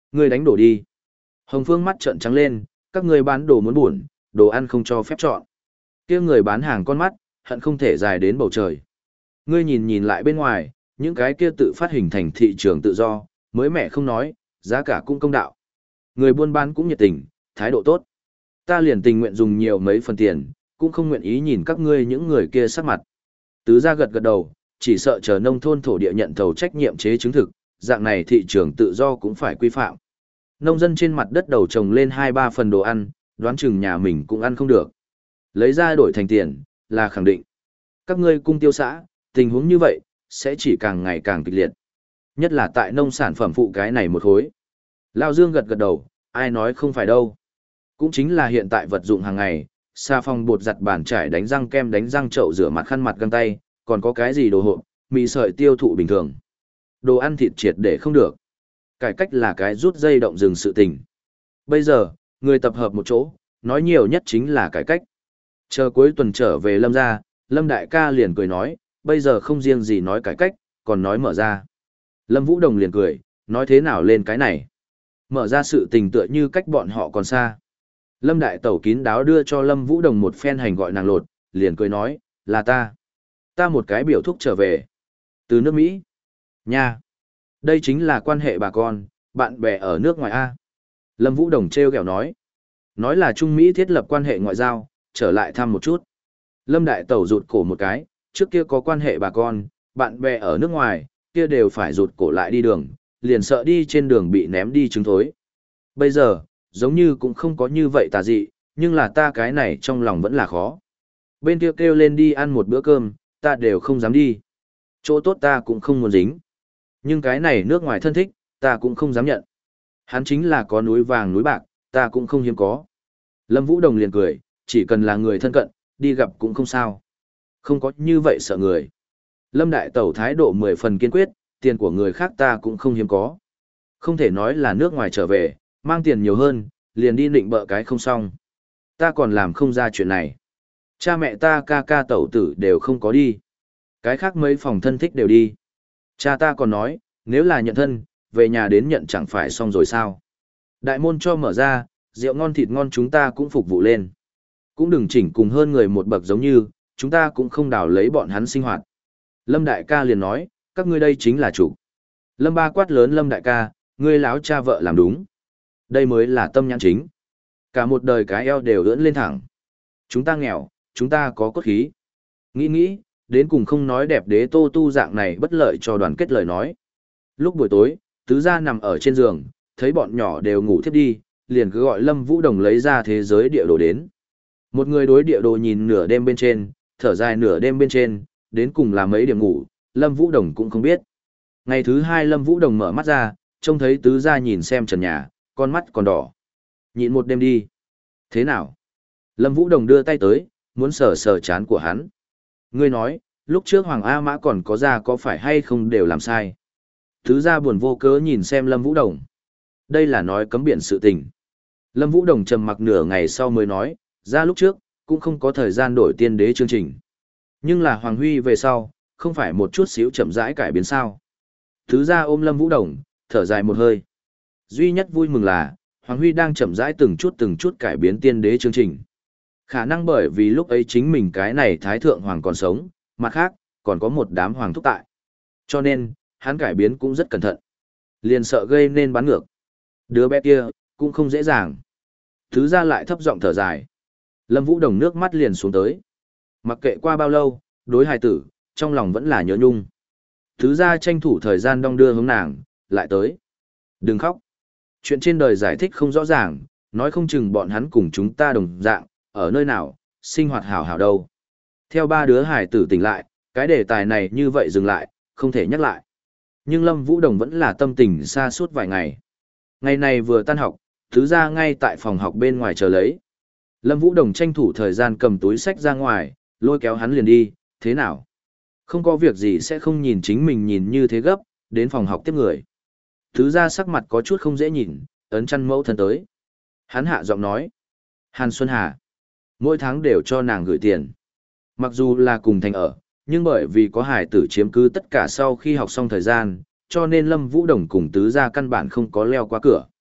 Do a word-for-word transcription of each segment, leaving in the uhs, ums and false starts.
Ngươi đánh đổ đi. Hồng Phương mắt trợn trắng lên, các ngươi bán đồ muốn buồn, đồ ăn không cho phép chọn. Kia người bán hàng con mắt, hận không thể dài đến bầu trời. Ngươi nhìn nhìn lại bên ngoài, những cái kia tự phát hình thành thị trường tự do, mới mẻ không nói, giá cả cũng công đạo. Người buôn bán cũng nhiệt tình, thái độ tốt. Ta liền tình nguyện dùng nhiều mấy phần tiền, cũng không nguyện ý nhìn các ngươi những người kia sắc mặt. Tứ gia gật gật đầu, chỉ sợ chờ nông thôn thổ địa nhận thầu trách nhiệm chế chứng thực, dạng này thị trường tự do cũng phải quy phạm. Nông dân trên mặt đất đầu trồng lên hai ba phần đồ ăn, đoán chừng nhà mình cũng ăn không được. Lấy ra đổi thành tiền, là khẳng định. Các ngươi cung tiêu xã, tình huống như vậy, sẽ chỉ càng ngày càng kịch liệt. Nhất là tại nông sản phẩm phụ cái này một hối. Lao Dương gật gật đầu, ai nói không phải đâu. Cũng chính là hiện tại vật dụng hàng ngày, xà phòng bột giặt bàn chải đánh răng kem đánh răng chậu rửa mặt khăn mặt găng tay, còn có cái gì đồ hộp, mì sợi tiêu thụ bình thường. Đồ ăn thịt triệt để không được. Cải cách là cái rút dây động dừng sự tình. Bây giờ, người tập hợp một chỗ, nói nhiều nhất chính là cải cách. Chờ cuối tuần trở về Lâm gia, Lâm đại ca liền cười nói, bây giờ không riêng gì nói cải cách, còn nói mở ra. Lâm Vũ Đồng liền cười, nói thế nào lên cái này. Mở ra sự tình tựa như cách bọn họ còn xa. Lâm đại tẩu kín đáo đưa cho Lâm Vũ Đồng một phen hành gọi nàng lột, liền cười nói, là ta. Ta một cái biểu thúc trở về. Từ nước Mỹ. Nha. Đây chính là quan hệ bà con, bạn bè ở nước ngoài A. Lâm Vũ Đồng treo kẹo nói. Nói là Trung Mỹ thiết lập quan hệ ngoại giao, trở lại thăm một chút. Lâm đại tẩu rụt cổ một cái, trước kia có quan hệ bà con, bạn bè ở nước ngoài, kia đều phải rụt cổ lại đi đường, liền sợ đi trên đường bị ném đi trứng thối. Bây giờ, giống như cũng không có như vậy tà dị, nhưng là ta cái này trong lòng vẫn là khó. Bên kia kêu lên đi ăn một bữa cơm, ta đều không dám đi. Chỗ tốt ta cũng không muốn dính. Nhưng cái này nước ngoài thân thích, ta cũng không dám nhận. Hắn chính là có núi vàng núi bạc, ta cũng không hiếm có. Lâm Vũ Đồng liền cười, chỉ cần là người thân cận, đi gặp cũng không sao. Không có như vậy sợ người. Lâm đại tẩu thái độ mười phần kiên quyết, tiền của người khác ta cũng không hiếm có. Không thể nói là nước ngoài trở về, mang tiền nhiều hơn, liền đi định bợ cái không xong. Ta còn làm không ra chuyện này. Cha mẹ ta ca ca tẩu tử đều không có đi. Cái khác mấy phòng thân thích đều đi. Cha ta còn nói, nếu là nhận thân, về nhà đến nhận chẳng phải xong rồi sao. Đại môn cho mở ra, rượu ngon thịt ngon chúng ta cũng phục vụ lên. Cũng đừng chỉnh cùng hơn người một bậc giống như, chúng ta cũng không đào lấy bọn hắn sinh hoạt. Lâm đại ca liền nói, các ngươi đây chính là chủ. Lâm ba quát lớn Lâm đại ca, ngươi láo cha vợ làm đúng. Đây mới là tâm nhãn chính. Cả một đời cái eo đều ưỡn lên thẳng. Chúng ta nghèo, chúng ta có cốt khí. Nghĩ nghĩ, đến cùng không nói đẹp đế tô tu dạng này bất lợi cho đoàn kết lời nói. Lúc buổi tối, tứ gia nằm ở trên giường, thấy bọn nhỏ đều ngủ thiếp đi, liền cứ gọi Lâm Vũ Đồng lấy ra thế giới địa đồ đến. Một người đối địa đồ nhìn nửa đêm bên trên, thở dài nửa đêm bên trên, đến cùng là mấy điểm ngủ, Lâm Vũ Đồng cũng không biết. Ngày thứ hai Lâm Vũ Đồng mở mắt ra, trông thấy tứ gia nhìn xem trần nhà, con mắt còn đỏ. Nhịn một đêm đi. Thế nào? Lâm Vũ Đồng đưa tay tới, muốn sờ sờ chán của hắn. Ngươi nói, lúc trước Hoàng A Mã còn có ra có phải hay không đều làm sai. Tứ gia buồn vô cớ nhìn xem Lâm Vũ Đồng. Đây là nói cấm biển sự tình. Lâm Vũ Đồng trầm mặc nửa ngày sau mới nói, ra lúc trước, cũng không có thời gian đổi tiên đế chương trình. Nhưng là Hoàng Huy về sau, không phải một chút xíu chậm rãi cải biến sao. Tứ gia ôm Lâm Vũ Đồng, thở dài một hơi. Duy nhất vui mừng là, Hoàng Huy đang chậm rãi từng chút từng chút cải biến tiên đế chương trình. Khả năng bởi vì lúc ấy chính mình cái này Thái Thượng Hoàng còn sống, mặt khác, còn có một đám hoàng thúc tại. Cho nên, hắn cải biến cũng rất cẩn thận. Liền sợ gây nên bán ngược. Đứa bé kia, cũng không dễ dàng. Thứ ra lại thấp giọng thở dài. Lâm Vũ Đồng nước mắt liền xuống tới. Mặc kệ qua bao lâu, đối hài tử, trong lòng vẫn là nhớ nhung. Thứ ra tranh thủ thời gian đong đưa hướng nàng, lại tới. Đừng khóc. Chuyện trên đời giải thích không rõ ràng, nói không chừng bọn hắn cùng chúng ta đồng dạng, ở nơi nào, sinh hoạt hảo hảo đâu. Theo ba đứa hài tử tỉnh lại, cái đề tài này như vậy dừng lại, không thể nhắc lại. Nhưng Lâm Vũ Đồng vẫn là tâm tình xa suốt vài ngày. Ngày này vừa tan học, thứ ra ngay tại phòng học bên ngoài chờ lấy. Lâm Vũ Đồng tranh thủ thời gian cầm túi sách ra ngoài, lôi kéo hắn liền đi, thế nào? Không có việc gì sẽ không nhìn chính mình nhìn như thế gấp, đến phòng học tiếp người. Thứ ra sắc mặt có chút không dễ nhìn, ấn chăn mẫu thân tới. Hắn hạ giọng nói. Hàn Xuân Hà. Mỗi tháng đều cho nàng gửi tiền. Mặc dù là cùng thành ở, nhưng bởi vì có hải tử chiếm cứ tất cả sau khi học xong thời gian, cho nên Lâm Vũ Đồng cùng tứ gia căn bản không có leo qua cửa.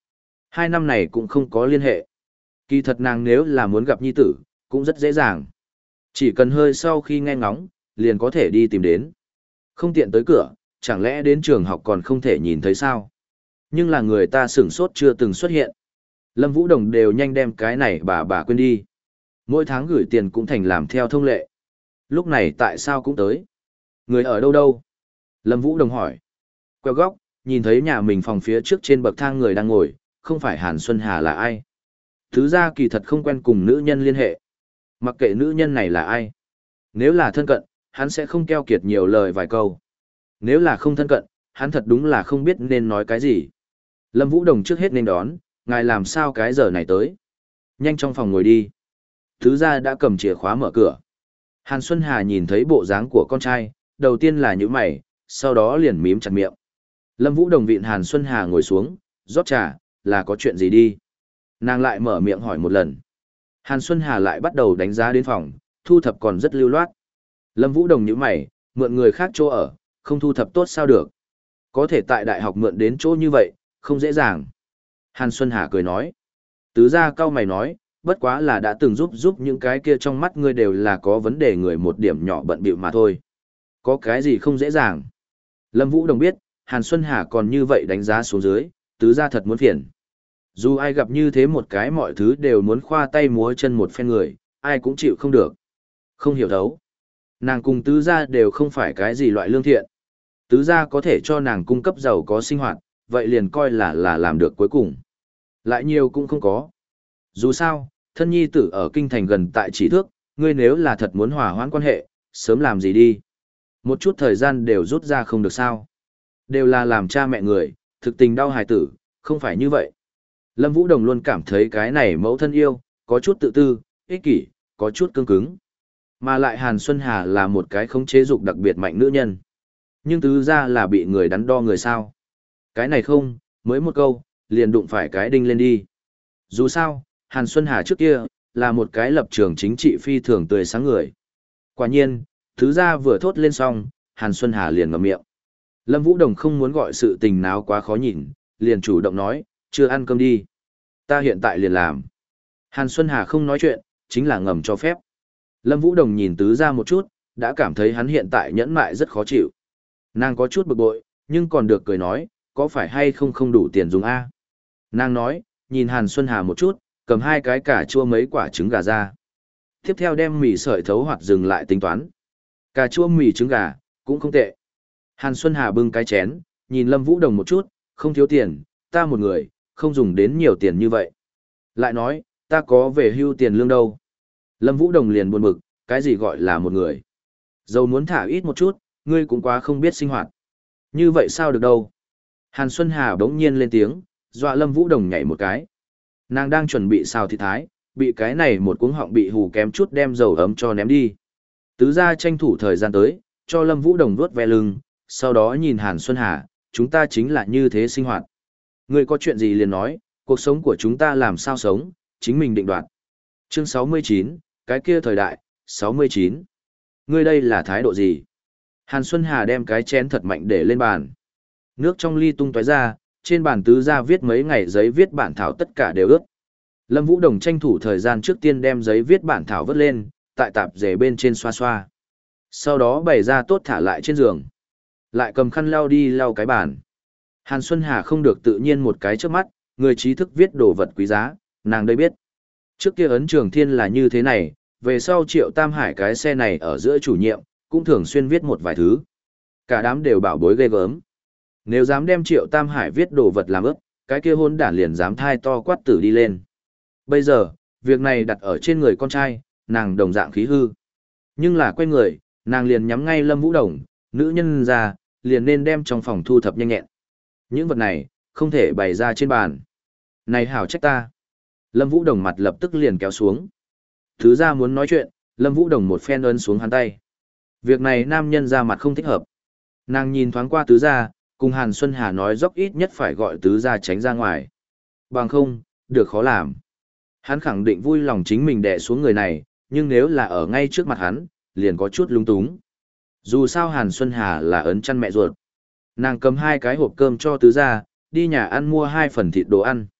Hai năm này cũng không có liên hệ. Kỳ thật nàng nếu là muốn gặp nhi tử, cũng rất dễ dàng. Chỉ cần hơi sau khi nghe ngóng, liền có thể đi tìm đến. Không tiện tới cửa, chẳng lẽ đến trường học còn không thể nhìn thấy sao? Nhưng là người ta sửng sốt chưa từng xuất hiện. Lâm Vũ Đồng đều nhanh đem cái này bà bà quên đi. Mỗi tháng gửi tiền cũng thành làm theo thông lệ. Lúc này tại sao cũng tới? Người ở đâu đâu? Lâm Vũ Đồng hỏi. Quẹo góc, nhìn thấy nhà mình phòng phía trước trên bậc thang người đang ngồi, không phải Hàn Xuân Hà là ai? Thứ ra kỳ thật không quen cùng nữ nhân liên hệ. Mặc kệ nữ nhân này là ai. Nếu là thân cận, hắn sẽ không keo kiệt nhiều lời vài câu. Nếu là không thân cận, hắn thật đúng là không biết nên nói cái gì. Lâm Vũ Đồng trước hết nên đón, ngài làm sao cái giờ này tới. Nhanh trong phòng ngồi đi. Thứ ra đã cầm chìa khóa mở cửa. Hàn Xuân Hà nhìn thấy bộ dáng của con trai, đầu tiên là nhíu mày, sau đó liền mím chặt miệng. Lâm Vũ Đồng vịn Hàn Xuân Hà ngồi xuống, rót trà, là có chuyện gì đi. Nàng lại mở miệng hỏi một lần. Hàn Xuân Hà lại bắt đầu đánh giá đến phòng, thu thập còn rất lưu loát. Lâm Vũ Đồng nhíu mày, mượn người khác chỗ ở, không thu thập tốt sao được. Có thể tại đại học mượn đến chỗ như vậy, không dễ dàng. Hàn Xuân Hà cười nói. Tứ gia cao mày nói, bất quá là đã từng giúp giúp những cái kia trong mắt ngươi đều là có vấn đề người một điểm nhỏ bận bịu mà thôi. Có cái gì không dễ dàng. Lâm Vũ Đồng biết, Hàn Xuân Hà còn như vậy đánh giá xuống dưới, tứ gia thật muốn phiền. Dù ai gặp như thế một cái mọi thứ đều muốn khoa tay múa chân một phen người, ai cũng chịu không được. Không hiểu thấu. Nàng cùng tứ gia đều không phải cái gì loại lương thiện. Tứ gia có thể cho nàng cung cấp giàu có sinh hoạt, vậy liền coi là là làm được cuối cùng. Lại nhiều cũng không có. Dù sao, thân nhi tử ở kinh thành gần tại chỉ thước, ngươi nếu là thật muốn hòa hoãn quan hệ, sớm làm gì đi. Một chút thời gian đều rút ra không được sao. Đều là làm cha mẹ người, thực tình đau hài tử, không phải như vậy. Lâm Vũ Đồng luôn cảm thấy cái này mẫu thân yêu, có chút tự tư, ích kỷ, có chút cứng cứng. Mà lại Hàn Xuân Hà là một cái khống chế dục đặc biệt mạnh nữ nhân. Nhưng tứ ra là bị người đắn đo người sao. Cái này không, mới một câu, liền đụng phải cái đinh lên đi. Dù sao, Hàn Xuân Hà trước kia, là một cái lập trường chính trị phi thường tươi sáng người. Quả nhiên, tứ ra vừa thốt lên xong, Hàn Xuân Hà liền ngậm miệng. Lâm Vũ Đồng không muốn gọi sự tình náo quá khó nhìn, liền chủ động nói, chưa ăn cơm đi. Ta hiện tại liền làm. Hàn Xuân Hà không nói chuyện, chính là ngầm cho phép. Lâm Vũ Đồng nhìn tứ ra một chút, đã cảm thấy hắn hiện tại nhẫn mại rất khó chịu. Nàng có chút bực bội, nhưng còn được cười nói, có phải hay không không đủ tiền dùng A. Nàng nói, nhìn Hàn Xuân Hà một chút, cầm hai cái cà chua mấy quả trứng gà ra. Tiếp theo đem mì sợi thấu hoặc dừng lại tính toán. Cà chua mì trứng gà, cũng không tệ. Hàn Xuân Hà bưng cái chén, nhìn Lâm Vũ Đồng một chút, không thiếu tiền, ta một người, không dùng đến nhiều tiền như vậy. Lại nói, ta có về hưu tiền lương đâu. Lâm Vũ Đồng liền buồn bực, cái gì gọi là một người. Dầu muốn thả ít một chút, ngươi cũng quá không biết sinh hoạt. Như vậy sao được đâu. Hàn Xuân Hà bỗng nhiên lên tiếng, dọa Lâm Vũ Đồng nhảy một cái. Nàng đang chuẩn bị xào thịt thái, bị cái này một cuống họng bị hù kém chút đem dầu ấm cho ném đi. Tứ gia tranh thủ thời gian tới, cho Lâm Vũ Đồng vuốt ve lưng, sau đó nhìn Hàn Xuân Hà, chúng ta chính là như thế sinh hoạt. Ngươi có chuyện gì liền nói, cuộc sống của chúng ta làm sao sống, chính mình định đoạt. Chương sáu mươi chín, cái kia thời đại, sáu mươi chín. Ngươi đây là thái độ gì? Hàn Xuân Hà đem cái chén thật mạnh để lên bàn. Nước trong ly tung tóe ra, trên bàn tứ gia viết mấy ngày giấy viết bản thảo tất cả đều ướt. Lâm Vũ Đồng tranh thủ thời gian trước tiên đem giấy viết bản thảo vớt lên, tại tạp dề bên trên xoa xoa. Sau đó bày ra tốt thả lại trên giường. Lại cầm khăn lau đi lau cái bàn. Hàn Xuân Hà không được tự nhiên một cái trước mắt, người trí thức viết đồ vật quý giá, nàng đây biết. Trước kia ấn Trường Thiên là như thế này, về sau Triệu Tam Hải cái xe này ở giữa chủ nhiệm, cũng thường xuyên viết một vài thứ. Cả đám đều bảo bối ghê gớm. Nếu dám đem Triệu Tam Hải viết đồ vật làm ức, cái kia hôn đản liền dám thai to quát tử đi lên. Bây giờ, việc này đặt ở trên người con trai, nàng đồng dạng khí hư. Nhưng là quay người, nàng liền nhắm ngay Lâm Vũ Đồng, nữ nhân ra, liền nên đem trong phòng thu thập nhanh nhẹn. Những vật này, không thể bày ra trên bàn. Này hảo trách ta. Lâm Vũ Đồng mặt lập tức liền kéo xuống. Thứ ra muốn nói chuyện, Lâm Vũ Đồng một phen ấn xuống hắn tay. Việc này nam nhân ra mặt không thích hợp. Nàng nhìn thoáng qua tứ gia, cùng Hàn Xuân Hà nói dốc ít nhất phải gọi tứ gia tránh ra ngoài. Bằng không, được khó làm. Hắn khẳng định vui lòng chính mình đè xuống người này, nhưng nếu là ở ngay trước mặt hắn, liền có chút lung túng. Dù sao Hàn Xuân Hà là ấn chăn mẹ ruột. Nàng cầm hai cái hộp cơm cho tứ gia, đi nhà ăn mua hai phần thịt đồ ăn.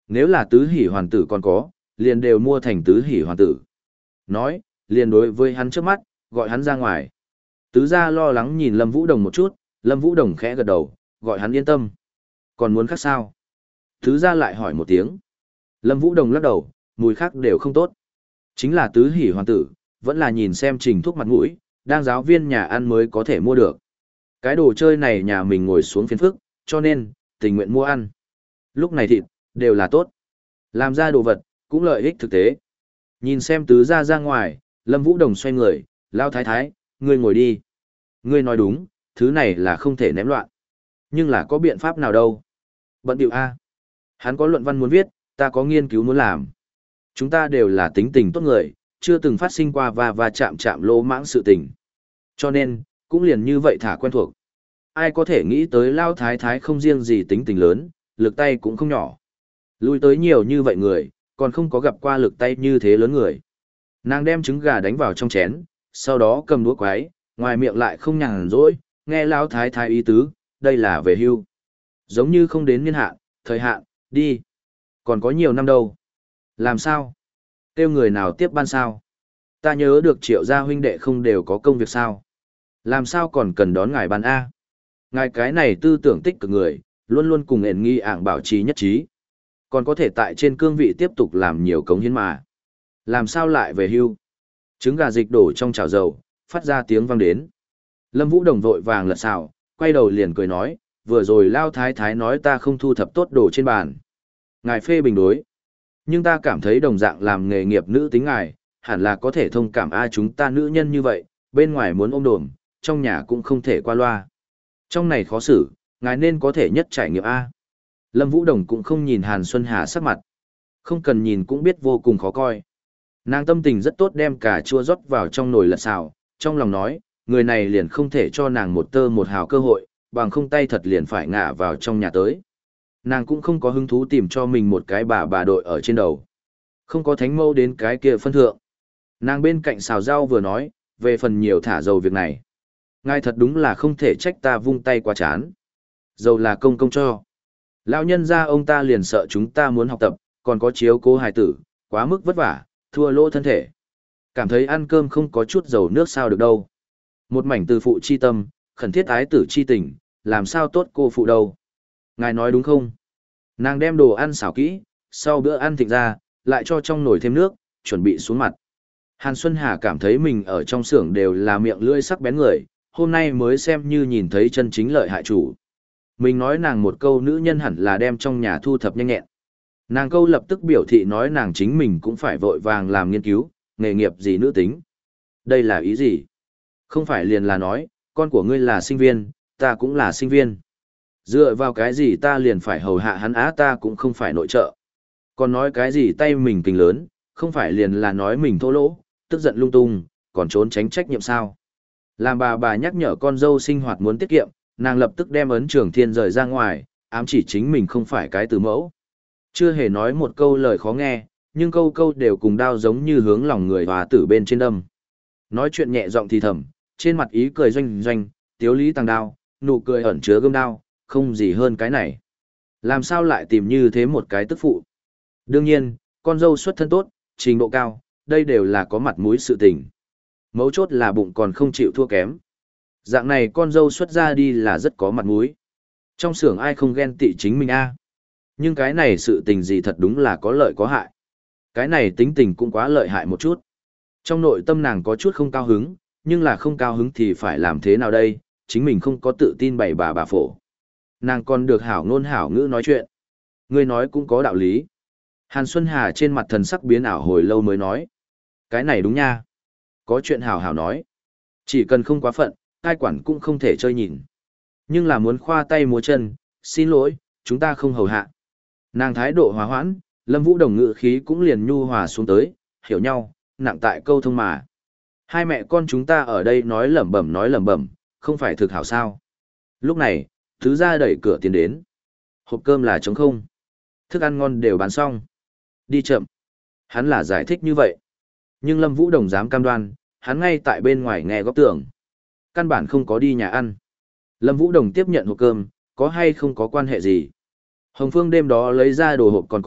Nếu là tứ hỷ hoàn tử còn có, liền đều mua thành tứ hỷ hoàn tử. Nói, liền đối với hắn trước mắt, gọi hắn ra ngoài. Tứ gia lo lắng nhìn Lâm Vũ Đồng một chút, Lâm Vũ Đồng khẽ gật đầu, gọi hắn yên tâm. Còn muốn khác sao? Tứ gia lại hỏi một tiếng. Lâm Vũ Đồng lắc đầu, mùi khác đều không tốt. Chính là tứ hỷ hoàn tử, vẫn là nhìn xem trình thuốc mặt mũi, đang giáo viên nhà ăn mới có thể mua được. Cái đồ chơi này nhà mình ngồi xuống phiền phức, cho nên, tình nguyện mua ăn. Lúc này thịt, đều là tốt. Làm ra đồ vật, cũng lợi ích thực tế. Nhìn xem tứ gia ra ngoài, Lâm Vũ Đồng xoay người, lao thái thái, ngươi ngồi đi. Ngươi nói đúng, thứ này là không thể ném loạn. Nhưng là có biện pháp nào đâu. Bận điệu A. Hắn có luận văn muốn viết, ta có nghiên cứu muốn làm. Chúng ta đều là tính tình tốt người, chưa từng phát sinh qua và và chạm chạm lỗ mãng sự tình. Cho nên, cũng liền như vậy thả quen thuộc. Ai có thể nghĩ tới lao thái thái không riêng gì tính tình lớn, lực tay cũng không nhỏ. Lui tới nhiều như vậy người, còn không có gặp qua lực tay như thế lớn người. Nàng đem trứng gà đánh vào trong chén, sau đó cầm đũa quái, ngoài miệng lại không nhàn rỗi, nghe lao thái thái ý tứ, đây là về hưu. Giống như không đến niên hạn, thời hạn, đi. Còn có nhiều năm đâu. Làm sao? Kêu người nào tiếp ban sao? Ta nhớ được Triệu gia huynh đệ không đều có công việc sao? Làm sao còn cần đón ngài ban A? Ngài cái này tư tưởng tích cực người, luôn luôn cùng ẻn nghi ảng bảo trì nhất trí. Còn có thể tại trên cương vị tiếp tục làm nhiều cống hiến mà. Làm sao lại về hưu? Trứng gà dịch đổ trong chảo dầu, phát ra tiếng vang đến. Lâm Vũ Đồng vội vàng lật xào, quay đầu liền cười nói, vừa rồi lao thái thái nói ta không thu thập tốt đồ trên bàn. Ngài phê bình đối. Nhưng ta cảm thấy đồng dạng làm nghề nghiệp nữ tính ngài, hẳn là có thể thông cảm ai chúng ta nữ nhân như vậy, bên ngoài muốn ôm đồm, trong nhà cũng không thể qua loa. Trong này khó xử, ngài nên có thể nhất trải nghiệm A. Lâm Vũ Đồng cũng không nhìn Hàn Xuân Hà sắc mặt. Không cần nhìn cũng biết vô cùng khó coi. Nàng tâm tình rất tốt đem cà chua rót vào trong nồi lật xào, trong lòng nói, người này liền không thể cho nàng một tơ một hào cơ hội, bằng không tay thật liền phải ngã vào trong nhà tới. Nàng cũng không có hứng thú tìm cho mình một cái bà bà đội ở trên đầu. Không có thánh mâu đến cái kia phân thượng. Nàng bên cạnh xào rau vừa nói, về phần nhiều thả dầu việc này. Ngài thật đúng là không thể trách ta vung tay quá chán. Dầu là công công cho. Lão nhân ra ông ta liền sợ chúng ta muốn học tập, còn có chiếu cố hài tử, quá mức vất vả, thua lỗ thân thể. Cảm thấy ăn cơm không có chút dầu nước sao được đâu. Một mảnh từ phụ chi tâm, khẩn thiết ái tử chi tình, làm sao tốt cô phụ đâu. Ngài nói đúng không? Nàng đem đồ ăn xào kỹ, sau bữa ăn thịnh ra, lại cho trong nồi thêm nước, chuẩn bị xuống mặt. Hàn Xuân Hà cảm thấy mình ở trong xưởng đều là miệng lưỡi sắc bén người, hôm nay mới xem như nhìn thấy chân chính lợi hại chủ. Mình nói nàng một câu nữ nhân hẳn là đem trong nhà thu thập nhanh nhẹn. Nàng câu lập tức biểu thị nói nàng chính mình cũng phải vội vàng làm nghiên cứu, nghề nghiệp gì nữ tính. Đây là ý gì? Không phải liền là nói, con của ngươi là sinh viên, ta cũng là sinh viên. Dựa vào cái gì ta liền phải hầu hạ hắn á ta cũng không phải nội trợ. Còn nói cái gì tay mình kinh lớn, không phải liền là nói mình thô lỗ, tức giận lung tung, còn trốn tránh trách nhiệm sao. Làm bà bà nhắc nhở con dâu sinh hoạt muốn tiết kiệm, nàng lập tức đem ấn trường thiên rời ra ngoài, ám chỉ chính mình không phải cái từ mẫu. Chưa hề nói một câu lời khó nghe, nhưng câu câu đều cùng đao giống như hướng lòng người hòa tử bên trên đâm. Nói chuyện nhẹ giọng thì thầm, trên mặt ý cười doanh doanh, tiếu lý tăng đao, nụ cười ẩn chứa gươm đao, không gì hơn cái này. Làm sao lại tìm như thế một cái tức phụ? Đương nhiên, con dâu xuất thân tốt, trình độ cao, đây đều là có mặt mũi sự tình. Mấu chốt là bụng còn không chịu thua kém. Dạng này con dâu xuất ra đi là rất có mặt mũi. Trong xưởng ai không ghen tị chính mình a? Nhưng cái này sự tình gì thật đúng là có lợi có hại. Cái này tính tình cũng quá lợi hại một chút. Trong nội tâm nàng có chút không cao hứng, nhưng là không cao hứng thì phải làm thế nào đây, chính mình không có tự tin bày bà bà phổ. Nàng còn được hảo ngôn hảo ngữ nói chuyện. Ngươi nói cũng có đạo lý. Hàn Xuân Hà trên mặt thần sắc biến ảo hồi lâu mới nói. Cái này đúng nha. Có chuyện hảo hảo nói. Chỉ cần không quá phận, cai quản cũng không thể chơi nhìn. Nhưng là muốn khoa tay múa chân, xin lỗi, chúng ta không hầu hạ. Nàng thái độ hòa hoãn, Lâm Vũ Đồng ngữ khí cũng liền nhu hòa xuống tới, hiểu nhau, nặng tại câu thông mà. Hai mẹ con chúng ta ở đây nói lẩm bẩm nói lẩm bẩm, không phải thực hảo sao. Lúc này, thứ gia đẩy cửa tiến đến. Hộp cơm là trống không. Thức ăn ngon đều bán xong. Đi chậm. Hắn là giải thích như vậy. Nhưng Lâm Vũ Đồng dám cam đoan, hắn ngay tại bên ngoài nghe góc tường. Căn bản không có đi nhà ăn. Lâm Vũ Đồng tiếp nhận hộp cơm, có hay không có quan hệ gì. Hồng Phương đêm đó lấy ra đồ hộp còn có,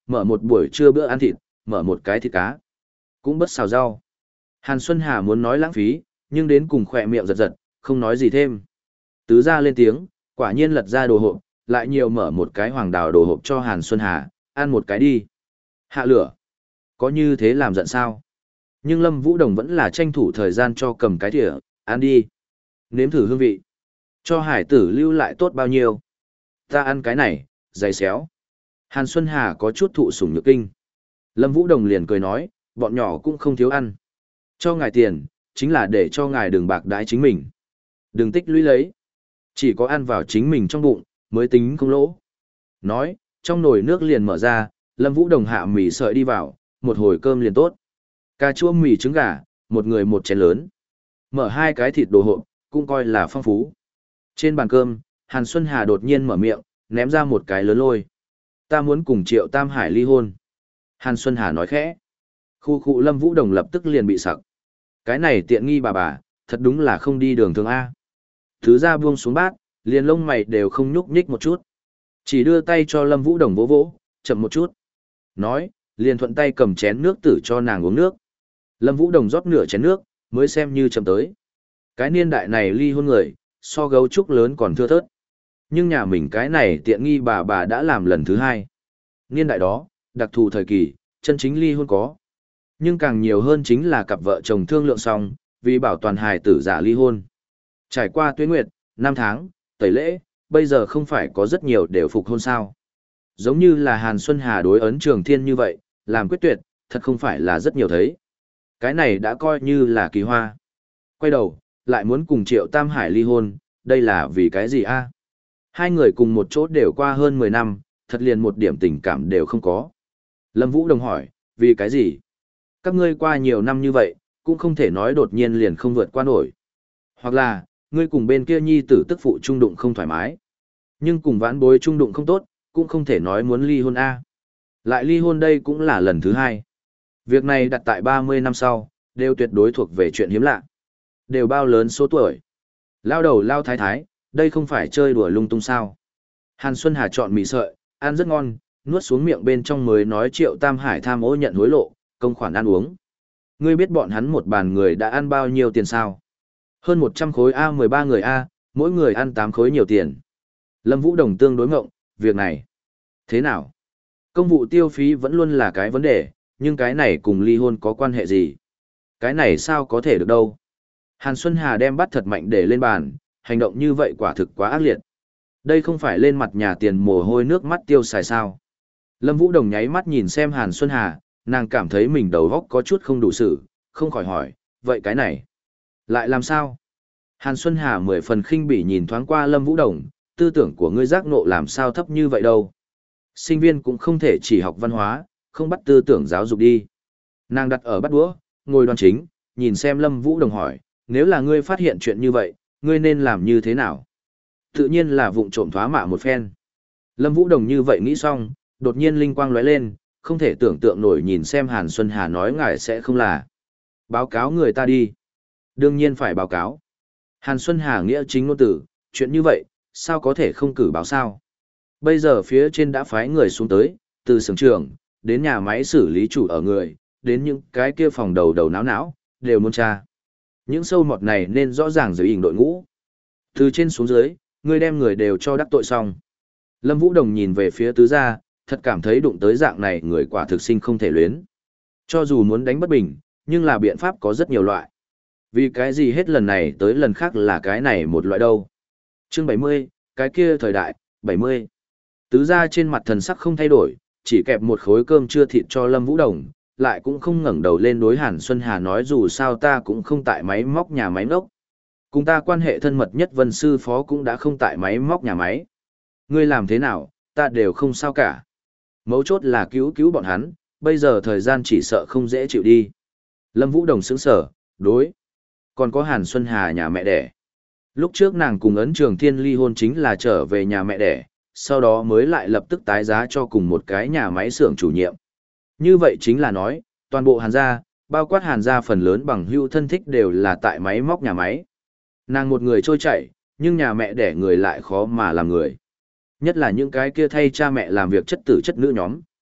mở một buổi trưa bữa ăn thịt, mở một cái thịt cá. Cũng bất xào rau. Hàn Xuân Hà muốn nói lãng phí, nhưng đến cùng khỏe miệng giật giật, không nói gì thêm. Tứ gia lên tiếng, quả nhiên lật ra đồ hộp, lại nhiều mở một cái hoàng đào đồ hộp cho Hàn Xuân Hà, ăn một cái đi. Hạ lửa. Có như thế làm giận sao? Nhưng Lâm Vũ Đồng vẫn là tranh thủ thời gian cho cầm cái thìa, ăn đi. Nếm thử hương vị. Cho hải tử lưu lại tốt bao nhiêu. Ta ăn cái này, dày xéo. Hàn Xuân Hà có chút thụ sủng nhược kinh. Lâm Vũ Đồng liền cười nói, bọn nhỏ cũng không thiếu ăn. Cho ngài tiền, chính là để cho ngài đừng bạc đãi chính mình. Đừng tích lũy lấy. Chỉ có ăn vào chính mình trong bụng, mới tính không lỗ. Nói, trong nồi nước liền mở ra, Lâm Vũ Đồng hạ mì sợi đi vào, một hồi cơm liền tốt. Cà chua mì trứng gà, một người một chén lớn. Mở hai cái thịt đồ hộp, cũng coi là phong phú. Trên bàn cơm, Hàn Xuân Hà đột nhiên mở miệng, ném ra một cái lớn lôi. Ta muốn cùng Triệu Tam Hải ly hôn. Hàn Xuân Hà nói khẽ. Khu khu Lâm Vũ Đồng lập tức liền bị sặc. Cái này tiện nghi bà bà, thật đúng là không đi đường thường A. Thứ ra buông xuống bát, liền lông mày đều không nhúc nhích một chút. Chỉ đưa tay cho Lâm Vũ Đồng vỗ vỗ, chậm một chút. Nói, liền thuận tay cầm chén nước tử cho nàng uống nước. Lâm Vũ Đồng rót nửa chén nước, mới xem như chậm tới. Cái niên đại này ly hôn người, so gấu trúc lớn còn thưa thớt. Nhưng nhà mình cái này tiện nghi bà bà đã làm lần thứ hai. Niên đại đó, đặc thù thời kỳ, chân chính ly hôn có. Nhưng càng nhiều hơn chính là cặp vợ chồng thương lượng xong, vì bảo toàn hài tử giả ly hôn. Trải qua tuế nguyệt, năm tháng, tẩy lễ, bây giờ không phải có rất nhiều đều phục hôn sao. Giống như là Hàn Xuân Hà đối ấn Trường Thiên như vậy, làm quyết tuyệt, thật không phải là rất nhiều thấy. Cái này đã coi như là kỳ hoa. Quay đầu, lại muốn cùng Triệu Tam Hải ly hôn, đây là vì cái gì a? Hai người cùng một chỗ đều qua hơn mười năm, thật liền một điểm tình cảm đều không có. Lâm Vũ Đồng hỏi, vì cái gì? Các ngươi qua nhiều năm như vậy, cũng không thể nói đột nhiên liền không vượt qua nổi. Hoặc là, ngươi cùng bên kia nhi tử tức phụ trung đụng không thoải mái. Nhưng cùng vãn bối trung đụng không tốt, cũng không thể nói muốn ly hôn a. Lại ly hôn đây cũng là lần thứ hai. Việc này đặt tại ba mươi năm sau, đều tuyệt đối thuộc về chuyện hiếm lạ. Đều bao lớn số tuổi. Lao đầu lao thái thái, đây không phải chơi đùa lung tung sao. Hàn Xuân Hà chọn mì sợi, ăn rất ngon, nuốt xuống miệng bên trong mới nói Triệu Tam Hải tham ô nhận hối lộ, công khoản ăn uống. Ngươi biết bọn hắn một bàn người đã ăn bao nhiêu tiền sao? Hơn một trăm khối A mười ba người A, mỗi người ăn tám khối nhiều tiền. Lâm Vũ Đồng tương đối ngộng, việc này. Thế nào? Công vụ tiêu phí vẫn luôn là cái vấn đề, nhưng cái này cùng ly hôn có quan hệ gì? Cái này sao có thể được đâu? Hàn Xuân Hà đem bắt thật mạnh để lên bàn, hành động như vậy quả thực quá ác liệt. Đây không phải lên mặt nhà tiền mồ hôi nước mắt tiêu xài sao? Lâm Vũ Đồng nháy mắt nhìn xem Hàn Xuân Hà, nàng cảm thấy mình đầu óc có chút không đủ sự, không khỏi hỏi, vậy cái này, lại làm sao? Hàn Xuân Hà mười phần khinh bỉ nhìn thoáng qua Lâm Vũ Đồng, tư tưởng của ngươi giác ngộ làm sao thấp như vậy đâu. Sinh viên cũng không thể chỉ học văn hóa, không bắt tư tưởng giáo dục đi. Nàng đặt ở bắt đũa, ngồi đoan chính, nhìn xem Lâm Vũ Đồng hỏi, nếu là ngươi phát hiện chuyện như vậy, ngươi nên làm như thế nào? Tự nhiên là vụng trộm thoá mạ một phen. Lâm Vũ Đồng như vậy nghĩ xong, đột nhiên linh quang lóe lên, không thể tưởng tượng nổi nhìn xem Hàn Xuân Hà nói ngài sẽ không là. Báo cáo người ta đi. Đương nhiên phải báo cáo. Hàn Xuân Hà nghĩa chính ngôn tử, chuyện như vậy, sao có thể không cử báo sao? Bây giờ phía trên đã phái người xuống tới, từ xưởng trưởng, đến nhà máy xử lý chủ ở người, đến những cái kia phòng đầu đầu não não, đều muốn tra. Những sâu mọt này nên rõ ràng dưới hình đội ngũ. Từ trên xuống dưới, người đem người đều cho đắc tội xong. Lâm Vũ Đồng nhìn về phía tứ gia, thật cảm thấy đụng tới dạng này người quả thực sinh không thể luyến. Cho dù muốn đánh bất bình, nhưng là biện pháp có rất nhiều loại. Vì cái gì hết lần này tới lần khác là cái này một loại đâu. Chương bảy mươi, cái kia thời đại, bảy mươi. Tứ gia trên mặt thần sắc không thay đổi, chỉ kẹp một khối cơm trưa thịt cho Lâm Vũ Đồng, lại cũng không ngẩng đầu lên đối Hàn Xuân Hà nói dù sao ta cũng không tại máy móc nhà máy ngốc. Cùng ta quan hệ thân mật nhất Vân sư phó cũng đã không tại máy móc nhà máy. Ngươi làm thế nào, ta đều không sao cả. Mấu chốt là cứu cứu bọn hắn, bây giờ thời gian chỉ sợ không dễ chịu đi. Lâm Vũ Đồng sững sở, đối. Còn có Hàn Xuân Hà nhà mẹ đẻ. Lúc trước nàng cùng Ấn Trường Thiên ly hôn chính là trở về nhà mẹ đẻ, sau đó mới lại lập tức tái giá cho cùng một cái nhà máy xưởng chủ nhiệm. Như vậy chính là nói, toàn bộ Hàn gia, bao quát Hàn gia phần lớn bằng hữu thân thích đều là tại máy móc nhà máy. Nàng một người trôi chảy, nhưng nhà mẹ đẻ người lại khó mà làm người. Nhất là những cái kia thay cha mẹ làm việc chất tử chất nữ nhóm.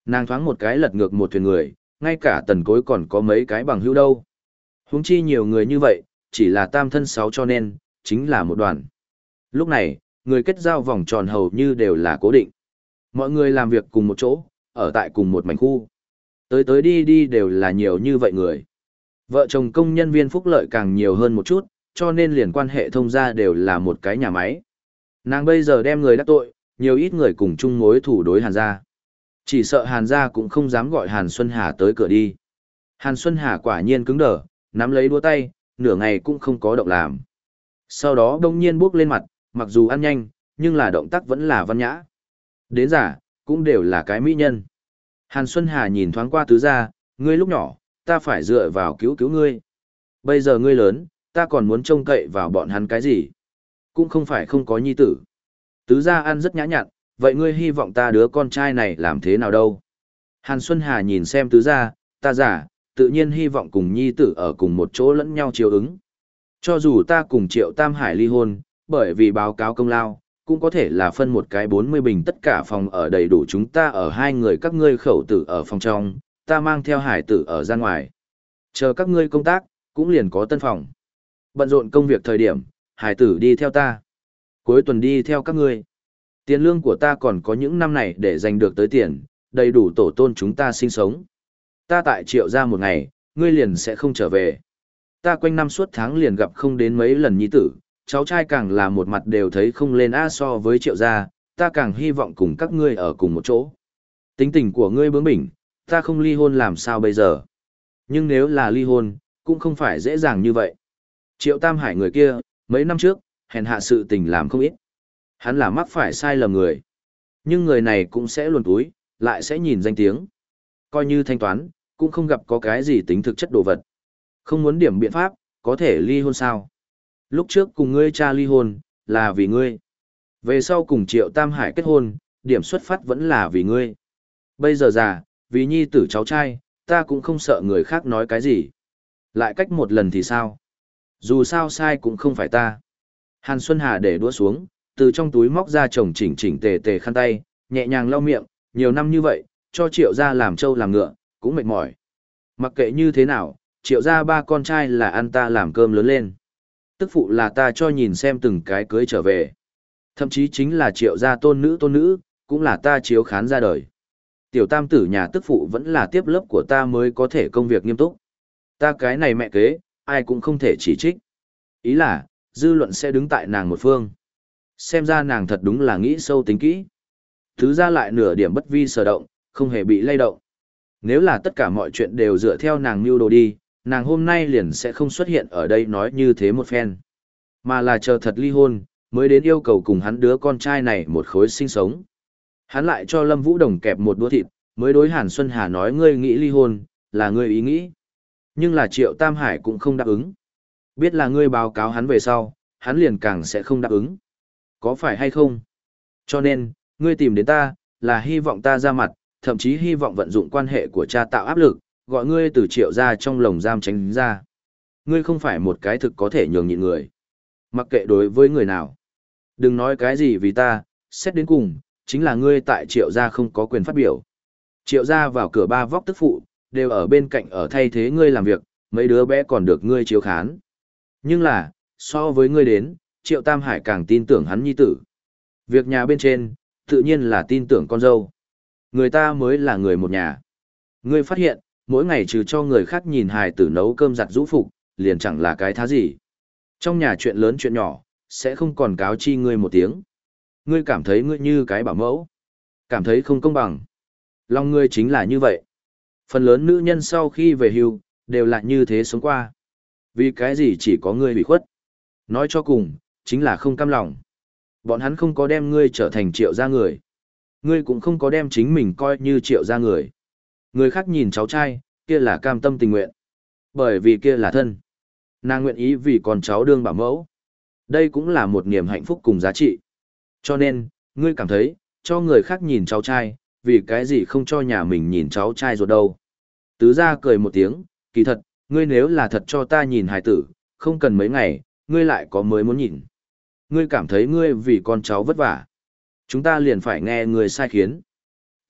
Nàng thoáng một cái lật ngược một thuyền người, ngay cả tần cối còn có mấy cái bằng hữu đâu. Huống chi nhiều người như vậy, chỉ là tam thân sáu cho nên, chính là một đoàn. Lúc này, người kết giao vòng tròn hầu như đều là cố định. Mọi người làm việc cùng một chỗ, ở tại cùng một mảnh khu. Tới tới đi đi đều là nhiều như vậy người. Vợ chồng công nhân viên phúc lợi càng nhiều hơn một chút, cho nên liền quan hệ thông gia đều là một cái nhà máy. Nàng bây giờ đem người đắc tội, nhiều ít người cùng chung mối thủ đối Hàn gia. Chỉ sợ Hàn gia cũng không dám gọi Hàn Xuân Hà tới cửa đi. Hàn Xuân Hà quả nhiên cứng đờ, nắm lấy đũa tay, nửa ngày cũng không có động làm. Sau đó đông nhiên bước lên mặt, mặc dù ăn nhanh, nhưng là động tác vẫn là văn nhã. Đến giả, cũng đều là cái mỹ nhân. Hàn Xuân Hà nhìn thoáng qua tứ gia, ngươi lúc nhỏ, ta phải dựa vào cứu cứu ngươi. Bây giờ ngươi lớn, ta còn muốn trông cậy vào bọn hắn cái gì? Cũng không phải không có nhi tử. Tứ gia ăn rất nhã nhặn, vậy ngươi hy vọng ta đứa con trai này làm thế nào đâu? Hàn Xuân Hà nhìn xem tứ gia, ta giả, tự nhiên hy vọng cùng nhi tử ở cùng một chỗ lẫn nhau chiếu ứng. Cho dù ta cùng Triệu Tam Hải ly hôn, bởi vì báo cáo công lao, cũng có thể là phân một cái bốn mươi bình tất cả phòng ở đầy đủ chúng ta ở hai người các ngươi khẩu tử ở phòng trong, ta mang theo hải tử ở ra ngoài. Chờ các ngươi công tác, cũng liền có tân phòng. Bận rộn công việc thời điểm, hải tử đi theo ta. Cuối tuần đi theo các ngươi. Tiền lương của ta còn có những năm này để giành được tới tiền, đầy đủ tổ tôn chúng ta sinh sống. Ta tại Triệu gia một ngày, ngươi liền sẽ không trở về. Ta quanh năm suốt tháng liền gặp không đến mấy lần nhi tử, cháu trai càng là một mặt đều thấy không lên a so với Triệu gia, ta càng hy vọng cùng các ngươi ở cùng một chỗ. Tính tình của ngươi bướng bỉnh, ta không ly hôn làm sao bây giờ. Nhưng nếu là ly hôn, cũng không phải dễ dàng như vậy. Triệu Tam Hải người kia, mấy năm trước, hèn hạ sự tình làm không ít. Hắn là mắc phải sai lầm người. Nhưng người này cũng sẽ luồn túi, lại sẽ nhìn danh tiếng. Coi như thanh toán, cũng không gặp có cái gì tính thực chất đồ vật. Không muốn điểm biện pháp, có thể ly hôn sao? Lúc trước cùng ngươi cha ly hôn, là vì ngươi. Về sau cùng Triệu Tam Hải kết hôn, điểm xuất phát vẫn là vì ngươi. Bây giờ già, vì nhi tử cháu trai, ta cũng không sợ người khác nói cái gì. Lại cách một lần thì sao? Dù sao sai cũng không phải ta. Hàn Xuân Hà để đũa xuống, từ trong túi móc ra chồng chỉnh chỉnh tề tề khăn tay, nhẹ nhàng lau miệng, nhiều năm như vậy, cho Triệu gia làm trâu làm ngựa, cũng mệt mỏi. Mặc kệ như thế nào, Triệu gia ba con trai là ăn ta làm cơm lớn lên. Tức phụ là ta cho nhìn xem từng cái cưới trở về. Thậm chí chính là Triệu gia tôn nữ tôn nữ, cũng là ta chiếu khán ra đời. Tiểu tam tử nhà tức phụ vẫn là tiếp lớp của ta mới có thể công việc nghiêm túc. Ta cái này mẹ kế, ai cũng không thể chỉ trích. Ý là, dư luận sẽ đứng tại nàng một phương. Xem ra nàng thật đúng là nghĩ sâu tính kỹ. Thứ ra lại nửa điểm bất vi sở động, không hề bị lay động. Nếu là tất cả mọi chuyện đều dựa theo nàng mưu đồ đi, nàng hôm nay liền sẽ không xuất hiện ở đây nói như thế một phen. Mà là chờ thật ly hôn, mới đến yêu cầu cùng hắn đứa con trai này một khối sinh sống. Hắn lại cho Lâm Vũ Đồng kẹp một đũa thịt, mới đối Hàn Xuân Hà nói ngươi nghĩ ly hôn, là ngươi ý nghĩ. Nhưng là Triệu Tam Hải cũng không đáp ứng. Biết là ngươi báo cáo hắn về sau, hắn liền càng sẽ không đáp ứng. Có phải hay không? Cho nên, ngươi tìm đến ta, là hy vọng ta ra mặt, thậm chí hy vọng vận dụng quan hệ của cha tạo áp lực, gọi ngươi từ Triệu ra trong lồng giam tránh ra. Ngươi không phải một cái thực có thể nhường nhịn người. Mặc kệ đối với người nào. Đừng nói cái gì vì ta, xét đến cùng, chính là ngươi tại Triệu gia không có quyền phát biểu. Triệu gia vào cửa ba vóc tức phụ, đều ở bên cạnh ở thay thế ngươi làm việc, mấy đứa bé còn được ngươi chiếu khán. Nhưng là, so với ngươi đến, Triệu Tam Hải càng tin tưởng hắn nhi tử. Việc nhà bên trên, tự nhiên là tin tưởng con dâu. Người ta mới là người một nhà. Ngươi phát hiện, mỗi ngày trừ cho người khác nhìn hài tử nấu cơm giặt rũ phục, liền chẳng là cái thá gì. Trong nhà chuyện lớn chuyện nhỏ, sẽ không còn cáo chi ngươi một tiếng. Ngươi cảm thấy ngươi như cái bảo mẫu. Cảm thấy không công bằng. Lòng ngươi chính là như vậy. Phần lớn nữ nhân sau khi về hưu, đều là như thế sống qua. Vì cái gì chỉ có ngươi bị khuất. Nói cho cùng, chính là không cam lòng. Bọn hắn không có đem ngươi trở thành Triệu gia người. Ngươi cũng không có đem chính mình coi như Triệu gia người. Người khác nhìn cháu trai, kia là cam tâm tình nguyện. Bởi vì kia là thân. Nàng nguyện ý vì con cháu đương bảo mẫu. Đây cũng là một niềm hạnh phúc cùng giá trị. Cho nên, ngươi cảm thấy, cho người khác nhìn cháu trai, vì cái gì không cho nhà mình nhìn cháu trai rồi đâu. Tứ gia cười một tiếng, kỳ thật, ngươi nếu là thật cho ta nhìn hài tử, không cần mấy ngày, ngươi lại có mới muốn nhìn. Ngươi cảm thấy ngươi vì con cháu vất vả. Chúng ta liền phải nghe ngươi sai khiến.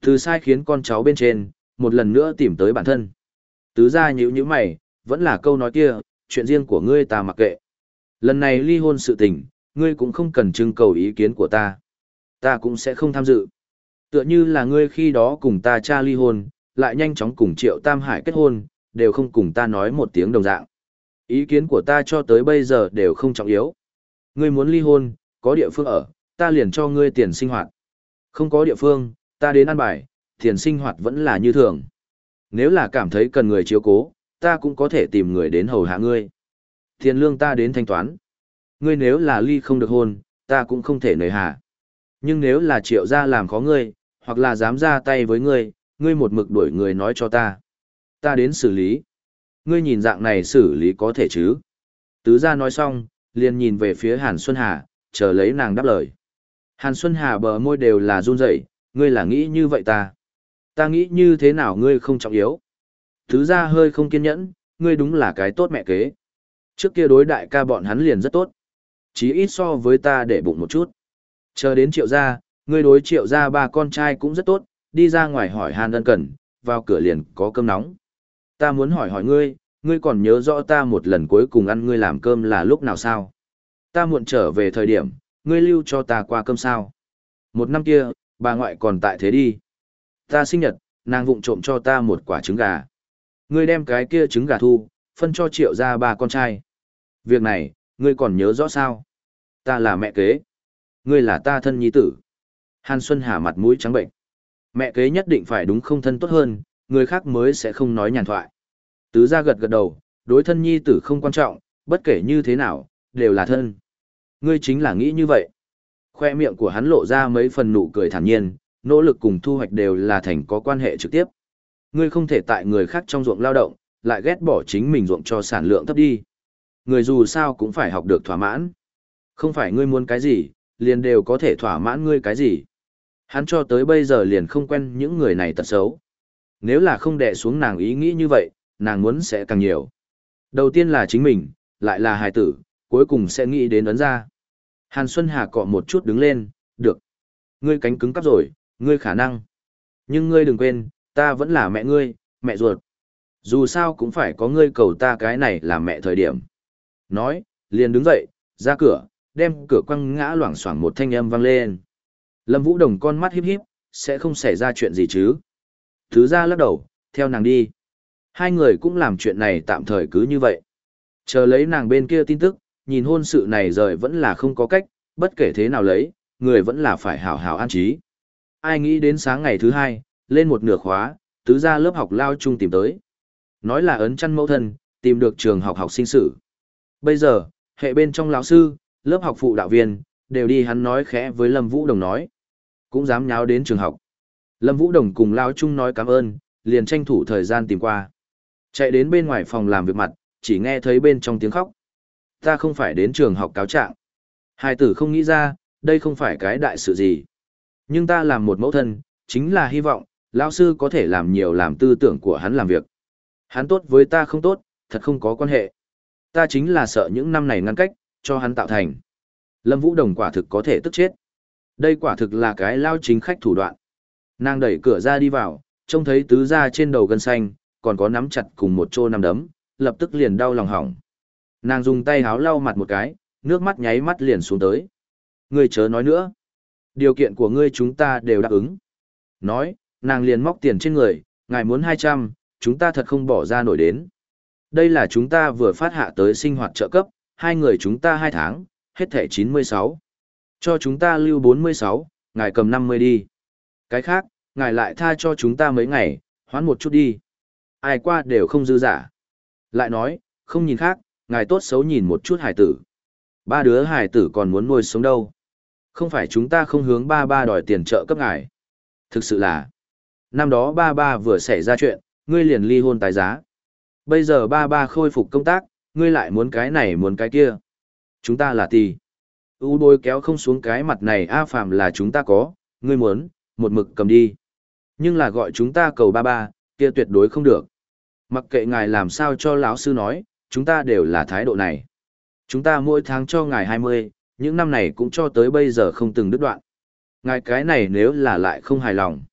Từ sai khiến con cháu bên trên, một lần nữa tìm tới bản thân. Tứ gia nhíu nhíu mày, vẫn là câu nói kia, chuyện riêng của ngươi ta mặc kệ. Lần này ly hôn sự tình, ngươi cũng không cần trưng cầu ý kiến của ta. Ta cũng sẽ không tham dự. Tựa như là ngươi khi đó cùng ta cha ly hôn, lại nhanh chóng cùng Triệu Tam Hải kết hôn, đều không cùng ta nói một tiếng đồng dạng. Ý kiến của ta cho tới bây giờ đều không trọng yếu. Ngươi muốn ly hôn, có địa phương ở, ta liền cho ngươi tiền sinh hoạt. Không có địa phương, ta đến ăn bài, tiền sinh hoạt vẫn là như thường. Nếu là cảm thấy cần người chiếu cố, ta cũng có thể tìm người đến hầu hạ ngươi. Tiền lương ta đến thanh toán. Ngươi nếu là ly không được hôn, ta cũng không thể nời hạ. Nhưng nếu là Triệu gia làm khó ngươi, hoặc là dám ra tay với ngươi, ngươi một mực đuổi người nói cho ta. Ta đến xử lý. Ngươi nhìn dạng này xử lý có thể chứ? Tứ gia nói xong, liền nhìn về phía Hàn Xuân Hà, chờ lấy nàng đáp lời. Hàn Xuân Hà bờ môi đều là run rẩy, ngươi là nghĩ như vậy ta. Ta nghĩ như thế nào ngươi không trọng yếu. Tứ gia hơi không kiên nhẫn, ngươi đúng là cái tốt mẹ kế. Trước kia đối đại ca bọn hắn liền rất tốt. Chí ít so với ta để bụng một chút. Chờ đến Triệu gia, ngươi đối Triệu gia ba con trai cũng rất tốt, đi ra ngoài hỏi han ân cần, vào cửa liền có cơm nóng. Ta muốn hỏi hỏi ngươi, ngươi còn nhớ rõ ta một lần cuối cùng ăn ngươi làm cơm là lúc nào sao? Ta muộn trở về thời điểm, ngươi lưu cho ta qua cơm sao? Một năm kia, bà ngoại còn tại thế đi. Ta sinh nhật, nàng vụng trộm cho ta một quả trứng gà. Ngươi đem cái kia trứng gà thu, phân cho Triệu gia ba con trai. Việc này, ngươi còn nhớ rõ sao? Ta là mẹ kế. Ngươi là ta thân nhi tử. Hàn Xuân Hà mặt mũi trắng bệnh. Mẹ kế nhất định phải đúng không thân tốt hơn, người khác mới sẽ không nói nhàn thoại. Tứ gia gật gật đầu, đối thân nhi tử không quan trọng, bất kể như thế nào, đều là thân. Ngươi chính là nghĩ như vậy. Khoe miệng của hắn lộ ra mấy phần nụ cười thản nhiên, nỗ lực cùng thu hoạch đều là thành có quan hệ trực tiếp. Ngươi không thể tại người khác trong ruộng lao động, lại ghét bỏ chính mình ruộng cho sản lượng thấp đi. Người dù sao cũng phải học được thỏa mãn. Không phải ngươi muốn cái gì, liền đều có thể thỏa mãn ngươi cái gì. Hắn cho tới bây giờ liền không quen những người này tật xấu. Nếu là không đè xuống nàng ý nghĩ như vậy, nàng muốn sẽ càng nhiều. Đầu tiên là chính mình, lại là hài tử, cuối cùng sẽ nghĩ đến ấn ra. Hàn Xuân Hà cọ một chút đứng lên, được. Ngươi cánh cứng cắp rồi, ngươi khả năng. Nhưng ngươi đừng quên, ta vẫn là mẹ ngươi, mẹ ruột. Dù sao cũng phải có ngươi cầu ta cái này làm mẹ thời điểm. Nói, liền đứng dậy, ra cửa, đem cửa quăng ngã loảng xoảng một thanh âm vang lên. Lâm Vũ Đồng con mắt híp híp, sẽ không xảy ra chuyện gì chứ. Thứ ra lắc đầu, theo nàng đi. Hai người cũng làm chuyện này tạm thời cứ như vậy. Chờ lấy nàng bên kia tin tức, nhìn hôn sự này rời vẫn là không có cách, bất kể thế nào lấy, người vẫn là phải hảo hảo an trí. Ai nghĩ đến sáng ngày thứ hai, lên một nửa khóa, tứ ra lớp học lao chung tìm tới. Nói là ấn chăn mẫu thân, tìm được trường học học sinh sử. Bây giờ, hệ bên trong lão sư, lớp học phụ đạo viên, đều đi hắn nói khẽ với Lâm Vũ Đồng nói. Cũng dám nháo đến trường học. Lâm Vũ Đồng cùng lao chung nói cảm ơn, liền tranh thủ thời gian tìm qua. Chạy đến bên ngoài phòng làm việc mặt, chỉ nghe thấy bên trong tiếng khóc. Ta không phải đến trường học cáo trạng. Hai tử không nghĩ ra, đây không phải cái đại sự gì. Nhưng ta làm một mẫu thân, chính là hy vọng, lão sư có thể làm nhiều làm tư tưởng của hắn làm việc. Hắn tốt với ta không tốt, thật không có quan hệ. Ta chính là sợ những năm này ngăn cách, cho hắn tạo thành. Lâm Vũ Đồng quả thực có thể tức chết. Đây quả thực là cái lao chính khách thủ đoạn. Nàng đẩy cửa ra đi vào, trông thấy tứ gia trên đầu gân xanh, còn có nắm chặt cùng một chô nắm đấm, lập tức liền đau lòng hỏng. Nàng dùng tay háo lau mặt một cái, nước mắt nháy mắt liền xuống tới. Ngươi chớ nói nữa. Điều kiện của ngươi chúng ta đều đáp ứng. Nói, nàng liền móc tiền trên người, ngài muốn hai trăm, chúng ta thật không bỏ ra nổi đến. Đây là chúng ta vừa phát hạ tới sinh hoạt trợ cấp, hai người chúng ta hai tháng, hết thẻ chín mươi sáu. Cho chúng ta lưu bốn mươi sáu, ngài cầm năm mươi đi. Cái khác, ngài lại tha cho chúng ta mấy ngày, hoán một chút đi. Ai qua đều không dư giả. Lại nói, không nhìn khác, ngài tốt xấu nhìn một chút hải tử. Ba đứa hải tử còn muốn nuôi sống đâu. Không phải chúng ta không hướng ba ba đòi tiền trợ cấp ngài. Thực sự là, năm đó ba ba vừa xảy ra chuyện, ngươi liền ly hôn tái giá. Bây giờ ba ba khôi phục công tác, ngươi lại muốn cái này muốn cái kia. Chúng ta là tì. U bôi kéo không xuống cái mặt này A Phạm là chúng ta có, ngươi muốn, một mực cầm đi. Nhưng là gọi chúng ta cầu ba ba, kia tuyệt đối không được. Mặc kệ ngài làm sao cho lão sư nói, chúng ta đều là thái độ này. Chúng ta mỗi tháng cho ngài hai mươi, những năm này cũng cho tới bây giờ không từng đứt đoạn. Ngài cái này nếu là lại không hài lòng.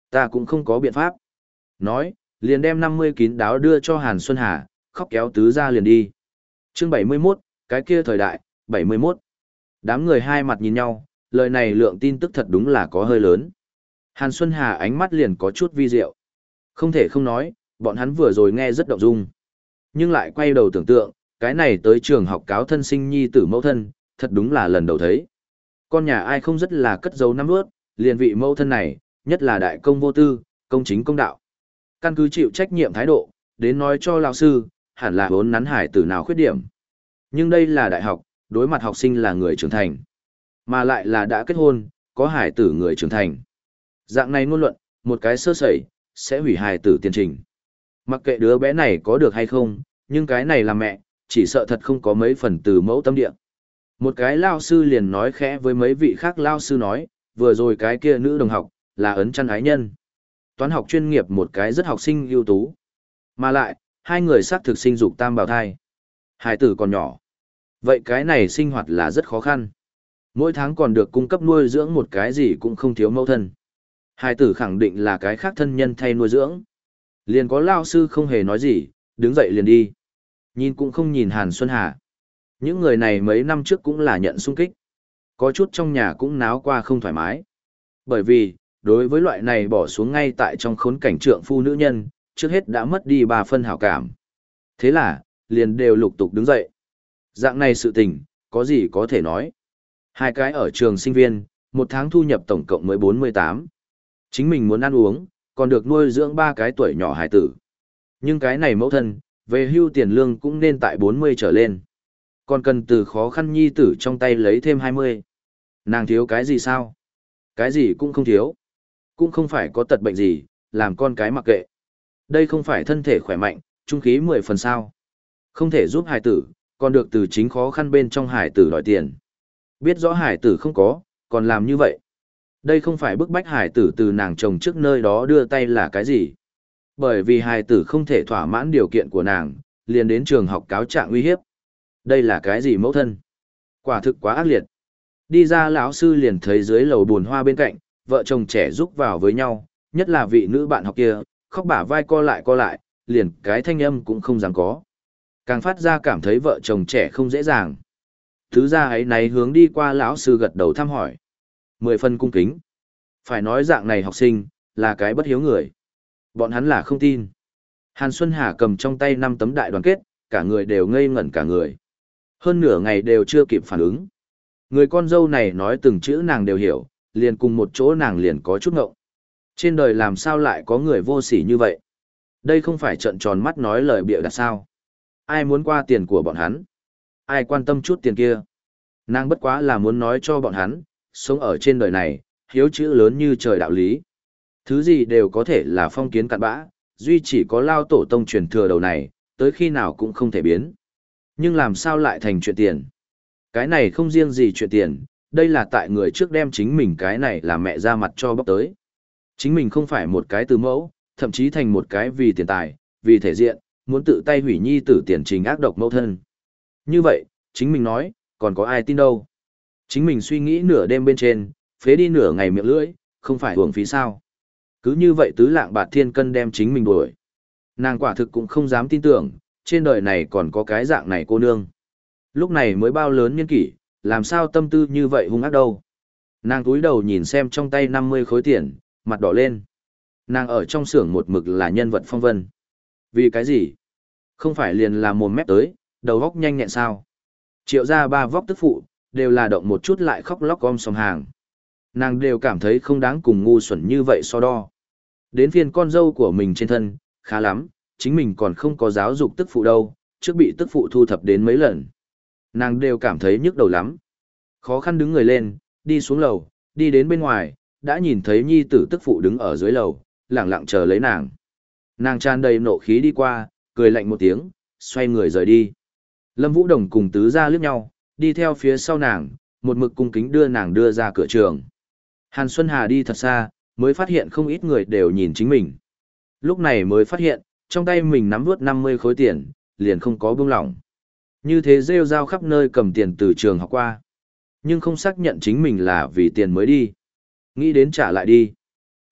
Ta cũng không có biện pháp. Nói, liền đem năm mươi kín đáo đưa cho Hàn Xuân Hà, khóc kéo tứ ra liền đi. Chương bảy mươi mốt, cái kia thời đại, bảy mươi mốt. Đám người hai mặt nhìn nhau, lời này lượng tin tức thật đúng là có hơi lớn. Hàn Xuân Hà ánh mắt liền có chút vi diệu. Không thể không nói, bọn hắn vừa rồi nghe rất động dung. Nhưng lại quay đầu tưởng tượng, cái này tới trường học cáo thân sinh nhi tử mẫu thân, thật đúng là lần đầu thấy. Con nhà ai không rất là cất giấu năm ướt, liền vị mẫu thân này, nhất là đại công vô tư, công chính công đạo. Căn cứ chịu trách nhiệm thái độ, đến nói cho lão sư, hẳn là vốn nắn hải tử nào khuyết điểm. Nhưng đây là đại học, đối mặt học sinh là người trưởng thành, mà lại là đã kết hôn, có hải tử người trưởng thành. Dạng này ngôn luận, một cái sơ sẩy, sẽ hủy hải tử tiến trình. Mặc kệ đứa bé này có được hay không, nhưng cái này là mẹ, chỉ sợ thật không có mấy phần từ mẫu tâm địa. Một cái lao sư liền nói khẽ với mấy vị khác lao sư nói, vừa rồi cái kia nữ đồng học, là ấn chăn ái nhân. Toán học chuyên nghiệp một cái rất học sinh ưu tú. Mà lại, hai người xác thực sinh dục tam bào thai. Hải tử còn nhỏ. Vậy cái này sinh hoạt là rất khó khăn. Mỗi tháng còn được cung cấp nuôi dưỡng một cái gì cũng không thiếu mẫu thân. Hải tử khẳng định là cái khác thân nhân thay nuôi dưỡng. Liền có lao sư không hề nói gì, đứng dậy liền đi. Nhìn cũng không nhìn Hàn Xuân Hà. Những người này mấy năm trước cũng là nhận sung kích. Có chút trong nhà cũng náo qua không thoải mái. Bởi vì, đối với loại này bỏ xuống ngay tại trong khốn cảnh trượng phu nữ nhân, trước hết đã mất đi ba phân hảo cảm. Thế là, liền đều lục tục đứng dậy. Dạng này sự tình, có gì có thể nói. Hai cái ở trường sinh viên, một tháng thu nhập tổng cộng mới bốn mươi tám. Chính mình muốn ăn uống, còn được nuôi dưỡng ba cái tuổi nhỏ hải tử. Nhưng cái này mẫu thân, về hưu tiền lương cũng nên tại bốn mươi trở lên. Còn cần từ khó khăn nhi tử trong tay lấy thêm hai mươi. Nàng thiếu cái gì sao? Cái gì cũng không thiếu. Cũng không phải có tật bệnh gì, làm con cái mặc kệ. Đây không phải thân thể khỏe mạnh, trung khí mười phần sao. Không thể giúp hải tử, còn được từ chính khó khăn bên trong hải tử đòi tiền. Biết rõ hải tử không có, còn làm như vậy. Đây không phải bức bách hải tử từ nàng chồng trước nơi đó đưa tay là cái gì. Bởi vì hải tử không thể thỏa mãn điều kiện của nàng, liền đến trường học cáo trạng uy hiếp. Đây là cái gì mẫu thân? Quả thực quá ác liệt. Đi ra lão sư liền thấy dưới lầu buồn hoa bên cạnh, vợ chồng trẻ rúc vào với nhau, nhất là vị nữ bạn học kia, khóc bả vai co lại co lại, liền cái thanh âm cũng không dám có. Càng phát ra cảm thấy vợ chồng trẻ không dễ dàng. Thứ ra ấy náy hướng đi qua lão sư gật đầu thăm hỏi. Mười phân cung kính. Phải nói dạng này học sinh, là cái bất hiếu người. Bọn hắn là không tin. Hàn Xuân Hà cầm trong tay năm tấm đại đoàn kết, cả người đều ngây ngẩn cả người. Hơn nửa ngày đều chưa kịp phản ứng. Người con dâu này nói từng chữ nàng đều hiểu, liền cùng một chỗ nàng liền có chút ngộng. Trên đời làm sao lại có người vô sỉ như vậy? Đây không phải trợn tròn mắt nói lời bịa đặt sao? Ai muốn qua tiền của bọn hắn? Ai quan tâm chút tiền kia? Nàng bất quá là muốn nói cho bọn hắn, sống ở trên đời này, hiếu chữ lớn như trời đạo lý. Thứ gì đều có thể là phong kiến cặn bã, duy chỉ có lao tổ tông truyền thừa đầu này, tới khi nào cũng không thể biến. Nhưng làm sao lại thành chuyện tiền? Cái này không riêng gì chuyện tiền, đây là tại người trước đem chính mình cái này là mẹ ra mặt cho bóc tới. Chính mình không phải một cái từ mẫu, thậm chí thành một cái vì tiền tài, vì thể diện, muốn tự tay hủy nhi tử tiền trình ác độc mẫu thân. Như vậy, chính mình nói, còn có ai tin đâu. Chính mình suy nghĩ nửa đêm bên trên, phế đi nửa ngày miệng lưỡi, không phải uổng phí sao. Cứ như vậy tứ lạng bạt thiên cân đem chính mình đuổi. Nàng quả thực cũng không dám tin tưởng, trên đời này còn có cái dạng này cô nương. Lúc này mới bao lớn niên kỷ, làm sao tâm tư như vậy hung ác đâu. Nàng túi đầu nhìn xem trong tay năm mươi khối tiền, mặt đỏ lên. Nàng ở trong xưởng một mực là nhân vật phong vân. Vì cái gì? Không phải liền là mồm mép tới, đầu góc nhanh nhẹn sao? Triệu ra ba vóc tức phụ, đều là động một chút lại khóc lóc gom sòng hàng. Nàng đều cảm thấy không đáng cùng ngu xuẩn như vậy so đo. Đến phiên con dâu của mình trên thân, khá lắm, chính mình còn không có giáo dục tức phụ đâu, trước bị tức phụ thu thập đến mấy lần. Nàng đều cảm thấy nhức đầu lắm. Khó khăn đứng người lên, đi xuống lầu, đi đến bên ngoài, đã nhìn thấy nhi tử tức phụ đứng ở dưới lầu, lặng lặng chờ lấy nàng. Nàng tràn đầy nộ khí đi qua, cười lạnh một tiếng, xoay người rời đi. Lâm Vũ Đồng cùng tứ gia liếc nhau, đi theo phía sau nàng, một mực cung kính đưa nàng đưa ra cửa trường. Hàn Xuân Hà đi thật xa, mới phát hiện không ít người đều nhìn chính mình. Lúc này mới phát hiện, trong tay mình nắm vớt năm mươi khối tiền, liền không có buông lỏng. Như thế rêu rao khắp nơi cầm tiền từ trường học qua. Nhưng không xác nhận chính mình là vì tiền mới đi. Nghĩ đến trả lại đi.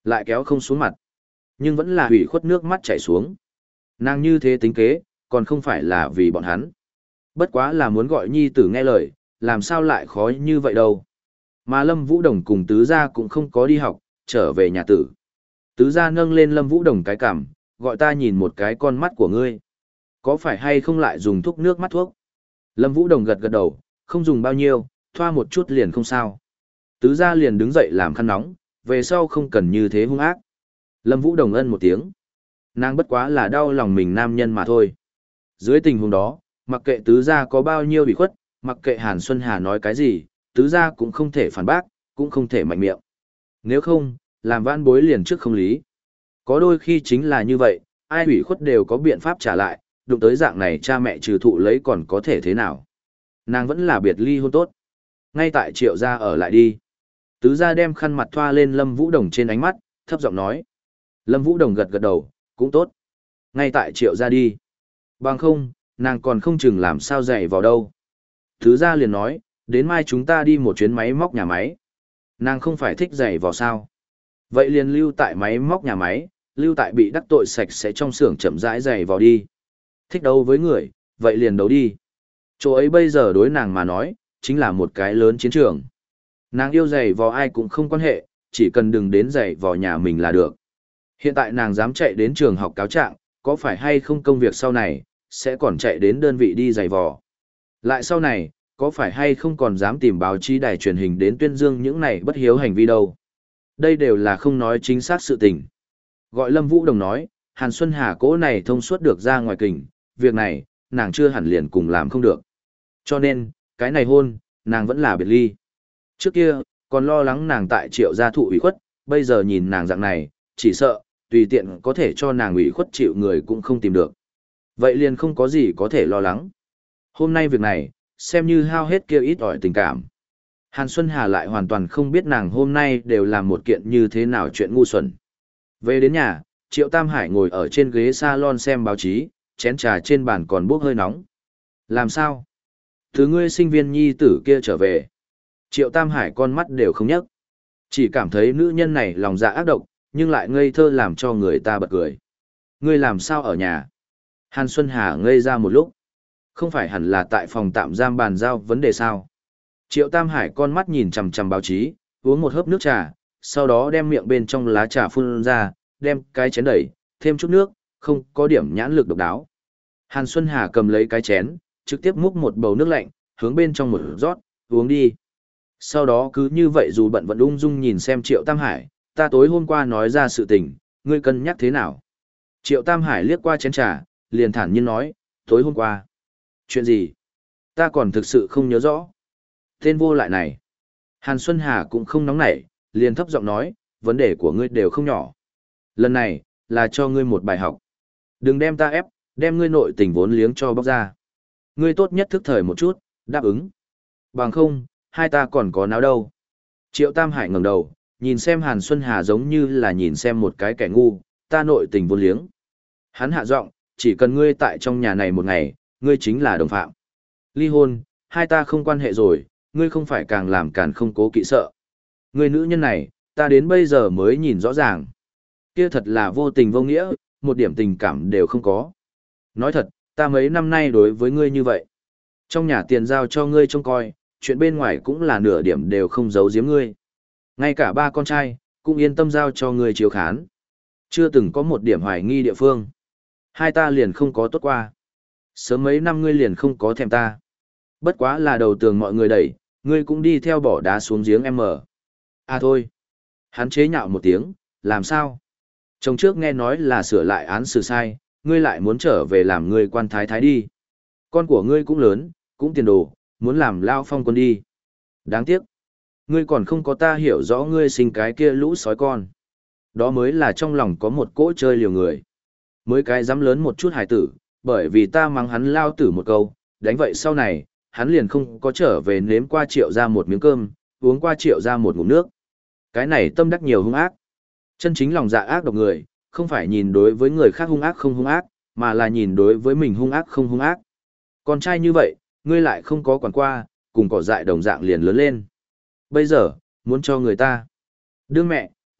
Lại kéo không xuống mặt. Nhưng vẫn là hủy khuất nước mắt chảy xuống. Nàng như thế tính kế, còn không phải là vì bọn hắn. Bất quá là muốn gọi nhi tử nghe lời, làm sao lại khó như vậy đâu. Mà Lâm Vũ Đồng cùng tứ gia cũng không có đi học, trở về nhà tử. Tứ gia nâng lên Lâm Vũ Đồng cái cằm, gọi ta nhìn một cái con mắt của ngươi. Có phải hay không lại dùng thuốc nước mắt thuốc? Lâm Vũ Đồng gật gật đầu, không dùng bao nhiêu, thoa một chút liền không sao. Tứ gia liền đứng dậy làm khăn nóng, về sau không cần như thế hung ác. Lâm Vũ Đồng ân một tiếng. Nàng bất quá là đau lòng mình nam nhân mà thôi. Dưới tình huống đó, mặc kệ tứ gia có bao nhiêu bị khuất, mặc kệ Hàn Xuân Hà nói cái gì, tứ gia cũng không thể phản bác, cũng không thể mạnh miệng. Nếu không, làm vãn bối liền trước không lý. Có đôi khi chính là như vậy, ai ủy khuất đều có biện pháp trả lại, đụng tới dạng này cha mẹ trừ thụ lấy còn có thể thế nào. Nàng vẫn là biệt ly hôn tốt. Ngay tại Triệu gia ở lại đi. Tứ gia đem khăn mặt thoa lên Lâm Vũ Đồng trên ánh mắt, thấp giọng nói. Lâm Vũ Đồng gật gật đầu, cũng tốt. Ngay tại Triệu gia đi. Bằng không, nàng còn không chừng làm sao dạy vào đâu. Tứ gia liền nói, đến mai chúng ta đi một chuyến máy móc nhà máy. Nàng không phải thích dạy vào sao. Vậy liền lưu tại máy móc nhà máy, lưu tại bị đắc tội sạch sẽ trong xưởng chậm rãi dạy vào đi. Thích đấu với người, vậy liền đấu đi. Chỗ ấy bây giờ đối nàng mà nói, chính là một cái lớn chiến trường. Nàng yêu giày vò ai cũng không quan hệ, chỉ cần đừng đến giày vò nhà mình là được. Hiện tại nàng dám chạy đến trường học cáo trạng, có phải hay không công việc sau này, sẽ còn chạy đến đơn vị đi giày vò. Lại sau này, có phải hay không còn dám tìm báo chí đài truyền hình đến tuyên dương những này bất hiếu hành vi đâu. Đây đều là không nói chính xác sự tình. Gọi Lâm Vũ Đồng nói, Hàn Xuân Hà cố này thông suốt được ra ngoài kình, việc này, nàng chưa hẳn liền cùng làm không được. Cho nên, cái này hôn, nàng vẫn là biệt ly. Trước kia, còn lo lắng nàng tại Triệu gia thụ ủy khuất, bây giờ nhìn nàng dạng này, chỉ sợ, tùy tiện có thể cho nàng ủy khuất chịu người cũng không tìm được. Vậy liền không có gì có thể lo lắng. Hôm nay việc này, xem như hao hết kia ít ỏi tình cảm. Hàn Xuân Hà lại hoàn toàn không biết nàng hôm nay đều làm một kiện như thế nào chuyện ngu xuẩn. Về đến nhà, Triệu Tam Hải ngồi ở trên ghế salon xem báo chí, chén trà trên bàn còn bốc hơi nóng. Làm sao? Thứ ngươi sinh viên nhi tử kia trở về. Triệu Tam Hải con mắt đều không nhấc. Chỉ cảm thấy nữ nhân này lòng dạ ác độc, nhưng lại ngây thơ làm cho người ta bật cười. Ngươi làm sao ở nhà? Hàn Xuân Hà ngây ra một lúc. Không phải hẳn là tại phòng tạm giam bàn giao vấn đề sao? Triệu Tam Hải con mắt nhìn chằm chằm báo chí, uống một hớp nước trà, sau đó đem miệng bên trong lá trà phun ra, đem cái chén đẩy, thêm chút nước, không có điểm nhãn lực độc đáo. Hàn Xuân Hà cầm lấy cái chén, trực tiếp múc một bầu nước lạnh, hướng bên trong một rót, uống đi. Sau đó cứ như vậy dù bận vẫn ung dung nhìn xem Triệu Tam Hải, ta tối hôm qua nói ra sự tình, ngươi cân nhắc thế nào? Triệu Tam Hải liếc qua chén trà, liền thản nhiên nói, tối hôm qua. Chuyện gì? Ta còn thực sự không nhớ rõ. Tên vô lại này. Hàn Xuân Hà cũng không nóng nảy, liền thấp giọng nói, vấn đề của ngươi đều không nhỏ. Lần này, là cho ngươi một bài học. Đừng đem ta ép, đem ngươi nội tình vốn liếng cho bóc ra. Ngươi tốt nhất thức thời một chút, đáp ứng. Bằng không, hai ta còn có náo đâu. Triệu Tam Hải ngẩng đầu, nhìn xem Hàn Xuân Hà giống như là nhìn xem một cái kẻ ngu, ta nội tình vốn liếng. Hắn hạ giọng, chỉ cần ngươi tại trong nhà này một ngày, ngươi chính là đồng phạm. Ly hôn, hai ta không quan hệ rồi, ngươi không phải càng làm càng không cố kỵ sợ. Ngươi nữ nhân này, ta đến bây giờ mới nhìn rõ ràng. Kia thật là vô tình vô nghĩa, một điểm tình cảm đều không có. Nói thật, ta mấy năm nay đối với ngươi như vậy. Trong nhà tiền giao cho ngươi trông coi, chuyện bên ngoài cũng là nửa điểm đều không giấu giếm ngươi. Ngay cả ba con trai, cũng yên tâm giao cho ngươi chiếu khán. Chưa từng có một điểm hoài nghi địa phương. Hai ta liền không có tốt qua. Sớm mấy năm ngươi liền không có thèm ta. Bất quá là đầu tường mọi người đẩy, ngươi cũng đi theo bỏ đá xuống giếng em mở. À thôi. Hắn chế nhạo một tiếng, làm sao? Chồng trước nghe nói là sửa lại án xử sai, ngươi lại muốn trở về làm ngươi quan thái thái đi. Con của ngươi cũng lớn, cũng tiền đồ, muốn làm lao phong quân đi. Đáng tiếc. Ngươi còn không có ta hiểu rõ ngươi sinh cái kia lũ sói con. Đó mới là trong lòng có một cỗ chơi liều người. Mới cái dám lớn một chút hài tử, bởi vì ta mắng hắn lao tử một câu, đánh vậy sau này, hắn liền không có trở về nếm qua Triệu ra một miếng cơm, uống qua Triệu ra một ngụm nước. Cái này tâm đắc nhiều hung ác. Chân chính lòng dạ ác độc người, không phải nhìn đối với người khác hung ác không hung ác, mà là nhìn đối với mình hung ác không hung ác. Con trai như vậy, ngươi lại không có quản qua, cùng cỏ dại đồng dạng liền lớn lên. Bây giờ, muốn cho người ta. Đương mẹ,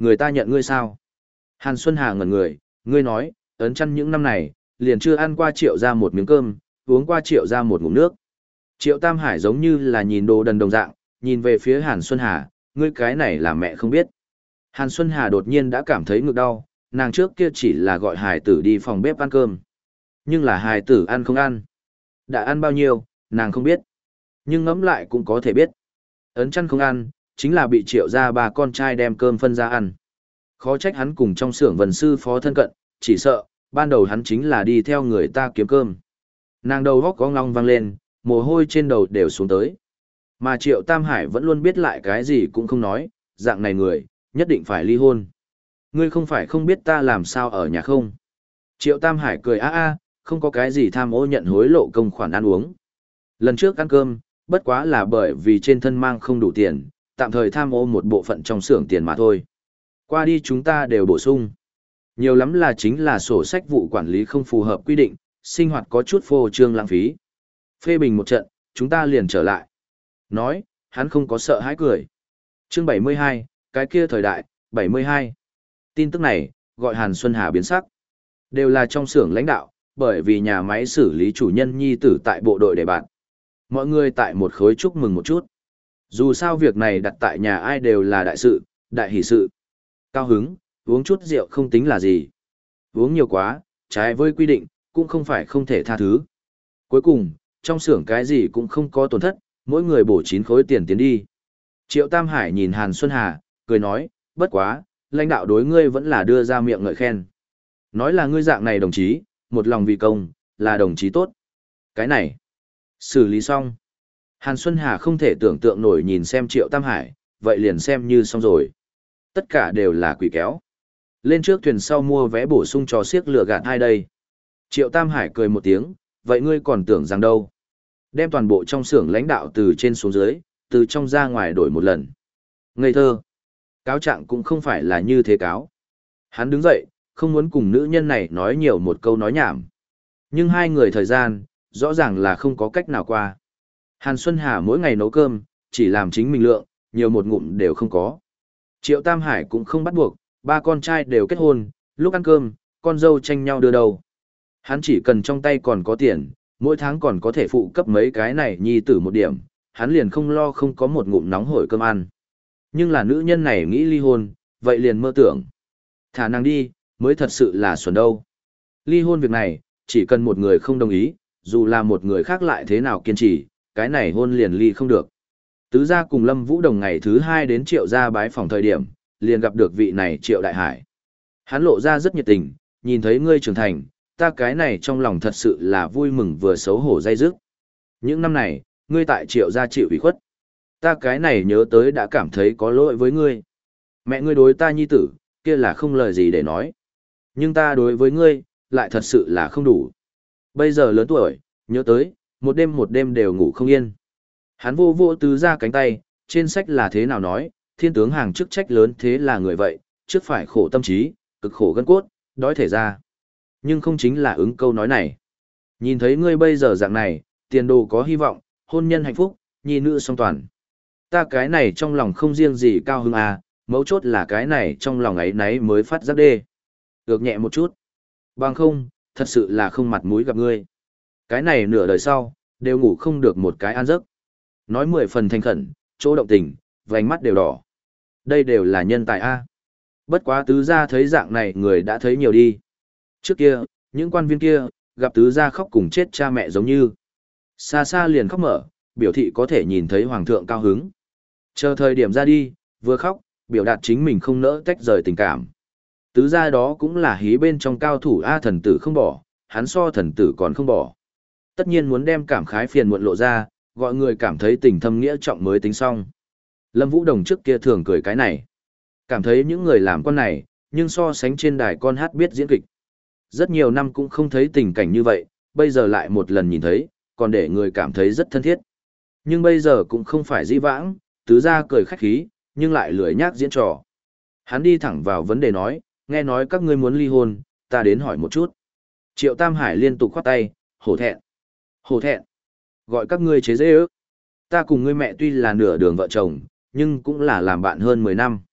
Người ta nhận ngươi sao? Hàn Xuân Hà ngẩn người, ngươi nói, ấn chăn những năm này, liền chưa ăn qua Triệu ra một miếng cơm, uống qua Triệu ra một ngụm nước. Triệu Tam Hải giống như là nhìn đồ đần đồng dạng, nhìn về phía Hàn Xuân Hà, ngươi cái này là mẹ không biết. Hàn Xuân Hà đột nhiên đã cảm thấy ngực đau, nàng trước kia chỉ là gọi hài tử đi phòng bếp ăn cơm. Nhưng là hài tử ăn không ăn. Đã ăn bao nhiêu, nàng không biết. Nhưng ngẫm lại cũng có thể biết. Ấn chăn không ăn, chính là bị Triệu ra ba con trai đem cơm phân ra ăn. Khó trách hắn cùng trong xưởng vần sư phó thân cận, chỉ sợ, ban đầu hắn chính là đi theo người ta kiếm cơm. Nàng đầu góc có ngong vang lên, mồ hôi trên đầu đều xuống tới. Mà Triệu Tam Hải vẫn luôn biết lại cái gì cũng không nói, dạng này người, nhất định phải ly hôn. Ngươi không phải không biết ta làm sao ở nhà không? Triệu Tam Hải cười a a, không có cái gì tham ô nhận hối lộ công khoản ăn uống. Lần trước ăn cơm, bất quá là bởi vì trên thân mang không đủ tiền, tạm thời tham ô một bộ phận trong xưởng tiền mà thôi. Qua đi chúng ta đều bổ sung. Nhiều lắm là chính là sổ sách vụ quản lý không phù hợp quy định, sinh hoạt có chút phô trương lãng phí. Phê bình một trận, chúng ta liền trở lại. Nói, hắn không có sợ hãi cười. Chương bảy mươi hai, cái kia thời đại, bảy mươi hai. Tin tức này, gọi Hàn Xuân Hà biến sắc. Đều là trong xưởng lãnh đạo, bởi vì nhà máy xử lý chủ nhân nhi tử tại bộ đội để bạn. Mọi người tại một khối chúc mừng một chút. Dù sao việc này đặt tại nhà ai đều là đại sự, đại hỷ sự. Cao hứng, uống chút rượu không tính là gì. Uống nhiều quá, trái với quy định, cũng không phải không thể tha thứ. Cuối cùng, trong xưởng cái gì cũng không có tổn thất, mỗi người bổ chín khối tiền tiến đi. Triệu Tam Hải nhìn Hàn Xuân Hà, cười nói, bất quá, lãnh đạo đối ngươi vẫn là đưa ra miệng ngợi khen. Nói là ngươi dạng này đồng chí, một lòng vì công, là đồng chí tốt. Cái này, xử lý xong. Hàn Xuân Hà không thể tưởng tượng nổi nhìn xem Triệu Tam Hải, vậy liền xem như xong rồi. Tất cả đều là quỷ kéo. Lên trước thuyền sau mua vé bổ sung cho siếc lừa gạt ai đây. Triệu Tam Hải cười một tiếng, vậy ngươi còn tưởng rằng đâu. Đem toàn bộ trong xưởng lãnh đạo từ trên xuống dưới, từ trong ra ngoài đổi một lần. Ngây thơ. Cáo trạng cũng không phải là như thế cáo. Hắn đứng dậy, không muốn cùng nữ nhân này nói nhiều một câu nói nhảm. Nhưng hai người thời gian, rõ ràng là không có cách nào qua. Hàn Xuân Hà mỗi ngày nấu cơm, chỉ làm chính mình lượng, nhiều một ngụm đều không có. Triệu Tam Hải cũng không bắt buộc, ba con trai đều kết hôn, lúc ăn cơm, con dâu tranh nhau đưa đầu. Hắn chỉ cần trong tay còn có tiền, mỗi tháng còn có thể phụ cấp mấy cái này nhi tử một điểm, hắn liền không lo không có một ngụm nóng hổi cơm ăn. Nhưng là nữ nhân này nghĩ ly hôn, vậy liền mơ tưởng. Thả nàng đi, mới thật sự là xuẩn đâu. Ly hôn việc này, chỉ cần một người không đồng ý, dù là một người khác lại thế nào kiên trì, cái này hôn liền ly không được. Tứ gia cùng Lâm Vũ Đồng ngày thứ hai đến Triệu gia bái phòng thời điểm, liền gặp được vị này Triệu Đại Hải. Hắn lộ ra rất nhiệt tình, nhìn thấy ngươi trưởng thành, ta cái này trong lòng thật sự là vui mừng vừa xấu hổ dây dứt. Những năm này, ngươi tại Triệu gia chịu ủy khuất. Ta cái này nhớ tới đã cảm thấy có lỗi với ngươi. Mẹ ngươi đối ta nhi tử, kia là không lời gì để nói. Nhưng ta đối với ngươi, lại thật sự là không đủ. Bây giờ lớn tuổi, nhớ tới, một đêm một đêm đều ngủ không yên. Hắn vô vô tứ ra cánh tay, trên sách là thế nào nói, thiên tướng hàng chức trách lớn thế là người vậy, trước phải khổ tâm trí, cực khổ gân cốt, đói thể ra. Nhưng không chính là ứng câu nói này. Nhìn thấy ngươi bây giờ dạng này, tiền đồ có hy vọng, hôn nhân hạnh phúc, nhi nữ song toàn. Ta cái này trong lòng không riêng gì cao hứng à, mấu chốt là cái này trong lòng ấy nấy mới phát giác đê. Được nhẹ một chút. Bằng không, thật sự là không mặt mũi gặp ngươi. Cái này nửa đời sau, đều ngủ không được một cái an giấc. Nói mười phần thành khẩn, chỗ động tình, vành mắt đều đỏ. Đây đều là nhân tài A. Bất quá tứ gia thấy dạng này người đã thấy nhiều đi. Trước kia, những quan viên kia, gặp tứ gia khóc cùng chết cha mẹ giống như. Xa xa liền khóc mở, biểu thị có thể nhìn thấy hoàng thượng cao hứng. Chờ thời điểm ra đi, vừa khóc, biểu đạt chính mình không nỡ tách rời tình cảm. Tứ gia đó cũng là hí bên trong cao thủ A thần tử không bỏ, hắn so thần tử còn không bỏ. Tất nhiên muốn đem cảm khái phiền muộn lộ ra, gọi người cảm thấy tình thâm nghĩa trọng mới tính xong. Lâm Vũ Đồng trước kia thường cười cái này. Cảm thấy những người làm con này, nhưng so sánh trên đài con hát biết diễn kịch. Rất nhiều năm cũng không thấy tình cảnh như vậy, bây giờ lại một lần nhìn thấy, còn để người cảm thấy rất thân thiết. Nhưng bây giờ cũng không phải dĩ vãng, tứ gia cười khách khí, nhưng lại lười nhác diễn trò. Hắn đi thẳng vào vấn đề nói, nghe nói các ngươi muốn ly hôn, ta đến hỏi một chút. Triệu Tam Hải liên tục khoát tay, hổ thẹn. Hổ thẹn. Gọi các ngươi chế dễ ước. Ta cùng ngươi mẹ tuy là nửa đường vợ chồng, nhưng cũng là làm bạn hơn mười năm.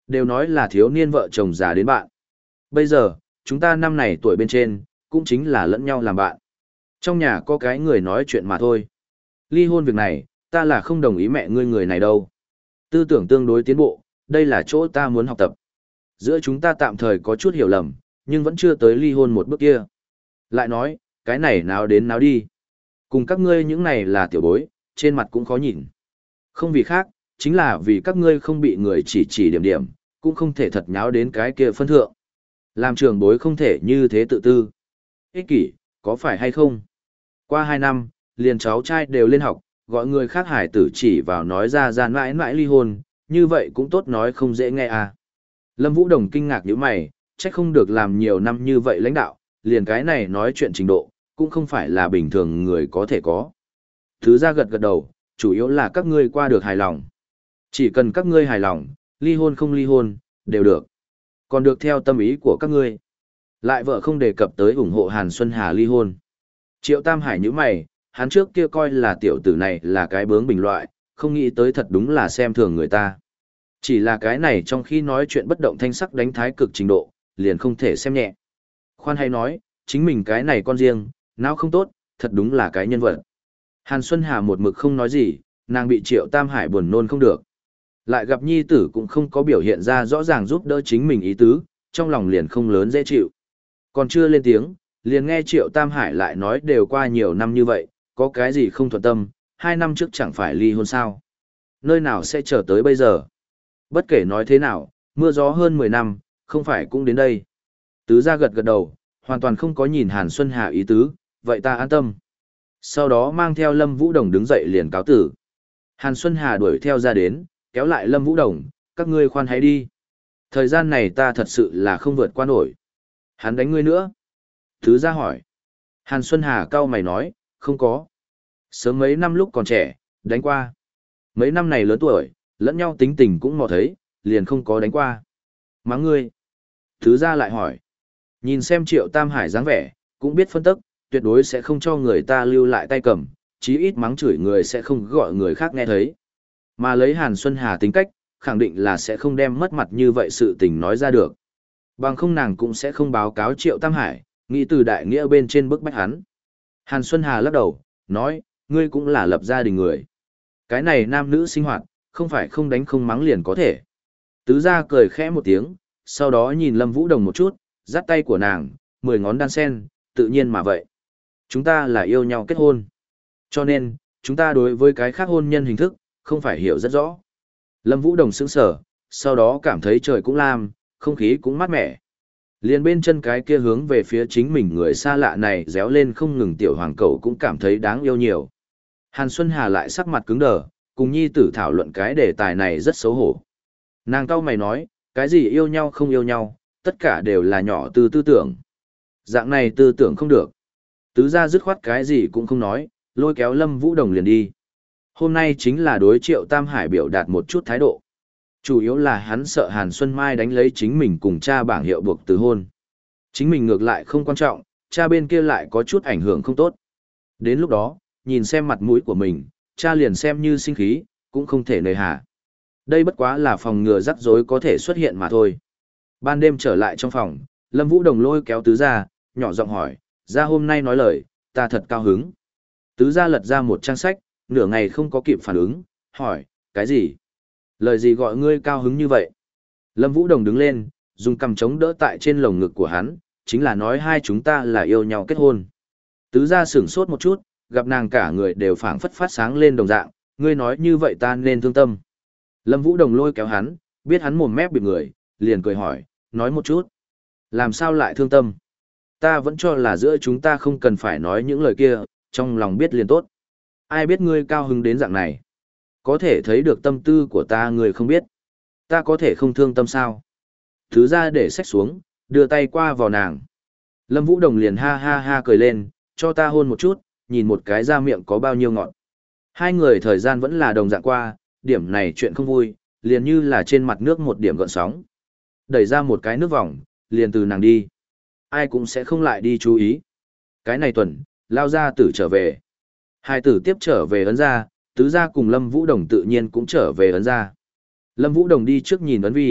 Đều nói là thiếu niên vợ chồng già đến bạn. Bây giờ, chúng ta năm này tuổi bên trên, cũng chính là lẫn nhau làm bạn. Trong nhà có cái người nói chuyện mà thôi. Ly hôn việc này, ta là không đồng ý mẹ ngươi người này đâu. Tư tưởng tương đối tiến bộ, đây là chỗ ta muốn học tập. Giữa chúng ta tạm thời có chút hiểu lầm, nhưng vẫn chưa tới ly hôn một bước kia. Lại nói, cái này nào đến nào đi. Cùng các ngươi những này là tiểu bối, trên mặt cũng khó nhìn. Không vì khác, chính là vì các ngươi không bị người chỉ chỉ điểm điểm, cũng không thể thật nháo đến cái kia phân thượng. Làm trưởng bối không thể như thế tự tư. Ích kỷ, có phải hay không? Qua hai năm, liền cháu trai đều lên học, gọi người khác hải tử chỉ vào nói ra ra mãi mãi ly hôn, như vậy cũng tốt nói không dễ nghe à. Lâm Vũ Đồng kinh ngạc như mày, trách không được làm nhiều năm như vậy lãnh đạo, liền cái này nói chuyện trình độ, cũng không phải là bình thường người có thể có. Thứ ra gật gật đầu, chủ yếu là các ngươi qua được hài lòng. Chỉ cần các ngươi hài lòng, ly hôn không ly hôn, đều được. Còn được theo tâm ý của các ngươi. Lại vợ không đề cập tới ủng hộ Hàn Xuân Hà ly hôn. Triệu Tam Hải như mày, hắn trước kia coi là tiểu tử này là cái bướng bình loại, không nghĩ tới thật đúng là xem thường người ta. Chỉ là cái này trong khi nói chuyện bất động thanh sắc đánh thái cực trình độ, liền không thể xem nhẹ. Khoan hay nói, chính mình cái này con riêng, não không tốt, thật đúng là cái nhân vật. Hàn Xuân Hà một mực không nói gì, nàng bị Triệu Tam Hải buồn nôn không được. Lại gặp nhi tử cũng không có biểu hiện ra rõ ràng giúp đỡ chính mình ý tứ, trong lòng liền không lớn dễ chịu. Còn chưa lên tiếng, liền nghe Triệu Tam Hải lại nói đều qua nhiều năm như vậy, có cái gì không thuận tâm, hai năm trước chẳng phải ly hôn sao. Nơi nào sẽ chờ tới bây giờ? Bất kể nói thế nào, mưa gió hơn mười năm, không phải cũng đến đây. Tứ gia gật gật đầu, hoàn toàn không có nhìn Hàn Xuân Hà ý tứ, vậy ta an tâm. Sau đó mang theo Lâm Vũ Đồng đứng dậy liền cáo tử. Hàn Xuân Hà đuổi theo ra đến, kéo lại Lâm Vũ Đồng, các ngươi khoan hãy đi. Thời gian này ta thật sự là không vượt qua nổi. Hắn đánh ngươi nữa. Tứ gia hỏi. Hàn Xuân Hà cau mày nói, không có. Sớm mấy năm lúc còn trẻ, đánh qua. Mấy năm này lớn tuổi, lẫn nhau tính tình cũng mò thấy, liền không có đánh qua. Mắng ngươi. Tứ gia lại hỏi. Nhìn xem Triệu Tam Hải dáng vẻ, cũng biết phân tức, tuyệt đối sẽ không cho người ta lưu lại tay cầm, chí ít mắng chửi người sẽ không gọi người khác nghe thấy. Mà lấy Hàn Xuân Hà tính cách, khẳng định là sẽ không đem mất mặt như vậy sự tình nói ra được. Bằng không nàng cũng sẽ không báo cáo Triệu Tam Hải, nghĩ từ đại nghĩa bên trên bức bách hắn. Hàn Xuân Hà lắc đầu, nói, ngươi cũng là lập gia đình người. Cái này nam nữ sinh hoạt, không phải không đánh không mắng liền có thể. Tứ gia cười khẽ một tiếng, sau đó nhìn Lâm Vũ Đồng một chút, dắt tay của nàng, mười ngón đan sen, tự nhiên mà vậy. Chúng ta là yêu nhau kết hôn. Cho nên, chúng ta đối với cái khác hôn nhân hình thức, không phải hiểu rất rõ. Lâm Vũ Đồng sững sờ, sau đó cảm thấy trời cũng lam, không khí cũng mát mẻ. Liền bên chân cái kia hướng về phía chính mình người xa lạ này réo lên không ngừng tiểu hoàng cẩu cũng cảm thấy đáng yêu nhiều. Hàn Xuân Hà lại sắc mặt cứng đờ, cùng nhi tử thảo luận cái đề tài này rất xấu hổ. Nàng cau mày nói, cái gì yêu nhau không yêu nhau, tất cả đều là nhỏ từ tư tưởng. Dạng này tư tưởng không được. Tứ gia dứt khoát cái gì cũng không nói, lôi kéo Lâm Vũ Đồng liền đi. Hôm nay chính là đối Triệu Tam Hải biểu đạt một chút thái độ. Chủ yếu là hắn sợ Hàn Xuân Mai đánh lấy chính mình cùng cha bảng hiệu buộc từ hôn. Chính mình ngược lại không quan trọng, cha bên kia lại có chút ảnh hưởng không tốt. Đến lúc đó, nhìn xem mặt mũi của mình, cha liền xem như sinh khí, cũng không thể nề hà. Đây bất quá là phòng ngừa rắc rối có thể xuất hiện mà thôi. Ban đêm trở lại trong phòng, Lâm Vũ Đồng lôi kéo tứ gia, nhỏ giọng hỏi, ra hôm nay nói lời, ta thật cao hứng. Tứ gia lật ra một trang sách, nửa ngày không có kịp phản ứng, hỏi, cái gì? Lời gì gọi ngươi cao hứng như vậy? Lâm Vũ Đồng đứng lên, dùng cằm chống đỡ tại trên lồng ngực của hắn, chính là nói hai chúng ta là yêu nhau kết hôn. Tứ gia sửng sốt một chút, gặp nàng cả người đều phảng phất phát sáng lên đồng dạng, ngươi nói như vậy ta nên thương tâm. Lâm Vũ Đồng lôi kéo hắn, biết hắn mồm mép bịp người, liền cười hỏi, nói một chút. Làm sao lại thương tâm? Ta vẫn cho là giữa chúng ta không cần phải nói những lời kia, trong lòng biết liền tốt. Ai biết ngươi cao hứng đến dạng này? Có thể thấy được tâm tư của ta người không biết. Ta có thể không thương tâm sao? Thứ ra để xách xuống, đưa tay qua vào nàng. Lâm Vũ Đồng liền ha ha ha cười lên, cho ta hôn một chút, nhìn một cái ra miệng có bao nhiêu ngọt. Hai người thời gian vẫn là đồng dạng qua, điểm này chuyện không vui, liền như là trên mặt nước một điểm gợn sóng. Đẩy ra một cái nước vòng, liền từ nàng đi. Ai cũng sẽ không lại đi chú ý. Cái này tuần, lao ra tử trở về. Hai tử tiếp trở về ấn ra, tứ gia cùng Lâm Vũ Đồng tự nhiên cũng trở về ấn ra. Lâm Vũ Đồng đi trước nhìn ấn vi,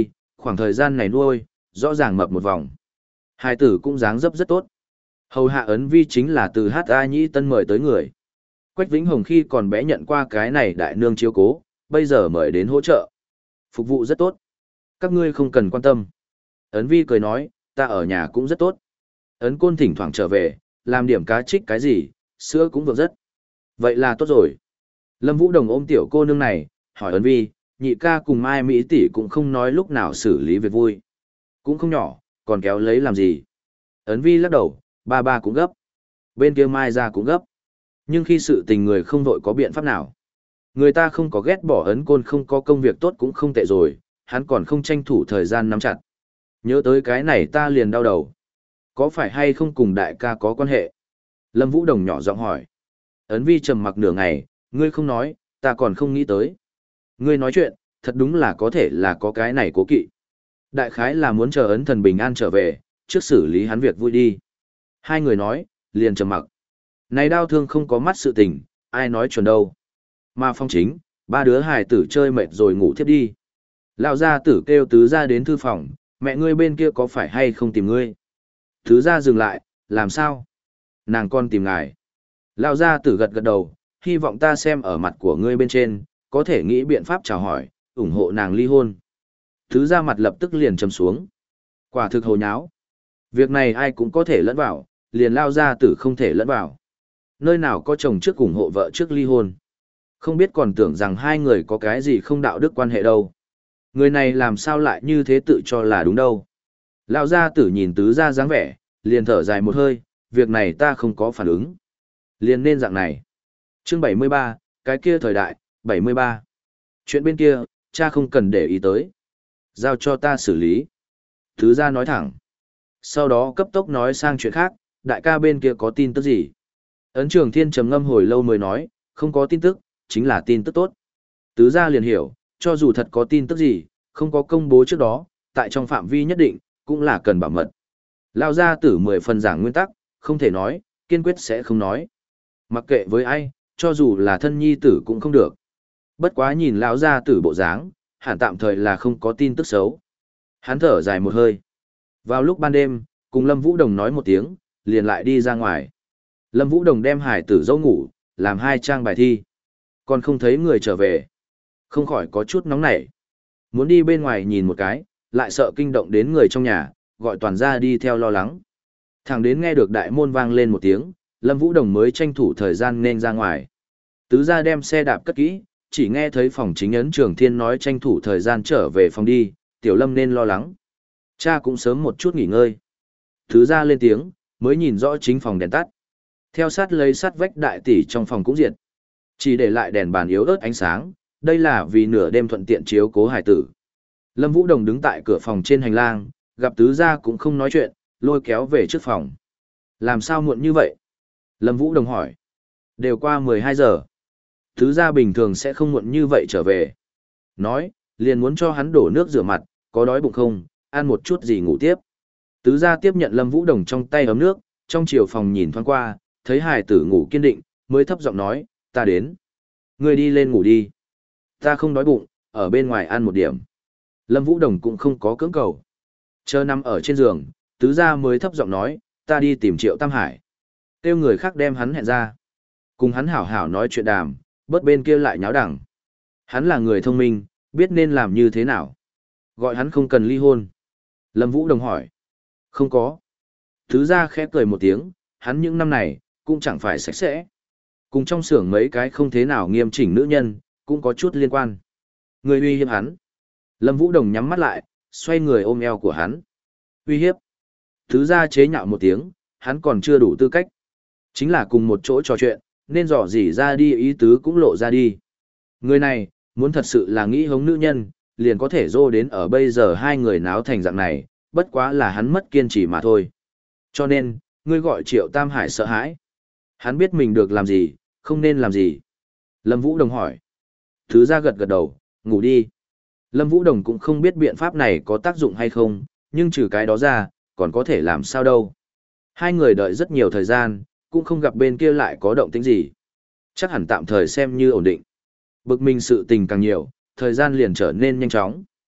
khoảng thời gian này nuôi, rõ ràng mập một vòng. Hai tử cũng dáng dấp rất tốt. Hầu hạ ấn vi chính là từ hát a nhĩ tân mời tới người. Quách Vĩnh Hồng khi còn bé nhận qua cái này đại nương chiếu cố, bây giờ mời đến hỗ trợ. Phục vụ rất tốt. Các ngươi không cần quan tâm. Ấn vi cười nói, ta ở nhà cũng rất tốt. Ấn côn thỉnh thoảng trở về, làm điểm cá trích cái gì, sữa cũng vượng rất. Vậy là tốt rồi. Lâm Vũ Đồng ôm tiểu cô nương này, hỏi Ấn vi, nhị ca cùng Mai Mỹ tỷ cũng không nói lúc nào xử lý việc vui. Cũng không nhỏ, còn kéo lấy làm gì. Ấn vi lắc đầu, ba ba cũng gấp. Bên kia Mai ra cũng gấp. Nhưng khi sự tình người không vội có biện pháp nào. Người ta không có ghét bỏ Ấn côn không có công việc tốt cũng không tệ rồi, hắn còn không tranh thủ thời gian nắm chặt. Nhớ tới cái này ta liền đau đầu. Có phải hay không cùng đại ca có quan hệ? Lâm Vũ Đồng nhỏ giọng hỏi. Ấn vi trầm mặc nửa ngày, ngươi không nói, ta còn không nghĩ tới. Ngươi nói chuyện, thật đúng là có thể là có cái này cố kỵ. Đại khái là muốn chờ Ấn thần bình an trở về, trước xử lý hắn việc vui đi. Hai người nói, liền trầm mặc. Này đau thương không có mắt sự tình, ai nói chuẩn đâu. Mà Phong chính, ba đứa hài tử chơi mệt rồi ngủ thiếp đi. Lão gia tử kêu tứ gia đến thư phòng, mẹ ngươi bên kia có phải hay không tìm ngươi? Tứ gia dừng lại, làm sao? Nàng con tìm ngài. Lão gia tử gật gật đầu, hy vọng ta xem ở mặt của ngươi bên trên, có thể nghĩ biện pháp chào hỏi, ủng hộ nàng ly hôn. Tứ gia mặt lập tức liền trầm xuống. Quả thực hồ nháo. Việc này ai cũng có thể lẫn vào, liền Lão gia tử không thể lẫn vào. Nơi nào có chồng trước ủng hộ vợ trước ly hôn. Không biết còn tưởng rằng hai người có cái gì không đạo đức quan hệ đâu. Người này làm sao lại như thế tự cho là đúng đâu. Lão gia tử nhìn tứ gia dáng vẻ, liền thở dài một hơi, việc này ta không có phản ứng. Liền nên dạng này. Chương bảy mươi ba, cái kia thời đại, bảy mươi ba. Chuyện bên kia, cha không cần để ý tới. Giao cho ta xử lý. Tứ gia nói thẳng. Sau đó cấp tốc nói sang chuyện khác, đại ca bên kia có tin tức gì? Ấn Trường Thiên trầm ngâm hồi lâu mới nói, không có tin tức, chính là tin tức tốt. Tứ gia liền hiểu, cho dù thật có tin tức gì, không có công bố trước đó, tại trong phạm vi nhất định, cũng là cần bảo mật. Lao gia tử mười phần giảng nguyên tắc, không thể nói, kiên quyết sẽ không nói. Mặc kệ với ai, cho dù là thân nhi tử cũng không được. Bất quá nhìn lão gia tử bộ dáng, hẳn tạm thời là không có tin tức xấu. Hắn thở dài một hơi. Vào lúc ban đêm, cùng Lâm Vũ Đồng nói một tiếng, liền lại đi ra ngoài. Lâm Vũ Đồng đem hải tử dâu ngủ, làm hai trang bài thi. Còn không thấy người trở về. Không khỏi có chút nóng nảy. Muốn đi bên ngoài nhìn một cái, lại sợ kinh động đến người trong nhà, gọi toàn ra đi theo lo lắng. Thẳng đến nghe được đại môn vang lên một tiếng, Lâm Vũ Đồng mới tranh thủ thời gian nên ra ngoài. Tứ gia đem xe đạp cất kỹ, chỉ nghe thấy phòng chính Ấn Trường Thiên nói tranh thủ thời gian trở về phòng đi, Tiểu Lâm nên lo lắng. Cha cũng sớm một chút nghỉ ngơi. Tứ gia lên tiếng, mới nhìn rõ chính phòng đèn tắt. Theo sát lấy sát vách đại tỷ trong phòng cũng diệt. Chỉ để lại đèn bàn yếu ớt ánh sáng, đây là vì nửa đêm thuận tiện chiếu cố hải tử. Lâm Vũ Đồng đứng tại cửa phòng trên hành lang, gặp tứ gia cũng không nói chuyện, lôi kéo về trước phòng. Làm sao muộn như vậy? Lâm Vũ Đồng hỏi. Đều qua mười hai giờ. Tứ gia bình thường sẽ không muộn như vậy trở về. Nói, liền muốn cho hắn đổ nước rửa mặt, có đói bụng không, ăn một chút gì ngủ tiếp. Tứ gia tiếp nhận Lâm Vũ Đồng trong tay ấm nước, trong chiều phòng nhìn thoáng qua, thấy hải tử ngủ kiên định, mới thấp giọng nói, ta đến. Ngươi đi lên ngủ đi. Ta không đói bụng, ở bên ngoài ăn một điểm. Lâm Vũ Đồng cũng không có cưỡng cầu. Chờ nằm ở trên giường, tứ gia mới thấp giọng nói, ta đi tìm Triệu Tam Hải. Kêu người khác đem hắn hẹn ra. Cùng hắn hảo hảo nói chuyện đàm, bớt bên kia lại nháo đẳng. Hắn là người thông minh, biết nên làm như thế nào. Gọi hắn không cần ly hôn. Lâm Vũ Đồng hỏi. Không có. Tứ gia khẽ cười một tiếng, hắn những năm này, cũng chẳng phải sạch sẽ. Cùng trong xưởng mấy cái không thế nào nghiêm chỉnh nữ nhân, cũng có chút liên quan. Người uy hiếp hắn. Lâm Vũ Đồng nhắm mắt lại, xoay người ôm eo của hắn. Uy hiếp. Tứ gia chế nhạo một tiếng, hắn còn chưa đủ tư cách. Chính là cùng một chỗ trò chuyện, nên dò dỉ ra đi ý tứ cũng lộ ra đi. Người này, muốn thật sự là nghĩ hống nữ nhân, liền có thể dô đến ở bây giờ hai người náo thành dạng này, bất quá là hắn mất kiên trì mà thôi. Cho nên, ngươi gọi Triệu Tam Hải sợ hãi. Hắn biết mình được làm gì, không nên làm gì. Lâm Vũ Đồng hỏi. Thứ ra gật gật đầu, ngủ đi. Lâm Vũ Đồng cũng không biết biện pháp này có tác dụng hay không, nhưng trừ cái đó ra, còn có thể làm sao đâu. Hai người đợi rất nhiều thời gian, cũng không gặp bên kia lại có động tĩnh gì. Chắc hẳn tạm thời xem như ổn định. Bực mình sự tình càng nhiều, thời gian liền trở nên nhanh chóng.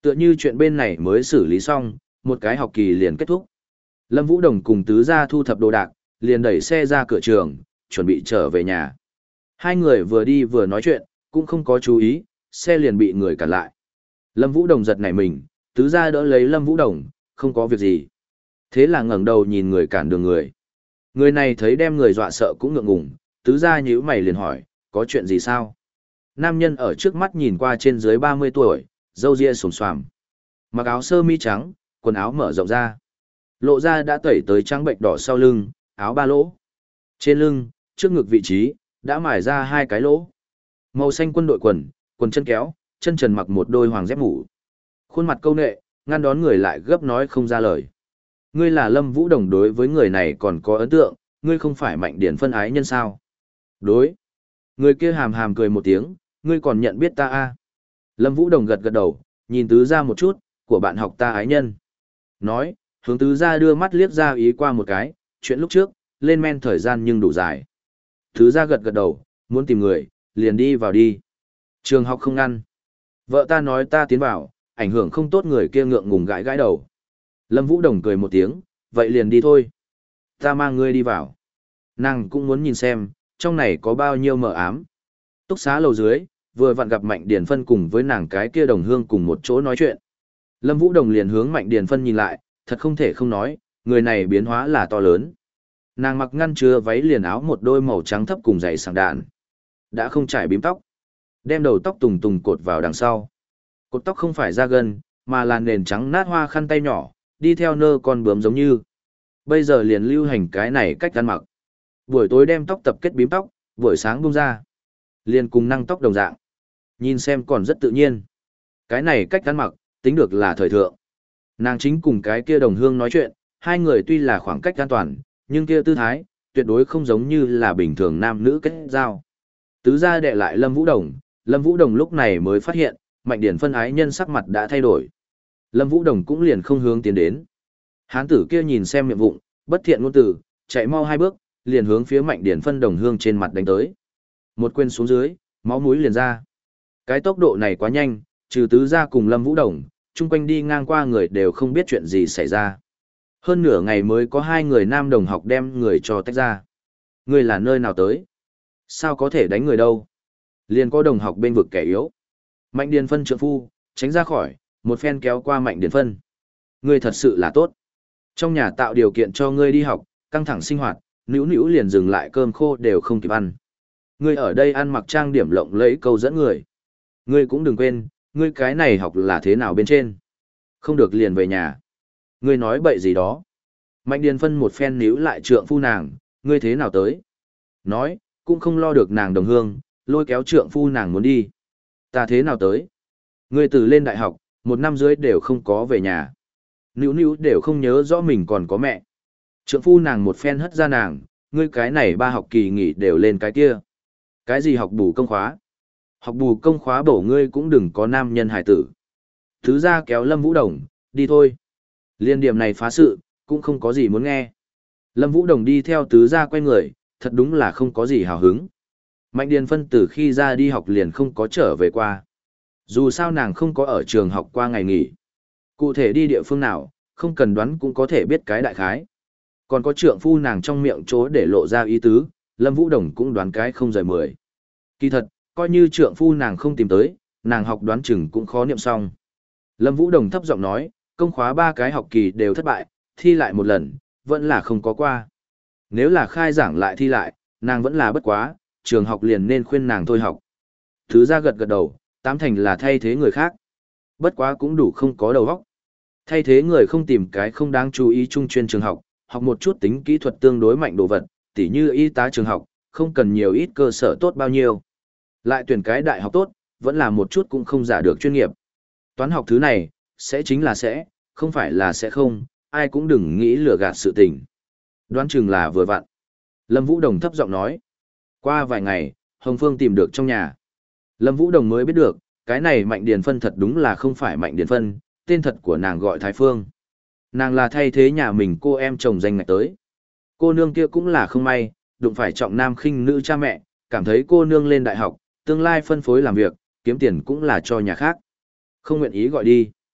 Tựa như chuyện bên này mới xử lý xong, một cái học kỳ liền kết thúc. Lâm Vũ Đồng cùng tứ gia thu thập đồ đạc, liền đẩy xe ra cửa trường, chuẩn bị trở về nhà. Hai người vừa đi vừa nói chuyện, cũng không có chú ý, xe liền bị người cản lại. Lâm Vũ Đồng giật nảy mình, tứ gia đỡ lấy Lâm Vũ Đồng, không có việc gì. Thế là ngẩng đầu nhìn người cản đường người. Người này thấy đem người dọa sợ cũng ngượng ngùng, tứ gia nhíu mày liền hỏi, có chuyện gì sao? Nam nhân ở trước mắt nhìn qua trên dưới ba mươi tuổi, râu ria xồm xoàm. Mặc áo sơ mi trắng, quần áo mở rộng ra. Lộ ra đã tẩy tới trắng bệnh đỏ sau lưng, áo ba lỗ. Trên lưng, trước ngực vị trí, đã mài ra hai cái lỗ. Màu xanh quân đội quần, quần chân kéo, chân trần mặc một đôi hoàng dép mũ. Khuôn mặt câu nệ, ngăn đón người lại gấp nói không ra lời. Ngươi là Lâm Vũ Đồng, đối với người này còn có ấn tượng, ngươi không phải Mạnh Điển phân ái nhân sao? Đối. Người kia hàm hàm cười một tiếng, ngươi còn nhận biết ta a? Lâm Vũ Đồng gật gật đầu, nhìn tứ gia một chút, của bạn học ta ái nhân. Nói, hướng tứ gia đưa mắt liếc ra ý qua một cái, chuyện lúc trước, lên men thời gian nhưng đủ dài. Tứ gia gật gật đầu, muốn tìm người, liền đi vào đi. Trường học không ngăn. Vợ ta nói ta tiến vào, ảnh hưởng không tốt, người kia ngượng ngùng gãi gãi đầu. Lâm Vũ Đồng cười một tiếng, vậy liền đi thôi. Ta mang ngươi đi vào. Nàng cũng muốn nhìn xem, trong này có bao nhiêu mờ ám. Túc xá lầu dưới, vừa vặn gặp Mạnh Điền Phân cùng với nàng cái kia đồng hương cùng một chỗ nói chuyện. Lâm Vũ Đồng liền hướng Mạnh Điền Phân nhìn lại, thật không thể không nói, người này biến hóa là to lớn. Nàng mặc ngăn chứa váy liền áo một đôi màu trắng thấp cùng giày sảng đạn. Đã không trải bím tóc. Đem đầu tóc tùng tùng cột vào đằng sau. Cột tóc không phải da gân, mà là nền trắng nát hoa khăn tay nhỏ, đi theo nơ con bướm giống như. Bây giờ liền lưu hành cái này cách ăn mặc. Buổi tối đem tóc tập kết bím tóc, buổi sáng bung ra. Liền cùng năng tóc đồng dạng. Nhìn xem còn rất tự nhiên. Cái này cách ăn mặc, tính được là thời thượng. Nàng chính cùng cái kia đồng hương nói chuyện, hai người tuy là khoảng cách an toàn, nhưng kia tư thái, tuyệt đối không giống như là bình thường nam nữ kết giao. Tứ gia đệ lại Lâm Vũ Đồng, Lâm Vũ Đồng lúc này mới phát hiện, Mạnh Điển phân ái nhân sắc mặt đã thay đổi. Lâm Vũ Đồng cũng liền không hướng tiến đến. Hán tử kia nhìn xem miệng vụng, bất thiện ngôn từ, chạy mau hai bước, liền hướng phía Mạnh Điển phân đồng hương trên mặt đánh tới. Một quyền xuống dưới, máu mũi liền ra. Cái tốc độ này quá nhanh, trừ tứ gia cùng Lâm Vũ Đồng, chung quanh đi ngang qua người đều không biết chuyện gì xảy ra. Hơn nửa ngày mới có hai người nam đồng học đem người cho tách ra. Người là nơi nào tới? Sao có thể đánh người đâu? Liền có đồng học bên vực kẻ yếu. Mạnh Điền Phân trượng phu, tránh ra khỏi, một phen kéo qua Mạnh Điền Phân. Ngươi thật sự là tốt. Trong nhà tạo điều kiện cho ngươi đi học, căng thẳng sinh hoạt, nữu nữu liền dừng lại cơm khô đều không kịp ăn. Ngươi ở đây ăn mặc trang điểm lộng lẫy câu dẫn người. Ngươi cũng đừng quên, ngươi cái này học là thế nào bên trên. Không được liền về nhà. Ngươi nói bậy gì đó. Mạnh Điền Phân một phen níu lại trượng phu nàng, ngươi thế nào tới. Nói, cũng không lo được nàng đồng hương, lôi kéo trượng phu nàng muốn đi. Ta thế nào tới? Ngươi từ lên đại học, một năm dưới đều không có về nhà. Nữu nữu đều không nhớ rõ mình còn có mẹ. Trượng phu nàng một phen hất ra nàng, ngươi cái này ba học kỳ nghỉ đều lên cái kia. Cái gì học bù công khóa? Học bù công khóa bổ ngươi cũng đừng có nam nhân hải tử. Thứ ra kéo Lâm Vũ Đồng, đi thôi. Liên điểm này phá sự, cũng không có gì muốn nghe. Lâm Vũ Đồng đi theo tứ gia quay người, thật đúng là không có gì hào hứng. Mạnh Điền Phân từ khi ra đi học liền không có trở về qua. Dù sao nàng không có ở trường học qua ngày nghỉ. Cụ thể đi địa phương nào, không cần đoán cũng có thể biết cái đại khái. Còn có trượng phu nàng trong miệng chỗ để lộ ra ý tứ, Lâm Vũ Đồng cũng đoán cái không rời mười. Kỳ thật, coi như trượng phu nàng không tìm tới, nàng học đoán chừng cũng khó niệm xong. Lâm Vũ Đồng thấp giọng nói, công khóa ba cái học kỳ đều thất bại, thi lại một lần, vẫn là không có qua. Nếu là khai giảng lại thi lại, nàng vẫn là bất quá, trường học liền nên khuyên nàng thôi học. Thứ ra gật gật đầu, tám thành là thay thế người khác. Bất quá cũng đủ không có đầu óc. Thay thế người không tìm cái không đáng chú ý trung chuyên trường học, học một chút tính kỹ thuật tương đối mạnh đồ vật, tỉ như y tá trường học, không cần nhiều ít cơ sở tốt bao nhiêu. Lại tuyển cái đại học tốt, vẫn là một chút cũng không giả được chuyên nghiệp. Toán học thứ này, sẽ chính là sẽ, không phải là sẽ không, ai cũng đừng nghĩ lừa gạt sự tình. Đoán chừng là vừa vặn. Lâm Vũ Đồng thấp giọng nói. Qua vài ngày, Hồng Phương tìm được trong nhà. Lâm Vũ Đồng mới biết được, cái này Mạnh Điền Phân thật đúng là không phải Mạnh Điền Phân, tên thật của nàng gọi Thái Phương. Nàng là thay thế nhà mình cô em chồng danh ngạch tới. Cô nương kia cũng là không may, đụng phải trọng nam khinh nữ cha mẹ, cảm thấy cô nương lên đại học, tương lai phân phối làm việc, kiếm tiền cũng là cho nhà khác. Không nguyện ý gọi đi.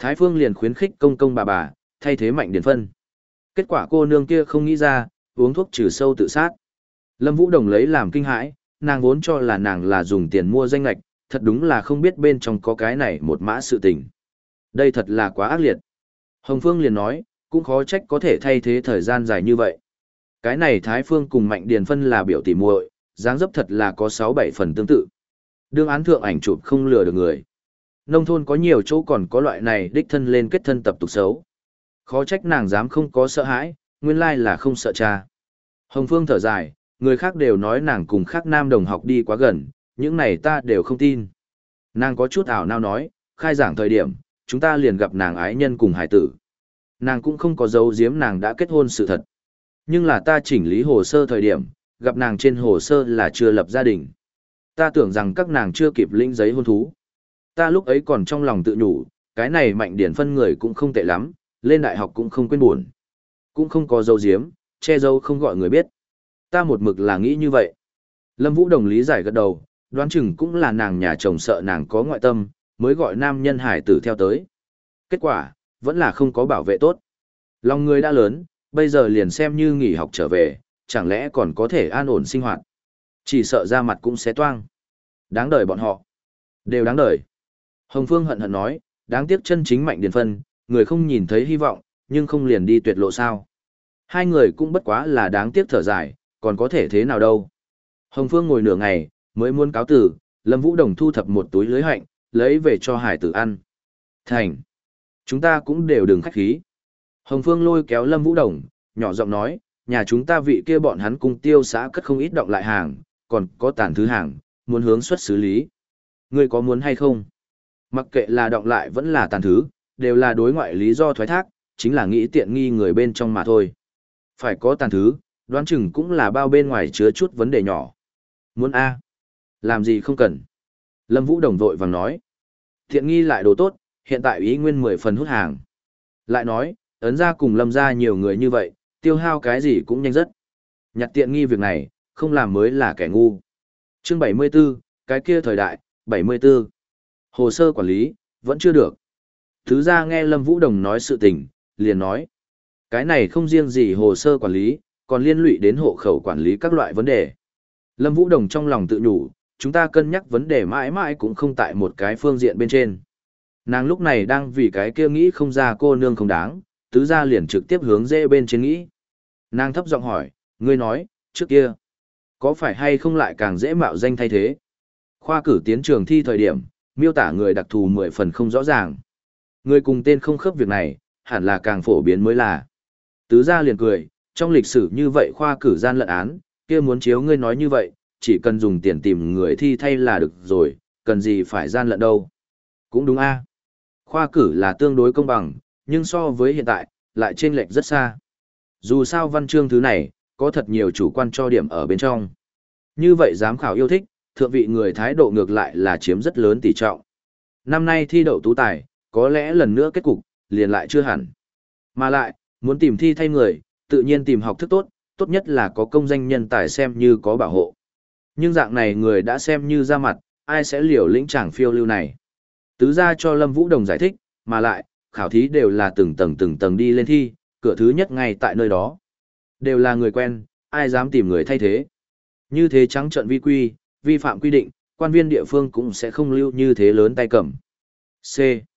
Thái Phương liền khuyến khích công công bà bà, thay thế Mạnh Điền Phân. Kết quả cô nương kia không nghĩ ra, uống thuốc trừ sâu tự sát. Lâm Vũ Đồng lấy làm kinh hãi, nàng vốn cho là nàng là dùng tiền mua danh lạch, thật đúng là không biết bên trong có cái này một mã sự tình. Đây thật là quá ác liệt. Hồng Phương liền nói, cũng khó trách có thể thay thế thời gian dài như vậy. Cái này Thái Phương cùng Mạnh Điền Phân là biểu tỉ muội, dáng dấp thật là có sáu bảy phần tương tự. Đương án thượng ảnh chụp không lừa được người. Nông thôn có nhiều chỗ còn có loại này đích thân lên kết thân tập tục xấu. Khó trách nàng dám không có sợ hãi, nguyên lai là không sợ cha. Hồng Phương thở dài, người khác đều nói nàng cùng khác nam đồng học đi quá gần, những này ta đều không tin. Nàng có chút ảo nao nói, khai giảng thời điểm, chúng ta liền gặp nàng ái nhân cùng hải tử. Nàng cũng không có giấu giếm nàng đã kết hôn sự thật. Nhưng là ta chỉnh lý hồ sơ thời điểm, gặp nàng trên hồ sơ là chưa lập gia đình. Ta tưởng rằng các nàng chưa kịp lĩnh giấy hôn thú. Ta lúc ấy còn trong lòng tự nhủ, cái này Mạnh Điển Phân người cũng không tệ lắm, lên đại học cũng không quên buồn. Cũng không có dấu diếm, che dấu không gọi người biết. Ta một mực là nghĩ như vậy. Lâm Vũ Đồng lý giải gật đầu, đoán chừng cũng là nàng nhà chồng sợ nàng có ngoại tâm, mới gọi nam nhân hải tử theo tới. Kết quả, vẫn là không có bảo vệ tốt. Lòng người đã lớn, bây giờ liền xem như nghỉ học trở về, chẳng lẽ còn có thể an ổn sinh hoạt. Chỉ sợ ra mặt cũng sẽ toang. Đáng đời bọn họ. Đều đáng đời. Hồng Phương hận hận nói, đáng tiếc chân chính Mạnh Điền Phân, người không nhìn thấy hy vọng, nhưng không liền đi tuyệt lộ sao. Hai người cũng bất quá là đáng tiếc thở dài, còn có thể thế nào đâu. Hồng Phương ngồi nửa ngày, mới muốn cáo tử, Lâm Vũ Đồng thu thập một túi lưới hạnh, lấy về cho hải tử ăn. Thành. Chúng ta cũng đều đừng khách khí. Hồng Phương lôi kéo Lâm Vũ Đồng, nhỏ giọng nói, nhà chúng ta vị kia bọn hắn cùng tiêu xã cất không ít động lại hàng, còn có tàn thứ hàng, muốn hướng xuất xử lý. Ngươi có muốn hay không? Mặc kệ là động lại vẫn là tàn thứ, đều là đối ngoại lý do thoái thác, chính là nghĩ tiện nghi người bên trong mà thôi. Phải có tàn thứ, đoán chừng cũng là bao bên ngoài chứa chút vấn đề nhỏ. Muốn A? Làm gì không cần? Lâm Vũ Đồng vội vàng nói. Tiện nghi lại đồ tốt, hiện tại ý nguyên mười phần hút hàng. Lại nói, ấn ra cùng Lâm ra nhiều người như vậy, tiêu hao cái gì cũng nhanh rất. Nhặt tiện nghi việc này, không làm mới là kẻ ngu. Chương bảy mươi 74, cái kia thời đại, bảy mươi 74. Hồ sơ quản lý, vẫn chưa được. Thứ ra nghe Lâm Vũ Đồng nói sự tình, liền nói. Cái này không riêng gì hồ sơ quản lý, còn liên lụy đến hộ khẩu quản lý các loại vấn đề. Lâm Vũ Đồng trong lòng tự nhủ, chúng ta cân nhắc vấn đề mãi mãi cũng không tại một cái phương diện bên trên. Nàng lúc này đang vì cái kia nghĩ không ra cô nương không đáng, tứ ra liền trực tiếp hướng dễ bên trên nghĩ. Nàng thấp giọng hỏi, ngươi nói, trước kia, có phải hay không lại càng dễ mạo danh thay thế? Khoa cử tiến trường thi thời điểm, miêu tả người đặc thù mười phần không rõ ràng. Người cùng tên không khớp việc này, hẳn là càng phổ biến mới là. Tứ gia liền cười, trong lịch sử như vậy khoa cử gian lận án, kia muốn chiếu ngươi nói như vậy, chỉ cần dùng tiền tìm người thi thay là được rồi, cần gì phải gian lận đâu. Cũng đúng a. Khoa cử là tương đối công bằng, nhưng so với hiện tại, lại chênh lệch rất xa. Dù sao văn chương thứ này, có thật nhiều chủ quan cho điểm ở bên trong. Như vậy giám khảo yêu thích, thượng vị người thái độ ngược lại là chiếm rất lớn tỷ trọng. Năm nay thi đậu tú tài, có lẽ lần nữa kết cục, liền lại chưa hẳn. Mà lại, muốn tìm thi thay người, tự nhiên tìm học thức tốt, tốt nhất là có công danh nhân tài xem như có bảo hộ. Nhưng dạng này người đã xem như ra mặt, ai sẽ liều lĩnh chàng phiêu lưu này. Tứ ra cho Lâm Vũ Đồng giải thích, mà lại, khảo thí đều là từng tầng từng tầng đi lên thi, cửa thứ nhất ngay tại nơi đó. Đều là người quen, ai dám tìm người thay thế. Như thế trắng trợn vi quy, vi phạm quy định, quan viên địa phương cũng sẽ không lưu như thế lớn tay cầm. C.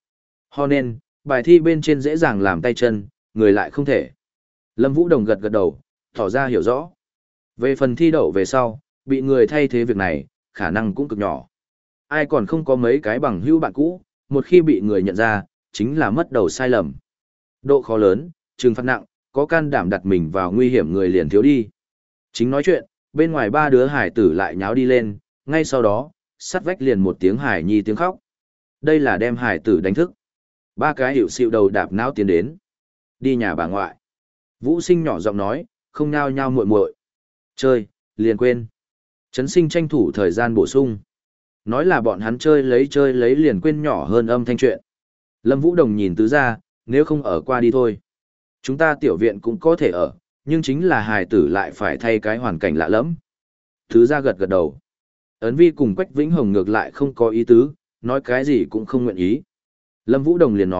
Ho nên, bài thi bên trên dễ dàng làm tay chân, người lại không thể. Lâm Vũ Đồng gật gật đầu, tỏ ra hiểu rõ. Về phần thi đậu về sau, bị người thay thế việc này, khả năng cũng cực nhỏ. Ai còn không có mấy cái bằng hữu bạn cũ, một khi bị người nhận ra, chính là mất đầu sai lầm. Độ khó lớn, trừng phạt nặng, có can đảm đặt mình vào nguy hiểm người liền thiếu đi. Chính nói chuyện, bên ngoài ba đứa hải tử lại nháo đi lên, ngay sau đó, sắt vách liền một tiếng hải nhi tiếng khóc. Đây là đem hải tử đánh thức. Ba cái hiệu xịu đầu đạp não tiến đến. Đi nhà bà ngoại. Vũ Sinh nhỏ giọng nói, không nhao nhao muội muội. Chơi, liền quên. Trấn Sinh tranh thủ thời gian bổ sung. Nói là bọn hắn chơi lấy chơi lấy liền quên nhỏ hơn âm thanh chuyện. Lâm Vũ Đồng nhìn tứ ra, nếu không ở qua đi thôi. Chúng ta tiểu viện cũng có thể ở, nhưng chính là hài tử lại phải thay cái hoàn cảnh lạ lẫm. Tứ ra gật gật đầu. Ấn Vi cùng Quách Vĩnh Hồng ngược lại không có ý tứ, nói cái gì cũng không nguyện ý. Lâm Vũ Đồng liền nói,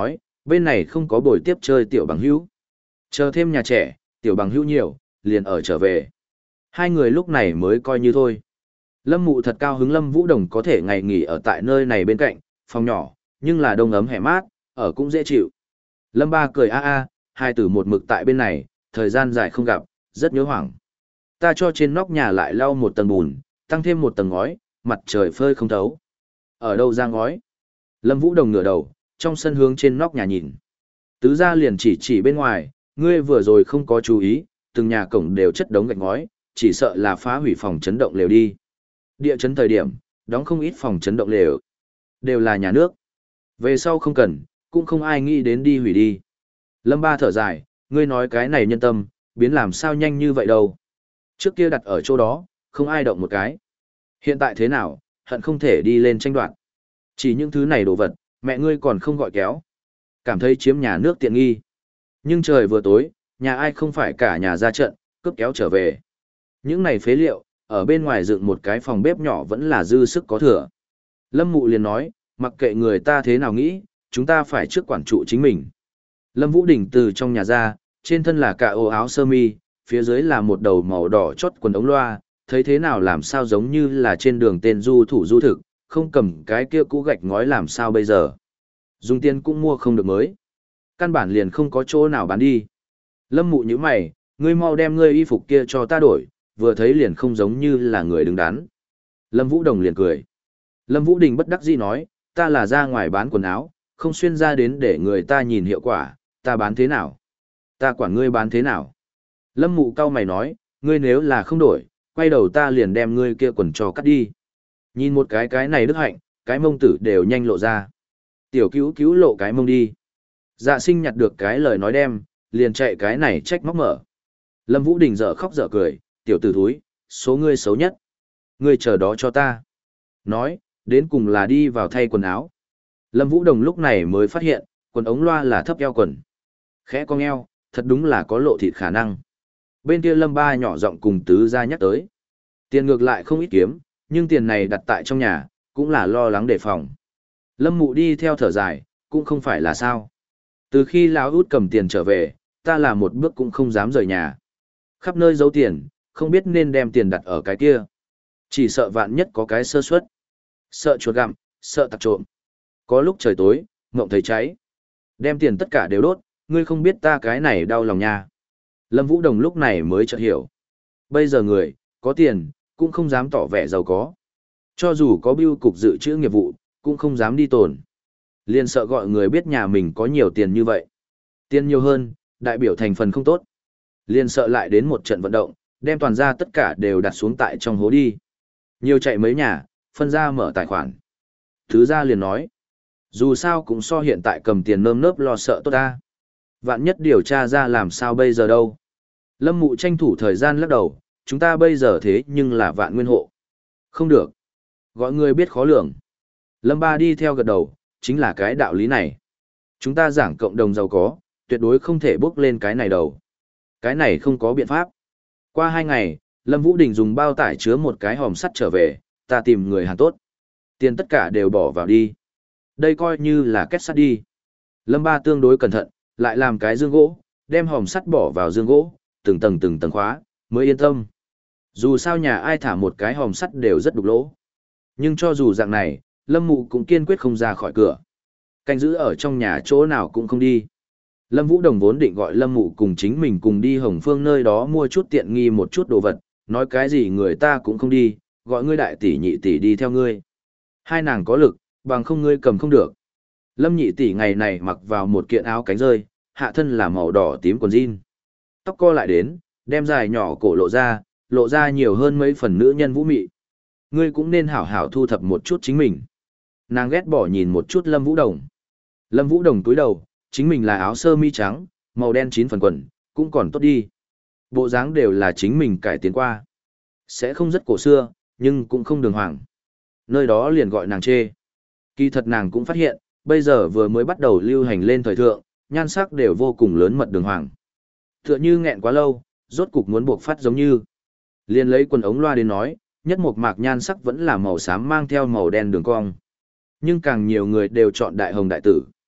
Bên này không có buổi tiếp chơi tiểu bằng hữu. Chờ thêm nhà trẻ, tiểu bằng hữu nhiều, liền ở trở về. Hai người lúc này mới coi như thôi. Lâm Mụ thật cao hứng Lâm Vũ Đồng có thể ngày nghỉ ở tại nơi này bên cạnh, phòng nhỏ, nhưng là đông ấm hẻ mát, ở cũng dễ chịu. Lâm Ba cười a a, hai tử một mực tại bên này, thời gian dài không gặp, rất nhớ hoảng. Ta cho trên nóc nhà lại lau một tầng bùn, tăng thêm một tầng ngói, mặt trời phơi không thấu. Ở đâu ra ngói? Lâm Vũ Đồng ngửa đầu, trong sân hướng trên nóc nhà nhìn. Tứ gia liền chỉ chỉ bên ngoài, ngươi vừa rồi không có chú ý, từng nhà cổng đều chất đống gạch ngói, chỉ sợ là phá hủy phòng chấn động lều đi. Địa chấn thời điểm, đóng không ít phòng chấn động lều. Đều là nhà nước. Về sau không cần, cũng không ai nghĩ đến đi hủy đi. Lâm Ba thở dài, ngươi nói cái này nhân tâm, biến làm sao nhanh như vậy đâu. Trước kia đặt ở chỗ đó, không ai động một cái. Hiện tại thế nào, hận không thể đi lên tranh đoạt. Chỉ những thứ này đồ vật, mẹ ngươi còn không gọi kéo. Cảm thấy chiếm nhà nước tiện nghi. Nhưng trời vừa tối, nhà ai không phải cả nhà ra trận, cướp kéo trở về. Những này phế liệu, ở bên ngoài dựng một cái phòng bếp nhỏ vẫn là dư sức có thừa. Lâm Mụ liền nói, mặc kệ người ta thế nào nghĩ, chúng ta phải trước quản trụ chính mình. Lâm Vũ Đình từ trong nhà ra, trên thân là cả ô áo sơ mi, phía dưới là một đầu màu đỏ chót quần ống loa, thấy thế nào làm sao giống như là trên đường tên du thủ du thực, không cầm cái kia cũ gạch ngói làm sao bây giờ. Dùng tiền cũng mua không được mới. Căn bản liền không có chỗ nào bán đi. Lâm Mụ như mày, ngươi mau đem ngươi y phục kia cho ta đổi, vừa thấy liền không giống như là người đứng đắn. Lâm Vũ Đồng liền cười. Lâm Vũ Đình bất đắc dĩ nói, ta là ra ngoài bán quần áo, không xuyên ra đến để người ta nhìn hiệu quả, ta bán thế nào? Ta quản ngươi bán thế nào? Lâm Mụ cau mày nói, ngươi nếu là không đổi, quay đầu ta liền đem ngươi kia quần cho cắt đi. Nhìn một cái cái này đức hạnh, cái mông tử đều nhanh lộ ra. Tiểu cứu cứu lộ cái mông đi. Dạ sinh nhặt được cái lời nói đem, liền chạy cái này trách móc mở. Lâm Vũ Đình dở khóc dở cười, tiểu tử thúi, số ngươi xấu nhất. Ngươi chờ đó cho ta. Nói, đến cùng là đi vào thay quần áo. Lâm Vũ Đồng lúc này mới phát hiện, quần ống loa là thấp eo quần. Khẽ cong eo, thật đúng là có lộ thịt khả năng. Bên kia Lâm Ba nhỏ giọng cùng tứ gia nhắc tới. Tiền ngược lại không ít kiếm, nhưng tiền này đặt tại trong nhà, cũng là lo lắng đề phòng. Lâm Mụ đi theo thở dài, cũng không phải là sao. Từ khi lão út cầm tiền trở về, ta là một bước cũng không dám rời nhà. Khắp nơi giấu tiền, không biết nên đem tiền đặt ở cái kia. Chỉ sợ vạn nhất có cái sơ suất. Sợ chuột gặm, sợ tặc trộm. Có lúc trời tối, mộng thấy cháy. Đem tiền tất cả đều đốt, ngươi không biết ta cái này đau lòng nha. Lâm Vũ Đồng lúc này mới chợt hiểu. Bây giờ người, có tiền, cũng không dám tỏ vẻ giàu có. Cho dù có bưu cục dự trữ nghiệp vụ, cũng không dám đi tồn. Liền sợ gọi người biết nhà mình có nhiều tiền như vậy. Tiền nhiều hơn, đại biểu thành phần không tốt. Liền sợ lại đến một trận vận động, đem toàn ra tất cả đều đặt xuống tại trong hố đi. Nhiều chạy mấy nhà, phân ra mở tài khoản. Thứ ra liền nói, dù sao cũng so hiện tại cầm tiền nơm nớp lo sợ tốt ta. Vạn nhất điều tra ra làm sao bây giờ đâu. Lâm Mụ tranh thủ thời gian lắc đầu, chúng ta bây giờ thế nhưng là vạn nguyên hộ. Không được. Gọi người biết khó lường. Lâm Ba đi theo gật đầu, chính là cái đạo lý này. Chúng ta giảng cộng đồng giàu có, tuyệt đối không thể bước lên cái này đầu. Cái này không có biện pháp. Qua hai ngày, Lâm Vũ Đình dùng bao tải chứa một cái hòm sắt trở về, ta tìm người hàng tốt. Tiền tất cả đều bỏ vào đi. Đây coi như là kết sắt đi. Lâm Ba tương đối cẩn thận, lại làm cái dương gỗ, đem hòm sắt bỏ vào dương gỗ, từng tầng từng tầng khóa, mới yên tâm. Dù sao nhà ai thả một cái hòm sắt đều rất đục lỗ. Nhưng cho dù dạng này, Lâm Mụ cũng kiên quyết không ra khỏi cửa. Canh giữ ở trong nhà chỗ nào cũng không đi. Lâm Vũ Đồng vốn định gọi Lâm Mụ cùng chính mình cùng đi Hồng Phương nơi đó mua chút tiện nghi một chút đồ vật, nói cái gì người ta cũng không đi, gọi ngươi đại tỷ nhị tỷ đi theo ngươi. Hai nàng có lực, bằng không ngươi cầm không được. Lâm nhị tỷ ngày này mặc vào một kiện áo cánh rơi, hạ thân là màu đỏ tím quần jean. Tóc co lại đến, đem dài nhỏ cổ lộ ra, lộ ra nhiều hơn mấy phần nữ nhân vũ mị. Ngươi cũng nên hảo hảo thu thập một chút chính mình. Nàng ghét bỏ nhìn một chút Lâm Vũ Đồng. Lâm Vũ Đồng túi đầu, chính mình là áo sơ mi trắng, màu đen chín phần quần, cũng còn tốt đi. Bộ dáng đều là chính mình cải tiến qua. Sẽ không rất cổ xưa, nhưng cũng không đường hoàng. Nơi đó liền gọi nàng chê. Kỳ thật nàng cũng phát hiện, bây giờ vừa mới bắt đầu lưu hành lên thời thượng, nhan sắc đều vô cùng lớn mật đường hoàng. Tựa như nghẹn quá lâu, rốt cục muốn buộc phát giống như. Liền lấy quần ống loa đến nói, nhất một mạc nhan sắc vẫn là màu xám mang theo màu đen đường cong. Nhưng càng nhiều người đều chọn đại hồng đại tử.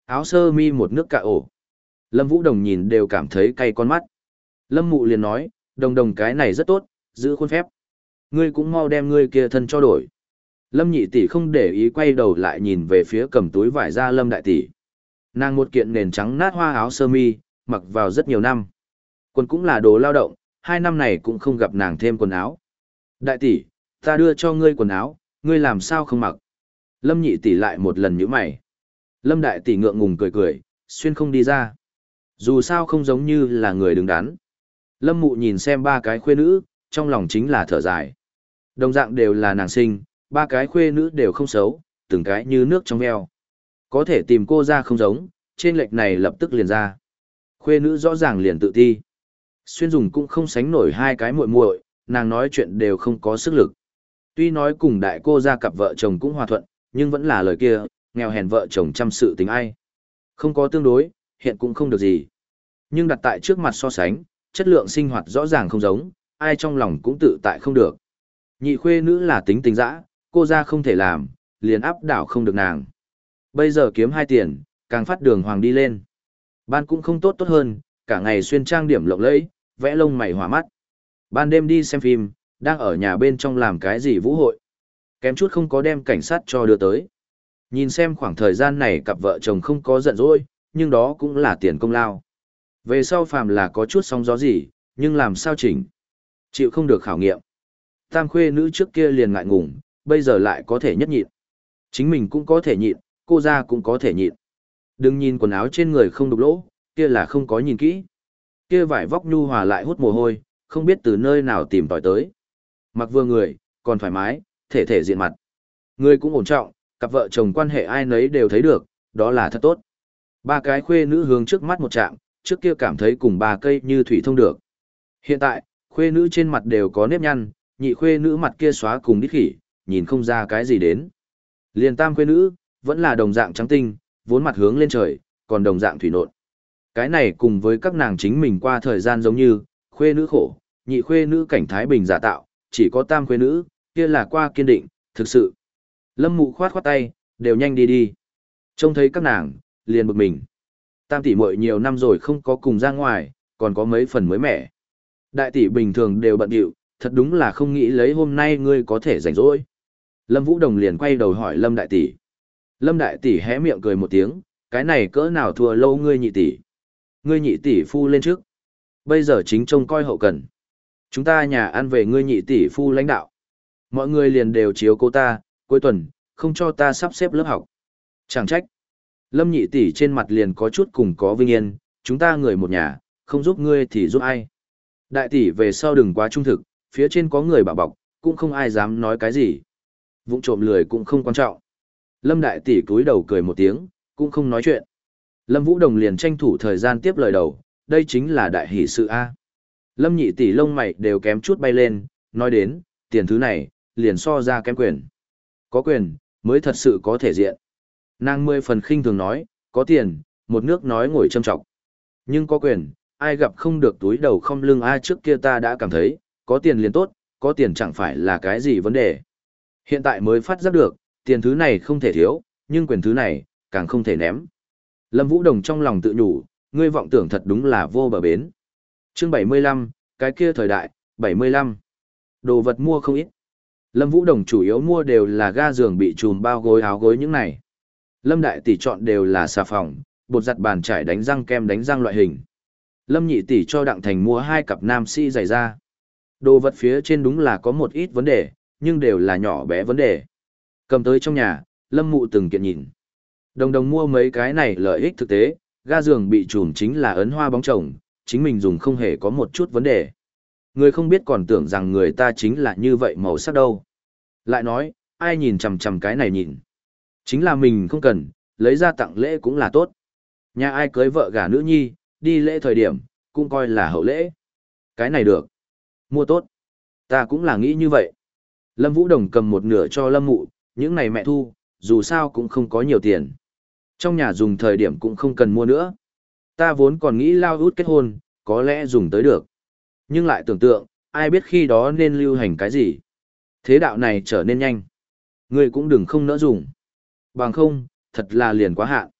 Áo sơ mi một nước cạ ổ. Lâm Vũ Đồng nhìn đều cảm thấy cay con mắt. Lâm Mụ liền nói, đồng đồng cái này rất tốt, giữ khuôn phép. Ngươi cũng mau đem ngươi kia thân cho đổi. Lâm nhị tỷ không để ý quay đầu lại nhìn về phía cầm túi vải ra Lâm đại tỷ. Nàng một kiện nền trắng nát hoa áo sơ mi, mặc vào rất nhiều năm. Quần cũng là đồ lao động, hai năm này cũng không gặp nàng thêm quần áo. Đại tỷ, ta đưa cho ngươi quần áo, ngươi làm sao không mặc? Lâm nhị tỷ lại một lần nhíu mày. Lâm đại tỷ ngượng ngùng cười cười, xuyên không đi ra. Dù sao không giống như là người đứng đắn. Lâm mụ nhìn xem ba cái khuê nữ, trong lòng chính là thở dài. Đồng dạng đều là nàng sinh, ba cái khuê nữ đều không xấu, từng cái như nước trong veo. Có thể tìm cô ra không giống, trên lệch này lập tức liền ra. Khuê nữ rõ ràng liền tự ti. Xuyên dùng cũng không sánh nổi hai cái muội muội, nàng nói chuyện đều không có sức lực. Tuy nói cùng đại cô ra cặp vợ chồng cũng hòa thuận, nhưng vẫn là lời kia, nghèo hèn vợ chồng chăm sự tình ai. Không có tương đối, hiện cũng không được gì. Nhưng đặt tại trước mặt so sánh, chất lượng sinh hoạt rõ ràng không giống, ai trong lòng cũng tự tại không được. Nhị khuê nữ là tính tình dã, cô ra không thể làm, liền áp đảo không được nàng. Bây giờ kiếm hai tiền, càng phát đường hoàng đi lên. Ban cũng không tốt tốt hơn, cả ngày xuyên trang điểm lộng lẫy, vẽ lông mày hỏa mắt. Ban đêm đi xem phim, đang ở nhà bên trong làm cái gì vũ hội. Kém chút không có đem cảnh sát cho đưa tới. Nhìn xem khoảng thời gian này cặp vợ chồng không có giận dỗi, nhưng đó cũng là tiền công lao. Về sau phàm là có chút sóng gió gì, nhưng làm sao chỉnh. Chịu không được khảo nghiệm. Tam khuê nữ trước kia liền ngại ngùng, bây giờ lại có thể nhất nhịn. Chính mình cũng có thể nhịn, cô ra cũng có thể nhịn. Đừng nhìn quần áo trên người không đục lỗ, kia là không có nhìn kỹ. Kia vải vóc nhu hòa lại hút mồ hôi, không biết từ nơi nào tìm tòi tới. Mặc vừa người, còn thoải mái, thể thể diện mặt. Người cũng ổn trọng, cặp vợ chồng quan hệ ai nấy đều thấy được, đó là thật tốt. Ba cái khuê nữ hướng trước mắt một chạm, trước kia cảm thấy cùng ba cây như thủy thông được. Hiện tại, khuê nữ trên mặt đều có nếp nhăn, nhị khuê nữ mặt kia xóa cùng đít khỉ, nhìn không ra cái gì đến. Liền tam khuê nữ, vẫn là đồng dạng trắng tinh, vốn mặt hướng lên trời, còn đồng dạng thủy nộn. Cái này cùng với các nàng chính mình qua thời gian giống như, khuê nữ khổ, nhị khuê nữ cảnh thái bình giả tạo, chỉ có tam khuê nữ, kia là qua kiên định, thực sự. Lâm mụ khoát khoát tay, đều nhanh đi đi. Trông thấy các nàng, liền bực mình. Tam tỷ muội nhiều năm rồi không có cùng ra ngoài, còn có mấy phần mới mẻ. Đại tỷ bình thường đều bận điệu, thật đúng là không nghĩ lấy hôm nay ngươi có thể rảnh rỗi. Lâm Vũ Đồng liền quay đầu hỏi Lâm đại tỷ. Lâm đại tỷ hé miệng cười một tiếng, cái này cỡ nào thua lâu ngươi nhị tỷ. Ngươi nhị tỷ phu lên trước. Bây giờ chính trông coi hậu cần. Chúng ta nhà ăn về ngươi nhị tỷ phu lãnh đạo. Mọi người liền đều chiếu cô ta, cuối tuần, không cho ta sắp xếp lớp học. Chẳng trách. Lâm nhị tỷ trên mặt liền có chút cùng có vinh yên, chúng ta người một nhà, không giúp ngươi thì giúp ai. Đại tỷ về sau đừng quá trung thực, phía trên có người bảo bọc, cũng không ai dám nói cái gì. Vụng trộm lười cũng không quan trọng. Lâm đại tỷ cúi đầu cười một tiếng, cũng không nói chuyện. Lâm Vũ Đồng liền tranh thủ thời gian tiếp lời đầu, đây chính là đại hỷ sự A. Lâm nhị tỷ lông mày đều kém chút bay lên, nói đến, tiền thứ này, liền so ra kém quyền. Có quyền, mới thật sự có thể diện. Nàng mười phần khinh thường nói, có tiền, một nước nói ngồi châm trọng. Nhưng có quyền, ai gặp không được túi đầu không lưng ai trước kia ta đã cảm thấy, có tiền liền tốt, có tiền chẳng phải là cái gì vấn đề. Hiện tại mới phát giác được, tiền thứ này không thể thiếu, nhưng quyền thứ này, càng không thể ném. Lâm Vũ Đồng trong lòng tự nhủ, ngươi vọng tưởng thật đúng là vô bờ bến. Chương bảy mươi lăm, cái kia thời đại, bảy mươi lăm. Đồ vật mua không ít. Lâm Vũ Đồng chủ yếu mua đều là ga giường bị trùm bao gối áo gối những này. Lâm đại tỷ chọn đều là xà phòng, bột giặt bàn chải đánh răng kem đánh răng loại hình. Lâm nhị tỷ cho Đặng Thành mua hai cặp nam sĩ giày da. Đồ vật phía trên đúng là có một ít vấn đề, nhưng đều là nhỏ bé vấn đề. Cầm tới trong nhà, Lâm mụ từng kiện nhìn. Đồng đồng mua mấy cái này lợi ích thực tế, ga giường bị trùm chính là ấn hoa bóng chồng, chính mình dùng không hề có một chút vấn đề. Người không biết còn tưởng rằng người ta chính là như vậy màu sắc đâu. Lại nói, ai nhìn chằm chằm cái này nhìn. Chính là mình không cần, lấy ra tặng lễ cũng là tốt. Nhà ai cưới vợ gả nữ nhi, đi lễ thời điểm, cũng coi là hậu lễ. Cái này được. Mua tốt. Ta cũng là nghĩ như vậy. Lâm Vũ Đồng cầm một nửa cho Lâm mụ, những này mẹ thu, dù sao cũng không có nhiều tiền. Trong nhà dùng thời điểm cũng không cần mua nữa. Ta vốn còn nghĩ lao út kết hôn, có lẽ dùng tới được. Nhưng lại tưởng tượng, ai biết khi đó nên lưu hành cái gì. Thế đạo này trở nên nhanh. Người cũng đừng không nỡ dùng. Bằng không, thật là liền quá hạn.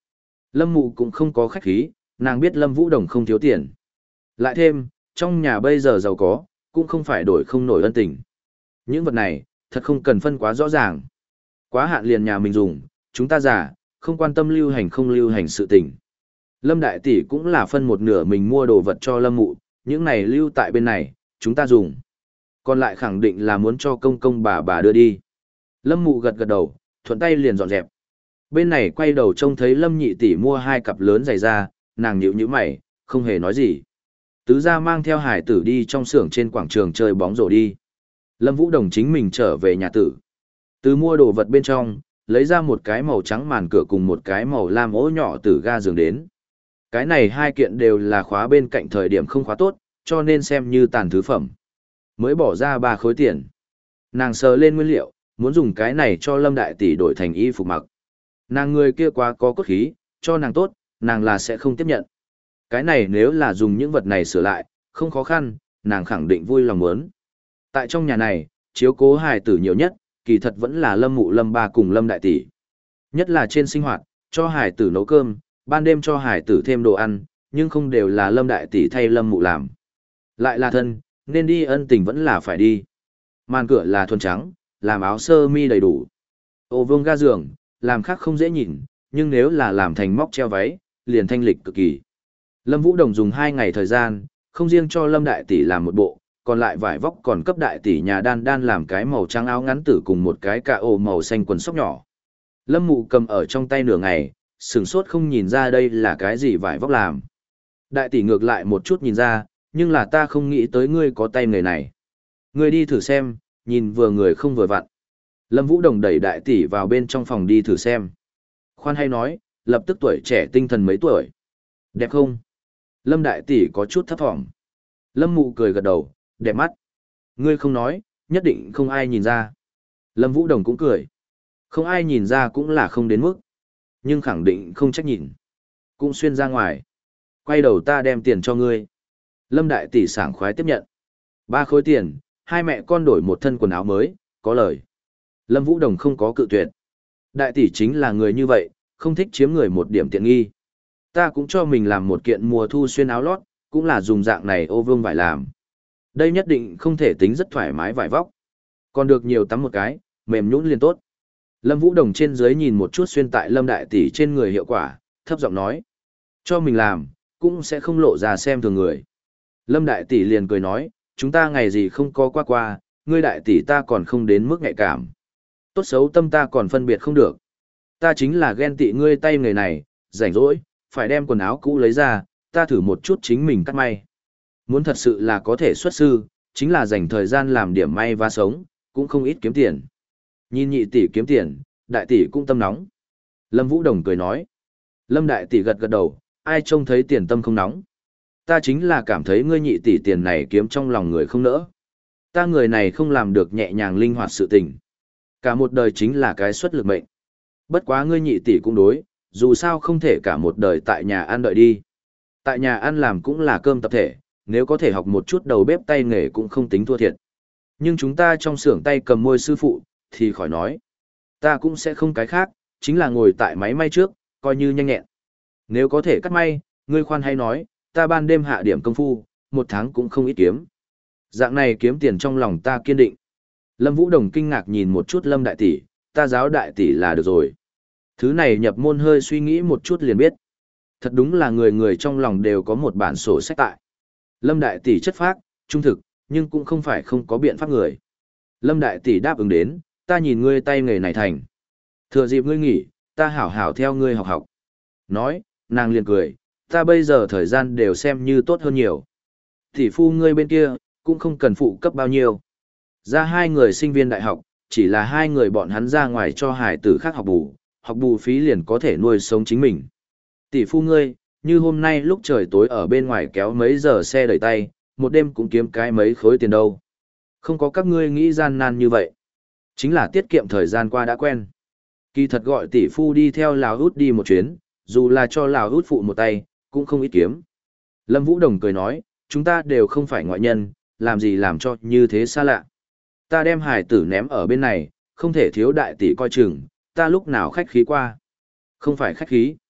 Lâm Mụ cũng không có khách khí, nàng biết Lâm Vũ Đồng không thiếu tiền. Lại thêm, trong nhà bây giờ giàu có, cũng không phải đổi không nổi ân tình. Những vật này, thật không cần phân quá rõ ràng. Quá hạn liền nhà mình dùng, chúng ta giả, không quan tâm lưu hành không lưu hành sự tình. Lâm Đại Tỷ cũng là phân một nửa mình mua đồ vật cho Lâm Mụ, những này lưu tại bên này, chúng ta dùng. Còn lại khẳng định là muốn cho công công bà bà đưa đi. Lâm Mụ gật gật đầu, thuận tay liền dọn dẹp. Bên này quay đầu trông thấy Lâm Nhị Tỷ mua hai cặp lớn giày ra, nàng nhíu nhíu mày, không hề nói gì. Tứ gia mang theo hải tử đi trong xưởng trên quảng trường chơi bóng rổ đi. Lâm Vũ Đồng chính mình trở về nhà tử. Từ mua đồ vật bên trong, lấy ra một cái màu trắng màn cửa cùng một cái màu lam ố nhỏ từ ga giường đến. Cái này hai kiện đều là khóa bên cạnh thời điểm không khóa tốt, cho nên xem như tàn thứ phẩm. Mới bỏ ra ba khối tiền. Nàng sờ lên nguyên liệu, muốn dùng cái này cho Lâm Đại Tỷ đổi thành y phục mặc. Nàng người kia quá có cốt khí, cho nàng tốt, nàng là sẽ không tiếp nhận. Cái này nếu là dùng những vật này sửa lại, không khó khăn, nàng khẳng định vui lòng muốn. Tại trong nhà này, chiếu cố hài tử nhiều nhất, kỳ thật vẫn là Lâm Mụ Lâm Ba cùng Lâm Đại Tỷ. Nhất là trên sinh hoạt, cho hài tử nấu cơm, ban đêm cho hài tử thêm đồ ăn, nhưng không đều là Lâm Đại Tỷ thay Lâm Mụ làm. Lại là thân, nên đi ân tình vẫn là phải đi. Màn cửa là thuần trắng, làm áo sơ mi đầy đủ. Ô vương ga giường, làm khác không dễ nhìn, nhưng nếu là làm thành móc treo váy, liền thanh lịch cực kỳ. Lâm Vũ Đồng dùng hai ngày thời gian, không riêng cho Lâm Đại Tỷ làm một bộ, còn lại vải vóc còn cấp Đại Tỷ nhà đan đan làm cái màu trắng áo ngắn tử cùng một cái cà ổ màu xanh quần sóc nhỏ. Lâm Mụ cầm ở trong tay nửa ngày, sửng sốt không nhìn ra đây là cái gì vải vóc làm. Đại Tỷ ngược lại một chút nhìn ra, nhưng là ta không nghĩ tới ngươi có tay nghề này. Ngươi đi thử xem, nhìn vừa người không vừa vặn. Lâm Vũ Đồng đẩy Đại Tỷ vào bên trong phòng đi thử xem. Khoan hay nói, lập tức tuổi trẻ tinh thần mấy tuổi. Đẹp không? Lâm Đại Tỷ có chút thấp thỏm. Lâm Mụ cười gật đầu, đẹp mắt. Ngươi không nói, nhất định không ai nhìn ra. Lâm Vũ Đồng cũng cười. Không ai nhìn ra cũng là không đến mức. Nhưng khẳng định không trách nhìn. Cũng xuyên ra ngoài. Quay đầu ta đem tiền cho ngươi. Lâm Đại Tỷ sảng khoái tiếp nhận. Ba khối tiền, hai mẹ con đổi một thân quần áo mới, có lời. Lâm Vũ Đồng không có cự tuyệt. Đại Tỷ chính là người như vậy, không thích chiếm người một điểm tiện nghi. Ta cũng cho mình làm một kiện mùa thu xuyên áo lót, cũng là dùng dạng này ô vương vải làm. Đây nhất định không thể tính rất thoải mái vải vóc. Còn được nhiều tắm một cái, mềm nhũn liền tốt. Lâm Vũ Đồng trên dưới nhìn một chút xuyên tại Lâm Đại Tỷ trên người hiệu quả, thấp giọng nói. Cho mình làm, cũng sẽ không lộ ra xem thường người. Lâm Đại Tỷ liền cười nói, chúng ta ngày gì không có qua qua, ngươi Đại Tỷ ta còn không đến mức nhạy cảm. Tốt xấu tâm ta còn phân biệt không được. Ta chính là ghen tị ngươi tay người này, rảnh rỗi, phải đem quần áo cũ lấy ra, ta thử một chút chính mình cắt may. Muốn thật sự là có thể xuất sư, chính là dành thời gian làm điểm may và sống, cũng không ít kiếm tiền. Nhìn nhị tỷ kiếm tiền, đại tỷ cũng tâm nóng. Lâm Vũ Đồng cười nói. Lâm đại tỷ gật gật đầu, ai trông thấy tiền tâm không nóng. Ta chính là cảm thấy ngươi nhị tỷ tiền này kiếm trong lòng người không nỡ. Ta người này không làm được nhẹ nhàng linh hoạt sự tình. Cả một đời chính là cái xuất lực mệnh. Bất quá ngươi nhị tỷ cũng đối, dù sao không thể cả một đời tại nhà ăn đợi đi. Tại nhà ăn làm cũng là cơm tập thể, nếu có thể học một chút đầu bếp tay nghề cũng không tính thua thiệt. Nhưng chúng ta trong xưởng tay cầm môi sư phụ, thì khỏi nói. Ta cũng sẽ không cái khác, chính là ngồi tại máy may trước, coi như nhanh nhẹn. Nếu có thể cắt may, ngươi khoan hay nói, ta ban đêm hạ điểm công phu, một tháng cũng không ít kiếm. Dạng này kiếm tiền trong lòng ta kiên định. Lâm Vũ Đồng kinh ngạc nhìn một chút Lâm đại tỷ, ta giáo đại tỷ là được rồi. Thứ này nhập môn hơi suy nghĩ một chút liền biết. Thật đúng là người người trong lòng đều có một bản sổ sách tại. Lâm đại tỷ chất phác, trung thực, nhưng cũng không phải không có biện pháp người. Lâm đại tỷ đáp ứng đến, ta nhìn ngươi tay nghề này thành. Thừa dịp ngươi nghỉ, ta hảo hảo theo ngươi học học. Nói, nàng liền cười, ta bây giờ thời gian đều xem như tốt hơn nhiều. Tỷ phu ngươi bên kia, cũng không cần phụ cấp bao nhiêu. Ra hai người sinh viên đại học, chỉ là hai người bọn hắn ra ngoài cho hải tử khác học bù, học bù phí liền có thể nuôi sống chính mình. Tỷ phu ngươi, như hôm nay lúc trời tối ở bên ngoài kéo mấy giờ xe đẩy tay, một đêm cũng kiếm cái mấy khối tiền đâu. Không có các ngươi nghĩ gian nan như vậy. Chính là tiết kiệm thời gian qua đã quen. Kỳ thật gọi tỷ phu đi theo Lào Út đi một chuyến, dù là cho Lào Út phụ một tay, cũng không ít kiếm. Lâm Vũ Đồng cười nói, chúng ta đều không phải ngoại nhân, làm gì làm cho như thế xa lạ. Ta đem hải tử ném ở bên này, không thể thiếu đại tỷ coi chừng, ta lúc nào khách khí qua. Không phải khách khí.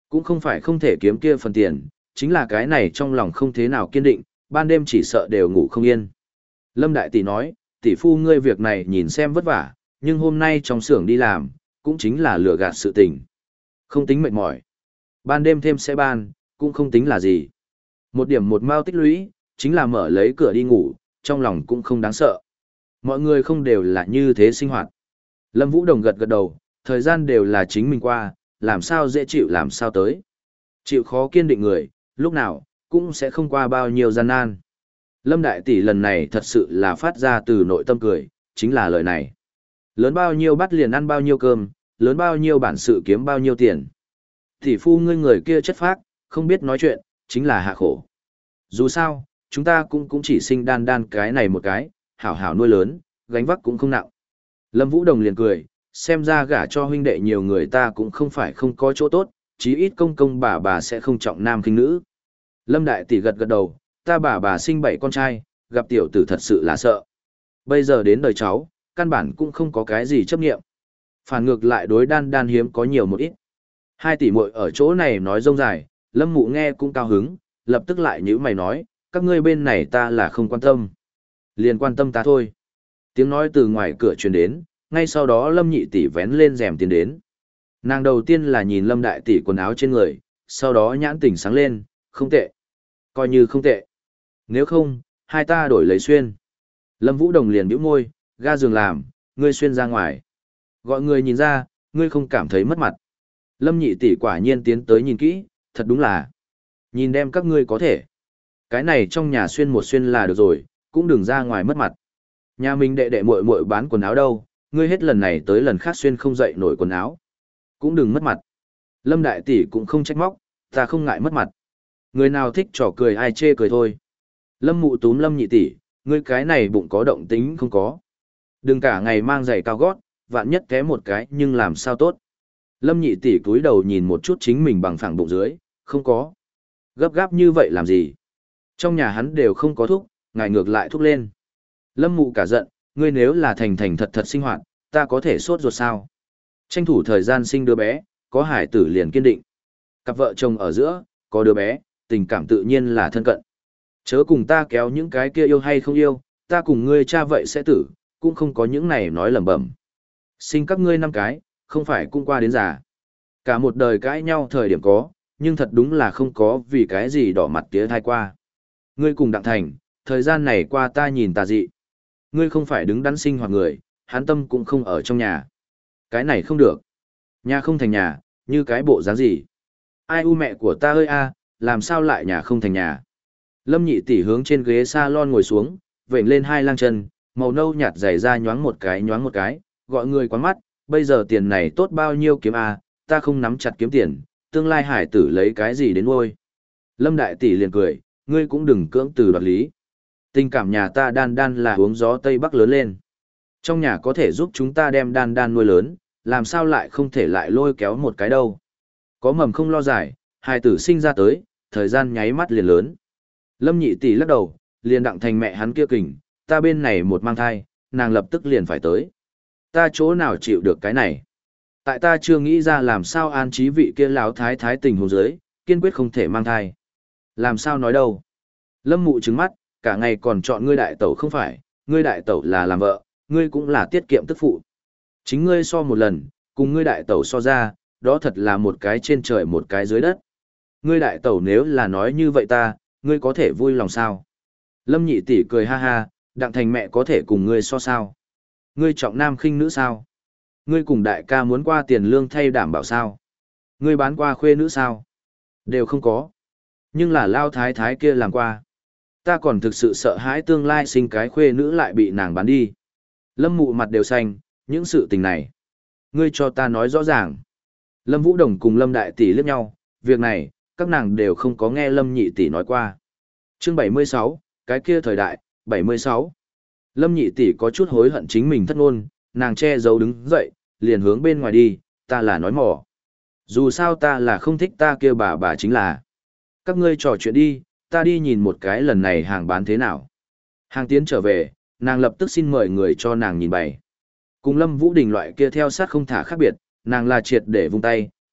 Cũng không phải không thể kiếm kia phần tiền, chính là cái này trong lòng không thế nào kiên định, ban đêm chỉ sợ đều ngủ không yên. Lâm Đại Tỷ nói, tỷ phu ngươi việc này nhìn xem vất vả, nhưng hôm nay trong xưởng đi làm, cũng chính là lừa gạt sự tình. Không tính mệt mỏi. Ban đêm thêm xe ban, cũng không tính là gì. Một điểm một mao tích lũy, chính là mở lấy cửa đi ngủ, trong lòng cũng không đáng sợ. Mọi người không đều là như thế sinh hoạt. Lâm Vũ Đồng gật gật đầu, thời gian đều là chính mình qua, làm sao dễ chịu làm sao tới. Chịu khó kiên định người, lúc nào, cũng sẽ không qua bao nhiêu gian nan. Lâm Đại Tỷ lần này thật sự là phát ra từ nội tâm cười, chính là lời này. Lớn bao nhiêu bắt liền ăn bao nhiêu cơm, lớn bao nhiêu bản sự kiếm bao nhiêu tiền. Tỷ phu ngươi người kia chất phác, không biết nói chuyện, chính là hạ khổ. Dù sao, chúng ta cũng cũng chỉ sinh đan đan cái này một cái, hảo hảo nuôi lớn, gánh vác cũng không nặng. Lâm Vũ Đồng liền cười, xem ra gả cho huynh đệ nhiều người ta cũng không phải không có chỗ tốt, chí ít công công bà bà sẽ không trọng nam khinh nữ. Lâm Đại Tỷ gật gật đầu, ta bà bà sinh bảy con trai, gặp tiểu tử thật sự là sợ. Bây giờ đến đời cháu, căn bản cũng không có cái gì chấp nghiệm. Phản ngược lại đối đan đan hiếm có nhiều một ít. Hai tỷ muội ở chỗ này nói rông dài, Lâm Mụ nghe cũng cao hứng, lập tức lại nhữ mày nói, các ngươi bên này ta là không quan tâm. Liền quan tâm ta thôi. Tiếng nói từ ngoài cửa truyền đến, ngay sau đó Lâm Nhị Tỷ vén lên rèm tiến đến. Nàng đầu tiên là nhìn Lâm Đại Tỷ quần áo trên người, sau đó nhãn tỉnh sáng lên, không tệ. Coi như không tệ. Nếu không, hai ta đổi lấy xuyên. Lâm Vũ Đồng liền bĩu môi, ga giường làm, ngươi xuyên ra ngoài. Gọi người nhìn ra, ngươi không cảm thấy mất mặt. Lâm Nhị Tỷ quả nhiên tiến tới nhìn kỹ, thật đúng là. Nhìn đem các ngươi có thể. Cái này trong nhà xuyên một xuyên là được rồi, cũng đừng ra ngoài mất mặt. Nhà mình đệ đệ muội muội bán quần áo đâu, ngươi hết lần này tới lần khác xuyên không dậy nổi quần áo. Cũng đừng mất mặt. Lâm Đại Tỷ cũng không trách móc, ta không ngại mất mặt. Người nào thích trò cười ai chê cười thôi. Lâm Mụ túm Lâm Nhị Tỷ, ngươi cái này bụng có động tính không có. Đừng cả ngày mang giày cao gót, vạn nhất té một cái nhưng làm sao tốt. Lâm Nhị Tỷ cúi đầu nhìn một chút chính mình bằng phẳng bụng dưới, không có. Gấp gáp như vậy làm gì? Trong nhà hắn đều không có thuốc, ngài ngược lại thuốc lên. Lâm Mụ cả giận, ngươi nếu là thành thành thật thật sinh hoạt, ta có thể sốt ruột sao? Tranh thủ thời gian sinh đứa bé, có hải tử liền kiên định. Cặp vợ chồng ở giữa, có đứa bé, tình cảm tự nhiên là thân cận. Chớ cùng ta kéo những cái kia yêu hay không yêu, ta cùng ngươi cha vậy sẽ tử, cũng không có những này nói lẩm bẩm. Sinh các ngươi năm cái, không phải cũng qua đến già. Cả một đời cãi nhau thời điểm có, nhưng thật đúng là không có vì cái gì đỏ mặt tía thai qua. Ngươi cùng Đặng Thành, thời gian này qua ta nhìn tà dị. Ngươi không phải đứng đắn sinh hoạt người, hắn tâm cũng không ở trong nhà. Cái này không được. Nhà không thành nhà, như cái bộ dáng gì. Ai u mẹ của ta ơi a, làm sao lại nhà không thành nhà. Lâm Nhị Tỷ hướng trên ghế salon ngồi xuống, vểnh lên hai lang chân, màu nâu nhạt dày ra nhoáng một cái nhoáng một cái, gọi người quán mắt, bây giờ tiền này tốt bao nhiêu kiếm a, ta không nắm chặt kiếm tiền, tương lai hải tử lấy cái gì đến nuôi. Lâm Đại Tỷ liền cười, ngươi cũng đừng cưỡng từ đoạt lý. Tình cảm nhà ta đan đan là uống gió Tây Bắc lớn lên. Trong nhà có thể giúp chúng ta đem đan đan nuôi lớn, làm sao lại không thể lại lôi kéo một cái đâu. Có mầm không lo giải, hài tử sinh ra tới, thời gian nháy mắt liền lớn. Lâm Nhị Tỷ lắc đầu, liền Đặng Thành mẹ hắn kia kình, ta bên này một mang thai, nàng lập tức liền phải tới. Ta chỗ nào chịu được cái này. Tại ta chưa nghĩ ra làm sao an trí vị kia láo thái thái tình hôn giới, kiên quyết không thể mang thai. Làm sao nói đâu. Lâm Mụ trừng mắt, cả ngày còn chọn ngươi đại tẩu không phải, ngươi đại tẩu là làm vợ, ngươi cũng là tiết kiệm tức phụ. Chính ngươi so một lần, cùng ngươi đại tẩu so ra, đó thật là một cái trên trời một cái dưới đất. Ngươi đại tẩu nếu là nói như vậy ta, ngươi có thể vui lòng sao? Lâm Nhị Tỷ cười ha ha, Đặng Thành mẹ có thể cùng ngươi so sao? Ngươi trọng nam khinh nữ sao? Ngươi cùng đại ca muốn qua tiền lương thay đảm bảo sao? Ngươi bán qua khuê nữ sao? Đều không có. Nhưng là lao thái thái kia làm qua. Ta còn thực sự sợ hãi tương lai sinh cái khuê nữ lại bị nàng bán đi. Lâm Mụ mặt đều xanh, những sự tình này. Ngươi cho ta nói rõ ràng. Lâm Vũ Đồng cùng Lâm Đại Tỷ liếc nhau, việc này, các nàng đều không có nghe Lâm Nhị Tỷ nói qua. Chương bảy mươi sáu, cái kia thời đại, bảy mươi sáu. Lâm Nhị Tỷ có chút hối hận chính mình thất ngôn, nàng che giấu đứng dậy, liền hướng bên ngoài đi, ta là nói mỏ. Dù sao ta là không thích ta kia bà bà chính là. Các ngươi trò chuyện đi, ta đi nhìn một cái lần này hàng bán thế nào. Hàng tiến trở về, nàng lập tức xin mời người cho nàng nhìn bày. Cùng Lâm Vũ Đình loại kia theo sát không thả khác biệt, nàng là triệt để vung tay,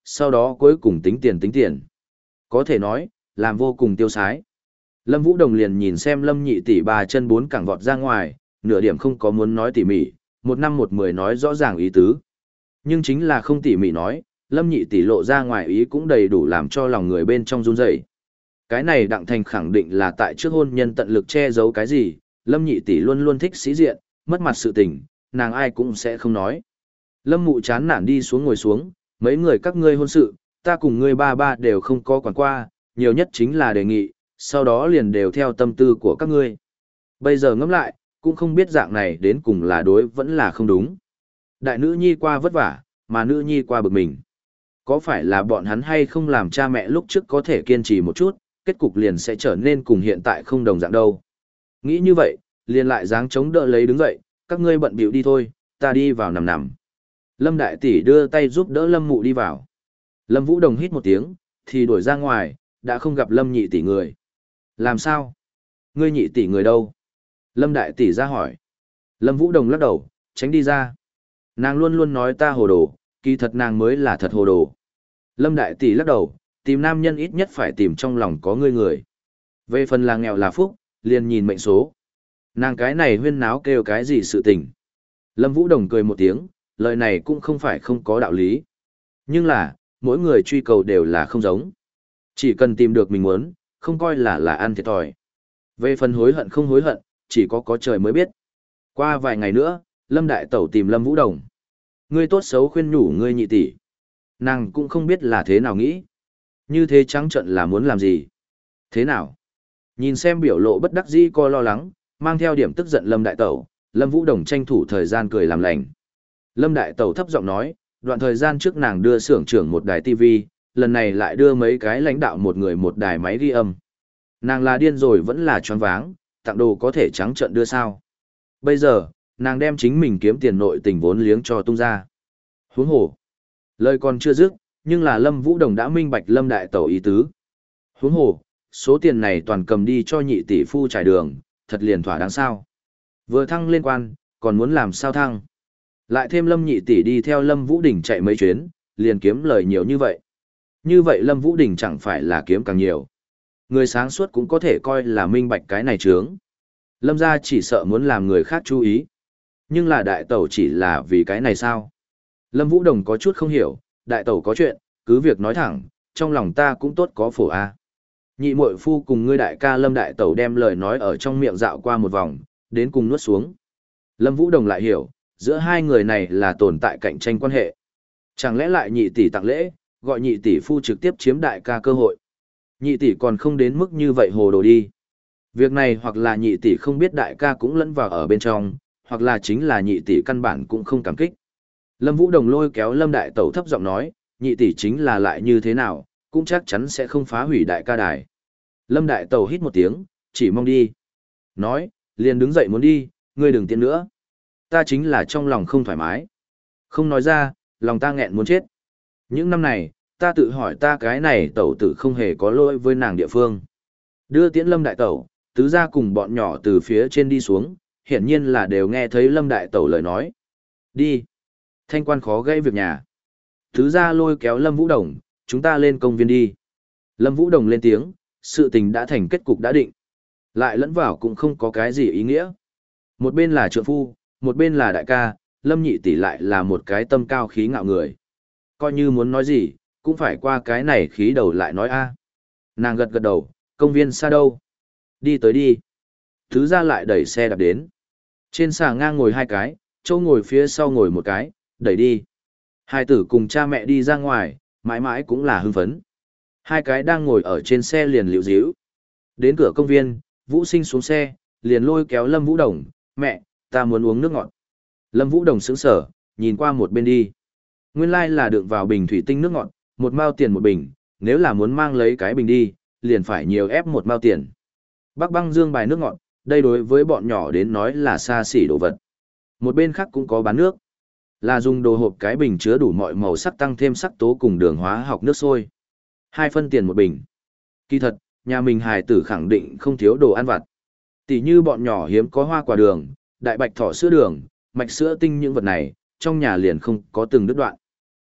sau đó cuối cùng tính tiền tính tiền. Có thể nói, làm vô cùng tiêu sái. Lâm Vũ Đồng liền nhìn xem Lâm nhị tỷ ba chân bốn cẳng vọt ra ngoài, nửa điểm không có muốn nói tỉ mỉ, một năm một mười nói rõ ràng ý tứ. Nhưng chính là không tỉ mỉ nói, Lâm nhị tỷ lộ ra ngoài ý cũng đầy đủ làm cho lòng người bên trong run rẩy. Cái này Đặng Thành khẳng định là tại trước hôn nhân tận lực che giấu cái gì, Lâm nhị tỷ luôn luôn thích sĩ diện, mất mặt sự tình, nàng ai cũng sẽ không nói. Lâm Mụ chán nản đi xuống ngồi xuống, mấy người các ngươi hôn sự, ta cùng ngươi ba ba đều không có quản qua, nhiều nhất chính là đề nghị, sau đó liền đều theo tâm tư của các ngươi. Bây giờ ngẫm lại, cũng không biết dạng này đến cùng là đối vẫn là không đúng. Đại nữ nhi qua vất vả, mà nữ nhi qua bực mình. Có phải là bọn hắn hay không làm cha mẹ lúc trước có thể kiên trì một chút, kết cục liền sẽ trở nên cùng hiện tại không đồng dạng đâu. Nghĩ như vậy, liền lại dáng chống đỡ lấy đứng dậy, các ngươi bận bịu đi thôi, ta đi vào nằm nằm. Lâm Đại Tỷ đưa tay giúp đỡ Lâm Mụ đi vào. Lâm Vũ Đồng hít một tiếng, thì đuổi ra ngoài, đã không gặp Lâm nhị tỷ người. Làm sao? Ngươi nhị tỷ người đâu? Lâm Đại Tỷ ra hỏi. Lâm Vũ Đồng lắc đầu, tránh đi ra. Nàng luôn luôn nói ta hồ đồ, kỳ thật nàng mới là thật hồ đồ. Lâm Đại Tỷ lắc đầu, tìm nam nhân ít nhất phải tìm trong lòng có ngươi người. Về phần là nghèo là phúc, liền nhìn mệnh số. Nàng cái này huyên náo kêu cái gì sự tình. Lâm Vũ Đồng cười một tiếng, lời này cũng không phải không có đạo lý. Nhưng là, mỗi người truy cầu đều là không giống. Chỉ cần tìm được mình muốn, không coi là là ăn thiệt thòi. Về phần hối hận không hối hận, chỉ có có trời mới biết. Qua vài ngày nữa, Lâm Đại Tẩu tìm Lâm Vũ Đồng. Ngươi tốt xấu khuyên nhủ ngươi nhị tỷ. Nàng cũng không biết là thế nào nghĩ. Như thế trắng trận là muốn làm gì? Thế nào? Nhìn xem biểu lộ bất đắc dĩ co lo lắng, mang theo điểm tức giận Lâm Đại Tẩu, Lâm Vũ Đồng tranh thủ thời gian cười làm lành. Lâm Đại Tẩu thấp giọng nói, đoạn thời gian trước nàng đưa xưởng trưởng một đài tivi, lần này lại đưa mấy cái lãnh đạo một người một đài máy ghi âm. Nàng là điên rồi vẫn là choáng váng, tặng đồ có thể trắng trợn đưa sao. Bây giờ, nàng đem chính mình kiếm tiền nội tình vốn liếng cho tung ra. Huống hồ. Lời còn chưa dứt, nhưng là Lâm Vũ Đồng đã minh bạch Lâm Đại Tẩu ý tứ. Huống hồ, số tiền này toàn cầm đi cho nhị tỷ phu trải đường, thật liền thỏa đáng sao. Vừa thăng lên quan, còn muốn làm sao thăng. Lại thêm Lâm nhị tỷ đi theo Lâm Vũ Đình chạy mấy chuyến, liền kiếm lời nhiều như vậy. Như vậy Lâm Vũ Đình chẳng phải là kiếm càng nhiều. Người sáng suốt cũng có thể coi là minh bạch cái này chướng. Lâm gia chỉ sợ muốn làm người khác chú ý. Nhưng là đại tẩu chỉ là vì cái này sao? Lâm Vũ Đồng có chút không hiểu, đại tẩu có chuyện, cứ việc nói thẳng, trong lòng ta cũng tốt có phổ a. Nhị muội phu cùng ngươi đại ca Lâm đại tẩu đem lời nói ở trong miệng dạo qua một vòng, đến cùng nuốt xuống. Lâm Vũ Đồng lại hiểu, giữa hai người này là tồn tại cạnh tranh quan hệ. Chẳng lẽ lại nhị tỷ tặng lễ, gọi nhị tỷ phu trực tiếp chiếm đại ca cơ hội. Nhị tỷ còn không đến mức như vậy hồ đồ đi. Việc này hoặc là nhị tỷ không biết đại ca cũng lẫn vào ở bên trong, hoặc là chính là nhị tỷ căn bản cũng không cảm kích. Lâm Vũ Đồng lôi kéo Lâm đại tẩu thấp giọng nói, nhị tỷ chính là lại như thế nào, cũng chắc chắn sẽ không phá hủy đại ca đài. Lâm đại tẩu hít một tiếng, chỉ mong đi. Nói, liền đứng dậy muốn đi, ngươi đừng tiện nữa. Ta chính là trong lòng không thoải mái. Không nói ra, lòng ta nghẹn muốn chết. Những năm này, ta tự hỏi ta cái này tẩu tử không hề có lỗi với nàng địa phương. Đưa tiễn Lâm đại tẩu, tứ gia cùng bọn nhỏ từ phía trên đi xuống, hiển nhiên là đều nghe thấy Lâm đại tẩu lời nói. Đi. Thanh quan khó gây việc nhà. Tứ gia lôi kéo Lâm Vũ Đồng, chúng ta lên công viên đi. Lâm Vũ Đồng lên tiếng, sự tình đã thành kết cục đã định. Lại lẫn vào cũng không có cái gì ý nghĩa. Một bên là trượng phu, một bên là đại ca, Lâm nhị tỷ lại là một cái tâm cao khí ngạo người. Coi như muốn nói gì, cũng phải qua cái này khí đầu lại nói a. Nàng gật gật đầu, công viên xa đâu? Đi tới đi. Thứ ra lại đẩy xe đạp đến. Trên xà ngang ngồi hai cái, châu ngồi phía sau ngồi một cái, đẩy đi. Hai tử cùng cha mẹ đi ra ngoài, mãi mãi cũng là hưng phấn. Hai cái đang ngồi ở trên xe liền liễu díu. Đến cửa công viên, Vũ Sinh xuống xe, liền lôi kéo Lâm Vũ Đồng, mẹ, ta muốn uống nước ngọt. Lâm Vũ Đồng sững sờ, nhìn qua một bên đi. Nguyên lai là đựng vào bình thủy tinh nước ngọt, một mao tiền một bình, nếu là muốn mang lấy cái bình đi, liền phải nhiều ép một mao tiền. Bắc Băng Dương bài nước ngọt, đây đối với bọn nhỏ đến nói là xa xỉ đồ vật. Một bên khác cũng có bán nước, là dùng đồ hộp cái bình chứa đủ mọi màu sắc tăng thêm sắc tố cùng đường hóa học nước sôi. Hai phân tiền một bình. Kỳ thật, nhà mình hài tử khẳng định không thiếu đồ ăn vặt. Tỷ như bọn nhỏ hiếm có hoa quả đường, đại bạch thỏ sữa đường, mạch sữa tinh những vật này, trong nhà liền không có từng đứt đoạn.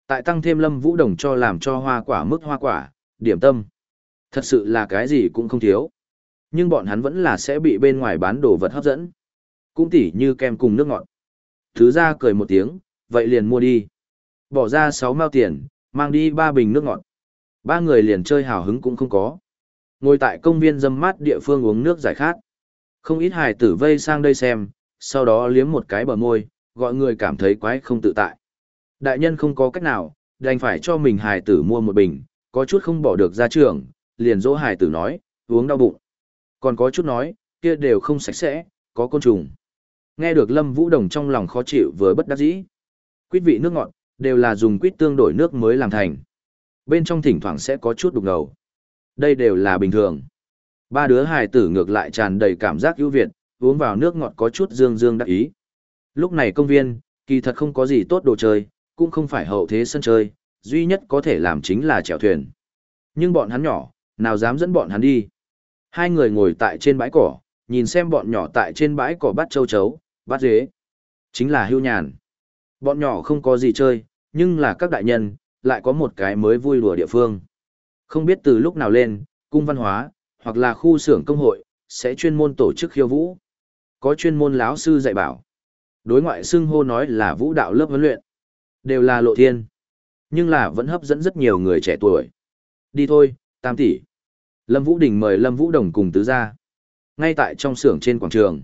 Tại tăng thêm Lâm Vũ Đồng cho làm cho hoa quả mức hoa quả, điểm tâm. Thật sự là cái gì cũng không thiếu. Nhưng bọn hắn vẫn là sẽ bị bên ngoài bán đồ vật hấp dẫn. Cũng tỉ như kem cùng nước ngọt. Thứ ra cười một tiếng, vậy liền mua đi. Bỏ ra sáu mao tiền, mang đi ba bình nước ngọt. Ba người liền chơi hào hứng cũng không có. Ngồi tại công viên râm mát địa phương uống nước giải khát. Không ít hài tử vây sang đây xem, sau đó liếm một cái bờ môi, gọi người cảm thấy quái không tự tại. Đại nhân không có cách nào, đành phải cho mình hài tử mua một bình, có chút không bỏ được ra trường, liền dỗ hài tử nói, uống đau bụng. Còn có chút nói, kia đều không sạch sẽ, có côn trùng. Nghe được Lâm Vũ Đồng trong lòng khó chịu vừa bất đắc dĩ. Quýt vị nước ngọt, đều là dùng quýt tương đổi nước mới làm thành. Bên trong thỉnh thoảng sẽ có chút đục ngầu. Đây đều là bình thường. Ba đứa hài tử ngược lại tràn đầy cảm giác ưu việt, uống vào nước ngọt có chút dương dương đắc ý. Lúc này công viên, kỳ thật không có gì tốt đồ chơi, cũng không phải hậu thế sân chơi, duy nhất có thể làm chính là chèo thuyền. Nhưng bọn hắn nhỏ, nào dám dẫn bọn hắn đi. Hai người ngồi tại trên bãi cỏ, nhìn xem bọn nhỏ tại trên bãi cỏ bắt châu chấu, bắt dế. Chính là hưu nhàn. Bọn nhỏ không có gì chơi, nhưng là các đại nhân, lại có một cái mới vui đùa địa phương. Không biết từ lúc nào lên, cung văn hóa, hoặc là khu xưởng công hội, sẽ chuyên môn tổ chức khiêu vũ. Có chuyên môn lão sư dạy bảo. Đối ngoại xưng hô nói là vũ đạo lớp huấn luyện. Đều là lộ thiên. Nhưng là vẫn hấp dẫn rất nhiều người trẻ tuổi. Đi thôi, Tam tỷ. Lâm Vũ Đình mời Lâm Vũ Đồng cùng Tứ gia. Ngay tại trong xưởng trên quảng trường.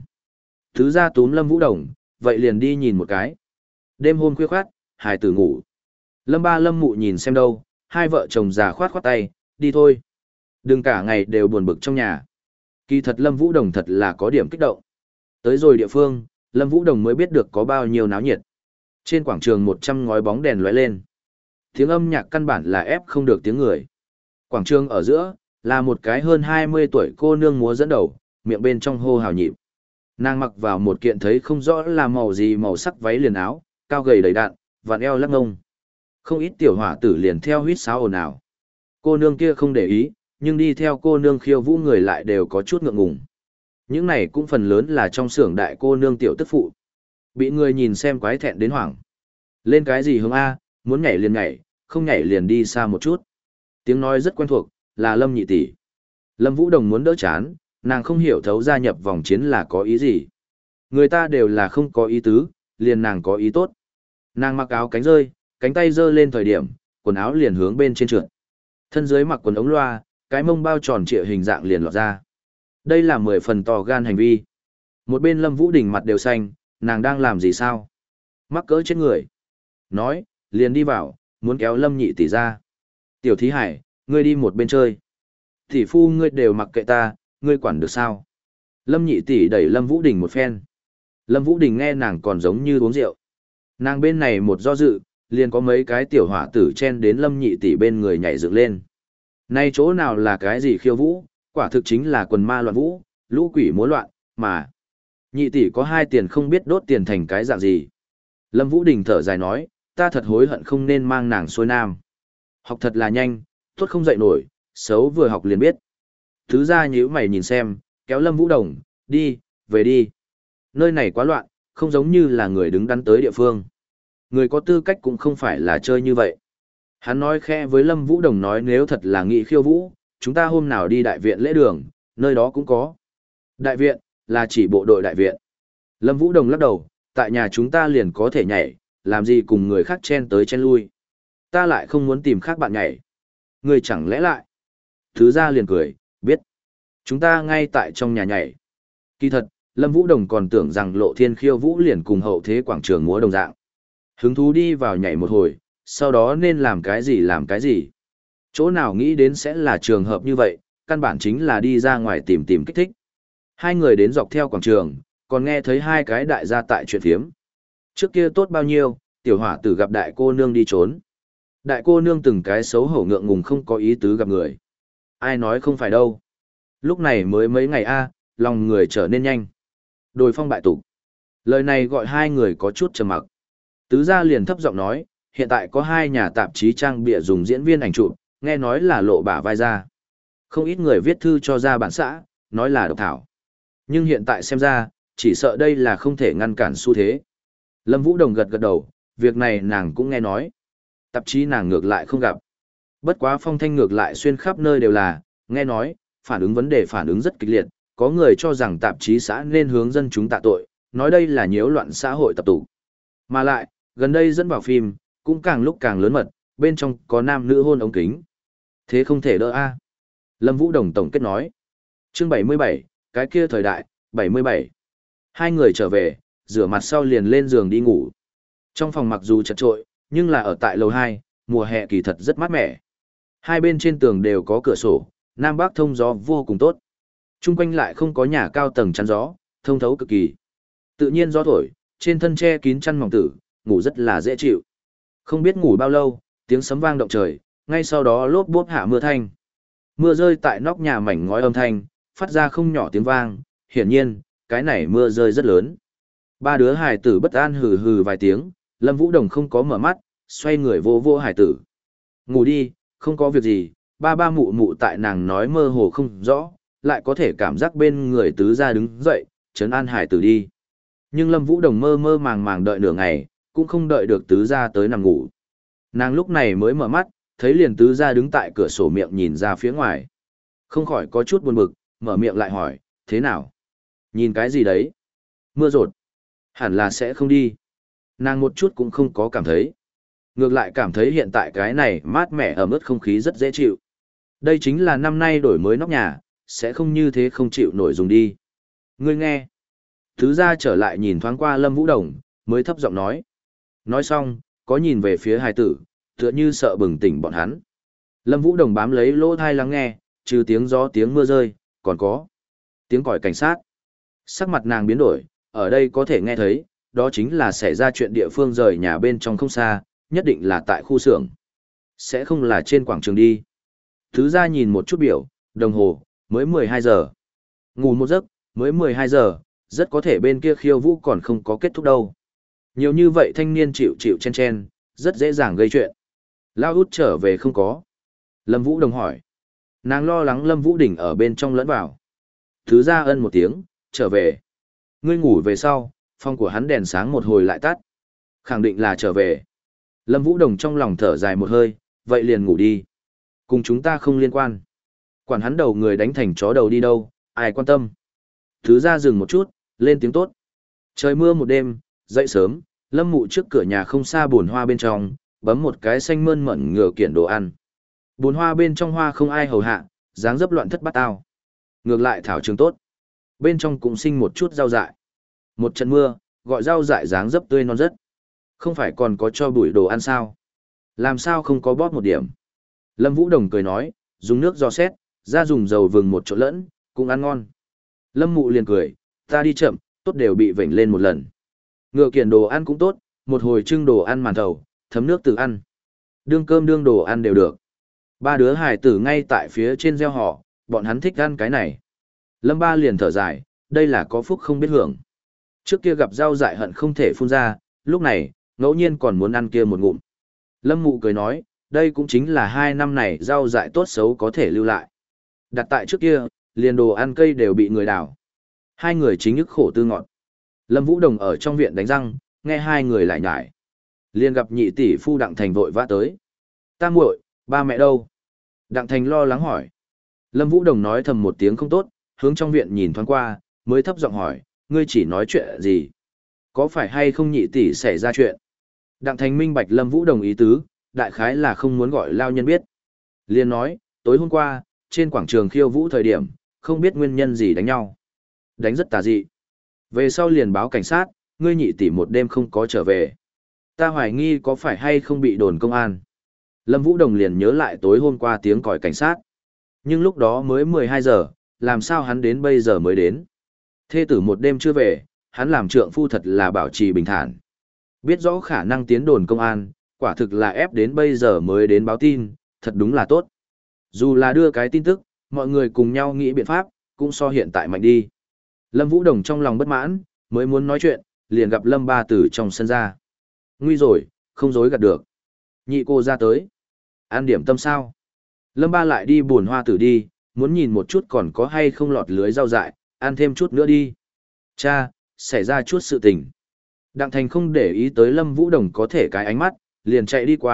Tứ gia túm Lâm Vũ Đồng, vậy liền đi nhìn một cái. Đêm hôm khuya khoát, hài tử ngủ. Lâm ba Lâm mụ nhìn xem đâu, hai vợ chồng già khoát khoát tay, đi thôi. Đừng cả ngày đều buồn bực trong nhà. Kỳ thật Lâm Vũ Đồng thật là có điểm kích động. Tới rồi địa phương, Lâm Vũ Đồng mới biết được có bao nhiêu náo nhiệt. Trên quảng trường một trăm ngói bóng đèn lóe lên. Tiếng âm nhạc căn bản là ép không được tiếng người. Quảng trường ở giữa, là một cái hơn hai mươi tuổi cô nương múa dẫn đầu, miệng bên trong hô hào nhịp. Nàng mặc vào một kiện thấy không rõ là màu gì màu sắc váy liền áo, cao gầy đầy đặn, vặn eo lắc ngông. Không ít tiểu hỏa tử liền theo huýt sáo ồn ào. Cô nương kia không để ý, nhưng đi theo cô nương khiêu vũ người lại đều có chút ngượng ngùng. Những này cũng phần lớn là trong xưởng đại cô nương tiểu tức phụ. Bị người nhìn xem quái thẹn đến hoảng. Lên cái gì hướng A, muốn nhảy liền nhảy, không nhảy liền đi xa một chút. Tiếng nói rất quen thuộc, là Lâm nhị tỷ. Lâm Vũ Đồng muốn đỡ chán, nàng không hiểu thấu gia nhập vòng chiến là có ý gì. Người ta đều là không có ý tứ, liền nàng có ý tốt. Nàng mặc áo cánh rơi, cánh tay giơ lên thời điểm, quần áo liền hướng bên trên trượt. Thân dưới mặc quần ống loa, cái mông bao tròn trịa hình dạng liền lọt ra. Đây là mười phần to gan hành vi. Một bên Lâm Vũ Đình mặt đều xanh, nàng đang làm gì sao? Mắc cỡ chết người. Nói, liền đi vào, muốn kéo Lâm nhị tỷ ra. Tiểu Thí Hải, ngươi đi một bên chơi. Tỷ phu ngươi đều mặc kệ ta, ngươi quản được sao? Lâm nhị tỷ đẩy Lâm Vũ Đình một phen. Lâm Vũ Đình nghe nàng còn giống như uống rượu. Nàng bên này một do dự, liền có mấy cái tiểu hỏa tử chen đến Lâm nhị tỷ bên người nhảy dựng lên. Nay chỗ nào là cái gì khiêu vũ, quả thực chính là quần ma loạn vũ, lũ quỷ múa loạn, mà. Nhị tỷ có hai tiền không biết đốt tiền thành cái dạng gì. Lâm Vũ Đình thở dài nói, ta thật hối hận không nên mang nàng xuôi nam. Học thật là nhanh, tốt không dậy nổi, xấu vừa học liền biết. Thứ ra nhíu mày nhìn xem, kéo Lâm Vũ Đồng, đi, về đi. Nơi này quá loạn, không giống như là người đứng đắn tới địa phương. Người có tư cách cũng không phải là chơi như vậy. Hắn nói khẽ với Lâm Vũ Đồng nói nếu thật là nghị khiêu vũ, chúng ta hôm nào đi đại viện lễ đường, nơi đó cũng có. Đại viện, là chỉ bộ đội đại viện. Lâm Vũ Đồng lắc đầu, tại nhà chúng ta liền có thể nhảy, làm gì cùng người khác chen tới chen lui. Ta lại không muốn tìm khác bạn nhảy. Người chẳng lẽ lại. Thứ ra liền cười, biết. Chúng ta ngay tại trong nhà nhảy. Kỳ thật, Lâm Vũ Đồng còn tưởng rằng Lộ Thiên khiêu vũ liền cùng hậu thế quảng trường múa đồng dạng. Hứng thú đi vào nhảy một hồi, sau đó nên làm cái gì làm cái gì. Chỗ nào nghĩ đến sẽ là trường hợp như vậy, căn bản chính là đi ra ngoài tìm tìm kích thích. Hai người đến dọc theo quảng trường, còn nghe thấy hai cái đại gia tại chuyện phiếm. Trước kia tốt bao nhiêu, tiểu hỏa tử gặp đại cô nương đi trốn. Đại cô nương từng cái xấu hổ ngượng ngùng không có ý tứ gặp người. Ai nói không phải đâu. Lúc này mới mấy ngày a, lòng người trở nên nhanh. Đồi phong bại tục. Lời này gọi hai người có chút trầm mặc. Tứ gia liền thấp giọng nói, hiện tại có hai nhà tạp chí trang bìa dùng diễn viên ảnh chụp, nghe nói là lộ bả vai ra. Không ít người viết thư cho ra bản xã, nói là độc thảo. Nhưng hiện tại xem ra, chỉ sợ đây là không thể ngăn cản xu thế. Lâm Vũ Đồng gật gật đầu, việc này nàng cũng nghe nói. Tạp chí nàng ngược lại không gặp. Bất quá phong thanh ngược lại xuyên khắp nơi đều là, nghe nói, phản ứng vấn đề phản ứng rất kịch liệt, có người cho rằng tạp chí xã nên hướng dân chúng tạ tội, nói đây là nhiễu loạn xã hội tập tụ. Mà lại, gần đây dẫn vào phim, cũng càng lúc càng lớn mật, bên trong có nam nữ hôn ống kính. Thế không thể đỡ a. Lâm Vũ Đồng tổng kết nói. Chương bảy mươi bảy, cái kia thời đại, bảy mươi bảy. Hai người trở về, rửa mặt sau liền lên giường đi ngủ. Trong phòng mặc dù chật trội, nhưng là ở tại lầu hai, mùa hè kỳ thật rất mát mẻ. Hai bên trên tường đều có cửa sổ, nam bắc thông gió vô cùng tốt. Trung quanh lại không có nhà cao tầng chắn gió, thông thấu cực kỳ. Tự nhiên gió thổi, trên thân che kín chăn mỏng tử, ngủ rất là dễ chịu. Không biết ngủ bao lâu, tiếng sấm vang động trời, ngay sau đó lốp bốp hạ mưa thanh. Mưa rơi tại nóc nhà mảnh ngói âm thanh, phát ra không nhỏ tiếng vang, hiển nhiên, cái này mưa rơi rất lớn. Ba đứa hải tử bất an hừ hừ vài tiếng, Lâm Vũ Đồng không có mở mắt, xoay người vô vô hải tử. Ngủ đi, không có việc gì, ba ba mụ mụ tại nàng nói mơ hồ không rõ, lại có thể cảm giác bên người tứ gia đứng dậy, trấn an hải tử đi. Nhưng Lâm Vũ Đồng mơ mơ màng màng đợi nửa ngày, cũng không đợi được tứ gia tới nằm ngủ. Nàng lúc này mới mở mắt, thấy liền tứ gia đứng tại cửa sổ miệng nhìn ra phía ngoài. Không khỏi có chút buồn bực, mở miệng lại hỏi, thế nào? Nhìn cái gì đấy? Mưa rột. Hẳn là sẽ không đi. Nàng một chút cũng không có cảm thấy. Ngược lại cảm thấy hiện tại cái này mát mẻ ẩm ướt không khí rất dễ chịu. Đây chính là năm nay đổi mới nóc nhà, sẽ không như thế không chịu nổi dùng đi. Ngươi nghe. Thứ ra trở lại nhìn thoáng qua Lâm Vũ Đồng, mới thấp giọng nói. Nói xong, có nhìn về phía hài tử, tựa như sợ bừng tỉnh bọn hắn. Lâm Vũ Đồng bám lấy lỗ thai lắng nghe, trừ tiếng gió tiếng mưa rơi, còn có tiếng còi cảnh sát. Sắc mặt nàng biến đổi, ở đây có thể nghe thấy, đó chính là xảy ra chuyện địa phương rời nhà bên trong không xa, nhất định là tại khu xưởng. Sẽ không là trên quảng trường đi. Thứ ra nhìn một chút biểu, đồng hồ, mới mười hai giờ. Ngủ một giấc, mới mười hai giờ, rất có thể bên kia khiêu vũ còn không có kết thúc đâu. Nhiều như vậy thanh niên chịu chịu chen chen, rất dễ dàng gây chuyện. Lao út trở về không có. Lâm Vũ Đồng hỏi. Nàng lo lắng Lâm Vũ Đình ở bên trong lẫn vào. Thứ ra ân một tiếng, trở về. Ngươi ngủ về sau, phòng của hắn đèn sáng một hồi lại tắt. Khẳng định là trở về. Lâm Vũ Đồng trong lòng thở dài một hơi, vậy liền ngủ đi. Cùng chúng ta không liên quan. Quản hắn đầu người đánh thành chó đầu đi đâu, ai quan tâm. Thứ ra dừng một chút, lên tiếng tốt. Trời mưa một đêm, dậy sớm, Lâm Mụ trước cửa nhà không xa bồn hoa bên trong, bấm một cái xanh mơn mởn ngửa kiện đồ ăn. Bồn hoa bên trong hoa không ai hầu hạ, dáng dấp loạn thất bát ao. Ngược lại thảo trường tốt. Bên trong cũng sinh một chút rau dại. Một trận mưa, gọi rau dại dáng dấp tươi non rất. Không phải còn có cho bụi đồ ăn sao? Làm sao không có bóp một điểm? Lâm Vũ Đồng cười nói, dùng nước giò xét, ra dùng dầu vừng một chỗ lẫn, cũng ăn ngon. Lâm Mụ liền cười, ta đi chậm, tốt đều bị vểnh lên một lần. Ngựa kiện đồ ăn cũng tốt, một hồi trưng đồ ăn màn thầu, thấm nước từ ăn. Đương cơm đương đồ ăn đều được. Ba đứa hài tử ngay tại phía trên gieo họ, bọn hắn thích ăn cái này. Lâm Ba liền thở dài, đây là có phúc không biết hưởng. Trước kia gặp rau dại hận không thể phun ra, lúc này, ngẫu nhiên còn muốn ăn kia một ngụm. Lâm Mụ cười nói, đây cũng chính là hai năm này rau dại tốt xấu có thể lưu lại. Đặt tại trước kia, liền đồ ăn cây đều bị người đào. Hai người chính nhức khổ tư ngọt. Lâm Vũ Đồng ở trong viện đánh răng, nghe hai người lại nhải. Liền gặp nhị tỷ phu Đặng Thành vội vã tới. Ta muội, ba mẹ đâu? Đặng Thành lo lắng hỏi. Lâm Vũ Đồng nói thầm một tiếng không tốt, hướng trong viện nhìn thoáng qua, mới thấp giọng hỏi, ngươi chỉ nói chuyện gì? Có phải hay không nhị tỷ xảy ra chuyện? Đặng Thành minh bạch Lâm Vũ Đồng ý tứ, đại khái là không muốn gọi lao nhân biết. Liền nói, tối hôm qua, trên quảng trường khiêu vũ thời điểm, không biết nguyên nhân gì đánh nhau. Đánh rất tà dị. Về sau liền báo cảnh sát, ngươi nhị tỷ một đêm không có trở về. Ta hoài nghi có phải hay không bị đồn công an. Lâm Vũ Đồng liền nhớ lại tối hôm qua tiếng còi cảnh sát. Nhưng lúc đó mới mười hai giờ, làm sao hắn đến bây giờ mới đến. Thê tử một đêm chưa về, hắn làm trượng phu thật là bảo trì bình thản. Biết rõ khả năng tiến đồn công an, quả thực là ép đến bây giờ mới đến báo tin, thật đúng là tốt. Dù là đưa cái tin tức, mọi người cùng nhau nghĩ biện pháp, cũng so hiện tại mạnh đi. Lâm Vũ Đồng trong lòng bất mãn, mới muốn nói chuyện, liền gặp Lâm Ba từ trong sân ra. Nguy rồi, không dối gạt được. Nhị cô ra tới. An điểm tâm sao? Lâm Ba lại đi buồn hoa tử đi, muốn nhìn một chút còn có hay không lọt lưới rau dại, ăn thêm chút nữa đi. Cha, xảy ra chút sự tình. Đặng Thành không để ý tới Lâm Vũ Đồng có thể cái ánh mắt, liền chạy đi qua,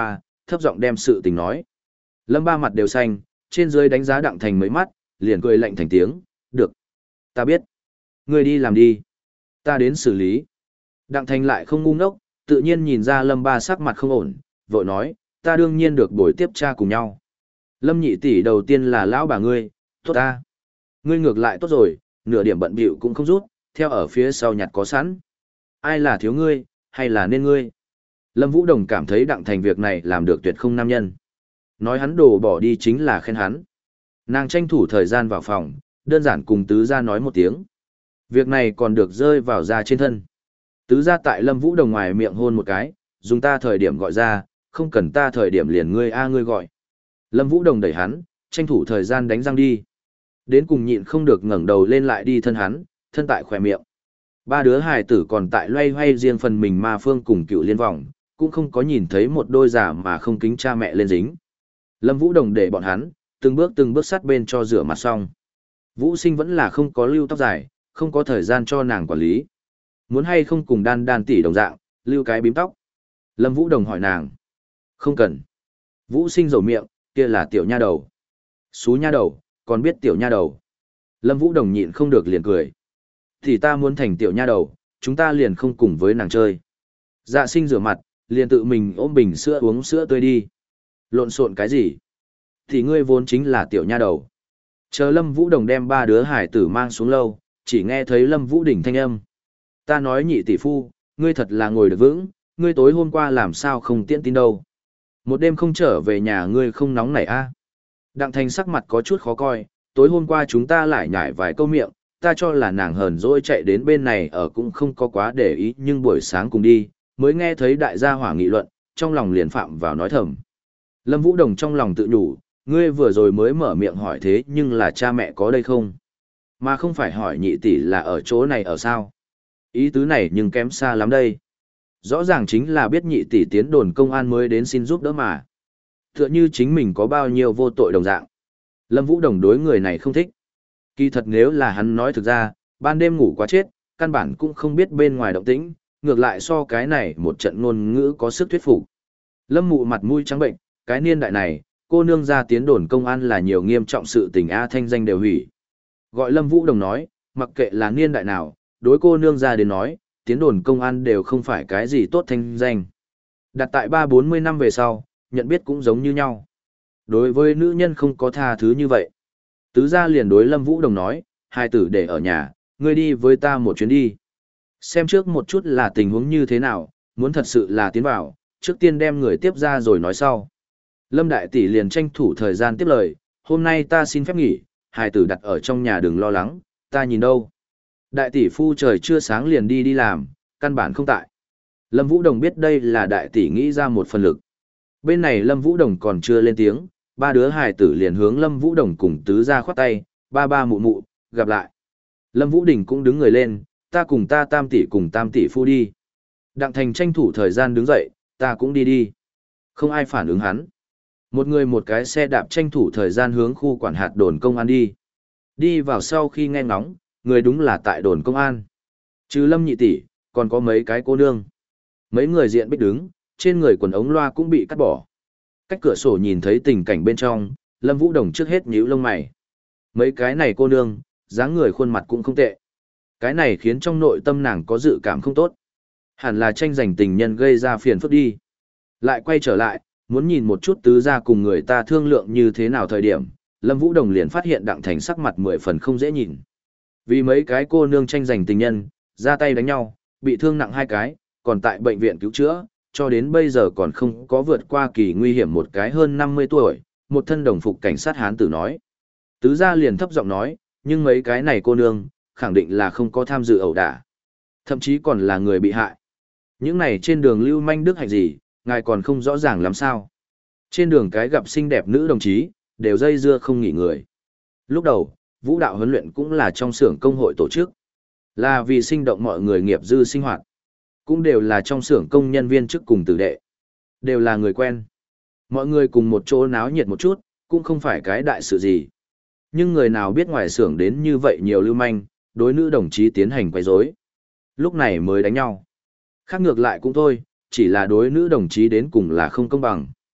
thấp giọng đem sự tình nói. Lâm Ba mặt đều xanh, trên dưới đánh giá Đặng Thành mấy mắt, liền cười lạnh thành tiếng, được. Ta biết. Ngươi đi làm đi. Ta đến xử lý. Đặng Thành lại không ngu ngốc, tự nhiên nhìn ra Lâm Ba sắc mặt không ổn, vội nói, ta đương nhiên được bồi tiếp cha cùng nhau. Lâm nhị tỷ đầu tiên là lão bà ngươi, tốt ta. Ngươi ngược lại tốt rồi, nửa điểm bận bịu cũng không rút, theo ở phía sau nhặt có sẵn. Ai là thiếu ngươi, hay là nên ngươi? Lâm Vũ Đồng cảm thấy Đặng Thành việc này làm được tuyệt không nam nhân. Nói hắn đồ bỏ đi chính là khen hắn. Nàng tranh thủ thời gian vào phòng, đơn giản cùng tứ gia nói một tiếng. Việc này còn được rơi vào ra trên thân. Tứ gia tại Lâm Vũ Đồng ngoài miệng hôn một cái, dùng ta thời điểm gọi ra, không cần ta thời điểm liền ngươi a ngươi gọi. Lâm Vũ Đồng đẩy hắn, tranh thủ thời gian đánh răng đi. Đến cùng nhịn không được ngẩng đầu lên lại đi thân hắn, thân tại khỏe miệng. Ba đứa hài tử còn tại loay hoay riêng phần mình ma phương cùng cựu liên vòng, cũng không có nhìn thấy một đôi giả mà không kính cha mẹ lên dính. Lâm Vũ Đồng để bọn hắn, từng bước từng bước sát bên cho rửa mặt xong. Vũ Sinh vẫn là không có lưu tóc dài, không có thời gian cho nàng quản lý. Muốn hay không cùng đan đan tỷ đồng dạng, lưu cái bím tóc. Lâm Vũ Đồng hỏi nàng. Không cần. Vũ Sinh rầu miệng, kia là tiểu nha đầu. Xú nha đầu, còn biết tiểu nha đầu. Lâm Vũ Đồng nhịn không được liền cười. Thì ta muốn thành tiểu nha đầu, chúng ta liền không cùng với nàng chơi. Dạ Sinh rửa mặt, liền tự mình ôm bình sữa uống sữa tươi đi. Lộn xộn cái gì? Thì ngươi vốn chính là tiểu nha đầu. Chờ Lâm Vũ Đồng đem ba đứa hải tử mang xuống lâu, chỉ nghe thấy Lâm Vũ Đình thanh âm. Ta nói nhị tỷ phu, ngươi thật là ngồi được vững, ngươi tối hôm qua làm sao không tiễn tin đâu. Một đêm không trở về nhà ngươi không nóng nảy a? À? Đặng Thành sắc mặt có chút khó coi, tối hôm qua chúng ta lại nhải vài câu miệng, ta cho là nàng hờn dỗi chạy đến bên này ở cũng không có quá để ý, nhưng buổi sáng cùng đi, mới nghe thấy đại gia hỏa nghị luận, trong lòng liền phạm vào nói thầm. Lâm Vũ Đồng trong lòng tự nhủ, ngươi vừa rồi mới mở miệng hỏi thế nhưng là cha mẹ có đây không? Mà không phải hỏi nhị tỷ là ở chỗ này ở sao? Ý tứ này nhưng kém xa lắm đây. Rõ ràng chính là biết nhị tỷ tiến đồn công an mới đến xin giúp đỡ mà. Tựa như chính mình có bao nhiêu vô tội đồng dạng. Lâm Vũ Đồng đối người này không thích. Kỳ thật nếu là hắn nói thực ra, ban đêm ngủ quá chết, căn bản cũng không biết bên ngoài động tĩnh, ngược lại so cái này một trận ngôn ngữ có sức thuyết phục. Lâm Mụ mặt mũi trắng bệnh, cái niên đại này, cô nương ra tiến đồn công an là nhiều nghiêm trọng sự tình a thanh danh đều hủy. Gọi Lâm Vũ Đồng nói, mặc kệ là niên đại nào, đối cô nương ra đến nói, tiến đồn công an đều không phải cái gì tốt thanh danh. Đặt tại ba bốn mươi năm về sau, nhận biết cũng giống như nhau. Đối với nữ nhân không có tha thứ như vậy. Tứ gia liền đối Lâm Vũ Đồng nói, hai tử để ở nhà, ngươi đi với ta một chuyến đi. Xem trước một chút là tình huống như thế nào, muốn thật sự là tiến vào, trước tiên đem người tiếp ra rồi nói sau. Lâm Đại Tỷ liền tranh thủ thời gian tiếp lời, hôm nay ta xin phép nghỉ, hai tử đặt ở trong nhà đừng lo lắng, ta nhìn đâu. Đại tỷ phu trời chưa sáng liền đi đi làm, căn bản không tại. Lâm Vũ Đồng biết đây là đại tỷ nghĩ ra một phần lực. Bên này Lâm Vũ Đồng còn chưa lên tiếng, ba đứa hài tử liền hướng Lâm Vũ Đồng cùng tứ ra khoát tay, ba ba mụ mụ, gặp lại. Lâm Vũ Đình cũng đứng người lên, ta cùng ta tam tỷ cùng tam tỷ phu đi. Đặng Thành tranh thủ thời gian đứng dậy, ta cũng đi đi. Không ai phản ứng hắn. Một người một cái xe đạp tranh thủ thời gian hướng khu quản hạt đồn công an đi. Đi vào sau khi nghe ngóng, người đúng là tại đồn công an. Trừ Lâm nhị tỷ, còn có mấy cái cô nương. Mấy người diện bích đứng, trên người quần ống loa cũng bị cắt bỏ. Cách cửa sổ nhìn thấy tình cảnh bên trong, Lâm Vũ Đồng trước hết nhíu lông mày. Mấy cái này cô nương, dáng người khuôn mặt cũng không tệ. Cái này khiến trong nội tâm nàng có dự cảm không tốt. Hẳn là tranh giành tình nhân gây ra phiền phức đi. Lại quay trở lại, muốn nhìn một chút tứ gia cùng người ta thương lượng như thế nào thời điểm, Lâm Vũ Đồng liền phát hiện Đặng Thành sắc mặt mười phần không dễ nhìn. Vì mấy cái cô nương tranh giành tình nhân, ra tay đánh nhau, bị thương nặng hai cái, còn tại bệnh viện cứu chữa, cho đến bây giờ còn không có vượt qua kỳ nguy hiểm một cái hơn năm mươi tuổi, một thân đồng phục cảnh sát hán tử nói. Tứ gia liền thấp giọng nói, nhưng mấy cái này cô nương, khẳng định là không có tham dự ẩu đả. Thậm chí còn là người bị hại. Những này trên đường lưu manh đức hạnh gì, ngài còn không rõ ràng làm sao. Trên đường cái gặp xinh đẹp nữ đồng chí, đều dây dưa không nghỉ người. Lúc đầu, vũ đạo huấn luyện cũng là trong xưởng công hội tổ chức. Là vì sinh động mọi người nghiệp dư sinh hoạt. Cũng đều là trong xưởng công nhân viên chức cùng tử đệ. Đều là người quen. Mọi người cùng một chỗ náo nhiệt một chút, cũng không phải cái đại sự gì. Nhưng người nào biết ngoài xưởng đến như vậy nhiều lưu manh, đối nữ đồng chí tiến hành quấy rối. Lúc này mới đánh nhau. Khác ngược lại cũng thôi, chỉ là đối nữ đồng chí đến cùng là không công bằng.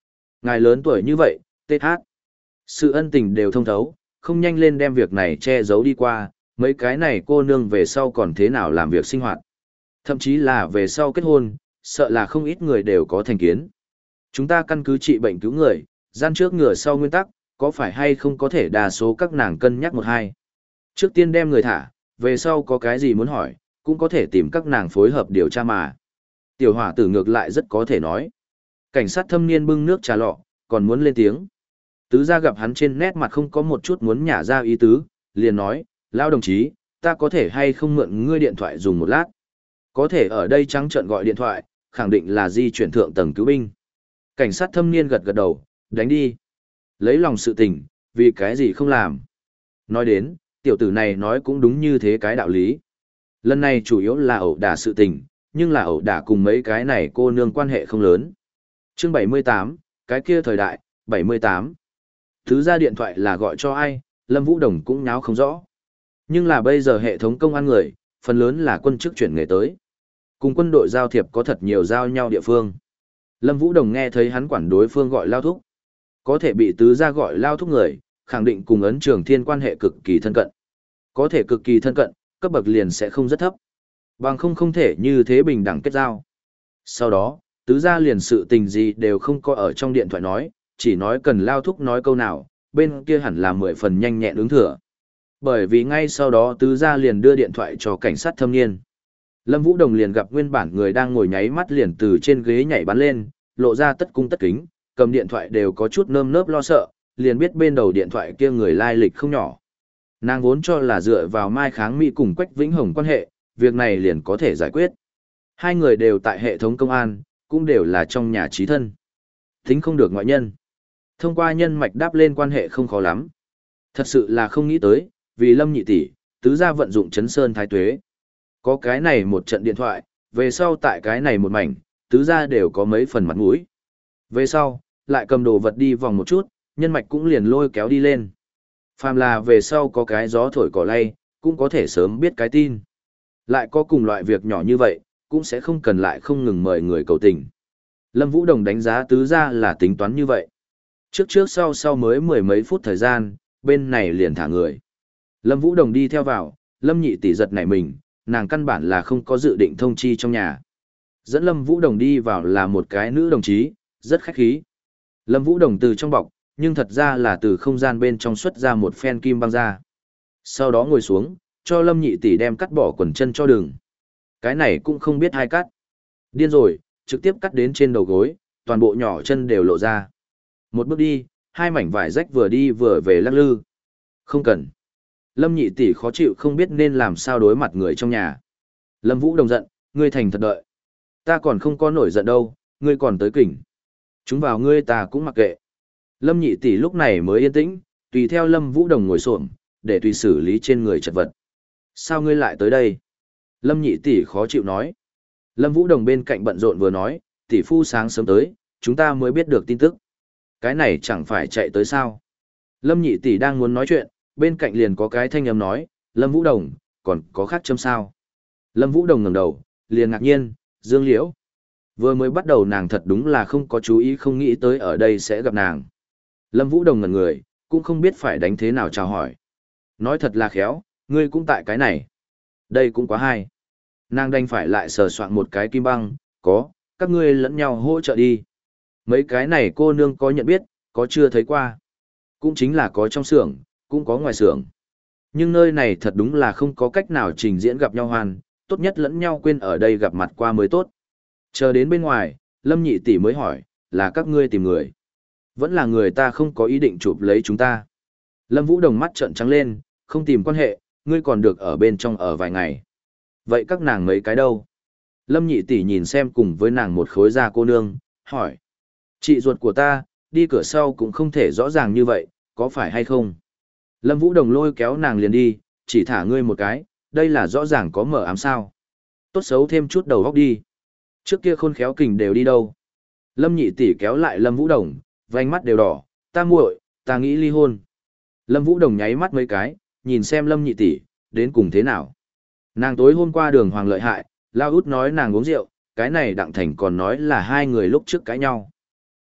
Ngài lớn tuổi như vậy, tê hát. Sự ân tình đều thông thấu, không nhanh lên đem việc này che giấu đi qua, mấy cái này cô nương về sau còn thế nào làm việc sinh hoạt. Thậm chí là về sau kết hôn, sợ là không ít người đều có thành kiến. Chúng ta căn cứ trị bệnh cứu người, gian trước ngừa sau nguyên tắc, có phải hay không có thể đa số các nàng cân nhắc một hai. Trước tiên đem người thả, về sau có cái gì muốn hỏi, cũng có thể tìm các nàng phối hợp điều tra mà. Tiểu hỏa tử ngược lại rất có thể nói. Cảnh sát thâm niên bưng nước trà lọ, còn muốn lên tiếng. Tứ gia gặp hắn trên nét mặt không có một chút muốn nhả ra ý tứ, liền nói, lao đồng chí, ta có thể hay không mượn ngươi điện thoại dùng một lát. Có thể ở đây trắng trợn gọi điện thoại, khẳng định là di chuyển thượng tầng cứu binh. Cảnh sát thâm niên gật gật đầu, đánh đi. Lấy lòng sự tình, vì cái gì không làm. Nói đến, tiểu tử này nói cũng đúng như thế cái đạo lý. Lần này chủ yếu là ẩu đả sự tình, nhưng là ẩu đả cùng mấy cái này cô nương quan hệ không lớn. Chương bảy mươi tám, cái kia thời đại, bảy mươi tám. Thứ ra điện thoại là gọi cho ai, Lâm Vũ Đồng cũng nháo không rõ. Nhưng là bây giờ hệ thống công an người, phần lớn là quân chức chuyển nghề tới. Cùng quân đội giao thiệp có thật nhiều giao nhau địa phương. Lâm Vũ Đồng nghe thấy hắn quản đối phương gọi lao thúc. Có thể bị tứ gia gọi lao thúc người, khẳng định cùng ấn trường thiên quan hệ cực kỳ thân cận. Có thể cực kỳ thân cận, cấp bậc liền sẽ không rất thấp. Bằng không không thể như thế bình đẳng kết giao. Sau đó, tứ gia liền sự tình gì đều không có ở trong điện thoại nói, chỉ nói cần lao thúc nói câu nào, bên kia hẳn là mười phần nhanh nhẹn ứng thừa. Bởi vì ngay sau đó tứ gia liền đưa điện thoại cho cảnh sát thâm niên. Lâm Vũ Đồng liền gặp nguyên bản người đang ngồi nháy mắt liền từ trên ghế nhảy bắn lên, lộ ra tất cung tất kính, cầm điện thoại đều có chút nơm nớp lo sợ, liền biết bên đầu điện thoại kia người lai lịch không nhỏ. Nàng vốn cho là dựa vào Mai Kháng Mỹ cùng Quách Vĩnh Hồng quan hệ, việc này liền có thể giải quyết. Hai người đều tại hệ thống công an, cũng đều là trong nhà trí thân. Tính không được ngoại nhân. Thông qua nhân mạch đáp lên quan hệ không khó lắm. Thật sự là không nghĩ tới, vì Lâm nhị tỷ, tứ gia vận dụng chấn sơn thái tuế. Có cái này một trận điện thoại, về sau tại cái này một mảnh, tứ gia đều có mấy phần mặt mũi. Về sau, lại cầm đồ vật đi vòng một chút, nhân mạch cũng liền lôi kéo đi lên. Phàm là về sau có cái gió thổi cỏ lay, cũng có thể sớm biết cái tin. Lại có cùng loại việc nhỏ như vậy, cũng sẽ không cần lại không ngừng mời người cầu tình. Lâm Vũ Đồng đánh giá tứ gia là tính toán như vậy. Trước trước sau sau mới mười mấy phút thời gian, bên này liền thả người. Lâm Vũ Đồng đi theo vào, Lâm nhị tỷ giật nảy mình, nàng căn bản là không có dự định thông chi trong nhà. Dẫn Lâm Vũ Đồng đi vào là một cái nữ đồng chí, rất khách khí. Lâm Vũ Đồng từ trong bọc, nhưng thật ra là từ không gian bên trong xuất ra một phen kim băng ra. Sau đó ngồi xuống, cho Lâm nhị tỷ đem cắt bỏ quần chân cho đường. Cái này cũng không biết ai cắt. Điên rồi, trực tiếp cắt đến trên đầu gối, toàn bộ nhỏ chân đều lộ ra. Một bước đi, hai mảnh vải rách vừa đi vừa về lắc lư. Không cần. Lâm nhị tỷ khó chịu không biết nên làm sao đối mặt người trong nhà. Lâm Vũ Đồng giận, ngươi thành thật đợi. Ta còn không có nổi giận đâu, ngươi còn tới kỉnh. Chúng vào ngươi ta cũng mặc kệ. Lâm nhị tỷ lúc này mới yên tĩnh, tùy theo Lâm Vũ Đồng ngồi xổm, để tùy xử lý trên người chật vật. Sao ngươi lại tới đây? Lâm nhị tỷ khó chịu nói. Lâm Vũ Đồng bên cạnh bận rộn vừa nói, tỷ phu sáng sớm tới, chúng ta mới biết được tin tức. Cái này chẳng phải chạy tới sao? Lâm nhị tỷ đang muốn nói chuyện, bên cạnh liền có cái thanh âm nói, Lâm Vũ Đồng, còn có khác châm sao? Lâm Vũ Đồng ngẩng đầu, liền ngạc nhiên, Dương Liễu. Vừa mới bắt đầu nàng thật đúng là không có chú ý không nghĩ tới ở đây sẽ gặp nàng. Lâm Vũ Đồng ngẩn người, cũng không biết phải đánh thế nào chào hỏi. Nói thật là khéo, ngươi cũng tại cái này. Đây cũng quá hay. Nàng đành phải lại sờ soạn một cái kim băng, có, các ngươi lẫn nhau hỗ trợ đi. Mấy cái này cô nương có nhận biết, có chưa thấy qua. Cũng chính là có trong xưởng, cũng có ngoài xưởng. Nhưng nơi này thật đúng là không có cách nào trình diễn gặp nhau hoàn, tốt nhất lẫn nhau quên ở đây gặp mặt qua mới tốt. Chờ đến bên ngoài, Lâm nhị tỷ mới hỏi, là các ngươi tìm người. Vẫn là người ta không có ý định chụp lấy chúng ta. Lâm Vũ Đồng mắt trợn trắng lên, không tìm quan hệ, ngươi còn được ở bên trong ở vài ngày. Vậy các nàng mấy cái đâu? Lâm nhị tỷ nhìn xem cùng với nàng một khối da cô nương, hỏi. Chị ruột của ta, đi cửa sau cũng không thể rõ ràng như vậy, có phải hay không? Lâm Vũ Đồng lôi kéo nàng liền đi, chỉ thả ngươi một cái, đây là rõ ràng có mở ám sao. Tốt xấu thêm chút đầu góc đi. Trước kia khôn khéo kình đều đi đâu? Lâm nhị tỷ kéo lại Lâm Vũ Đồng, vành mắt đều đỏ, ta muội, ta nghĩ ly hôn. Lâm Vũ Đồng nháy mắt mấy cái, nhìn xem Lâm nhị tỷ, đến cùng thế nào. Nàng tối hôm qua đường hoàng lợi hại, Lao út nói nàng uống rượu, cái này Đặng Thành còn nói là hai người lúc trước cãi nhau.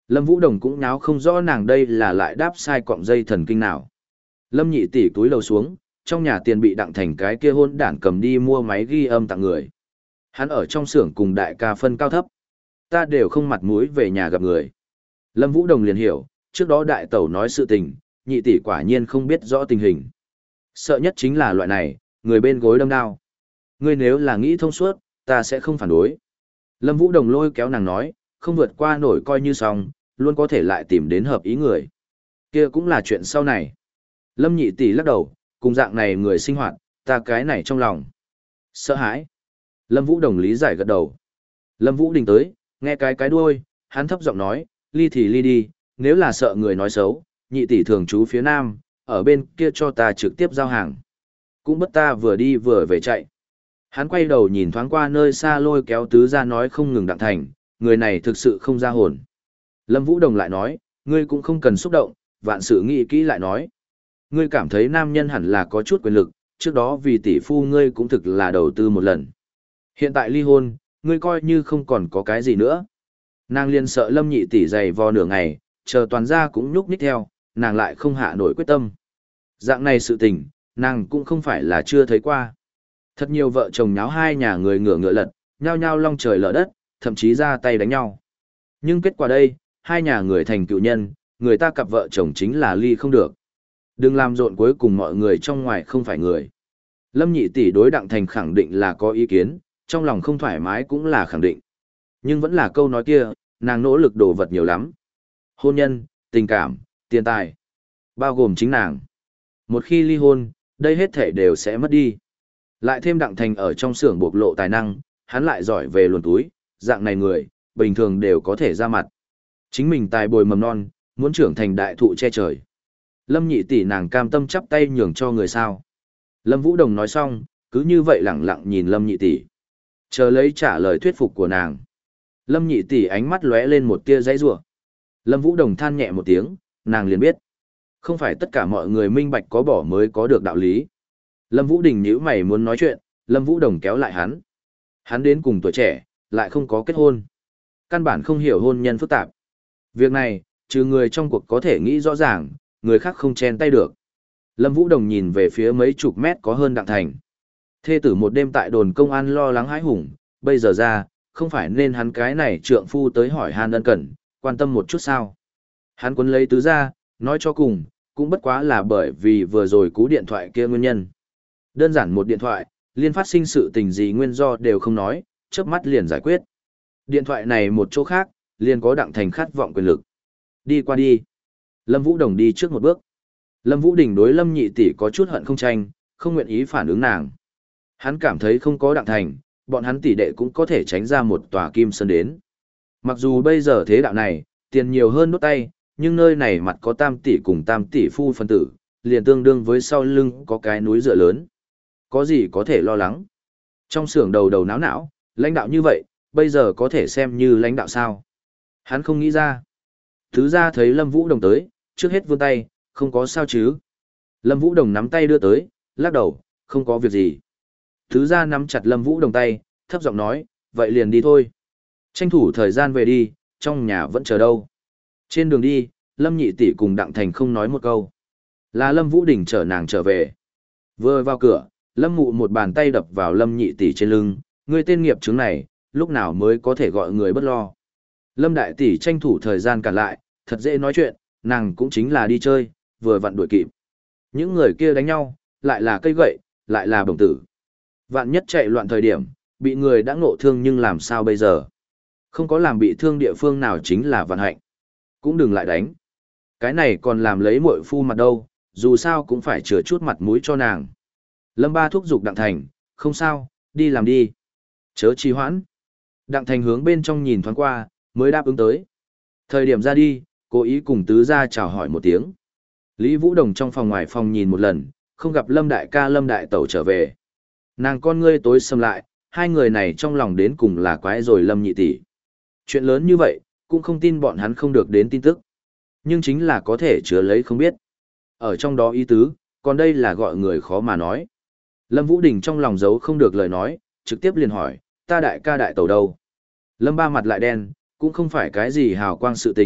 Lâm Vũ Đồng cũng nháo không rõ nàng đây là lại đáp sai cọng dây thần kinh nào. Lâm nhị tỷ túi lầu xuống, trong nhà tiền bị đặng thành cái kia hôn đản cầm đi mua máy ghi âm tặng người. Hắn ở trong xưởng cùng đại ca phân cao thấp. Ta đều không mặt mũi về nhà gặp người. Lâm Vũ Đồng liền hiểu, trước đó đại tẩu nói sự tình, nhị tỷ quả nhiên không biết rõ tình hình. Sợ nhất chính là loại này, người bên gối đâm đao. Ngươi nếu là nghĩ thông suốt, ta sẽ không phản đối. Lâm Vũ Đồng lôi kéo nàng nói, không vượt qua nổi coi như xong, luôn có thể lại tìm đến hợp ý người. Kia cũng là chuyện sau này. Lâm nhị tỷ lắc đầu, cùng dạng này người sinh hoạt, ta cái này trong lòng. Sợ hãi. Lâm Vũ Đồng lý giải gật đầu. Lâm Vũ Đình tới, nghe cái cái đuôi, hắn thấp giọng nói, ly thì ly đi, nếu là sợ người nói xấu, nhị tỷ thường trú phía nam, ở bên kia cho ta trực tiếp giao hàng. Cũng bất ta vừa đi vừa về chạy. Hắn quay đầu nhìn thoáng qua nơi xa lôi kéo tứ ra nói không ngừng đặng thành, người này thực sự không ra hồn. Lâm Vũ Đồng lại nói, ngươi cũng không cần xúc động, vạn sự nghĩ kỹ lại nói. Ngươi cảm thấy nam nhân hẳn là có chút quyền lực, trước đó vì tỷ phu ngươi cũng thực là đầu tư một lần. Hiện tại ly hôn, ngươi coi như không còn có cái gì nữa. Nàng liền sợ Lâm nhị tỷ dày vò nửa ngày, chờ toàn gia cũng nhúc nhích theo, nàng lại không hạ nổi quyết tâm. Dạng này sự tình, nàng cũng không phải là chưa thấy qua. Thật nhiều vợ chồng nháo hai nhà người ngửa ngựa lật, nhao nhao long trời lở đất, thậm chí ra tay đánh nhau. Nhưng kết quả đây, hai nhà người thành cựu nhân, người ta cặp vợ chồng chính là ly không được. Đừng làm rộn cuối cùng mọi người trong ngoài không phải người. Lâm nhị tỷ đối đặng thành khẳng định là có ý kiến, trong lòng không thoải mái cũng là khẳng định. Nhưng vẫn là câu nói kia, nàng nỗ lực đổ vật nhiều lắm. Hôn nhân, tình cảm, tiền tài, bao gồm chính nàng. Một khi ly hôn, đây hết thể đều sẽ mất đi. Lại thêm đặng thành ở trong xưởng bộc lộ tài năng, hắn lại giỏi về luồn túi, dạng này người, bình thường đều có thể ra mặt. Chính mình tài bồi mầm non, muốn trưởng thành đại thụ che trời. Lâm nhị tỷ nàng cam tâm chắp tay nhường cho người sao. Lâm Vũ Đồng nói xong, cứ như vậy lẳng lặng nhìn Lâm nhị tỷ, chờ lấy trả lời thuyết phục của nàng. Lâm nhị tỷ ánh mắt lóe lên một tia dãy rủa. Lâm Vũ Đồng than nhẹ một tiếng, nàng liền biết. Không phải tất cả mọi người minh bạch có bỏ mới có được đạo lý. Lâm Vũ Đình nhíu mày muốn nói chuyện, Lâm Vũ Đồng kéo lại hắn. Hắn đến cùng tuổi trẻ, lại không có kết hôn. Căn bản không hiểu hôn nhân phức tạp. Việc này, trừ người trong cuộc có thể nghĩ rõ ràng, người khác không chen tay được. Lâm Vũ Đồng nhìn về phía mấy chục mét có hơn đặng thành. Thê tử một đêm tại đồn công an lo lắng hãi hùng, bây giờ ra, không phải nên hắn cái này trượng phu tới hỏi han ân cần, quan tâm một chút sao. Hắn quấn lấy tứ ra, nói cho cùng, cũng bất quá là bởi vì vừa rồi cú điện thoại kia nguyên nhân. Đơn giản một điện thoại, liên phát sinh sự tình gì nguyên do đều không nói, chớp mắt liền giải quyết. Điện thoại này một chỗ khác, liền có đặng thành khát vọng quyền lực. Đi qua đi. Lâm Vũ Đồng đi trước một bước. Lâm Vũ Đình đối Lâm nhị tỷ có chút hận không tranh, không nguyện ý phản ứng nàng. Hắn cảm thấy không có đặng thành, bọn hắn tỷ đệ cũng có thể tránh ra một tòa kim sơn đến. Mặc dù bây giờ thế đạo này, tiền nhiều hơn đốt tay, nhưng nơi này mặt có tam tỷ cùng tam tỷ phu phân tử, liền tương đương với sau lưng có cái núi dựa lớn. Có gì có thể lo lắng. Trong xưởng đầu đầu náo não, lãnh đạo như vậy, bây giờ có thể xem như lãnh đạo sao. Hắn không nghĩ ra. Thứ ra thấy Lâm Vũ Đồng tới, trước hết vươn tay, không có sao chứ. Lâm Vũ Đồng nắm tay đưa tới, lắc đầu, không có việc gì. Thứ ra nắm chặt Lâm Vũ Đồng tay, thấp giọng nói, vậy liền đi thôi. Tranh thủ thời gian về đi, trong nhà vẫn chờ đâu. Trên đường đi, Lâm nhị tỷ cùng Đặng Thành không nói một câu. Là Lâm Vũ Đình chở nàng trở về. Vừa vào cửa, Lâm Mụ một bàn tay đập vào Lâm nhị tỷ trên lưng, người tên nghiệp chứng này, lúc nào mới có thể gọi người bất lo. Lâm đại tỷ tranh thủ thời gian cản lại, thật dễ nói chuyện, nàng cũng chính là đi chơi, vừa vặn đuổi kịp. Những người kia đánh nhau, lại là cây gậy, lại là bổng tử. Vạn nhất chạy loạn thời điểm, bị người đã ngộ thương nhưng làm sao bây giờ? Không có làm bị thương địa phương nào chính là vận hạnh. Cũng đừng lại đánh. Cái này còn làm lấy muội phu mặt đâu, dù sao cũng phải chừa chút mặt mũi cho nàng. Lâm Ba thúc giục Đặng Thành, không sao, đi làm đi. Chớ trì hoãn. Đặng Thành hướng bên trong nhìn thoáng qua, mới đáp ứng tới. Thời điểm ra đi, cố ý cùng tứ gia chào hỏi một tiếng. Lý Vũ Đồng trong phòng ngoài phòng nhìn một lần, không gặp Lâm đại ca Lâm đại tẩu trở về. Nàng con ngươi tối sầm lại, hai người này trong lòng đến cùng là quái rồi Lâm nhị tỷ. Chuyện lớn như vậy, cũng không tin bọn hắn không được đến tin tức. Nhưng chính là có thể chứa lấy không biết. Ở trong đó ý tứ, còn đây là gọi người khó mà nói. Lâm Vũ Đình trong lòng giấu không được lời nói, trực tiếp liền hỏi, ta đại ca đại tẩu đâu? Lâm Ba mặt lại đen, cũng không phải cái gì hào quang sự tình,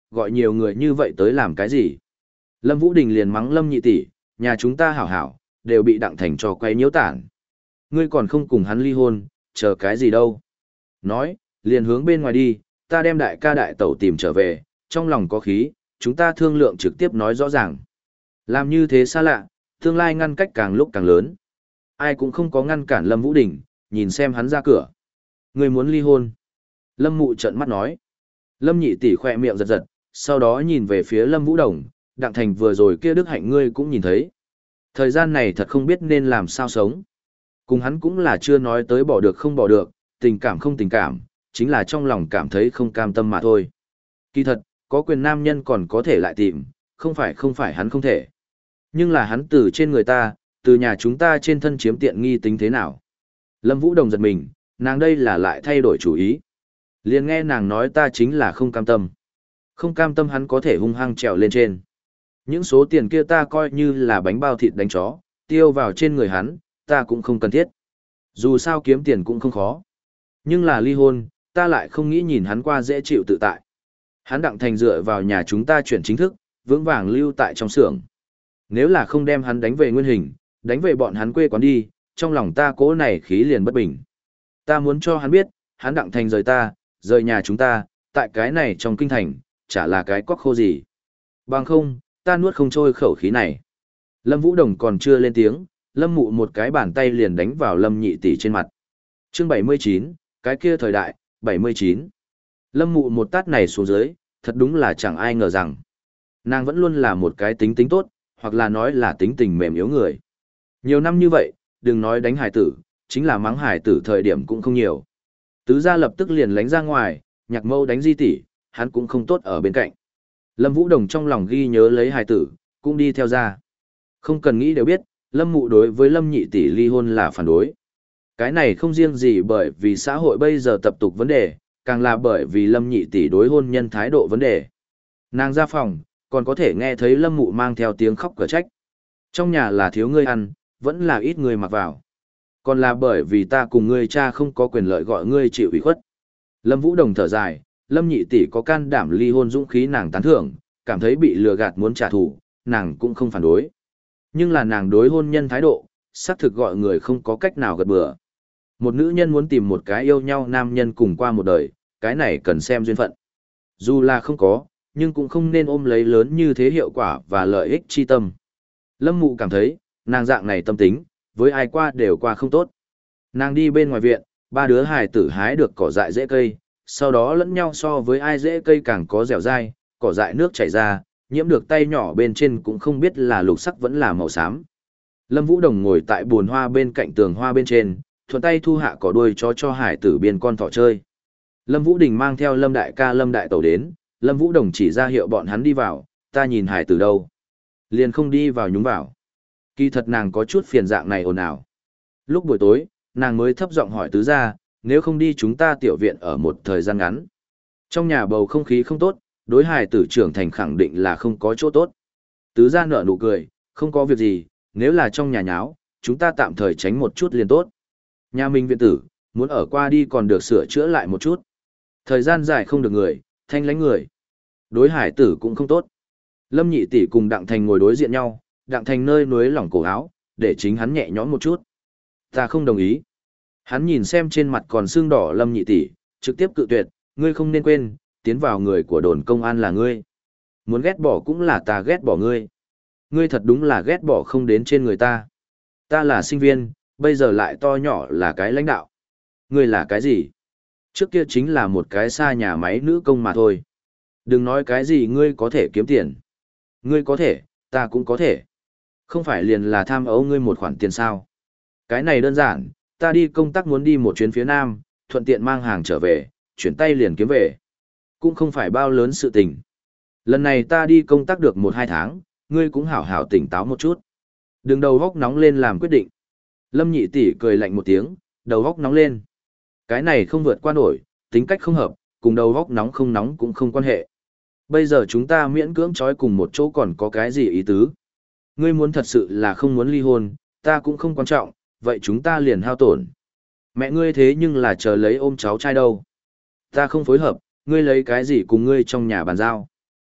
gọi nhiều người như vậy tới làm cái gì? Lâm Vũ Đình liền mắng Lâm nhị tỷ, nhà chúng ta hảo hảo, đều bị Đặng Thành cho quay nhiễu tản. Ngươi còn không cùng hắn ly hôn, chờ cái gì đâu? Nói, liền hướng bên ngoài đi, ta đem đại ca đại tẩu tìm trở về, trong lòng có khí, chúng ta thương lượng trực tiếp nói rõ ràng. Làm như thế xa lạ, tương lai ngăn cách càng lúc càng lớn. Ai cũng không có ngăn cản Lâm Vũ Đình, nhìn xem hắn ra cửa. Ngươi muốn ly hôn. Lâm Mụ trợn mắt nói. Lâm nhị tỷ khỏe miệng giật giật, sau đó nhìn về phía Lâm Vũ Đồng, Đặng Thành vừa rồi kia đức hạnh ngươi cũng nhìn thấy. Thời gian này thật không biết nên làm sao sống. Cùng hắn cũng là chưa nói tới bỏ được không bỏ được, tình cảm không tình cảm, chính là trong lòng cảm thấy không cam tâm mà thôi. Kỳ thật, có quyền nam nhân còn có thể lại tìm, không phải không phải hắn không thể. Nhưng là hắn từ trên người ta, từ nhà chúng ta trên thân chiếm tiện nghi tính thế nào. Lâm Vũ Đồng giật mình, nàng đây là lại thay đổi chủ ý. Liền nghe nàng nói ta chính là không cam tâm. Không cam tâm hắn có thể hung hăng trèo lên trên. Những số tiền kia ta coi như là bánh bao thịt đánh chó, tiêu vào trên người hắn, ta cũng không cần thiết. Dù sao kiếm tiền cũng không khó. Nhưng là ly hôn, ta lại không nghĩ nhìn hắn qua dễ chịu tự tại. Hắn Đặng Thành dựa vào nhà chúng ta chuyển chính thức, vững vàng lưu tại trong xưởng. Nếu là không đem hắn đánh về nguyên hình, đánh về bọn hắn quê quán đi, trong lòng ta cố này khí liền bất bình. Ta muốn cho hắn biết, hắn Đặng Thành rời ta, rời nhà chúng ta, tại cái này trong kinh thành, chả là cái quắc khô gì. Bằng không, ta nuốt không trôi khẩu khí này. Lâm Vũ Đồng còn chưa lên tiếng, Lâm Mụ một cái bàn tay liền đánh vào Lâm nhị tỷ trên mặt. Chương bảy mươi chín, cái kia thời đại, bảy mươi chín. Lâm Mụ một tát này xuống dưới, thật đúng là chẳng ai ngờ rằng. Nàng vẫn luôn là một cái tính tính tốt, hoặc là nói là tính tình mềm yếu người. Nhiều năm như vậy, đừng nói đánh hải tử, chính là mắng hải tử thời điểm cũng không nhiều. Tứ gia lập tức liền lánh ra ngoài, Nhạc Mâu đánh Di tỷ, hắn cũng không tốt ở bên cạnh. Lâm Vũ Đồng trong lòng ghi nhớ lấy hải tử, cũng đi theo ra. Không cần nghĩ đều biết, Lâm Mụ đối với Lâm nhị tỷ ly hôn là phản đối. Cái này không riêng gì bởi vì xã hội bây giờ tập tục vấn đề, càng là bởi vì Lâm nhị tỷ đối hôn nhân thái độ vấn đề. Nàng ra phòng, còn có thể nghe thấy Lâm Mụ mang theo tiếng khóc cửa trách. Trong nhà là thiếu ngươi ăn, vẫn là ít ngươi mặc vào. Còn là bởi vì ta cùng ngươi cha không có quyền lợi gọi ngươi chịu ủy khuất. Lâm Vũ Đồng thở dài, Lâm nhị tỷ có can đảm ly hôn dũng khí nàng tán thưởng, cảm thấy bị lừa gạt muốn trả thù, nàng cũng không phản đối. Nhưng là nàng đối hôn nhân thái độ, xác thực gọi người không có cách nào gật bừa. Một nữ nhân muốn tìm một cái yêu nhau nam nhân cùng qua một đời, cái này cần xem duyên phận. Dù là không có, nhưng cũng không nên ôm lấy lớn như thế hiệu quả và lợi ích chi tâm. Lâm Mụ cảm thấy, nàng dạng này tâm tính, với ai qua đều qua không tốt. Nàng đi bên ngoài viện, ba đứa hài tử hái được cỏ dại dễ cây, sau đó lẫn nhau so với ai dễ cây càng có dẻo dai, cỏ dại nước chảy ra, nhiễm được tay nhỏ bên trên cũng không biết là lục sắc vẫn là màu xám. Lâm Vũ Đồng ngồi tại buồn hoa bên cạnh tường hoa bên trên, thuận tay thu hạ cỏ đuôi chó cho hải tử biên con thỏ chơi. Lâm Vũ Đình mang theo Lâm đại ca Lâm đại tẩu đến, Lâm Vũ Đồng chỉ ra hiệu bọn hắn đi vào, ta nhìn hải tử đâu. Liền không đi vào nhúng vào. Kỳ thật nàng có chút phiền dạng này ồn ào. Lúc buổi tối, nàng mới thấp giọng hỏi tứ gia, nếu không đi chúng ta tiểu viện ở một thời gian ngắn. Trong nhà bầu không khí không tốt, đối hài tử trưởng thành khẳng định là không có chỗ tốt. Tứ gia nở nụ cười, không có việc gì, nếu là trong nhà nháo, chúng ta tạm thời tránh một chút liền tốt. Nhà mình viện tử, muốn ở qua đi còn được sửa chữa lại một chút. Thời gian dài không được người, thanh lánh người. Đối hải tử cũng không tốt. Lâm nhị tỷ cùng Đặng Thành ngồi đối diện nhau, Đặng Thành nơi nuối lỏng cổ áo, để chính hắn nhẹ nhõm một chút. Ta không đồng ý. Hắn nhìn xem trên mặt còn sưng đỏ Lâm nhị tỷ, trực tiếp cự tuyệt, ngươi không nên quên, tiến vào người của đồn công an là ngươi. Muốn ghét bỏ cũng là ta ghét bỏ ngươi. Ngươi thật đúng là ghét bỏ không đến trên người ta. Ta là sinh viên, bây giờ lại to nhỏ là cái lãnh đạo. Ngươi là cái gì? Trước kia chính là một cái xa nhà máy nữ công mà thôi. Đừng nói cái gì ngươi có thể kiếm tiền. Ngươi có thể, ta cũng có thể. Không phải liền là tham ấu ngươi một khoản tiền sao. Cái này đơn giản, ta đi công tác muốn đi một chuyến phía Nam, thuận tiện mang hàng trở về, chuyển tay liền kiếm về. Cũng không phải bao lớn sự tình. Lần này ta đi công tác được một hai tháng, ngươi cũng hảo hảo tỉnh táo một chút. Đừng đầu góc nóng lên làm quyết định. Lâm nhị tỷ cười lạnh một tiếng, đầu góc nóng lên. Cái này không vượt qua nổi, tính cách không hợp, cùng đầu góc nóng không nóng cũng không quan hệ. Bây giờ chúng ta miễn cưỡng trói cùng một chỗ còn có cái gì ý tứ. Ngươi muốn thật sự là không muốn ly hôn, ta cũng không quan trọng, vậy chúng ta liền hao tổn. Mẹ ngươi thế nhưng là chờ lấy ôm cháu trai đâu. Ta không phối hợp, ngươi lấy cái gì cùng ngươi trong nhà bàn giao.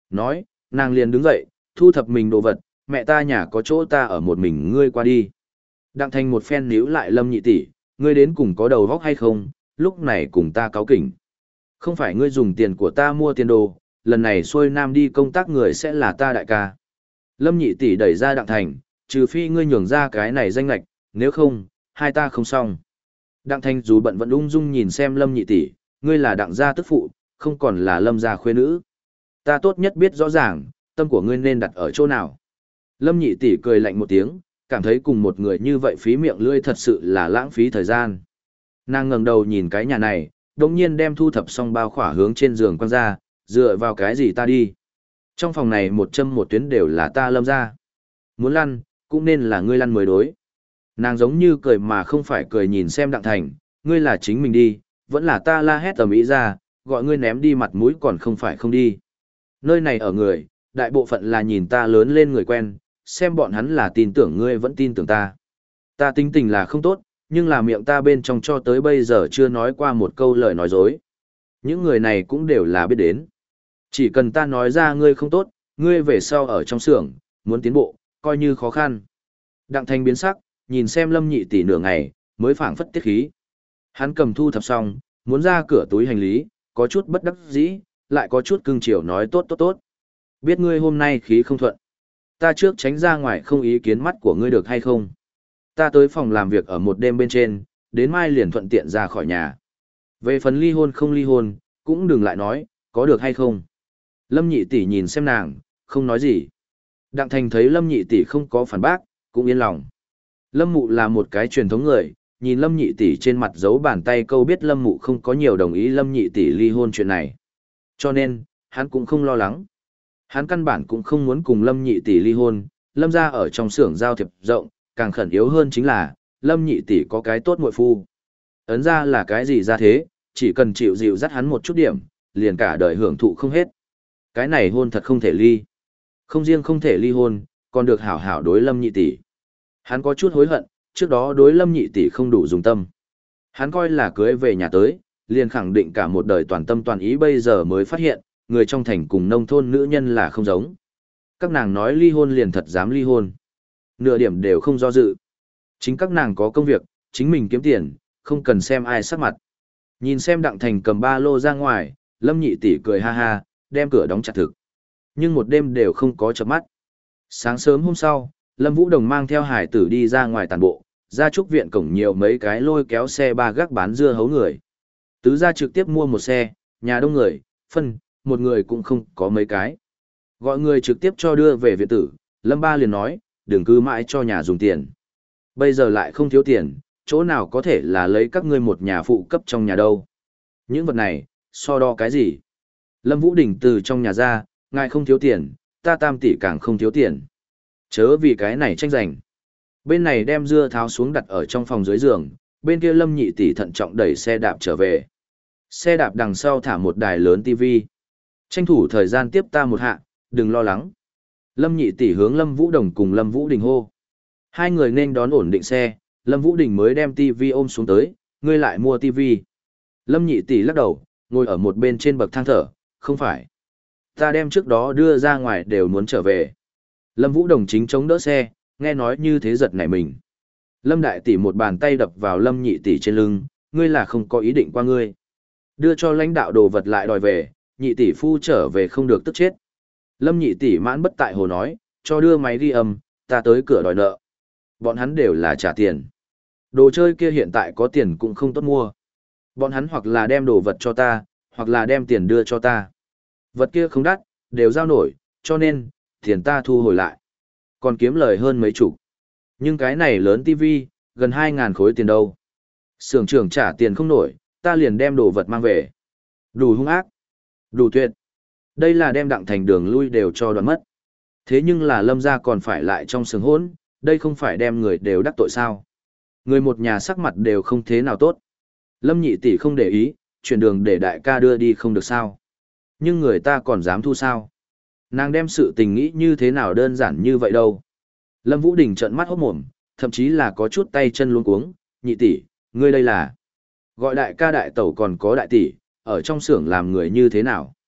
Nói, nàng liền đứng dậy, thu thập mình đồ vật, mẹ ta nhà có chỗ ta ở một mình ngươi qua đi. Đặng Thành một phen níu lại Lâm nhị tỷ, ngươi đến cùng có đầu óc hay không, lúc này cùng ta cáo kỉnh. Không phải ngươi dùng tiền của ta mua tiền đồ, lần này xuôi nam đi công tác người sẽ là ta đại ca. Lâm nhị tỷ đẩy ra Đặng Thành, trừ phi ngươi nhường ra cái này danh lạch, nếu không, hai ta không xong. Đặng Thành dù bận vẫn ung dung nhìn xem Lâm nhị tỷ, ngươi là Đặng gia tức phụ, không còn là Lâm gia khuê nữ. Ta tốt nhất biết rõ ràng, tâm của ngươi nên đặt ở chỗ nào. Lâm nhị tỷ cười lạnh một tiếng, cảm thấy cùng một người như vậy phí miệng lưỡi thật sự là lãng phí thời gian. Nàng ngẩng đầu nhìn cái nhà này, đồng nhiên đem thu thập xong bao khỏa hướng trên giường quăng ra, dựa vào cái gì ta đi. Trong phòng này một châm một tuyến đều là ta Lâm gia. Muốn lăn, cũng nên là ngươi lăn mới đối. Nàng giống như cười mà không phải cười nhìn xem Đặng Thành, ngươi là chính mình đi, vẫn là ta la hét tầm ý ra, gọi ngươi ném đi mặt mũi còn không phải không đi. Nơi này ở người, đại bộ phận là nhìn ta lớn lên người quen, xem bọn hắn là tin tưởng ngươi vẫn tin tưởng ta. Ta tính tình là không tốt, nhưng là miệng ta bên trong cho tới bây giờ chưa nói qua một câu lời nói dối. Những người này cũng đều là biết đến. Chỉ cần ta nói ra ngươi không tốt, ngươi về sau ở trong xưởng, muốn tiến bộ, coi như khó khăn. Đặng Thành biến sắc, nhìn xem Lâm nhị tỷ nửa ngày, mới phảng phất tiết khí. Hắn cầm thu thập xong, muốn ra cửa túi hành lý, có chút bất đắc dĩ, lại có chút cưng chiều nói tốt tốt tốt. Biết ngươi hôm nay khí không thuận. Ta trước tránh ra ngoài không ý kiến mắt của ngươi được hay không. Ta tới phòng làm việc ở một đêm bên trên, đến mai liền thuận tiện ra khỏi nhà. Về phần ly hôn không ly hôn, cũng đừng lại nói, có được hay không. Lâm nhị tỷ nhìn xem nàng, không nói gì. Đặng Thành thấy Lâm nhị tỷ không có phản bác, cũng yên lòng. Lâm mụ là một cái truyền thống người, nhìn Lâm nhị tỷ trên mặt giấu bàn tay câu biết Lâm mụ không có nhiều đồng ý Lâm nhị tỷ ly hôn chuyện này. Cho nên, hắn cũng không lo lắng. Hắn căn bản cũng không muốn cùng Lâm nhị tỷ ly hôn, Lâm gia ở trong xưởng giao thiệp rộng, càng khẩn yếu hơn chính là, Lâm nhị tỷ có cái tốt muội phu. Ấn ra là cái gì ra thế, chỉ cần chịu dịu dắt hắn một chút điểm, liền cả đời hưởng thụ không hết. Cái này hôn thật không thể ly. Không riêng không thể ly hôn, còn được hảo hảo đối Lâm nhị tỷ. Hắn có chút hối hận, trước đó đối Lâm nhị tỷ không đủ dùng tâm. Hắn coi là cưới về nhà tới, liền khẳng định cả một đời toàn tâm toàn ý bây giờ mới phát hiện, người trong thành cùng nông thôn nữ nhân là không giống. Các nàng nói ly hôn liền thật dám ly hôn. Nửa điểm đều không do dự. Chính các nàng có công việc, chính mình kiếm tiền, không cần xem ai sắc mặt. Nhìn xem Đặng Thành cầm ba lô ra ngoài, Lâm nhị tỷ cười ha ha, đem cửa đóng chặt thực. Nhưng một đêm đều không có chợp mắt. Sáng sớm hôm sau, Lâm Vũ Đồng mang theo hải tử đi ra ngoài tàn bộ, ra trúc viện cổng nhiều mấy cái lôi kéo xe ba gác bán dưa hấu người. Tứ gia trực tiếp mua một xe, nhà đông người, phân, một người cũng không có mấy cái. Gọi người trực tiếp cho đưa về viện tử, Lâm Ba liền nói, đừng cứ mãi cho nhà dùng tiền. Bây giờ lại không thiếu tiền, chỗ nào có thể là lấy các ngươi một nhà phụ cấp trong nhà đâu. Những vật này, so đo cái gì? Lâm Vũ Đình từ trong nhà ra, ngài không thiếu tiền, ta tam tỷ càng không thiếu tiền. Chớ vì cái này tranh giành. Bên này đem dưa tháo xuống đặt ở trong phòng dưới giường, bên kia Lâm nhị tỷ thận trọng đẩy xe đạp trở về. Xe đạp đằng sau thả một đài lớn tivi. Tranh thủ thời gian tiếp ta một hạ, đừng lo lắng. Lâm nhị tỷ hướng Lâm Vũ Đồng cùng Lâm Vũ Đình hô. Hai người nên đón ổn định xe, Lâm Vũ Đình mới đem tivi ôm xuống tới, ngươi lại mua tivi. Lâm nhị tỷ lắc đầu, ngồi ở một bên trên bậc thang thở, không phải. Ta đem trước đó đưa ra ngoài đều muốn trở về. Lâm Vũ Đồng chính chống đỡ xe, nghe nói như thế giật nảy mình. Lâm đại tỷ một bàn tay đập vào Lâm nhị tỷ trên lưng, ngươi là không có ý định qua ngươi. Đưa cho lãnh đạo đồ vật lại đòi về, nhị tỷ phu trở về không được tức chết. Lâm nhị tỷ mãn bất tại hồ nói, cho đưa máy ghi âm, ta tới cửa đòi nợ. Bọn hắn đều là trả tiền. Đồ chơi kia hiện tại có tiền cũng không tốt mua. Bọn hắn hoặc là đem đồ vật cho ta, hoặc là đem tiền đưa cho ta. Vật kia không đắt, đều giao nổi, cho nên, tiền ta thu hồi lại. Còn kiếm lời hơn mấy chục. Nhưng cái này lớn tivi, gần hai ngàn khối tiền đâu. Xưởng trưởng trả tiền không nổi, ta liền đem đồ vật mang về. Đủ hung ác, đủ tuyệt. Đây là đem Đặng Thành đường lui đều cho đoạn mất. Thế nhưng là Lâm gia còn phải lại trong sừng hỗn, đây không phải đem người đều đắc tội sao. Người một nhà sắc mặt đều không thế nào tốt. Lâm nhị tỷ không để ý, chuyển đường để đại ca đưa đi không được sao. Nhưng người ta còn dám thu sao. Nàng đem sự tình nghĩ như thế nào đơn giản như vậy đâu. Lâm Vũ Đình trợn mắt hốt mồm, thậm chí là có chút tay chân luống cuống, nhị tỷ, ngươi đây là. Gọi đại ca đại tẩu còn có đại tỷ, ở trong xưởng làm người như thế nào.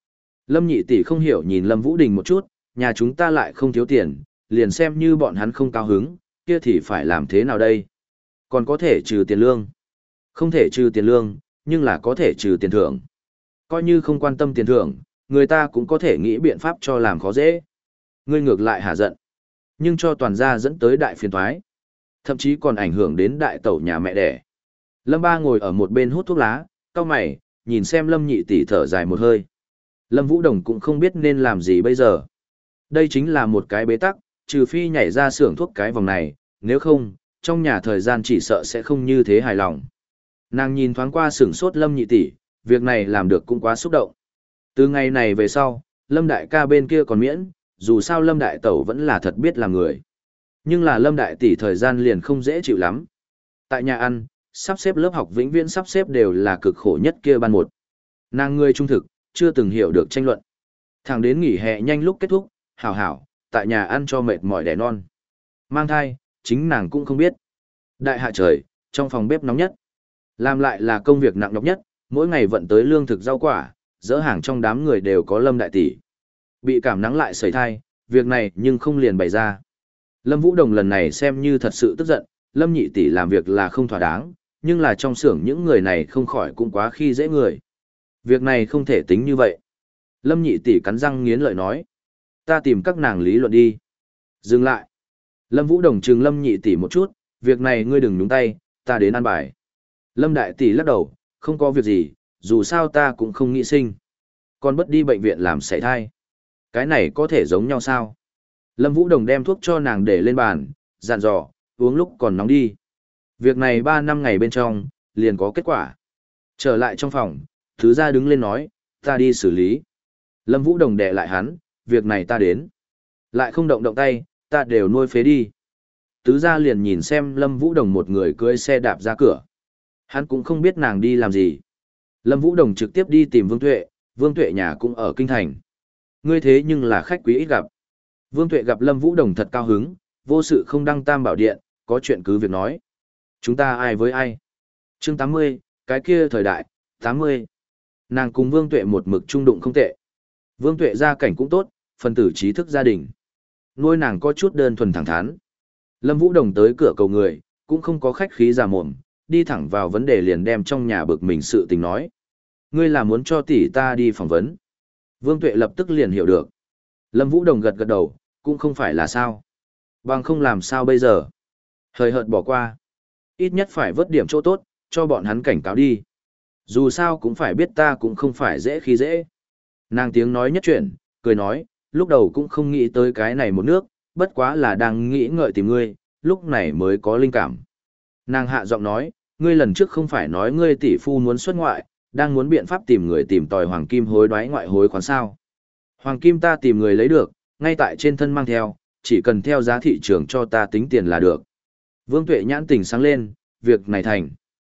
Lâm nhị tỷ không hiểu nhìn Lâm Vũ Đình một chút, nhà chúng ta lại không thiếu tiền, liền xem như bọn hắn không cao hứng, kia thì phải làm thế nào đây? Còn có thể trừ tiền lương. Không thể trừ tiền lương, nhưng là có thể trừ tiền thưởng. Coi như không quan tâm tiền thưởng, người ta cũng có thể nghĩ biện pháp cho làm khó dễ. Ngươi ngược lại hả giận, nhưng cho toàn gia dẫn tới đại phiền toái. Thậm chí còn ảnh hưởng đến đại tẩu nhà mẹ đẻ. Lâm Ba ngồi ở một bên hút thuốc lá, cau mày, nhìn xem Lâm nhị tỷ thở dài một hơi. Lâm Vũ Đồng cũng không biết nên làm gì bây giờ. Đây chính là một cái bế tắc, trừ phi nhảy ra xưởng thuốc cái vòng này, nếu không, trong nhà thời gian chỉ sợ sẽ không như thế hài lòng. Nàng nhìn thoáng qua sửng sốt Lâm nhị tỷ, việc này làm được cũng quá xúc động. Từ ngày này về sau, Lâm đại ca bên kia còn miễn, dù sao Lâm đại tẩu vẫn là thật biết làm người. Nhưng là Lâm đại tỷ thời gian liền không dễ chịu lắm. Tại nhà ăn, sắp xếp lớp học vĩnh viễn sắp xếp đều là cực khổ nhất kia ban một. Nàng người trung thực, chưa từng hiểu được tranh luận. Thẳng đến nghỉ hè nhanh lúc kết thúc, hảo hảo, tại nhà ăn cho mệt mỏi đẻ non. Mang thai, chính nàng cũng không biết. Đại hạ trời, trong phòng bếp nóng nhất. Làm lại là công việc nặng nhọc nhất, mỗi ngày vận tới lương thực rau quả, dỡ hàng trong đám người đều có Lâm đại tỷ. Bị cảm nắng lại sẩy thai, việc này nhưng không liền bày ra. Lâm Vũ Đồng lần này xem như thật sự tức giận, Lâm nhị tỷ làm việc là không thỏa đáng, nhưng là trong xưởng những người này không khỏi cũng quá khi dễ người. Việc này không thể tính như vậy. Lâm nhị tỷ cắn răng nghiến lợi nói. Ta tìm các nàng lý luận đi. Dừng lại. Lâm Vũ Đồng trừng Lâm nhị tỷ một chút, việc này ngươi đừng nhúng tay, ta đến ăn bài. Lâm đại tỷ lắc đầu, không có việc gì, dù sao ta cũng không nghĩ sinh. Con bất đi bệnh viện làm sảy thai. Cái này có thể giống nhau sao? Lâm Vũ Đồng đem thuốc cho nàng để lên bàn, dặn dò, uống lúc còn nóng đi. Việc này ba năm ngày bên trong, liền có kết quả. Trở lại trong phòng, thứ gia đứng lên nói, ta đi xử lý. Lâm Vũ Đồng đè lại hắn, việc này ta đến. Lại không động động tay, ta đều nuôi phế đi. Tứ gia liền nhìn xem Lâm Vũ Đồng một người cưỡi xe đạp ra cửa. Hắn cũng không biết nàng đi làm gì. Lâm Vũ Đồng trực tiếp đi tìm Vương Tuệ, Vương Tuệ nhà cũng ở Kinh Thành. Ngươi thế nhưng là khách quý ít gặp. Vương Tuệ gặp Lâm Vũ Đồng thật cao hứng, vô sự không đăng tam bảo điện, có chuyện cứ việc nói. Chúng ta ai với ai? Chương tám mươi, cái kia thời đại, tám mươi. Nàng cùng Vương Tuệ một mực trung đụng không tệ. Vương Tuệ gia cảnh cũng tốt, phần tử trí thức gia đình. Nuôi nàng có chút đơn thuần thẳng thắn. Lâm Vũ Đồng tới cửa cầu người, cũng không có khách khí già mồm, đi thẳng vào vấn đề liền đem trong nhà bực mình sự tình nói. Ngươi là muốn cho tỷ ta đi phỏng vấn. Vương Tuệ lập tức liền hiểu được. Lâm Vũ Đồng gật gật đầu, cũng không phải là sao. Bằng không làm sao bây giờ. Hời hợt bỏ qua. Ít nhất phải vớt điểm chỗ tốt, cho bọn hắn cảnh cáo đi. Dù sao cũng phải biết ta cũng không phải dễ khi dễ. Nàng tiếng nói nhất chuyển, cười nói, lúc đầu cũng không nghĩ tới cái này một nước, bất quá là đang nghĩ ngợi tìm ngươi, lúc này mới có linh cảm. Nàng hạ giọng nói, ngươi lần trước không phải nói ngươi tỷ phu muốn xuất ngoại, đang muốn biện pháp tìm người tìm tòi hoàng kim hối đoái ngoại hối khoán sao. Hoàng kim ta tìm người lấy được, ngay tại trên thân mang theo, chỉ cần theo giá thị trường cho ta tính tiền là được. Vương Tuệ nhãn tình sáng lên, việc này thành.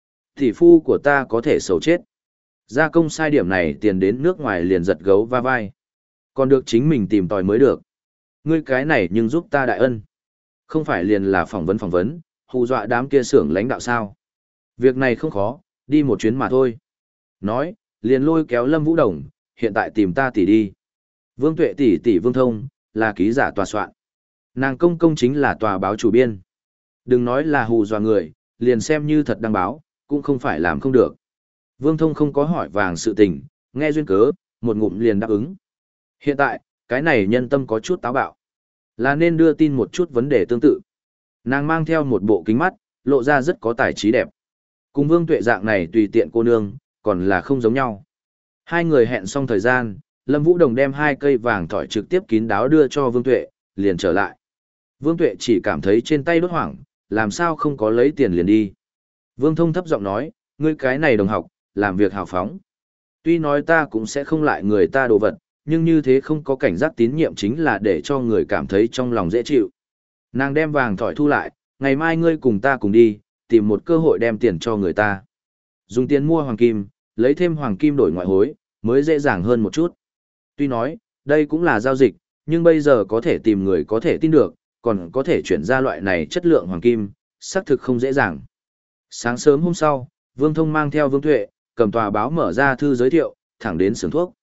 Tỷ phu của ta có thể xấu chết. Gia công sai điểm này tiền đến nước ngoài liền giật gấu va vai. Còn được chính mình tìm tòi mới được. Ngươi cái này nhưng giúp ta đại ân. Không phải liền là phỏng vấn phỏng vấn, hù dọa đám kia xưởng lãnh đạo sao. Việc này không khó, đi một chuyến mà thôi. Nói, liền lôi kéo Lâm Vũ Đồng, hiện tại tìm ta tỷ đi. Vương Tuệ tỷ tỷ Vương Thông, là ký giả tòa soạn. Nàng công công chính là tòa báo chủ biên. Đừng nói là hù dọa người, liền xem như thật đăng báo, cũng không phải làm không được. Vương Thông không có hỏi vàng sự tình, nghe duyên cớ, một ngụm liền đáp ứng. Hiện tại, cái này nhân tâm có chút táo bạo. Là nên đưa tin một chút vấn đề tương tự. Nàng mang theo một bộ kính mắt, lộ ra rất có tài trí đẹp. Cùng Vương Tuệ dạng này tùy tiện cô nương, còn là không giống nhau. Hai người hẹn xong thời gian, Lâm Vũ Đồng đem hai cây vàng thỏi trực tiếp kín đáo đưa cho Vương Tuệ, liền trở lại. Vương Tuệ chỉ cảm thấy trên tay đốt hoảng, làm sao không có lấy tiền liền đi. Vương Thông thấp giọng nói, ngươi cái này đồng học, làm việc hào phóng. Tuy nói ta cũng sẽ không lại người ta đồ vật, nhưng như thế không có cảnh giác tín nhiệm chính là để cho người cảm thấy trong lòng dễ chịu. Nàng đem vàng thỏi thu lại, ngày mai ngươi cùng ta cùng đi, tìm một cơ hội đem tiền cho người ta. Dùng tiền mua hoàng kim, lấy thêm hoàng kim đổi ngoại hối, mới dễ dàng hơn một chút. Tuy nói, đây cũng là giao dịch, nhưng bây giờ có thể tìm người có thể tin được, còn có thể chuyển ra loại này chất lượng hoàng kim, xác thực không dễ dàng. Sáng sớm hôm sau, Vương Thông mang theo Vương Tuệ, cầm tòa báo mở ra thư giới thiệu, thẳng đến xưởng thuốc.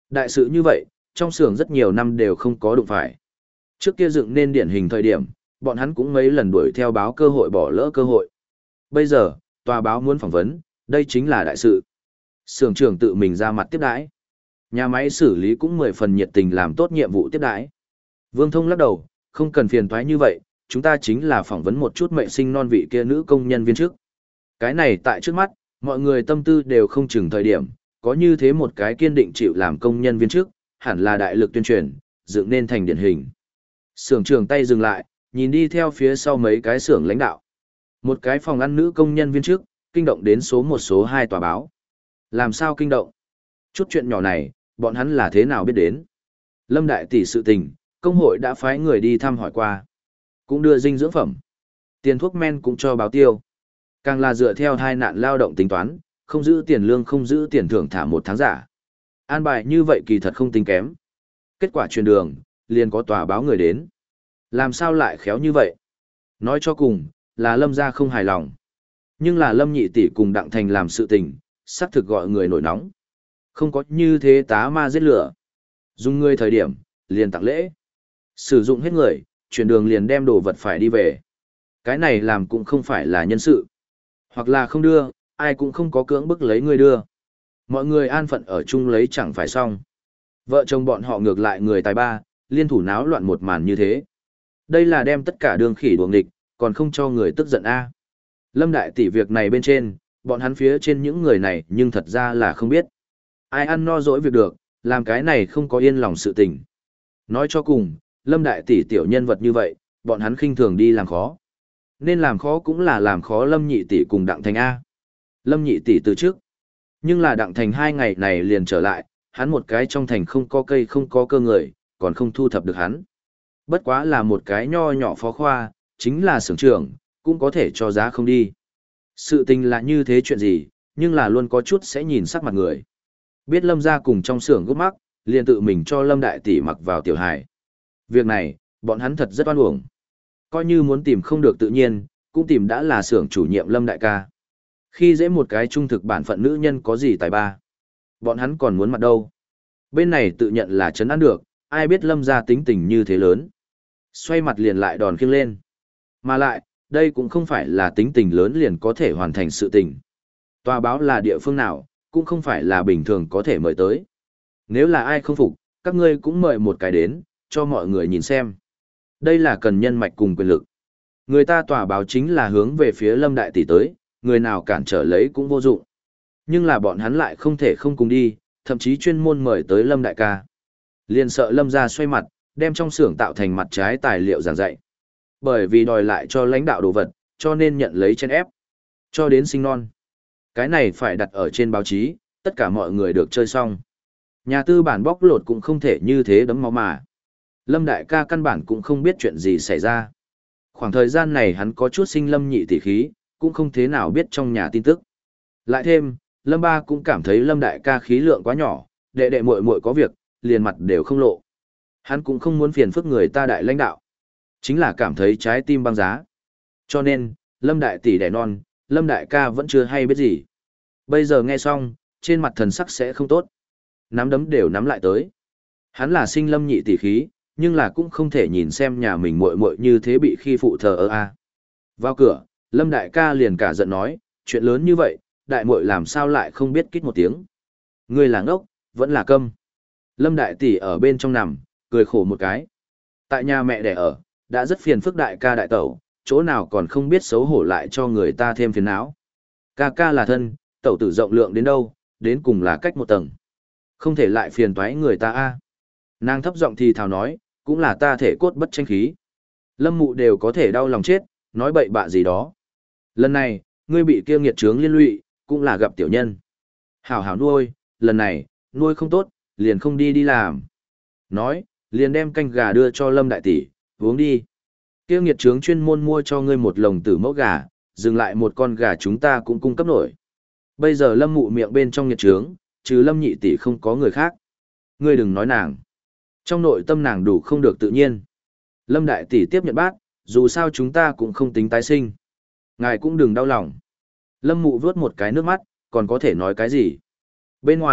Đại sự như vậy, trong xưởng rất nhiều năm đều không có đụng phải. Trước kia dựng nên điển hình thời điểm, bọn hắn cũng mấy lần đuổi theo báo cơ hội bỏ lỡ cơ hội. Bây giờ, tòa báo muốn phỏng vấn, đây chính là đại sự. Xưởng trưởng tự mình ra mặt tiếp đãi. Nhà máy xử lý cũng mười phần nhiệt tình làm tốt nhiệm vụ tiếp đãi. Vương Thông lắc đầu, không cần phiền toái như vậy, chúng ta chính là phỏng vấn một chút mệnh sinh non vị kia nữ công nhân viên trước. Cái này tại trước mắt, mọi người tâm tư đều không chừng thời điểm, có như thế một cái kiên định chịu làm công nhân viên trước, hẳn là đại lực tuyên truyền, dựng nên thành điển hình. Xưởng trưởng tay dừng lại, nhìn đi theo phía sau mấy cái xưởng lãnh đạo. Một cái phòng ăn nữ công nhân viên trước, kinh động đến số một số hai tòa báo. Làm sao kinh động? Chút chuyện nhỏ này, bọn hắn là thế nào biết đến? Lâm Đại Tỷ sự tình, công hội đã phái người đi thăm hỏi qua. Cũng đưa dinh dưỡng phẩm. Tiền thuốc men cũng cho báo tiêu. Càng là dựa theo hai nạn lao động tính toán, không giữ tiền lương không giữ tiền thưởng thả một tháng giả. An bài như vậy kỳ thật không tính kém. Kết quả truyền đường, liền có tòa báo người đến. Làm sao lại khéo như vậy? Nói cho cùng, là Lâm gia không hài lòng. Nhưng là Lâm nhị tỷ cùng Đặng Thành làm sự tình, xác thực gọi người nổi nóng. Không có như thế tá ma giết lửa. Dùng người thời điểm, liền tặng lễ. Sử dụng hết người, chuyển đường liền đem đồ vật phải đi về. Cái này làm cũng không phải là nhân sự. Hoặc là không đưa, ai cũng không có cưỡng bức lấy người đưa. Mọi người an phận ở chung lấy chẳng phải xong. Vợ chồng bọn họ ngược lại người tài ba, liên thủ náo loạn một màn như thế. Đây là đem tất cả đường khỉ đuồng địch, còn không cho người tức giận a. Lâm Đại Tỷ việc này bên trên, bọn hắn phía trên những người này nhưng thật ra là không biết. Ai ăn no dỗi việc được, làm cái này không có yên lòng sự tình. Nói cho cùng, Lâm Đại Tỷ tiểu nhân vật như vậy, bọn hắn khinh thường đi làm khó. Nên làm khó cũng là làm khó Lâm Nhị Tỷ cùng Đặng Thành A. Lâm Nhị Tỷ từ trước. Nhưng là Đặng Thành hai ngày này liền trở lại, hắn một cái trong thành không có cây không có cơ người, còn không thu thập được hắn. Bất quá là một cái nho nhỏ phó khoa, chính là xưởng trưởng, cũng có thể cho giá không đi. Sự tình là như thế chuyện gì, nhưng là luôn có chút sẽ nhìn sắc mặt người. Biết Lâm gia cùng trong xưởng gốc mắc, liền tự mình cho Lâm Đại Tỷ mặc vào tiểu hài. Việc này, bọn hắn thật rất oan uổng. Coi như muốn tìm không được tự nhiên, cũng tìm đã là xưởng chủ nhiệm Lâm Đại ca. Khi dễ một cái trung thực bản phận nữ nhân có gì tài ba. Bọn hắn còn muốn mặt đâu. Bên này tự nhận là chấn an được, ai biết Lâm gia tính tình như thế lớn. Xoay mặt liền lại đòn khiêng lên. Mà lại, đây cũng không phải là tính tình lớn liền có thể hoàn thành sự tình. Tòa báo là địa phương nào, cũng không phải là bình thường có thể mời tới. Nếu là ai không phục, các ngươi cũng mời một cái đến, cho mọi người nhìn xem. Đây là cần nhân mạch cùng quyền lực. Người ta tòa báo chính là hướng về phía Lâm Đại Tỷ tới, người nào cản trở lấy cũng vô dụng. Nhưng là bọn hắn lại không thể không cùng đi, thậm chí chuyên môn mời tới Lâm Đại ca. Liền sợ Lâm ra xoay mặt, đem trong xưởng tạo thành mặt trái tài liệu giảng dạy. Bởi vì đòi lại cho lãnh đạo đồ vật, cho nên nhận lấy chen ép. Cho đến sinh non. Cái này phải đặt ở trên báo chí, tất cả mọi người được chơi xong. Nhà tư bản bóc lột cũng không thể như thế đấm máu mà. Lâm Đại ca căn bản cũng không biết chuyện gì xảy ra. Khoảng thời gian này hắn có chút sinh Lâm nhị tỷ khí, cũng không thế nào biết trong nhà tin tức. Lại thêm, Lâm ba cũng cảm thấy Lâm Đại ca khí lượng quá nhỏ, đệ đệ muội muội có việc, liền mặt đều không lộ. Hắn cũng không muốn phiền phức người ta đại lãnh đạo. Chính là cảm thấy trái tim băng giá. Cho nên, Lâm Đại tỷ đẻ non, Lâm Đại ca vẫn chưa hay biết gì. Bây giờ nghe xong, trên mặt thần sắc sẽ không tốt. Nắm đấm đều nắm lại tới. Hắn là sinh Lâm nhị tỷ khí, nhưng là cũng không thể nhìn xem nhà mình muội muội như thế bị khi phụ thờ ơ a. Vào cửa, Lâm Đại ca liền cả giận nói, chuyện lớn như vậy, đại muội làm sao lại không biết kít một tiếng. Ngươi là ngốc, vẫn là câm. Lâm Đại tỷ ở bên trong nằm, cười khổ một cái. Tại nhà mẹ đẻ ở, đã rất phiền phức đại ca đại tẩu, chỗ nào còn không biết xấu hổ lại cho người ta thêm phiền não. Ca ca là thân, tẩu tử rộng lượng đến đâu, đến cùng là cách một tầng. Không thể lại phiền toái người ta a. Nàng thấp giọng thì thào nói, cũng là ta thể cốt bất tranh khí. Lâm mụ đều có thể đau lòng chết, nói bậy bạ gì đó. Lần này, ngươi bị kia nghiệt trướng liên lụy, cũng là gặp tiểu nhân. Hảo hảo nuôi, lần này, nuôi không tốt, liền không đi đi làm. Nói, liền đem canh gà đưa cho Lâm đại tỷ, uống đi. Kia nghiệt trướng chuyên môn mua cho ngươi một lồng tử mẫu gà, dừng lại một con gà chúng ta cũng cung cấp nổi. Bây giờ Lâm mụ miệng bên trong nghiệt trướng, trừ Lâm nhị tỷ không có người khác. Ngươi đừng nói nàng. Trong nội tâm nàng đủ không được tự nhiên. Lâm đại tỷ tiếp nhận bát, dù sao chúng ta cũng không tính tái sinh. Ngài cũng đừng đau lòng. Lâm mụ vớt một cái nước mắt, còn có thể nói cái gì? Bên ngoài,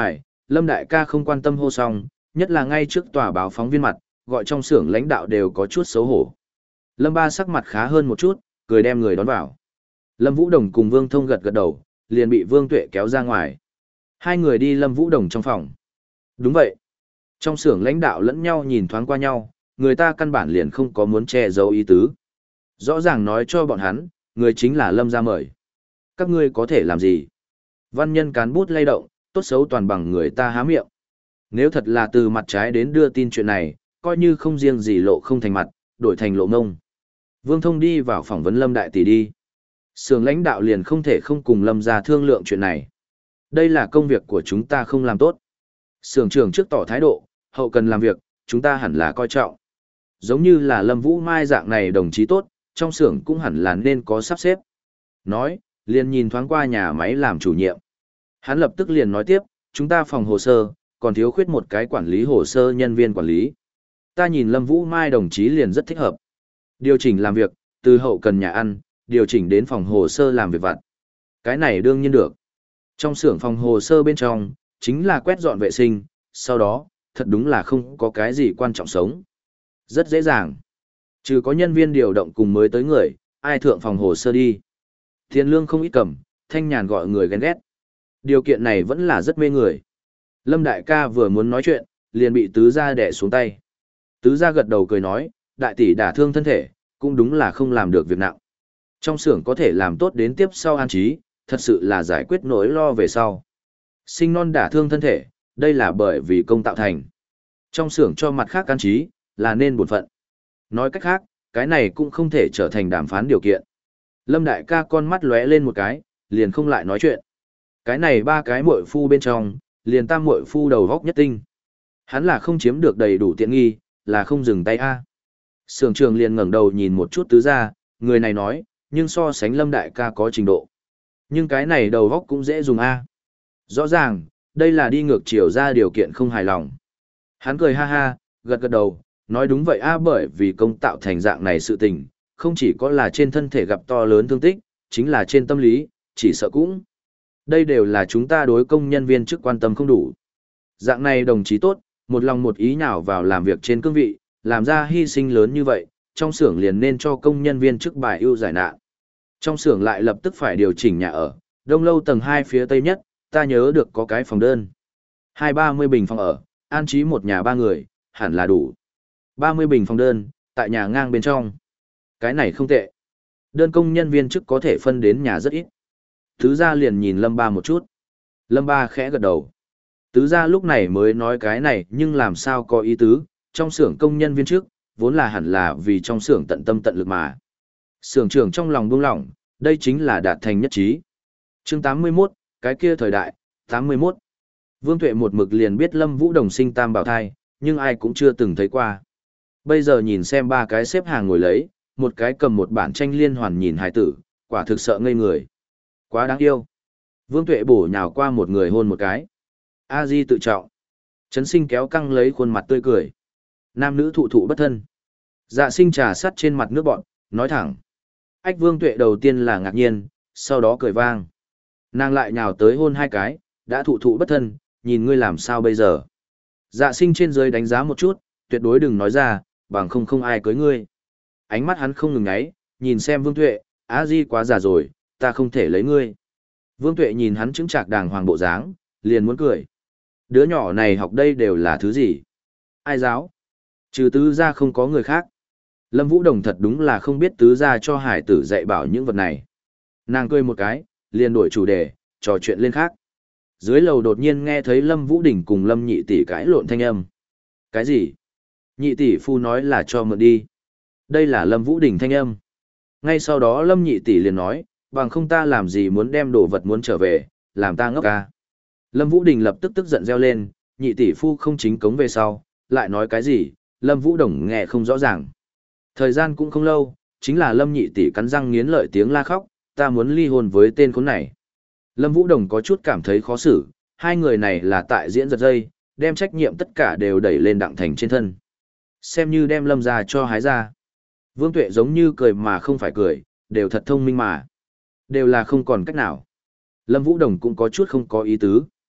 Lâm đại ca không quan tâm hô xong, nhất là ngay trước tòa báo phóng viên mặt, gọi trong xưởng lãnh đạo đều có chút xấu hổ. Lâm ba sắc mặt khá hơn một chút, cười đem người đón vào. Lâm Vũ Đồng cùng Vương Thông gật gật đầu, liền bị Vương Tuệ kéo ra ngoài. Hai người đi Lâm Vũ Đồng trong phòng. Đúng vậy. Trong xưởng lãnh đạo lẫn nhau nhìn thoáng qua nhau, người ta căn bản liền không có muốn che giấu ý tứ. Rõ ràng nói cho bọn hắn, người chính là Lâm gia mời. Các ngươi có thể làm gì? Văn nhân cán bút lay động, tốt xấu toàn bằng người ta há miệng. Nếu thật là từ mặt trái đến đưa tin chuyện này, coi như không riêng gì lộ không thành mặt, đổi thành lộ ngông. Vương Thông đi vào phỏng vấn Lâm đại tỷ đi. Xưởng lãnh đạo liền không thể không cùng Lâm gia thương lượng chuyện này. Đây là công việc của chúng ta không làm tốt. Xưởng trưởng trước tỏ thái độ, hậu cần làm việc, chúng ta hẳn là coi trọng. Giống như là Lâm Vũ Mai dạng này đồng chí tốt, trong xưởng cũng hẳn là nên có sắp xếp. Nói, liền nhìn thoáng qua nhà máy làm chủ nhiệm. Hắn lập tức liền nói tiếp, chúng ta phòng hồ sơ, còn thiếu khuyết một cái quản lý hồ sơ nhân viên quản lý. Ta nhìn Lâm Vũ Mai đồng chí liền rất thích hợp. Điều chỉnh làm việc, từ hậu cần nhà ăn, điều chỉnh đến phòng hồ sơ làm việc vặt. Cái này đương nhiên được. Trong xưởng phòng hồ sơ bên trong, chính là quét dọn vệ sinh, sau đó, thật đúng là không có cái gì quan trọng sống. Rất dễ dàng. Trừ có nhân viên điều động cùng mới tới người, ai thượng phòng hồ sơ đi. Tiền lương không ít cầm, thanh nhàn gọi người ghen ghét. Điều kiện này vẫn là rất mê người. Lâm đại ca vừa muốn nói chuyện, liền bị tứ gia đè xuống tay. Tứ gia gật đầu cười nói, đại tỷ đả thương thân thể, cũng đúng là không làm được việc nặng. Trong xưởng có thể làm tốt đến tiếp sau an trí, thật sự là giải quyết nỗi lo về sau. Sinh non đả thương thân thể, đây là bởi vì công tạo thành. Trong xưởng cho mặt khác an trí, là nên bổn phận. Nói cách khác, cái này cũng không thể trở thành đàm phán điều kiện. Lâm đại ca con mắt lóe lên một cái, liền không lại nói chuyện. Cái này ba cái muội phu bên trong, liền tam muội phu đầu góc nhất tinh. Hắn là không chiếm được đầy đủ tiện nghi, là không dừng tay a. Sưởng trường liền ngẩng đầu nhìn một chút tứ gia, người này nói, nhưng so sánh Lâm đại ca có trình độ. Nhưng cái này đầu góc cũng dễ dùng a. Rõ ràng, đây là đi ngược chiều ra điều kiện không hài lòng. Hắn cười ha ha, gật gật đầu, nói đúng vậy a, bởi vì công tạo thành dạng này sự tình, không chỉ có là trên thân thể gặp to lớn thương tích, chính là trên tâm lý, chỉ sợ cũng. Đây đều là chúng ta đối công nhân viên chức quan tâm không đủ. Dạng này đồng chí tốt, một lòng một ý nào vào làm việc trên cương vị, làm ra hy sinh lớn như vậy, trong xưởng liền nên cho công nhân viên chức bài ưu giải nạn. Trong xưởng lại lập tức phải điều chỉnh nhà ở, đông lâu tầng hai phía tây nhất, ta nhớ được có cái phòng đơn. Hai ba mươi bình phòng ở, an trí một nhà ba người, hẳn là đủ. Ba mươi bình phòng đơn, tại nhà ngang bên trong. Cái này không tệ. Đơn công nhân viên chức có thể phân đến nhà rất ít. Tứ gia liền nhìn Lâm Ba một chút. Lâm Ba khẽ gật đầu. Tứ gia lúc này mới nói cái này nhưng làm sao có ý tứ, trong xưởng công nhân viên chức, vốn là hẳn là vì trong xưởng tận tâm tận lực mà. Xưởng trưởng trong lòng buông lỏng, đây chính là đạt thành nhất trí. Chương tám mươi mốt, cái kia thời đại, tám mươi mốt. Vương Tuệ một mực liền biết Lâm Vũ Đồng sinh tam bảo thai, nhưng ai cũng chưa từng thấy qua. Bây giờ nhìn xem ba cái xếp hàng ngồi lấy, một cái cầm một bản tranh liên hoàn nhìn hài tử, quả thực sợ ngây người. Quá đáng yêu. Vương Tuệ bổ nhào qua một người hôn một cái. A Di tự trọng. Trấn Sinh kéo căng lấy khuôn mặt tươi cười. Nam nữ thụ thụ bất thân. Dạ Sinh trà sắt trên mặt nước bọn, nói thẳng. Ách Vương Tuệ đầu tiên là ngạc nhiên, sau đó cười vang. Nàng lại nhào tới hôn hai cái, đã thụ thụ bất thân, nhìn ngươi làm sao bây giờ. Dạ Sinh trên dưới đánh giá một chút, tuyệt đối đừng nói ra, bằng không không ai cưới ngươi. Ánh mắt hắn không ngừng ngáy, nhìn xem Vương Tuệ, A Di quá già rồi, ta không thể lấy ngươi. Vương Tuệ nhìn hắn chứng trạc đàng hoàng bộ dáng, liền muốn cười. Đứa nhỏ này học đây đều là thứ gì? Ai giáo? Trừ tứ gia không có người khác. Lâm Vũ Đồng thật đúng là không biết tứ gia cho hải tử dạy bảo những vật này. Nàng cười một cái, liền đổi chủ đề, trò chuyện lên khác. Dưới lầu đột nhiên nghe thấy Lâm Vũ Đình cùng Lâm nhị tỷ cãi lộn thanh âm. Cái gì? Nhị tỷ phu nói là cho mượn đi. Đây là Lâm Vũ Đình thanh âm. Ngay sau đó Lâm nhị tỷ liền nói, bằng không ta làm gì muốn đem đồ vật muốn trở về, làm ta ngốc ca. Lâm Vũ Đình lập tức tức giận reo lên, nhị tỷ phu không chính cống về sau, lại nói cái gì, Lâm Vũ Đồng nghe không rõ ràng. Thời gian cũng không lâu, chính là Lâm nhị tỷ cắn răng nghiến lợi tiếng la khóc, ta muốn ly hôn với tên khốn này. Lâm Vũ Đồng có chút cảm thấy khó xử, hai người này là tại diễn giật dây, đem trách nhiệm tất cả đều đẩy lên Đặng Thành trên thân. Xem như đem Lâm ra cho hái ra. Vương Tuệ giống như cười mà không phải cười, đều thật thông minh mà. Đều là không còn cách nào. Lâm Vũ Đồng cũng có chút không có ý tứ.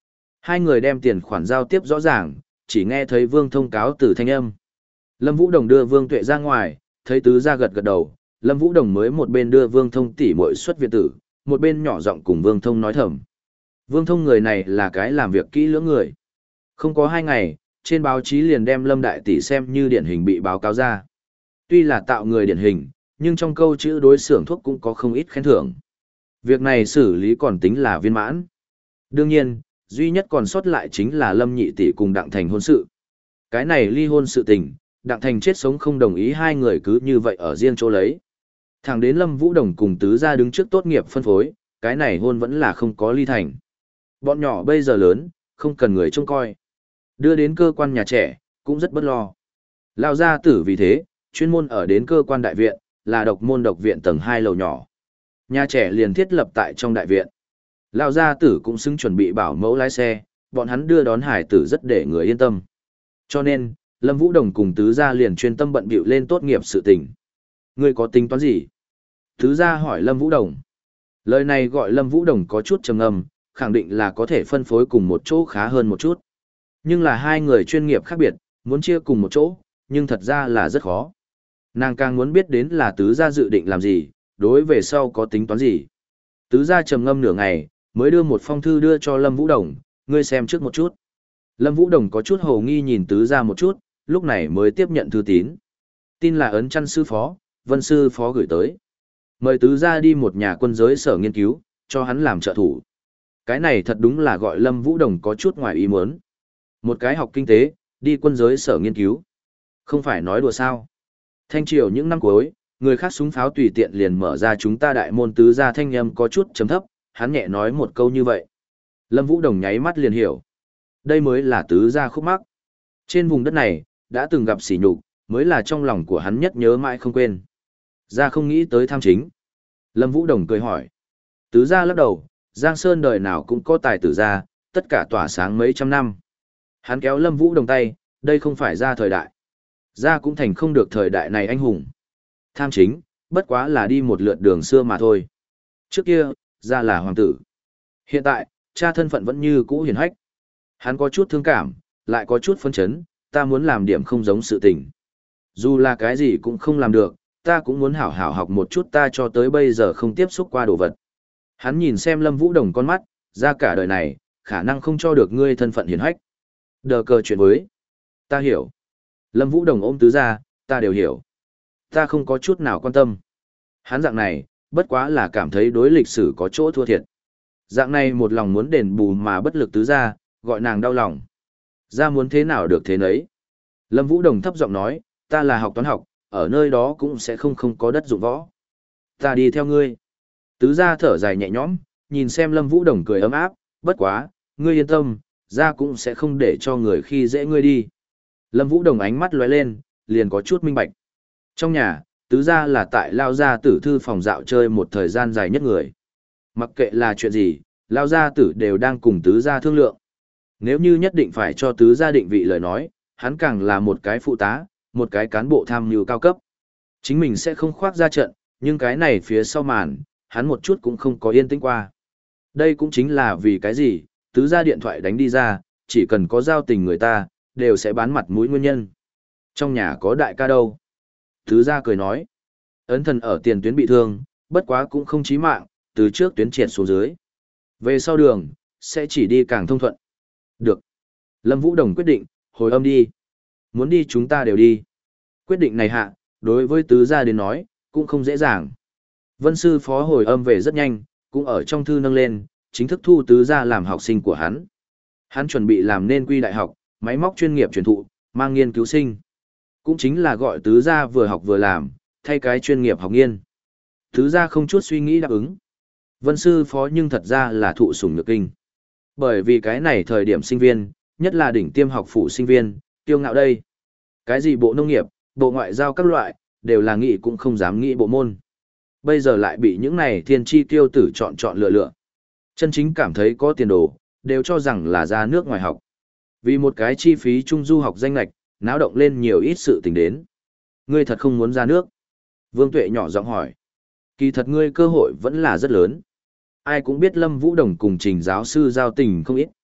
Hai người đem tiền khoản giao tiếp rõ ràng, chỉ nghe thấy Vương Thông cáo từ thanh âm. Lâm Vũ Đồng đưa Vương Tuệ ra ngoài, thấy tứ gia gật gật đầu, Lâm Vũ Đồng mới một bên đưa Vương Thông tỉ muội xuất viện tử, một bên nhỏ giọng cùng Vương Thông nói thầm. Vương Thông người này là cái làm việc kỹ lưỡng người. Không có hai ngày, trên báo chí liền đem Lâm Đại Tỷ xem như điển hình bị báo cáo ra. Tuy là tạo người điển hình, nhưng trong câu chữ đối xưởng thuốc cũng có không ít khen thưởng. Việc này xử lý còn tính là viên mãn. Đương nhiên, duy nhất còn sót lại chính là Lâm Nhị Tỷ cùng Đặng Thành hôn sự. Cái này ly hôn sự tình, Đặng Thành chết sống không đồng ý hai người cứ như vậy ở riêng chỗ lấy. Thẳng đến Lâm Vũ Đồng cùng tứ gia đứng trước tốt nghiệp phân phối, cái này hôn vẫn là không có ly thành. Bọn nhỏ bây giờ lớn, không cần người trông coi. Đưa đến cơ quan nhà trẻ, cũng rất bất lo. Lao gia tử vì thế, chuyên môn ở đến cơ quan đại viện, là độc môn độc viện tầng hai lầu nhỏ. Nhà trẻ liền thiết lập tại trong đại viện. Lao gia tử cũng xứng chuẩn bị bảo mẫu lái xe, bọn hắn đưa đón hải tử rất để người yên tâm. Cho nên, Lâm Vũ Đồng cùng tứ gia liền chuyên tâm bận bịu lên tốt nghiệp sự tình. Ngươi có tính toán gì? Tứ gia hỏi Lâm Vũ Đồng. Lời này gọi Lâm Vũ Đồng có chút trầm ngâm, khẳng định là có thể phân phối cùng một chỗ khá hơn một chút. Nhưng là hai người chuyên nghiệp khác biệt, muốn chia cùng một chỗ, nhưng thật ra là rất khó. Nàng càng muốn biết đến là tứ gia dự định làm gì, đối về sau có tính toán gì. Tứ gia trầm ngâm nửa ngày, mới đưa một phong thư đưa cho Lâm Vũ Đồng, ngươi xem trước một chút. Lâm Vũ Đồng có chút hồ nghi nhìn tứ gia một chút, lúc này mới tiếp nhận thư tín. Tin là ấn chăn sư phó, Vân sư phó gửi tới. Mời tứ gia đi một nhà quân giới sở nghiên cứu, cho hắn làm trợ thủ. Cái này thật đúng là gọi Lâm Vũ Đồng có chút ngoài ý muốn. Một cái học kinh tế, đi quân giới sở nghiên cứu. Không phải nói đùa sao. Thanh triều những năm cuối, người khác súng pháo tùy tiện liền mở ra chúng ta đại môn tứ gia thanh âm có chút chấm thấp, hắn nhẹ nói một câu như vậy. Lâm Vũ Đồng nháy mắt liền hiểu. Đây mới là tứ gia khúc mắc. Trên vùng đất này, đã từng gặp sỉ nhục, mới là trong lòng của hắn nhất nhớ mãi không quên. Gia không nghĩ tới tham chính. Lâm Vũ Đồng cười hỏi. Tứ gia lắc đầu, Giang Sơn đời nào cũng có tài tử gia, tất cả tỏa sáng mấy trăm năm. Hắn kéo Lâm Vũ Đồng tay, đây không phải gia thời đại. Gia cũng thành không được thời đại này anh hùng. Tham chính, bất quá là đi một lượt đường xưa mà thôi. Trước kia, gia là hoàng tử. Hiện tại, cha thân phận vẫn như cũ hiển hách. Hắn có chút thương cảm, lại có chút phấn chấn, ta muốn làm điểm không giống sự tình. Dù là cái gì cũng không làm được, ta cũng muốn hảo hảo học một chút ta cho tới bây giờ không tiếp xúc qua đồ vật. Hắn nhìn xem Lâm Vũ Đồng con mắt, ra cả đời này, khả năng không cho được ngươi thân phận hiển hách. Đờ cờ chuyện với. Ta hiểu. Lâm Vũ Đồng ôm tứ ra, ta đều hiểu. Ta không có chút nào quan tâm. Hắn dạng này, bất quá là cảm thấy đối lịch sử có chỗ thua thiệt. Dạng này một lòng muốn đền bù mà bất lực tứ ra, gọi nàng đau lòng. Ra muốn thế nào được thế nấy. Lâm Vũ Đồng thấp giọng nói, ta là học toán học, ở nơi đó cũng sẽ không không có đất dụng võ. Ta đi theo ngươi. Tứ gia thở dài nhẹ nhõm, nhìn xem Lâm Vũ Đồng cười ấm áp, bất quá, ngươi yên tâm, gia cũng sẽ không để cho người khi dễ ngươi đi. Lâm Vũ Đồng ánh mắt lóe lên, liền có chút minh bạch. Trong nhà, tứ gia là tại lao gia tử thư phòng dạo chơi một thời gian dài nhất người. Mặc kệ là chuyện gì, lao gia tử đều đang cùng tứ gia thương lượng. Nếu như nhất định phải cho tứ gia định vị lời nói, hắn càng là một cái phụ tá, một cái cán bộ tham mưu cao cấp. Chính mình sẽ không khoác ra trận, nhưng cái này phía sau màn, hắn một chút cũng không có yên tĩnh qua. Đây cũng chính là vì cái gì, tứ gia điện thoại đánh đi ra, chỉ cần có giao tình người ta, đều sẽ bán mặt mũi nguyên nhân. Trong nhà có đại ca đâu? Tứ gia cười nói. Ấn thần ở tiền tuyến bị thương, bất quá cũng không chí mạng, từ trước tuyến triệt xuống dưới. Về sau đường, sẽ chỉ đi càng thông thuận. Được. Lâm Vũ Đồng quyết định, hồi âm đi. Muốn đi chúng ta đều đi. Quyết định này hạ, đối với tứ gia đến nói, cũng không dễ dàng. Vân sư phó hồi âm về rất nhanh, cũng ở trong thư nâng lên, chính thức thu tứ gia làm học sinh của hắn. Hắn chuẩn bị làm nên quy đại học, máy móc chuyên nghiệp truyền thụ, mang nghiên cứu sinh. Cũng chính là gọi tứ gia vừa học vừa làm, thay cái chuyên nghiệp học nghiên. Tứ gia không chút suy nghĩ đáp ứng. Vân sư phó nhưng thật ra là thụ sủng nhược kinh. Bởi vì cái này thời điểm sinh viên, nhất là đỉnh tiêm học phủ sinh viên, kiêu ngạo đây. Cái gì bộ nông nghiệp, bộ ngoại giao các loại, đều là nghĩ cũng không dám nghĩ bộ môn. Bây giờ lại bị những này thiên chi tiêu tử chọn chọn lựa lựa. Chân chính cảm thấy có tiền đồ, đều cho rằng là ra nước ngoài học. Vì một cái chi phí trung du học danh lạch, náo động lên nhiều ít sự tình đến. Ngươi thật không muốn ra nước? Vương Tuệ nhỏ giọng hỏi. Kỳ thật ngươi cơ hội vẫn là rất lớn. Ai cũng biết Lâm Vũ Đồng cùng Trình giáo sư giao tình không ít.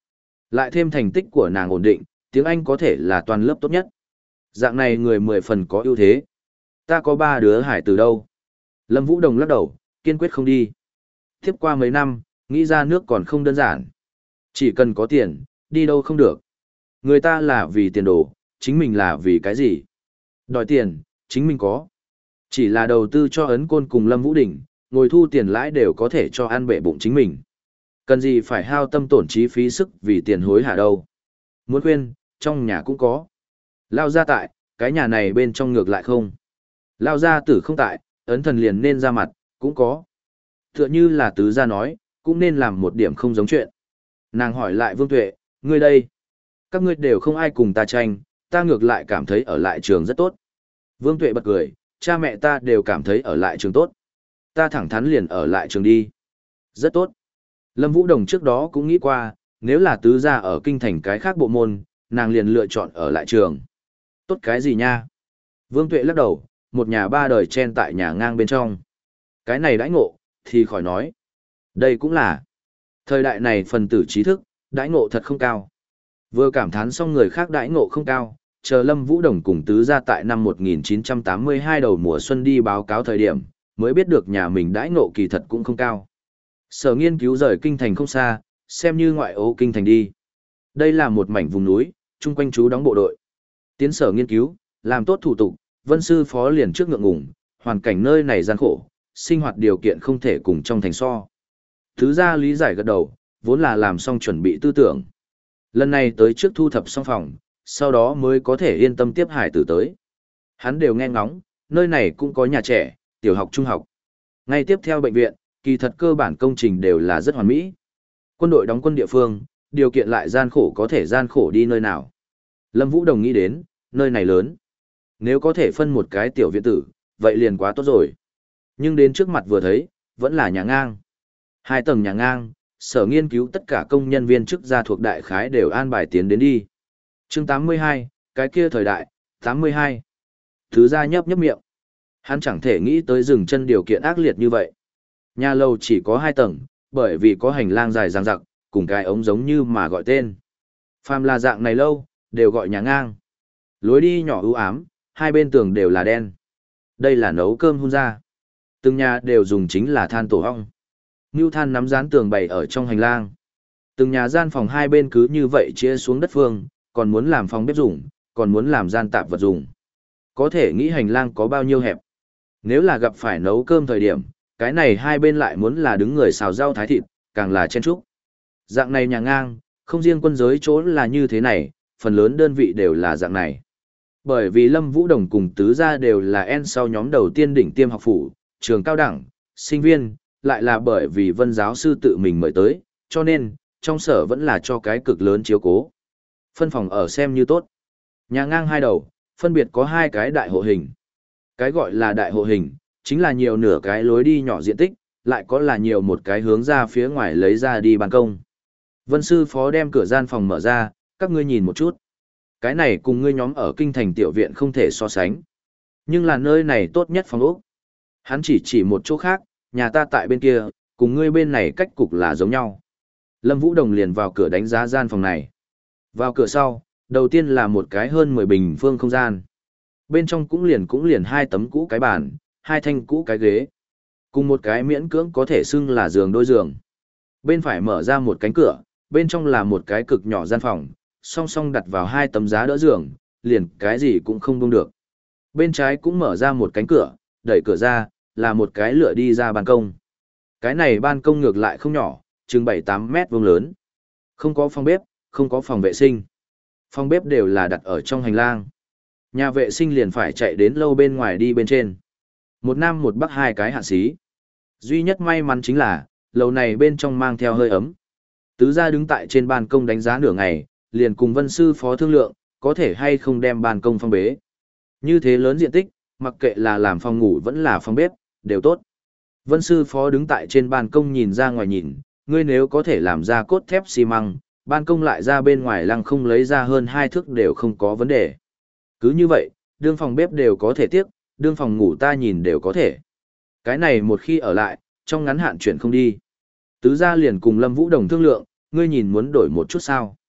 Lại thêm thành tích của nàng ổn định, tiếng Anh có thể là toàn lớp tốt nhất. Dạng này người mười phần có ưu thế. Ta có ba đứa hải từ đâu? Lâm Vũ Đồng lắc đầu, kiên quyết không đi. Tiếp qua mấy năm, nghĩ ra nước còn không đơn giản. Chỉ cần có tiền, đi đâu không được. Người ta là vì tiền đồ, chính mình là vì cái gì? Đòi tiền, chính mình có. Chỉ là đầu tư cho Ấn Côn cùng Lâm Vũ Đình, ngồi thu tiền lãi đều có thể cho ăn bệ bụng chính mình. Cần gì phải hao tâm tổn trí phí sức vì tiền hối hả đâu. Muốn khuyên, trong nhà cũng có. Lao gia tại, cái nhà này bên trong ngược lại không. Lao gia tử không tại, Ấn thần liền nên ra mặt, cũng có. Tựa như là tứ gia nói, cũng nên làm một điểm không giống chuyện. Nàng hỏi lại Vương Tuệ, ngươi đây? Các ngươi đều không ai cùng ta tranh, ta ngược lại cảm thấy ở lại trường rất tốt. Vương Tuệ bật cười, cha mẹ ta đều cảm thấy ở lại trường tốt. Ta thẳng thắn liền ở lại trường đi. Rất tốt. Lâm Vũ Đồng trước đó cũng nghĩ qua, nếu là tứ gia ở kinh thành cái khác bộ môn, nàng liền lựa chọn ở lại trường. Tốt cái gì nha? Vương Tuệ lắc đầu, một nhà ba đời chen tại nhà ngang bên trong. Cái này đãi ngộ, thì khỏi nói. Đây cũng là. Thời đại này phần tử trí thức, đãi ngộ thật không cao. Vừa cảm thán xong người khác đãi ngộ không cao, chờ Lâm Vũ Đồng cùng tứ gia tại năm một nghìn chín trăm tám mươi hai đầu mùa xuân đi báo cáo thời điểm, mới biết được nhà mình đãi ngộ kỳ thật cũng không cao. Sở nghiên cứu rời kinh thành không xa, xem như ngoại ô kinh thành đi. Đây là một mảnh vùng núi, chung quanh chú đóng bộ đội. Tiến sở nghiên cứu, làm tốt thủ tục, Vân sư phó liền trước ngượng ngùng, hoàn cảnh nơi này gian khổ, sinh hoạt điều kiện không thể cùng trong thành so. Thứ gia lý giải gật đầu, vốn là làm xong chuẩn bị tư tưởng. Lần này tới trước thu thập xong phòng, sau đó mới có thể yên tâm tiếp hải tử tới. Hắn đều nghe ngóng, nơi này cũng có nhà trẻ, tiểu học trung học. Ngay tiếp theo bệnh viện, kỳ thật cơ bản công trình đều là rất hoàn mỹ. Quân đội đóng quân địa phương, điều kiện lại gian khổ có thể gian khổ đi nơi nào. Lâm Vũ Đồng nghĩ đến, nơi này lớn. Nếu có thể phân một cái tiểu viện tử, vậy liền quá tốt rồi. Nhưng đến trước mặt vừa thấy, vẫn là nhà ngang. Hai tầng nhà ngang, sở nghiên cứu tất cả công nhân viên chức gia thuộc đại khái đều an bài tiến đến đi. Chương tám mươi hai, cái kia thời đại, tám mươi hai. Thứ gia nhấp nhấp miệng. Hắn chẳng thể nghĩ tới dừng chân điều kiện ác liệt như vậy. Nhà lầu chỉ có hai tầng, bởi vì có hành lang dài dằng dặc, cùng cái ống giống như mà gọi tên. Phàm là dạng này lâu, đều gọi nhà ngang. Lối đi nhỏ ưu ám, hai bên tường đều là đen. Đây là nấu cơm hun ra. Từng nhà đều dùng chính là than tổ ong. Ngưu than nắm dán tường bày ở trong hành lang. Từng nhà gian phòng hai bên cứ như vậy chia xuống đất phương, còn muốn làm phòng bếp dùng, còn muốn làm gian tạp vật dùng. Có thể nghĩ hành lang có bao nhiêu hẹp. Nếu là gặp phải nấu cơm thời điểm, cái này hai bên lại muốn là đứng người xào rau thái thịt, càng là chen chúc. Dạng này nhà ngang, không riêng quân giới chỗ là như thế này, phần lớn đơn vị đều là dạng này. Bởi vì Lâm Vũ Đồng cùng tứ gia đều là N sau nhóm đầu tiên đỉnh tiêm học phủ, trường cao đẳng, sinh viên, lại là bởi vì Vân giáo sư tự mình mời tới, cho nên, trong sở vẫn là cho cái cực lớn chiếu cố. Phân phòng ở xem như tốt. Nhà ngang hai đầu, phân biệt có hai cái đại hộ hình. Cái gọi là đại hộ hình, chính là nhiều nửa cái lối đi nhỏ diện tích, lại có là nhiều một cái hướng ra phía ngoài lấy ra đi ban công. Vân sư phó đem cửa gian phòng mở ra, các ngươi nhìn một chút. Cái này cùng ngươi nhóm ở kinh thành tiểu viện không thể so sánh. Nhưng là nơi này tốt nhất phòng ốc. Hắn chỉ chỉ một chỗ khác, nhà ta tại bên kia, cùng ngươi bên này cách cục là giống nhau. Lâm Vũ Đồng liền vào cửa đánh giá gian phòng này. Vào cửa sau, đầu tiên là một cái hơn mười bình phương không gian. Bên trong cũng liền cũng liền hai tấm cũ cái bàn, hai thanh cũ cái ghế. Cùng một cái miễn cưỡng có thể xưng là giường đôi giường. Bên phải mở ra một cánh cửa, bên trong là một cái cực nhỏ gian phòng, song song đặt vào hai tấm giá đỡ giường, liền cái gì cũng không buông được. Bên trái cũng mở ra một cánh cửa, đẩy cửa ra, là một cái lựa đi ra ban công. Cái này ban công ngược lại không nhỏ, chừng bảy tám mét vuông lớn. Không có phòng bếp, không có phòng vệ sinh. Phòng bếp đều là đặt ở trong hành lang. Nhà vệ sinh liền phải chạy đến lâu bên ngoài đi bên trên. Một nam một bắc hai cái hạ xí. Duy nhất may mắn chính là, lầu này bên trong mang theo hơi ấm. Tứ gia đứng tại trên ban công đánh giá nửa ngày, liền cùng Vân sư phó thương lượng, có thể hay không đem ban công phong bế. Như thế lớn diện tích, mặc kệ là làm phòng ngủ vẫn là phòng bếp, đều tốt. Vân sư phó đứng tại trên ban công nhìn ra ngoài nhìn, ngươi nếu có thể làm ra cốt thép xi măng, ban công lại ra bên ngoài lăng không lấy ra hơn hai thước đều không có vấn đề. Cứ như vậy, đương phòng bếp đều có thể tiếc, đương phòng ngủ ta nhìn đều có thể. Cái này một khi ở lại, trong ngắn hạn chuyển không đi. Tứ gia liền cùng Lâm Vũ Đồng thương lượng, ngươi nhìn muốn đổi một chút sao.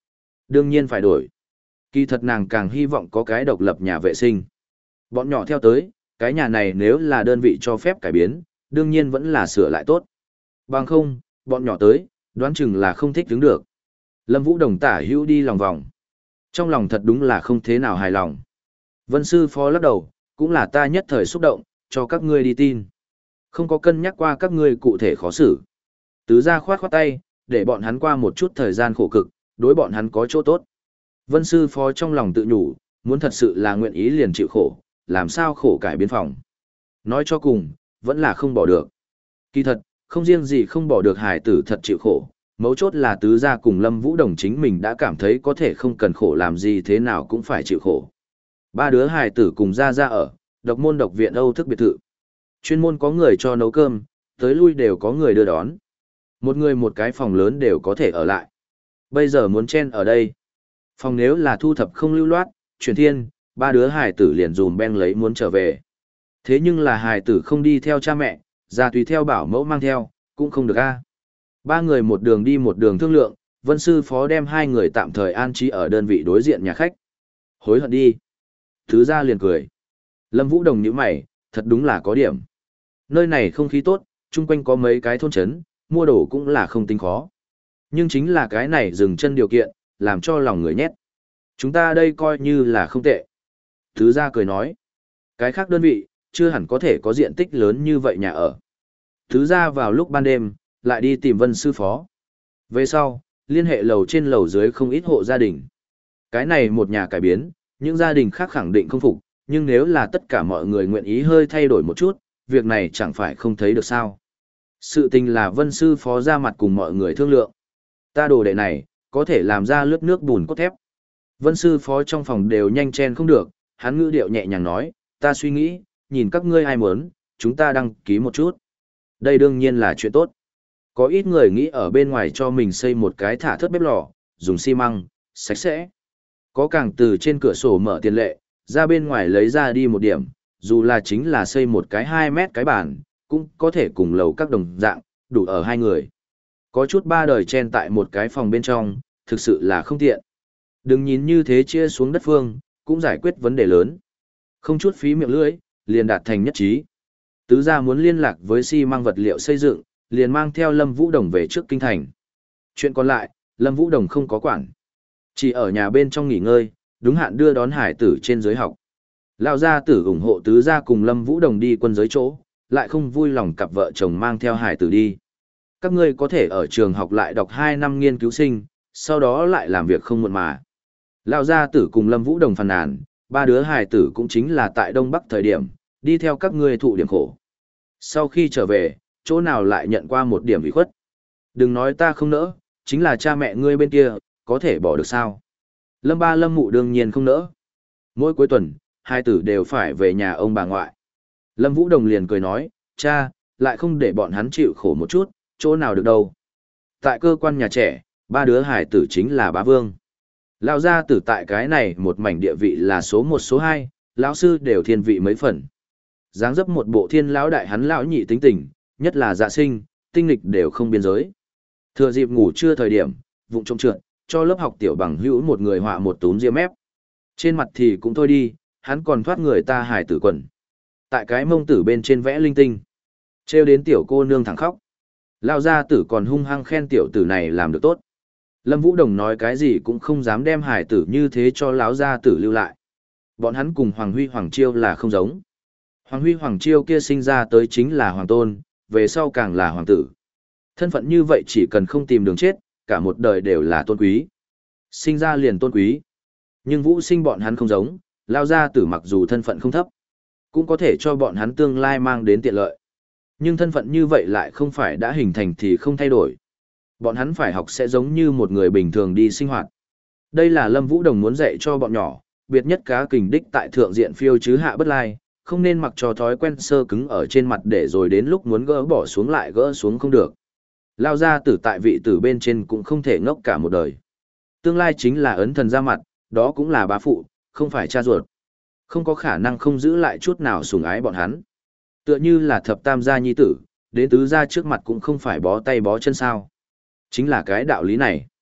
Đương nhiên phải đổi. Kỳ thật nàng càng hy vọng có cái độc lập nhà vệ sinh. Bọn nhỏ theo tới, cái nhà này nếu là đơn vị cho phép cải biến, đương nhiên vẫn là sửa lại tốt. Bằng không, bọn nhỏ tới, đoán chừng là không thích đứng được. Lâm Vũ Đồng tả hữu đi lòng vòng. Trong lòng thật đúng là không thế nào hài lòng. Vân sư phó lắc đầu, cũng là ta nhất thời xúc động, cho các ngươi đi tin. Không có cân nhắc qua các ngươi cụ thể khó xử. Tứ gia khoát khoát tay, để bọn hắn qua một chút thời gian khổ cực, đối bọn hắn có chỗ tốt. Vân sư phó trong lòng tự nhủ, muốn thật sự là nguyện ý liền chịu khổ, làm sao khổ cải biến phòng. Nói cho cùng, vẫn là không bỏ được. Kỳ thật, không riêng gì không bỏ được hài tử thật chịu khổ, mấu chốt là tứ gia cùng Lâm Vũ Đồng chính mình đã cảm thấy có thể không cần khổ làm gì thế nào cũng phải chịu khổ. Ba đứa hài tử cùng ra ra ở, độc môn độc viện Âu thức biệt thự. Chuyên môn có người cho nấu cơm, tới lui đều có người đưa đón. Một người một cái phòng lớn đều có thể ở lại. Bây giờ muốn chen ở đây. Phòng nếu là thu thập không lưu loát, chuyển thiên, ba đứa hài tử liền dùm ben lấy muốn trở về. Thế nhưng là hài tử không đi theo cha mẹ, ra tùy theo bảo mẫu mang theo, cũng không được a. Ba người một đường đi một đường thương lượng, Vân sư phó đem hai người tạm thời an trí ở đơn vị đối diện nhà khách. Hối hận đi. Thứ ra liền cười. Lâm Vũ Đồng nhíu mày, thật đúng là có điểm. Nơi này không khí tốt, chung quanh có mấy cái thôn trấn, mua đồ cũng là không tính khó. Nhưng chính là cái này dừng chân điều kiện, làm cho lòng người nhét. Chúng ta đây coi như là không tệ. Thứ ra cười nói. Cái khác đơn vị, chưa hẳn có thể có diện tích lớn như vậy nhà ở. Thứ ra vào lúc ban đêm, lại đi tìm Vân sư phó. Về sau, liên hệ lầu trên lầu dưới không ít hộ gia đình. Cái này một nhà cải biến, những gia đình khác khẳng định không phục, nhưng nếu là tất cả mọi người nguyện ý hơi thay đổi một chút, việc này chẳng phải không thấy được sao. Sự tình là Vân sư phó ra mặt cùng mọi người thương lượng. Ta đồ đệ này, có thể làm ra lướt nước bùn cốt thép. Vân sư phó trong phòng đều nhanh chen không được, hắn ngữ điệu nhẹ nhàng nói, ta suy nghĩ, nhìn các ngươi ai muốn, chúng ta đăng ký một chút. Đây đương nhiên là chuyện tốt. Có ít người nghĩ ở bên ngoài cho mình xây một cái thả thớt bếp lò, dùng xi măng, sạch sẽ. Có càng từ trên cửa sổ mở tiền lệ, ra bên ngoài lấy ra đi một điểm, dù là chính là xây một cái hai mét cái bàn, cũng có thể cùng lầu các đồng dạng, đủ ở hai người. Có chút ba đời chen tại một cái phòng bên trong, thực sự là không tiện. Đừng nhìn như thế chia xuống đất phương, cũng giải quyết vấn đề lớn. Không chút phí miệng lưỡi, liền đạt thành nhất trí. Tứ gia muốn liên lạc với xi măng vật liệu xây dựng, liền mang theo Lâm Vũ Đồng về trước kinh thành. Chuyện còn lại, Lâm Vũ Đồng không có quản. Chỉ ở nhà bên trong nghỉ ngơi, đúng hạn đưa đón hải tử trên giới học. Lão gia tử ủng hộ tứ gia cùng Lâm Vũ Đồng đi quân giới chỗ, lại không vui lòng cặp vợ chồng mang theo hải tử đi. Các ngươi có thể ở trường học lại đọc hai năm nghiên cứu sinh, sau đó lại làm việc không muộn mà. Lão gia tử cùng Lâm Vũ Đồng phàn nàn, ba đứa hải tử cũng chính là tại Đông Bắc thời điểm, đi theo các ngươi thụ điểm khổ. Sau khi trở về, chỗ nào lại nhận qua một điểm ủy khuất. Đừng nói ta không nỡ, chính là cha mẹ ngươi bên kia, có thể bỏ được sao. Lâm ba Lâm mụ đương nhiên không nỡ. Mỗi cuối tuần, hai tử đều phải về nhà ông bà ngoại. Lâm Vũ Đồng liền cười nói, cha, lại không để bọn hắn chịu khổ một chút, chỗ nào được đâu. Tại cơ quan nhà trẻ, ba đứa hải tử chính là bá vương. Lão gia tử tại cái này một mảnh địa vị là số một số hai, lão sư đều thiên vị mấy phần. Dáng dấp một bộ thiên lão đại hắn lão nhị tính tình, nhất là dạ sinh, tinh lịch đều không biên giới. Thừa dịp ngủ trưa thời điểm, vụng trông trượt, cho lớp học tiểu bằng hữu một người họa một túm ria mép. Trên mặt thì cũng thôi đi, hắn còn thoát người ta hải tử quần. Tại cái mông tử bên trên vẽ linh tinh. Trêu đến tiểu cô nương thẳng khóc. Lao gia tử còn hung hăng khen tiểu tử này làm được tốt. Lâm Vũ Đồng nói cái gì cũng không dám đem hải tử như thế cho lão gia tử lưu lại. Bọn hắn cùng Hoàng Huy Hoàng Chiêu là không giống. Hoàng Huy Hoàng Chiêu kia sinh ra tới chính là hoàng tôn, về sau càng là hoàng tử. Thân phận như vậy chỉ cần không tìm đường chết, cả một đời đều là tôn quý. Sinh ra liền tôn quý. Nhưng Vũ Sinh bọn hắn không giống, lao gia tử mặc dù thân phận không thấp, cũng có thể cho bọn hắn tương lai mang đến tiện lợi. Nhưng thân phận như vậy lại không phải đã hình thành thì không thay đổi. Bọn hắn phải học sẽ giống như một người bình thường đi sinh hoạt. Đây là Lâm Vũ Đồng muốn dạy cho bọn nhỏ, biệt nhất cá kình đích tại thượng diện phiêu chứ hạ bất lai, không nên mặc cho thói quen sơ cứng ở trên mặt để rồi đến lúc muốn gỡ bỏ xuống lại gỡ xuống không được. Lao gia tử tại vị tử bên trên cũng không thể ngốc cả một đời. Tương lai chính là ấn thần ra mặt, đó cũng là bá phụ, không phải cha ruột. Không có khả năng không giữ lại chút nào sủng ái bọn hắn. Tựa như là thập tam gia nhi tử, đến tứ gia trước mặt cũng không phải bó tay bó chân sao. Chính là cái đạo lý này.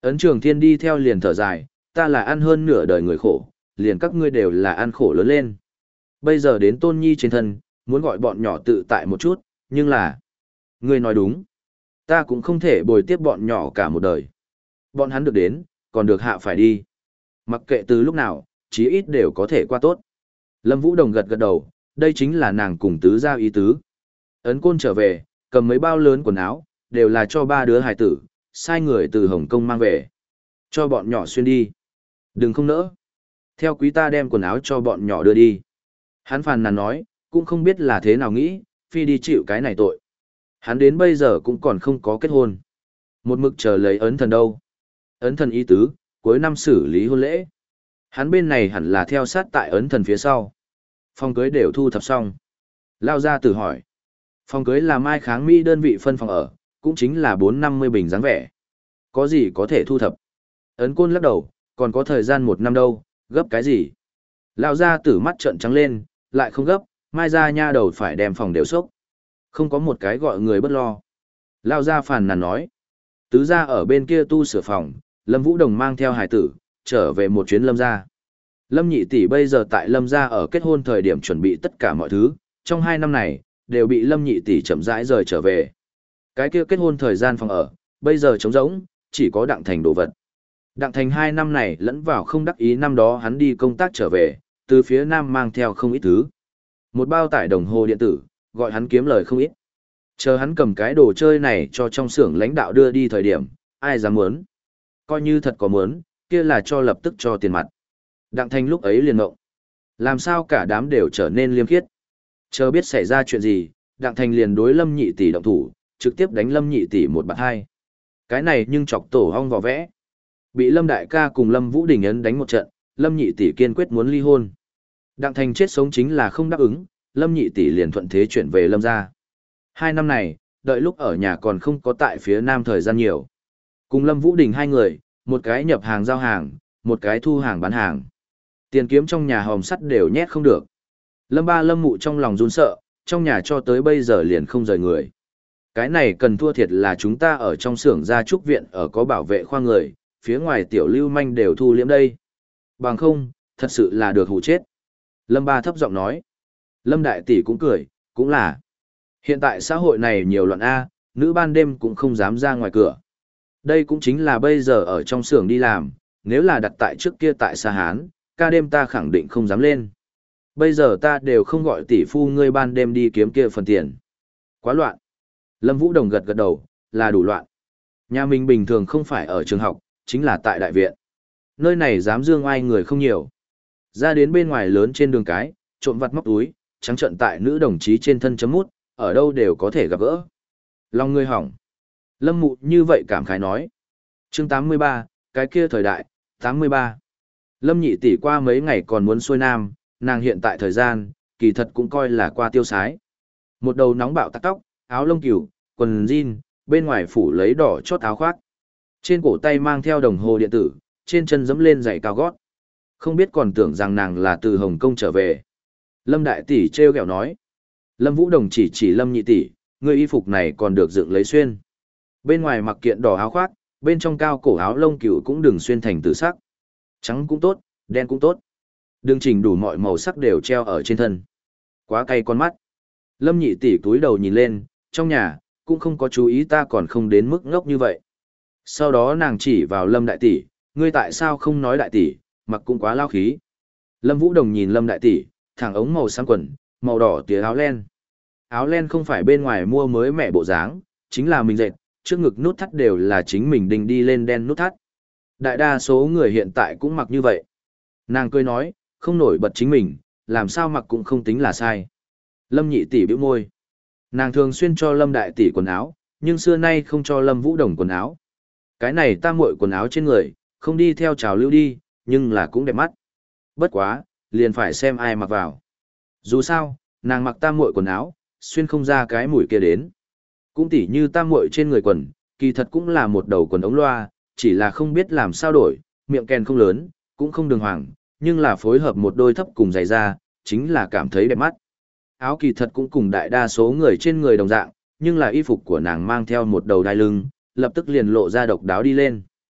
Ấn Trường Thiên đi theo liền thở dài, ta là ăn hơn nửa đời người khổ, liền các ngươi đều là ăn khổ lớn lên. Bây giờ đến Tôn Nhi trên thân, muốn gọi bọn nhỏ tự tại một chút, nhưng là... Ngươi nói đúng. Ta cũng không thể bồi tiếp bọn nhỏ cả một đời. Bọn hắn được đến, còn được hạ phải đi. Mặc kệ từ lúc nào, chí ít đều có thể qua tốt. Lâm Vũ Đồng gật gật đầu, đây chính là nàng cùng tứ gia ý tứ. Ấn Côn trở về, cầm mấy bao lớn quần áo, đều là cho ba đứa hài tử, sai người từ Hồng Kông mang về. Cho bọn nhỏ xuyên đi. Đừng không nỡ. Theo quý ta đem quần áo cho bọn nhỏ đưa đi. Hắn phàn nàn nói, cũng không biết là thế nào nghĩ, phi đi chịu cái này tội. Hắn đến bây giờ cũng còn không có kết hôn. Một mực chờ lấy ấn thần đâu. Ấn thần ý tứ, cuối năm xử lý hôn lễ. Hắn bên này hẳn là theo sát tại ấn thần phía sau. Phòng cưới đều thu thập xong. Lao ra tử hỏi. Phòng cưới là Mai Kháng Mỹ đơn vị phân phòng ở, cũng chính là bốn năm mươi bình dáng vẻ. Có gì có thể thu thập? Ấn Côn lắc đầu, còn có thời gian một năm đâu, gấp cái gì? Lao ra tử mắt trợn trắng lên, lại không gấp, mai ra nha đầu phải đem phòng đều sốc. Không có một cái gọi người bất lo. Lao ra phàn nàn nói. Tứ gia ở bên kia tu sửa phòng, Lâm Vũ Đồng mang theo hải tử, trở về một chuyến Lâm gia. Lâm nhị tỷ bây giờ tại Lâm gia ở kết hôn thời điểm chuẩn bị tất cả mọi thứ, trong hai năm này, đều bị Lâm nhị tỷ chậm rãi rời trở về. Cái kia kết hôn thời gian phòng ở, bây giờ trống rỗng, chỉ có Đặng Thành đồ vật. Đặng Thành hai năm này lẫn vào không đắc ý năm đó hắn đi công tác trở về, từ phía Nam mang theo không ít thứ. Một bao tải đồng hồ điện tử, gọi hắn kiếm lời không ít. Chờ hắn cầm cái đồ chơi này cho trong xưởng lãnh đạo đưa đi thời điểm, ai dám muốn. Coi như thật có muốn, kia là cho lập tức cho tiền mặt. Đặng Thành lúc ấy liền ngộng. Làm sao cả đám đều trở nên liêm khiết. Chờ biết xảy ra chuyện gì, Đặng Thành liền đối Lâm nhị tỷ động thủ, trực tiếp đánh Lâm nhị tỷ một bạt hai. Cái này nhưng chọc tổ hong vò vẽ. Bị Lâm đại ca cùng Lâm Vũ Đình ấn đánh một trận, Lâm nhị tỷ kiên quyết muốn ly hôn. Đặng Thành chết sống chính là không đáp ứng, Lâm nhị tỷ liền thuận thế chuyển về Lâm gia. Hai năm này, đợi lúc ở nhà còn không có tại phía Nam thời gian nhiều. Cùng Lâm Vũ Đình hai người, một cái nhập hàng giao hàng, một cái thu hàng bán hàng. Tiền kiếm trong nhà hòm sắt đều nhét không được. Lâm ba Lâm mụ trong lòng run sợ, trong nhà cho tới bây giờ liền không rời người. Cái này cần thua thiệt là chúng ta ở trong xưởng gia trúc viện ở có bảo vệ khoa người, phía ngoài tiểu lưu manh đều thu liễm đây. Bằng không, thật sự là được hù chết. Lâm ba thấp giọng nói. Lâm đại tỷ cũng cười, cũng là. Hiện tại xã hội này nhiều loạn A, nữ ban đêm cũng không dám ra ngoài cửa. Đây cũng chính là bây giờ ở trong xưởng đi làm, nếu là đặt tại trước kia tại Sa Hán, ca đêm ta khẳng định không dám lên. Bây giờ ta đều không gọi tỷ phu ngươi ban đêm đi kiếm kia phần tiền. Quá loạn. Lâm Vũ Đồng gật gật đầu, là đủ loạn. Nhà mình bình thường không phải ở trường học, chính là tại đại viện. Nơi này dám dương oai người không nhiều. Ra đến bên ngoài lớn trên đường cái, trộm vặt móc túi, trắng trợn tại nữ đồng chí trên thân chấm mút, ở đâu đều có thể gặp gỡ. Lòng người hỏng. Lâm mụ như vậy cảm khái nói. Chương tám mươi ba, cái kia thời đại, tám mươi ba. Lâm nhị tỷ qua mấy ngày còn muốn xuôi nam, nàng hiện tại thời gian, kỳ thật cũng coi là qua tiêu sái. Một đầu nóng bạo tắc tóc, áo lông cừu, quần jean, bên ngoài phủ lấy đỏ chót áo khoác. Trên cổ tay mang theo đồng hồ điện tử, trên chân dẫm lên giày cao gót. Không biết còn tưởng rằng nàng là từ Hồng Kông trở về. Lâm đại tỷ trêu ghẹo nói. Lâm Vũ Đồng chỉ chỉ Lâm nhị tỷ, người y phục này còn được dựng lấy xuyên. Bên ngoài mặc kiện đỏ áo khoác, bên trong cao cổ áo lông cừu cũng đừng xuyên thành tử sắc. Trắng cũng tốt, đen cũng tốt. Đừng chỉnh đủ mọi màu sắc đều treo ở trên thân. Quá cay con mắt. Lâm nhị tỷ túi đầu nhìn lên, trong nhà, cũng không có chú ý ta còn không đến mức ngốc như vậy. Sau đó nàng chỉ vào Lâm đại tỷ, ngươi tại sao không nói đại tỷ, mặc cũng quá lao khí. Lâm Vũ Đồng nhìn Lâm đại tỷ, thẳng ống màu xám quần, màu đỏ tía áo len. Áo len không phải bên ngoài mua mới mẻ bộ dáng, chính là mình dệt, trước ngực nút thắt đều là chính mình đinh đi lên đen nút thắt. Đại đa số người hiện tại cũng mặc như vậy. Nàng cười nói, không nổi bật chính mình, làm sao mặc cũng không tính là sai. Lâm nhị tỷ bĩu môi. Nàng thường xuyên cho Lâm đại tỷ quần áo, nhưng xưa nay không cho Lâm Vũ Đồng quần áo. Cái này ta muội quần áo trên người, không đi theo trào lưu đi, nhưng là cũng đẹp mắt. Bất quá, liền phải xem ai mặc vào. Dù sao, nàng mặc tam muội quần áo, xuyên không ra cái mùi kia đến. Cũng tỉ như tam muội trên người quần, kỳ thật cũng là một đầu quần ống loa, chỉ là không biết làm sao đổi, miệng kèn không lớn, cũng không đường hoàng, nhưng là phối hợp một đôi thấp cùng giày da, chính là cảm thấy đẹp mắt. Áo kỳ thật cũng cùng đại đa số người trên người đồng dạng, nhưng là y phục của nàng mang theo một đầu đai lưng, lập tức liền lộ ra độc đáo đi lên.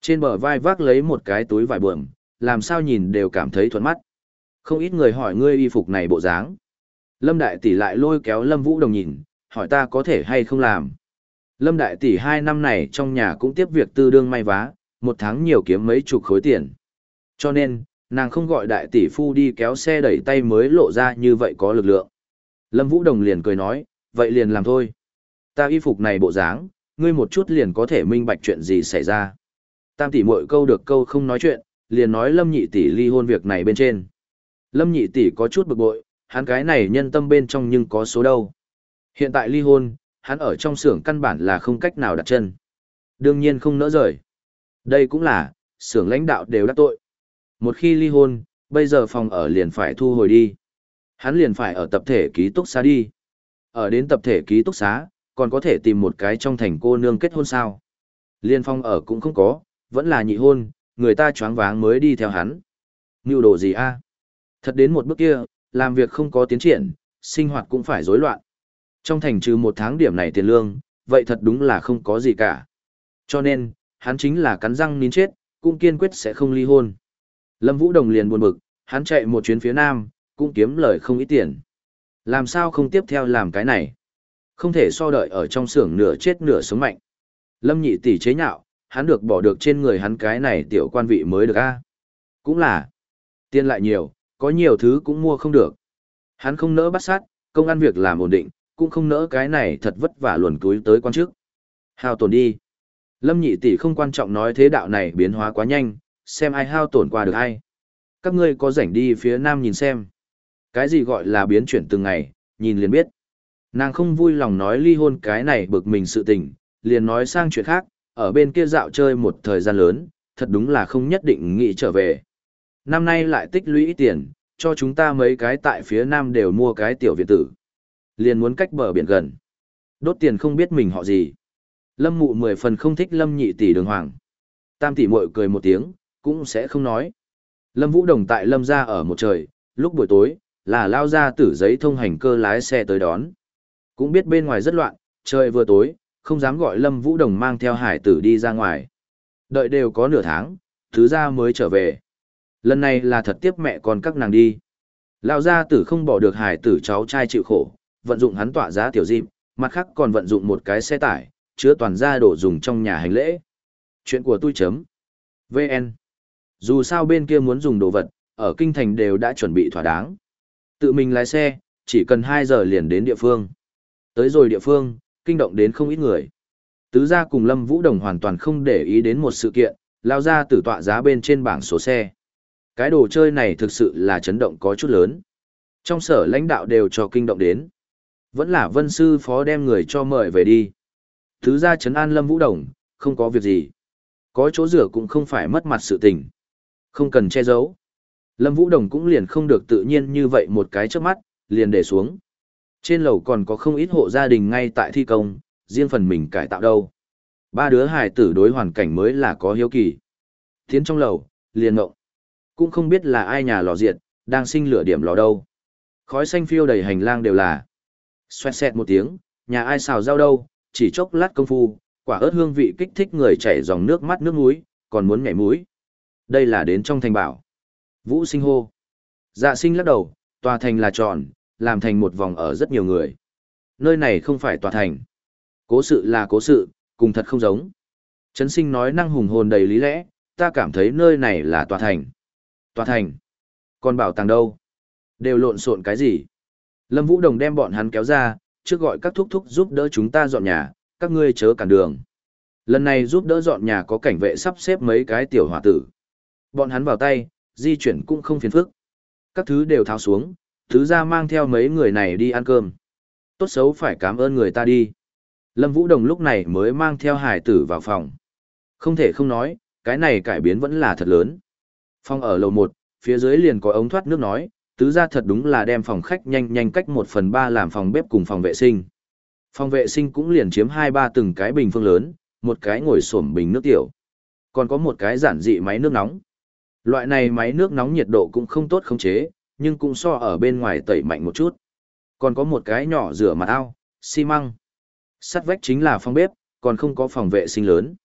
Trên bờ vai vác lấy một cái túi vải buồm, làm sao nhìn đều cảm thấy thuận mắt. Không ít người hỏi ngươi y phục này bộ dáng. Lâm Đại Tỷ lại lôi kéo Lâm Vũ Đồng nhìn, hỏi ta có thể hay không làm. Lâm Đại Tỷ hai năm này trong nhà cũng tiếp việc tư đương may vá, một tháng nhiều kiếm mấy chục khối tiền. Cho nên, nàng không gọi Đại Tỷ phu đi kéo xe đẩy tay mới lộ ra như vậy có lực lượng. Lâm Vũ Đồng liền cười nói, vậy liền làm thôi. Ta y phục này bộ dáng, ngươi một chút liền có thể minh bạch chuyện gì xảy ra. Tam tỷ muội câu được câu không nói chuyện, liền nói Lâm nhị tỷ ly hôn việc này bên trên. Lâm nhị tỷ có chút bực bội, hắn cái này nhân tâm bên trong nhưng có số đâu. Hiện tại ly hôn, hắn ở trong xưởng căn bản là không cách nào đặt chân. Đương nhiên không nỡ rời. Đây cũng là, xưởng lãnh đạo đều đắc tội. Một khi ly hôn, bây giờ phòng ở liền phải thu hồi đi. Hắn liền phải ở tập thể ký túc xá đi. Ở đến tập thể ký túc xá, còn có thể tìm một cái trong thành cô nương kết hôn sao. Liên phong ở cũng không có, vẫn là nhị hôn, người ta choáng váng mới đi theo hắn. Ngưu đồ gì a? Thật đến một bước kia, làm việc không có tiến triển, sinh hoạt cũng phải rối loạn. Trong thành trừ một tháng điểm này tiền lương, vậy thật đúng là không có gì cả. Cho nên, hắn chính là cắn răng nín chết, cũng kiên quyết sẽ không ly hôn. Lâm Vũ Đồng liền buồn bực, hắn chạy một chuyến phía Nam, cũng kiếm lời không ít tiền. Làm sao không tiếp theo làm cái này? Không thể so đợi ở trong xưởng nửa chết nửa sống mạnh. Lâm nhị tỷ chế nhạo, hắn được bỏ được trên người hắn cái này tiểu quan vị mới được a. Cũng là, tiền lại nhiều, có nhiều thứ cũng mua không được. Hắn không nỡ bắt sát, công ăn việc làm ổn định, cũng không nỡ cái này thật vất vả luồn túi tới quan chức. Hao tổn đi. Lâm nhị tỷ không quan trọng nói thế đạo này biến hóa quá nhanh, xem ai hao tổn qua được ai. Các ngươi có rảnh đi phía Nam nhìn xem. Cái gì gọi là biến chuyển từng ngày, nhìn liền biết. Nàng không vui lòng nói ly hôn cái này bực mình sự tình, liền nói sang chuyện khác, ở bên kia dạo chơi một thời gian lớn, thật đúng là không nhất định nghĩ trở về. Năm nay lại tích lũy tiền, cho chúng ta mấy cái tại phía Nam đều mua cái tiểu viện tử. Liền muốn cách bờ biển gần. Đốt tiền không biết mình họ gì. Lâm mụ mười phần không thích Lâm nhị tỷ đường hoàng. Tam tỷ muội cười một tiếng, cũng sẽ không nói. Lâm Vũ Đồng tại Lâm gia ở một trời, lúc buổi tối, là lao ra tử giấy thông hành cơ lái xe tới đón. Cũng biết bên ngoài rất loạn, trời vừa tối, không dám gọi Lâm Vũ Đồng mang theo hải tử đi ra ngoài. Đợi đều có nửa tháng, thứ ra mới trở về. Lần này là thật tiếp mẹ con các nàng đi. Lao gia tử không bỏ được hải tử cháu trai chịu khổ, vận dụng hắn tỏa giá tiểu dịp, mặt khác còn vận dụng một cái xe tải, chứa toàn gia đồ dùng trong nhà hành lễ. Chuyện của tôi chấm. vê en. Dù sao bên kia muốn dùng đồ vật, ở kinh thành đều đã chuẩn bị thỏa đáng. Tự mình lái xe, chỉ cần hai giờ liền đến địa phương. Tới rồi địa phương, kinh động đến không ít người. Tứ gia cùng Lâm Vũ Đồng hoàn toàn không để ý đến một sự kiện, lao ra tử tọa giá bên trên bảng số xe. Cái đồ chơi này thực sự là chấn động có chút lớn. Trong sở lãnh đạo đều cho kinh động đến. Vẫn là Vân sư phó đem người cho mời về đi. Tứ gia trấn an Lâm Vũ Đồng, không có việc gì. Có chỗ rửa cũng không phải mất mặt sự tình. Không cần che giấu. Lâm Vũ Đồng cũng liền không được tự nhiên như vậy một cái trước mắt, liền để xuống. Trên lầu còn có không ít hộ gia đình ngay tại thi công, riêng phần mình cải tạo đâu. Ba đứa hài tử đối hoàn cảnh mới là có hiếu kỳ. Tiến trong lầu, liền ngộng. Cũng không biết là ai nhà lò diệt, đang sinh lửa điểm lò đâu. Khói xanh phiêu đầy hành lang đều là. Xoẹt xẹt một tiếng, nhà ai xào rau đâu, chỉ chốc lát công phu, quả ớt hương vị kích thích người chảy dòng nước mắt nước mũi, còn muốn nhảy mũi. Đây là đến trong thành bảo. Vũ Sinh hô. Dạ Sinh lắc đầu, tòa thành là tròn, làm thành một vòng ở rất nhiều người. Nơi này không phải tòa thành. Cố sự là cố sự, cùng thật không giống. Trấn Sinh nói năng hùng hồn đầy lý lẽ, ta cảm thấy nơi này là tòa thành. Tòa thành. Còn bảo tàng đâu? Đều lộn xộn cái gì? Lâm Vũ Đồng đem bọn hắn kéo ra, trước gọi các thúc thúc giúp đỡ chúng ta dọn nhà, các ngươi chớ cản đường. Lần này giúp đỡ dọn nhà có cảnh vệ sắp xếp mấy cái tiểu hỏa tử. Bọn hắn vào tay, di chuyển cũng không phiền phức. Các thứ đều tháo xuống, thứ ra mang theo mấy người này đi ăn cơm. Tốt xấu phải cảm ơn người ta đi. Lâm Vũ Đồng lúc này mới mang theo hải tử vào phòng. Không thể không nói, cái này cải biến vẫn là thật lớn. Phòng ở lầu một, phía dưới liền có ống thoát nước nói, tứ ra thật đúng là đem phòng khách nhanh nhanh cách một phần ba làm phòng bếp cùng phòng vệ sinh. Phòng vệ sinh cũng liền chiếm hai ba từng cái bình phương lớn, một cái ngồi xổm bình nước tiểu. Còn có một cái giản dị máy nước nóng. Loại này máy nước nóng nhiệt độ cũng không tốt khống chế, nhưng cũng so ở bên ngoài tẩy mạnh một chút. Còn có một cái nhỏ rửa mặt ao, xi măng. Sắt vách chính là phòng bếp, còn không có phòng vệ sinh lớn.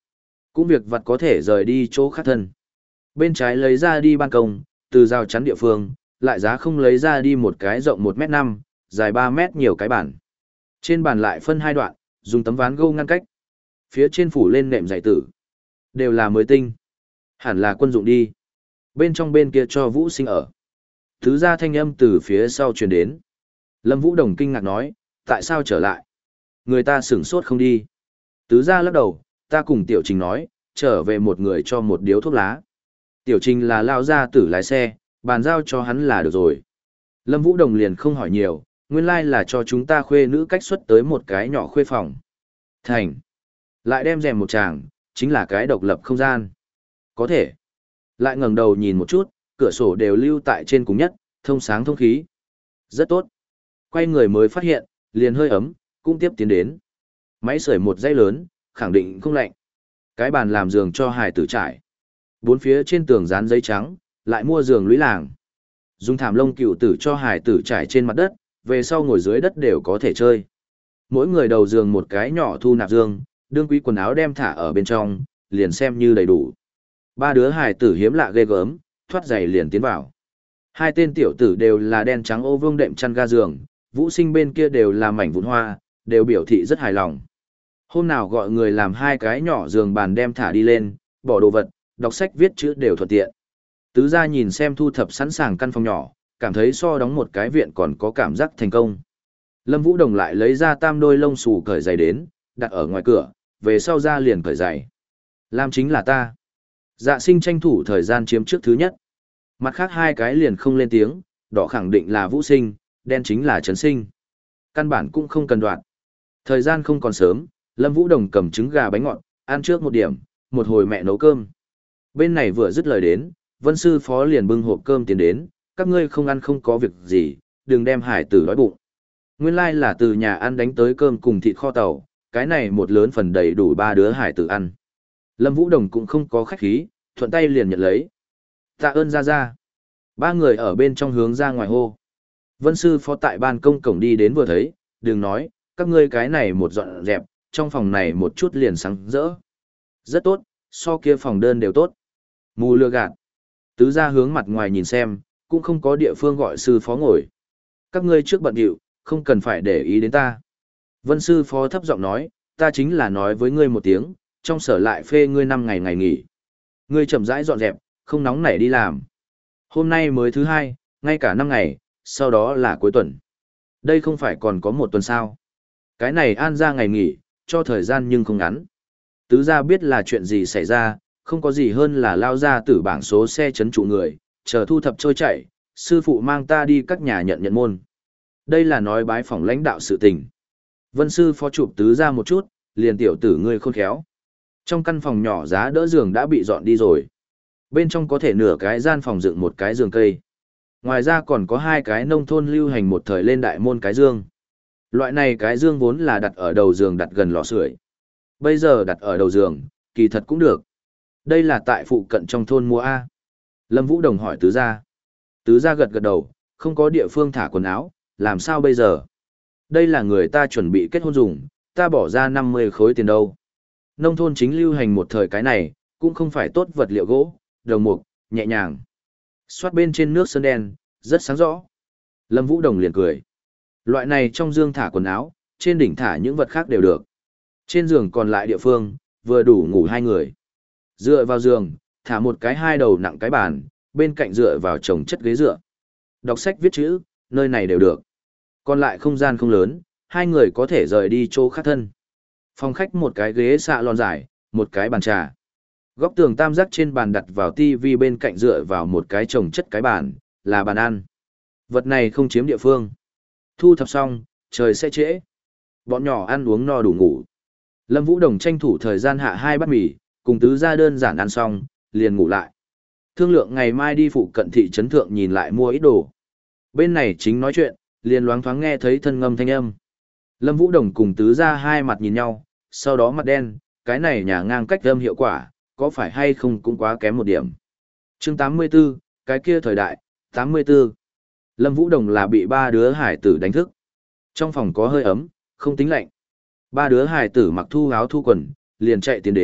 Cũng việc vặt có thể rời đi chỗ khác thân. Bên trái lấy ra đi ban công, từ rào chắn địa phương, lại giá không lấy ra đi một cái rộng một mét năm, dài ba mét nhiều cái bản. Trên bàn lại phân hai đoạn, dùng tấm ván gỗ ngăn cách. Phía trên phủ lên nệm giải tử. Đều là mới tinh. Hẳn là quân dụng đi. Bên trong bên kia cho Vũ Sinh ở. Thứ ra thanh âm từ phía sau truyền đến. Lâm Vũ Đồng kinh ngạc nói, tại sao trở lại? Người ta sửng sốt không đi. Tứ ra lắc đầu, ta cùng Tiểu Trình nói, trở về một người cho một điếu thuốc lá. Tiểu Trình là lao ra tử lái xe, bàn giao cho hắn là được rồi. Lâm Vũ Đồng liền không hỏi nhiều, nguyên lai like là cho chúng ta khuê nữ cách xuất tới một cái nhỏ khuê phòng. Thành. Lại đem rèm một tràng, chính là cái độc lập không gian. Có thể. Lại ngẩng đầu nhìn một chút, cửa sổ đều lưu tại trên cùng nhất, thông sáng thông khí. Rất tốt. Quay người mới phát hiện, liền hơi ấm, cũng tiếp tiến đến. Máy sưởi một dây lớn, khẳng định không lạnh. Cái bàn làm giường cho hài tử trải. Bốn phía trên tường dán giấy trắng, lại mua giường lũy làng. Dùng thảm lông cựu tử cho hài tử trải trên mặt đất, về sau ngồi dưới đất đều có thể chơi. Mỗi người đầu giường một cái nhỏ thu nạp giường, đương quý quần áo đem thả ở bên trong, liền xem như đầy đủ. Ba đứa hài tử hiếm lạ ghê gớm, thoát giày liền tiến vào. Hai tên tiểu tử đều là đen trắng ô vương đệm chăn ga giường, Vũ Sinh bên kia đều là mảnh vụn hoa, đều biểu thị rất hài lòng. Hôm nào gọi người làm hai cái nhỏ giường bàn đem thả đi lên, bỏ đồ vật, đọc sách viết chữ đều thuận tiện. Tứ gia nhìn xem thu thập sẵn sàng căn phòng nhỏ, cảm thấy so đóng một cái viện còn có cảm giác thành công. Lâm Vũ Đồng lại lấy ra tam đôi lông xù cởi giày đến, đặt ở ngoài cửa, về sau ra liền cởi giày. Làm chính là ta. Dạ Sinh tranh thủ thời gian chiếm trước thứ nhất. Mặt khác hai cái liền không lên tiếng, đỏ khẳng định là Vũ Sinh, đen chính là Trấn Sinh. Căn bản cũng không cần đoạn. Thời gian không còn sớm, Lâm Vũ Đồng cầm trứng gà bánh ngọt, ăn trước một điểm, một hồi mẹ nấu cơm. Bên này vừa dứt lời đến, Vân Sư Phó liền bưng hộp cơm tiến đến, các ngươi không ăn không có việc gì, đừng đem hải tử đói bụng. Nguyên lai là từ nhà ăn đánh tới cơm cùng thịt kho tàu, cái này một lớn phần đầy đủ ba đứa hải tử ăn. Lâm Vũ Đồng cũng không có khách khí, thuận tay liền nhận lấy. Tạ ơn ra ra. Ba người ở bên trong hướng ra ngoài hô. Vân Sư Phó tại ban công cổng đi đến vừa thấy, đừng nói, các ngươi cái này một dọn dẹp, trong phòng này một chút liền sáng rỡ. Rất tốt, so kia phòng đơn đều tốt. Mù lừa gạt. Tứ ra hướng mặt ngoài nhìn xem, cũng không có địa phương gọi sư phó ngồi. Các ngươi trước bận điệu, không cần phải để ý đến ta. Vân sư phó thấp giọng nói, ta chính là nói với ngươi một tiếng, trong sở lại phê ngươi năm ngày ngày nghỉ. Ngươi chậm rãi dọn dẹp, không nóng nảy đi làm. Hôm nay mới thứ hai, ngay cả năm ngày, sau đó là cuối tuần. Đây không phải còn có một tuần sao. Cái này an ra ngày nghỉ, cho thời gian nhưng không ngắn. Tứ gia biết là chuyện gì xảy ra, không có gì hơn là lao ra từ bảng số xe chấn trụ người, chờ thu thập trôi chảy, sư phụ mang ta đi các nhà nhận nhận môn. Đây là nói bái phỏng lãnh đạo sự tình. Vân sư phó chụp tứ ra một chút, liền tiểu tử ngươi khôn khéo. Trong căn phòng nhỏ giá đỡ giường đã bị dọn đi rồi. Bên trong có thể nửa cái gian phòng dựng một cái giường cây. Ngoài ra còn có hai cái nông thôn lưu hành một thời lên đại môn cái dương. Loại này cái dương vốn là đặt ở đầu giường đặt gần lò sưởi. Bây giờ đặt ở đầu giường, kỳ thật cũng được. Đây là tại phụ cận trong thôn mua A. Lâm Vũ Đồng hỏi tứ gia. Tứ gia gật gật đầu, không có địa phương thả quần áo, làm sao bây giờ? Đây là người ta chuẩn bị kết hôn dùng, ta bỏ ra năm mươi khối tiền đâu. Nông thôn chính lưu hành một thời cái này, cũng không phải tốt vật liệu gỗ, đồng mục, nhẹ nhàng. Xoát bên trên nước sơn đen, rất sáng rõ. Lâm Vũ Đồng liền cười. Loại này trong dương thả quần áo, trên đỉnh thả những vật khác đều được. Trên giường còn lại địa phương, vừa đủ ngủ hai người. Dựa vào giường, thả một cái hai đầu nặng cái bàn, bên cạnh dựa vào chồng chất ghế dựa. Đọc sách viết chữ, nơi này đều được. Còn lại không gian không lớn, hai người có thể rời đi chỗ khác thân. Phòng khách một cái ghế xạ lon dài, một cái bàn trà. Góc tường tam giác trên bàn đặt vào tivi bên cạnh dựa vào một cái chồng chất cái bàn, là bàn ăn. Vật này không chiếm địa phương. Thu thập xong, trời sẽ trễ. Bọn nhỏ ăn uống no đủ ngủ. Lâm Vũ Đồng tranh thủ thời gian hạ hai bát mì, cùng tứ gia đơn giản ăn xong, liền ngủ lại. Thương lượng ngày mai đi phụ cận thị trấn thượng nhìn lại mua ít đồ. Bên này chính nói chuyện, liền loáng thoáng nghe thấy thân ngâm thanh âm. Lâm Vũ Đồng cùng tứ gia hai mặt nhìn nhau, sau đó mặt đen, cái này nhà ngang cách âm hiệu quả, có phải hay không cũng quá kém một điểm. Chương tám mươi tư, cái kia thời đại, tám mươi tư. Lâm Vũ Đồng là bị ba đứa hải tử đánh thức. Trong phòng có hơi ấm, không tính lạnh. Ba đứa hải tử mặc thu áo thu quần, liền chạy tiến đến,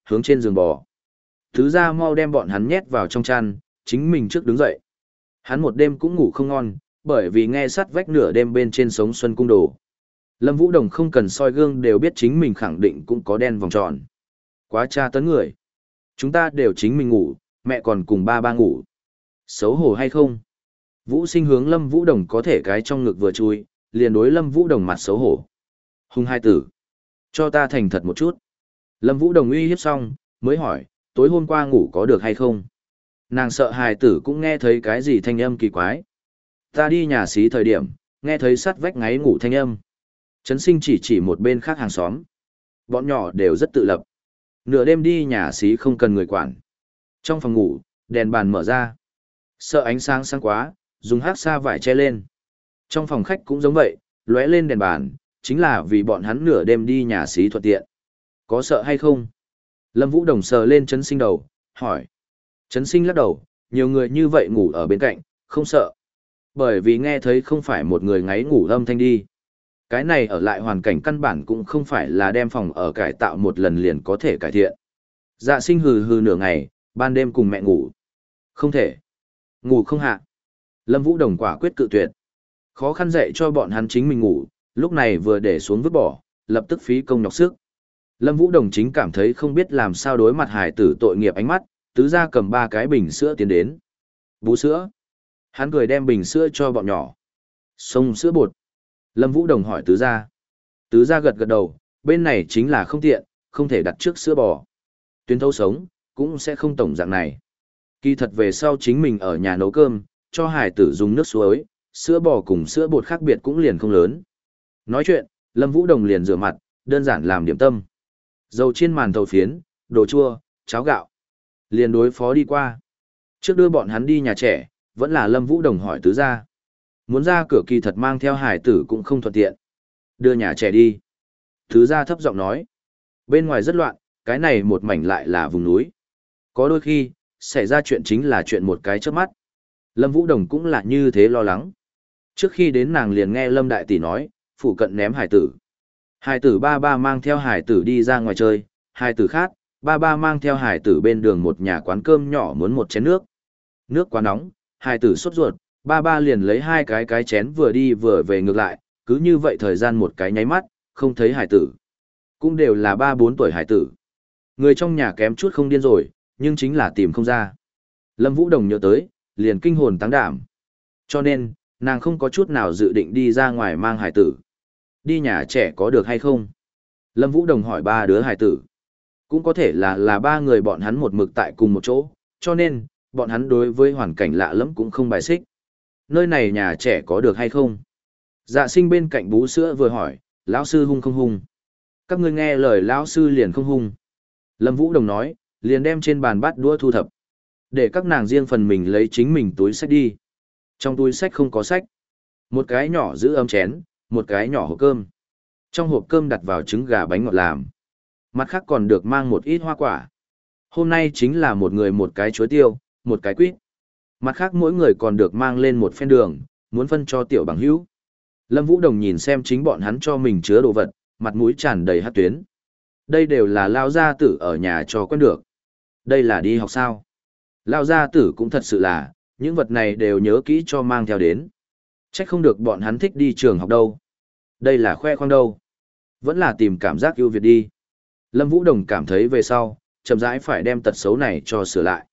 hướng trên giường bò. Tứ gia mau đem bọn hắn nhét vào trong chăn, chính mình trước đứng dậy. Hắn một đêm cũng ngủ không ngon, bởi vì nghe sắt vách nửa đêm bên trên sống xuân cung đồ. Lâm Vũ Đồng không cần soi gương đều biết chính mình khẳng định cũng có đen vòng tròn. Quá tra tấn người. Chúng ta đều chính mình ngủ, mẹ còn cùng ba ba ngủ. Xấu hổ hay không? Vũ Sinh hướng Lâm Vũ Đồng có thể cái trong ngực vừa chui, liền đối Lâm Vũ Đồng mặt xấu hổ. Hung hai tử. Cho ta thành thật một chút. Lâm Vũ Đồng uy hiếp xong, mới hỏi, tối hôm qua ngủ có được hay không? Nàng sợ hài tử cũng nghe thấy cái gì thanh âm kỳ quái. Ta đi nhà xí thời điểm, nghe thấy sắt vách ngáy ngủ thanh âm. Trấn Sinh chỉ chỉ một bên khác hàng xóm. Bọn nhỏ đều rất tự lập. Nửa đêm đi nhà xí không cần người quản. Trong phòng ngủ, đèn bàn mở ra. Sợ ánh sáng sáng quá, dùng hát xa vải che lên. Trong phòng khách cũng giống vậy, lóe lên đèn bàn, chính là vì bọn hắn nửa đêm đi nhà xí thuận tiện. Có sợ hay không? Lâm Vũ Đồng sờ lên Trấn Sinh đầu, hỏi. Trấn Sinh lắc đầu, nhiều người như vậy ngủ ở bên cạnh, không sợ. Bởi vì nghe thấy không phải một người ngáy ngủ âm thanh đi. Cái này ở lại hoàn cảnh căn bản cũng không phải là đem phòng ở cải tạo một lần liền có thể cải thiện. Dạ Sinh hừ hừ nửa ngày, ban đêm cùng mẹ ngủ. Không thể. Ngủ không hạ. Lâm Vũ Đồng quả quyết cự tuyệt. Khó khăn dạy cho bọn hắn chính mình ngủ, lúc này vừa để xuống vứt bỏ, lập tức phí công nhọc sức. Lâm Vũ Đồng chính cảm thấy không biết làm sao đối mặt hải tử tội nghiệp ánh mắt, tứ gia cầm ba cái bình sữa tiến đến. Bú sữa. Hắn cười đem bình sữa cho bọn nhỏ. Xông sữa bột. Lâm Vũ Đồng hỏi tứ gia. Tứ gia gật gật đầu, bên này chính là không tiện, không thể đặt trước sữa bò. Tuyến thấu sống, cũng sẽ không tổng dạng này. Kỳ thật về sau chính mình ở nhà nấu cơm, cho hải tử dùng nước suối, sữa bò cùng sữa bột khác biệt cũng liền không lớn. Nói chuyện, Lâm Vũ Đồng liền rửa mặt, đơn giản làm điểm tâm. Dầu chiên màn thầu phiến, đồ chua, cháo gạo. Liền đối phó đi qua. Trước đưa bọn hắn đi nhà trẻ, vẫn là Lâm Vũ Đồng hỏi tứ gia. Muốn ra cửa kỳ thật mang theo hải tử cũng không thuận tiện. Đưa nhà trẻ đi. Tứ gia thấp giọng nói. Bên ngoài rất loạn, cái này một mảnh lại là vùng núi. Có đôi khi, xảy ra chuyện chính là chuyện một cái chớp mắt. Lâm Vũ Đồng cũng là như thế lo lắng. Trước khi đến nàng liền nghe Lâm Đại Tỷ nói, phụ cận ném hải tử. Hải tử ba ba mang theo hải tử đi ra ngoài chơi, hải tử khác, ba ba mang theo hải tử bên đường một nhà quán cơm nhỏ muốn một chén nước. Nước quá nóng, hải tử sốt ruột, ba ba liền lấy hai cái cái chén vừa đi vừa về ngược lại, cứ như vậy thời gian một cái nháy mắt, không thấy hải tử. Cũng đều là ba bốn tuổi hải tử. Người trong nhà kém chút không điên rồi, nhưng chính là tìm không ra. Lâm Vũ Đồng nhớ tới, liền kinh hồn táng đảm. Cho nên, nàng không có chút nào dự định đi ra ngoài mang hải tử. Đi nhà trẻ có được hay không? Lâm Vũ Đồng hỏi ba đứa hải tử. Cũng có thể là là ba người bọn hắn một mực tại cùng một chỗ, cho nên, bọn hắn đối với hoàn cảnh lạ lẫm cũng không bài xích. Nơi này nhà trẻ có được hay không? Dạ Sinh bên cạnh bú sữa vừa hỏi, lão sư hung không hung? Các ngươi nghe lời lão sư liền không hung. Lâm Vũ Đồng nói, liền đem trên bàn bát đũa thu thập. Để các nàng riêng phần mình lấy chính mình túi sách đi. Trong túi sách không có sách. Một cái nhỏ giữ ấm chén, một cái nhỏ hộp cơm. Trong hộp cơm đặt vào trứng gà bánh ngọt làm. Mặt khác còn được mang một ít hoa quả. Hôm nay chính là một người một cái chuối tiêu, một cái quýt. Mặt khác mỗi người còn được mang lên một phen đường, muốn phân cho tiểu bằng hữu. Lâm Vũ Đồng nhìn xem chính bọn hắn cho mình chứa đồ vật, mặt mũi tràn đầy hát tuyến. Đây đều là lao gia tử ở nhà cho quen được. Đây là đi học sao? Lao gia tử cũng thật sự là, những vật này đều nhớ kỹ cho mang theo đến. Chắc không được bọn hắn thích đi trường học đâu. Đây là khoe khoang đâu. Vẫn là tìm cảm giác ưu việt đi. Lâm Vũ Đồng cảm thấy về sau, chậm rãi phải đem tật xấu này cho sửa lại.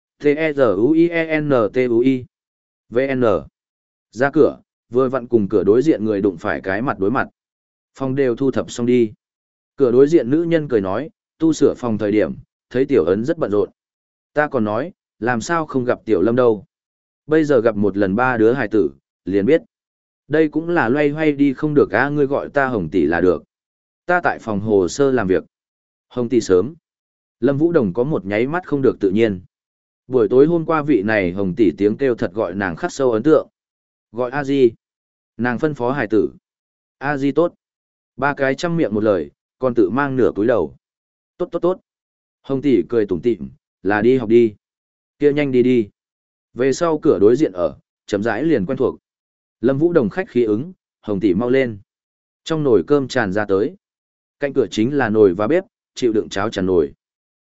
T-E-Z-U-I-E-N-T-U-I V N Ra cửa, vừa vặn cùng cửa đối diện người đụng phải cái mặt đối mặt. Phòng đều thu thập xong đi. Cửa đối diện nữ nhân cười nói, tu sửa phòng thời điểm, thấy Tiểu Ấn rất bận rộn. Ta còn nói, làm sao không gặp Tiểu Lâm đâu. Bây giờ gặp một lần ba đứa hài tử, liền biết. Đây cũng là loay hoay đi không được á, ngươi gọi ta Hồng Tỷ là được. Ta tại phòng hồ sơ làm việc. Hồng Tỷ sớm. Lâm Vũ Đồng có một nháy mắt không được tự nhiên. Buổi tối hôm qua vị này Hồng Tỷ tiếng kêu thật gọi nàng khắc sâu ấn tượng. Gọi A Di. Nàng phân phó hài tử. A Di tốt. Ba cái chăm miệng một lời, còn tự mang nửa túi đầu. Tốt tốt tốt. Hồng Tỷ cười tủm tỉm, là đi học đi. Kia nhanh đi đi. Về sau cửa đối diện ở, chấm rãi liền quen thuộc. Lâm Vũ Đồng khách khí ứng, Hồng Tỷ mau lên. Trong nồi cơm tràn ra tới. Cạnh cửa chính là nồi và bếp, chịu đựng cháo tràn nồi.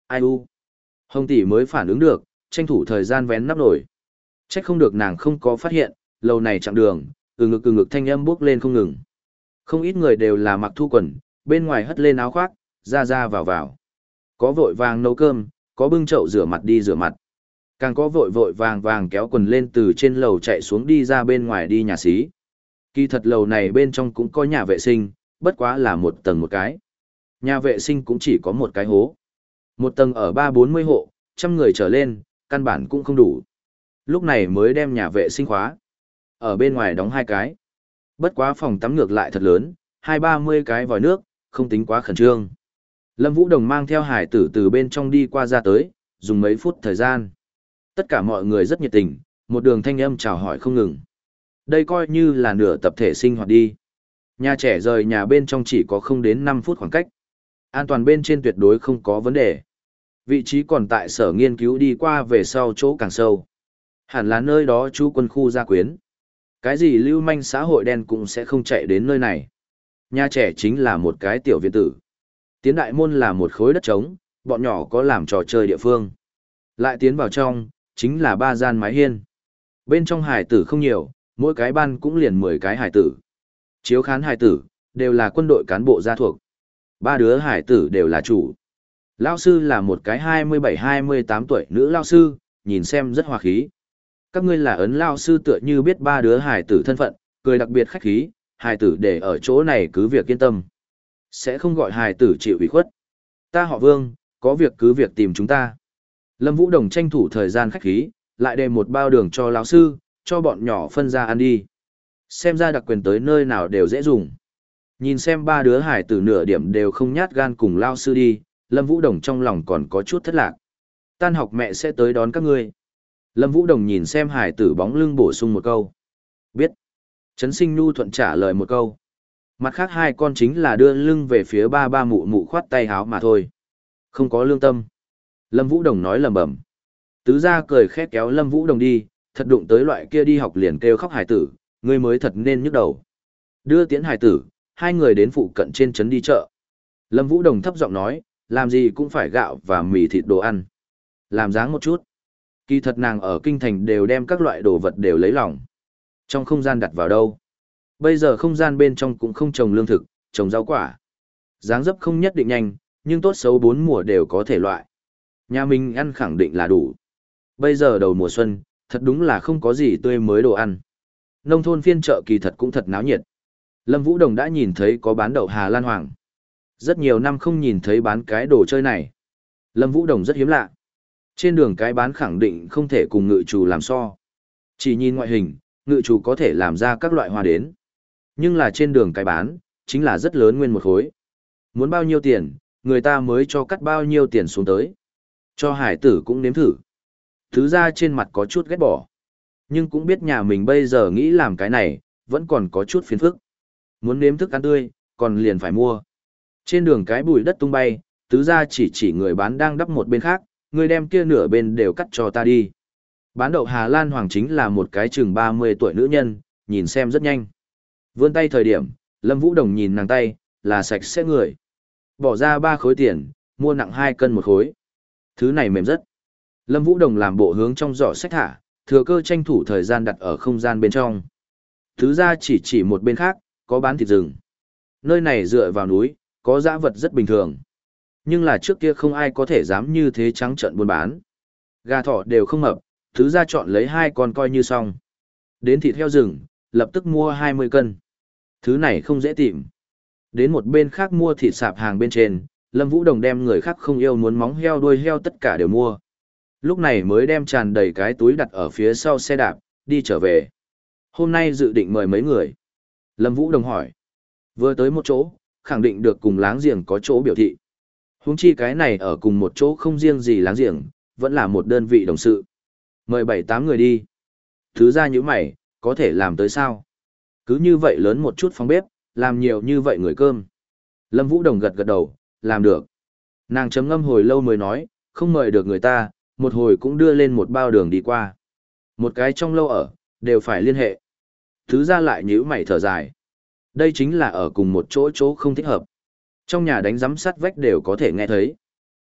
Ai u? Hồng tỷ mới phản ứng được, tranh thủ thời gian vén nắp nổi. Trách không được nàng không có phát hiện, lầu này chặng đường, từ ngực từ ngực thanh âm bước lên không ngừng. Không ít người đều là mặc thu quần, bên ngoài hất lên áo khoác, ra ra vào vào. Có vội vàng nấu cơm, có bưng chậu rửa mặt đi rửa mặt. Càng có vội vội vàng vàng kéo quần lên từ trên lầu chạy xuống đi ra bên ngoài đi nhà xí. Kỳ thật lầu này bên trong cũng có nhà vệ sinh, bất quá là một tầng một cái. Nhà vệ sinh cũng chỉ có một cái hố. Một tầng ở ba bốn mươi hộ, trăm người trở lên, căn bản cũng không đủ. Lúc này mới đem nhà vệ sinh khóa. Ở bên ngoài đóng hai cái. Bất quá phòng tắm ngược lại thật lớn, hai ba mươi cái vòi nước, không tính quá khẩn trương. Lâm Vũ Đồng mang theo hải tử từ bên trong đi qua ra tới, dùng mấy phút thời gian. Tất cả mọi người rất nhiệt tình, một đường thanh âm chào hỏi không ngừng. Đây coi như là nửa tập thể sinh hoạt đi. Nhà trẻ rời nhà bên trong chỉ có không đến năm phút khoảng cách. An toàn bên trên tuyệt đối không có vấn đề. Vị trí còn tại sở nghiên cứu đi qua về sau chỗ càng sâu. Hẳn là nơi đó chú quân khu gia quyến. Cái gì lưu manh xã hội đen cũng sẽ không chạy đến nơi này. Nhà trẻ chính là một cái tiểu viện tử. Tiến đại môn là một khối đất trống, bọn nhỏ có làm trò chơi địa phương. Lại tiến vào trong, chính là ba gian mái hiên. Bên trong hải tử không nhiều, mỗi cái ban cũng liền mười cái hải tử. Chiếu khán hải tử, đều là quân đội cán bộ gia thuộc. Ba đứa hải tử đều là chủ. Lao sư là một cái hai mươi bảy hai mươi tám tuổi nữ lao sư, nhìn xem rất hòa khí. Các ngươi là ấn lao sư tựa như biết ba đứa hải tử thân phận, cười đặc biệt khách khí, hải tử để ở chỗ này cứ việc yên tâm. Sẽ không gọi hải tử chịu ủy khuất. Ta họ Vương, có việc cứ việc tìm chúng ta. Lâm Vũ Đồng tranh thủ thời gian khách khí, lại đem một bao đường cho lão sư, cho bọn nhỏ phân ra ăn đi. Xem ra đặc quyền tới nơi nào đều dễ dùng. Nhìn xem ba đứa hải tử nửa điểm đều không nhát gan cùng lao sư đi, Lâm Vũ Đồng trong lòng còn có chút thất lạc. Tan học mẹ sẽ tới đón các ngươi. Lâm Vũ Đồng nhìn xem hải tử bóng lưng bổ sung một câu. Biết. Trấn Sinh Nhu thuận trả lời một câu. Mặt khác hai con chính là đưa lưng về phía ba ba mụ mụ khoát tay háo mà thôi. Không có lương tâm. Lâm Vũ Đồng nói lầm bầm. Tứ gia cười khét kéo Lâm Vũ Đồng đi, thật đụng tới loại kia đi học liền kêu khóc hải tử, ngươi mới thật nên nhức đầu. Đưa tiễn hải tử, hai người đến phụ cận trên trấn đi chợ. Lâm Vũ Đồng thấp giọng nói, làm gì cũng phải gạo và mì thịt đồ ăn. Làm dáng một chút. Kỳ thật nàng ở kinh thành đều đem các loại đồ vật đều lấy lòng. Trong không gian đặt vào đâu. Bây giờ không gian bên trong cũng không trồng lương thực, trồng rau quả. Dáng dấp không nhất định nhanh, nhưng tốt xấu bốn mùa đều có thể loại. Nhà mình ăn khẳng định là đủ. Bây giờ đầu mùa xuân, thật đúng là không có gì tươi mới đồ ăn. Nông thôn phiên chợ kỳ thật cũng thật náo nhiệt. Lâm Vũ Đồng đã nhìn thấy có bán đậu Hà Lan Hoàng. Rất nhiều năm không nhìn thấy bán cái đồ chơi này. Lâm Vũ Đồng rất hiếm lạ. Trên đường cái bán khẳng định không thể cùng ngự chủ làm so. Chỉ nhìn ngoại hình, ngự chủ có thể làm ra các loại hoa đến. Nhưng là trên đường cái bán, chính là rất lớn nguyên một khối. Muốn bao nhiêu tiền, người ta mới cho cắt bao nhiêu tiền xuống tới. Cho hải tử cũng nếm thử. Thứ ra trên mặt có chút ghét bỏ. Nhưng cũng biết nhà mình bây giờ nghĩ làm cái này, vẫn còn có chút phiền phức. Muốn nếm thức ăn tươi, còn liền phải mua. Trên đường cái bụi đất tung bay, tứ ra chỉ chỉ người bán đang đắp một bên khác, người đem kia nửa bên đều cắt cho ta đi. Bán đậu Hà Lan Hoàng chính là một cái chừng ba mươi tuổi nữ nhân, nhìn xem rất nhanh. Vươn tay thời điểm, Lâm Vũ Đồng nhìn nàng tay, là sạch sẽ người. Bỏ ra ba khối tiền, mua nặng hai cân một khối. Thứ này mềm rất. Lâm Vũ Đồng làm bộ hướng trong giỏ sách thả, thừa cơ tranh thủ thời gian đặt ở không gian bên trong. Thứ ra chỉ chỉ một bên khác, có bán thịt rừng. Nơi này dựa vào núi, có dã vật rất bình thường. Nhưng là trước kia không ai có thể dám như thế trắng trợn buôn bán. Gà thỏ đều không mập, thứ ra chọn lấy hai con coi như xong. Đến thịt heo rừng, lập tức mua hai mươi cân. Thứ này không dễ tìm. Đến một bên khác mua thịt sạp hàng bên trên, Lâm Vũ Đồng đem người khác không yêu muốn móng heo đuôi heo tất cả đều mua. Lúc này mới đem tràn đầy cái túi đặt ở phía sau xe đạp, đi trở về. Hôm nay dự định mời mấy người. Lâm Vũ Đồng hỏi. Vừa tới một chỗ, khẳng định được cùng láng giềng có chỗ biểu thị. Huống chi cái này ở cùng một chỗ không riêng gì láng giềng, vẫn là một đơn vị đồng sự. Mời bảy tám người đi. Thứ ra như mày, có thể làm tới sao? Cứ như vậy lớn một chút phòng bếp, làm nhiều như vậy người cơm. Lâm Vũ Đồng gật gật đầu, làm được. Nàng chấm ngâm hồi lâu mới nói, không mời được người ta, một hồi cũng đưa lên một bao đường đi qua. Một cái trong lâu ở, đều phải liên hệ. Thứ ra lại nhíu mày thở dài. Đây chính là ở cùng một chỗ chỗ không thích hợp. Trong nhà đánh giám sát vách đều có thể nghe thấy.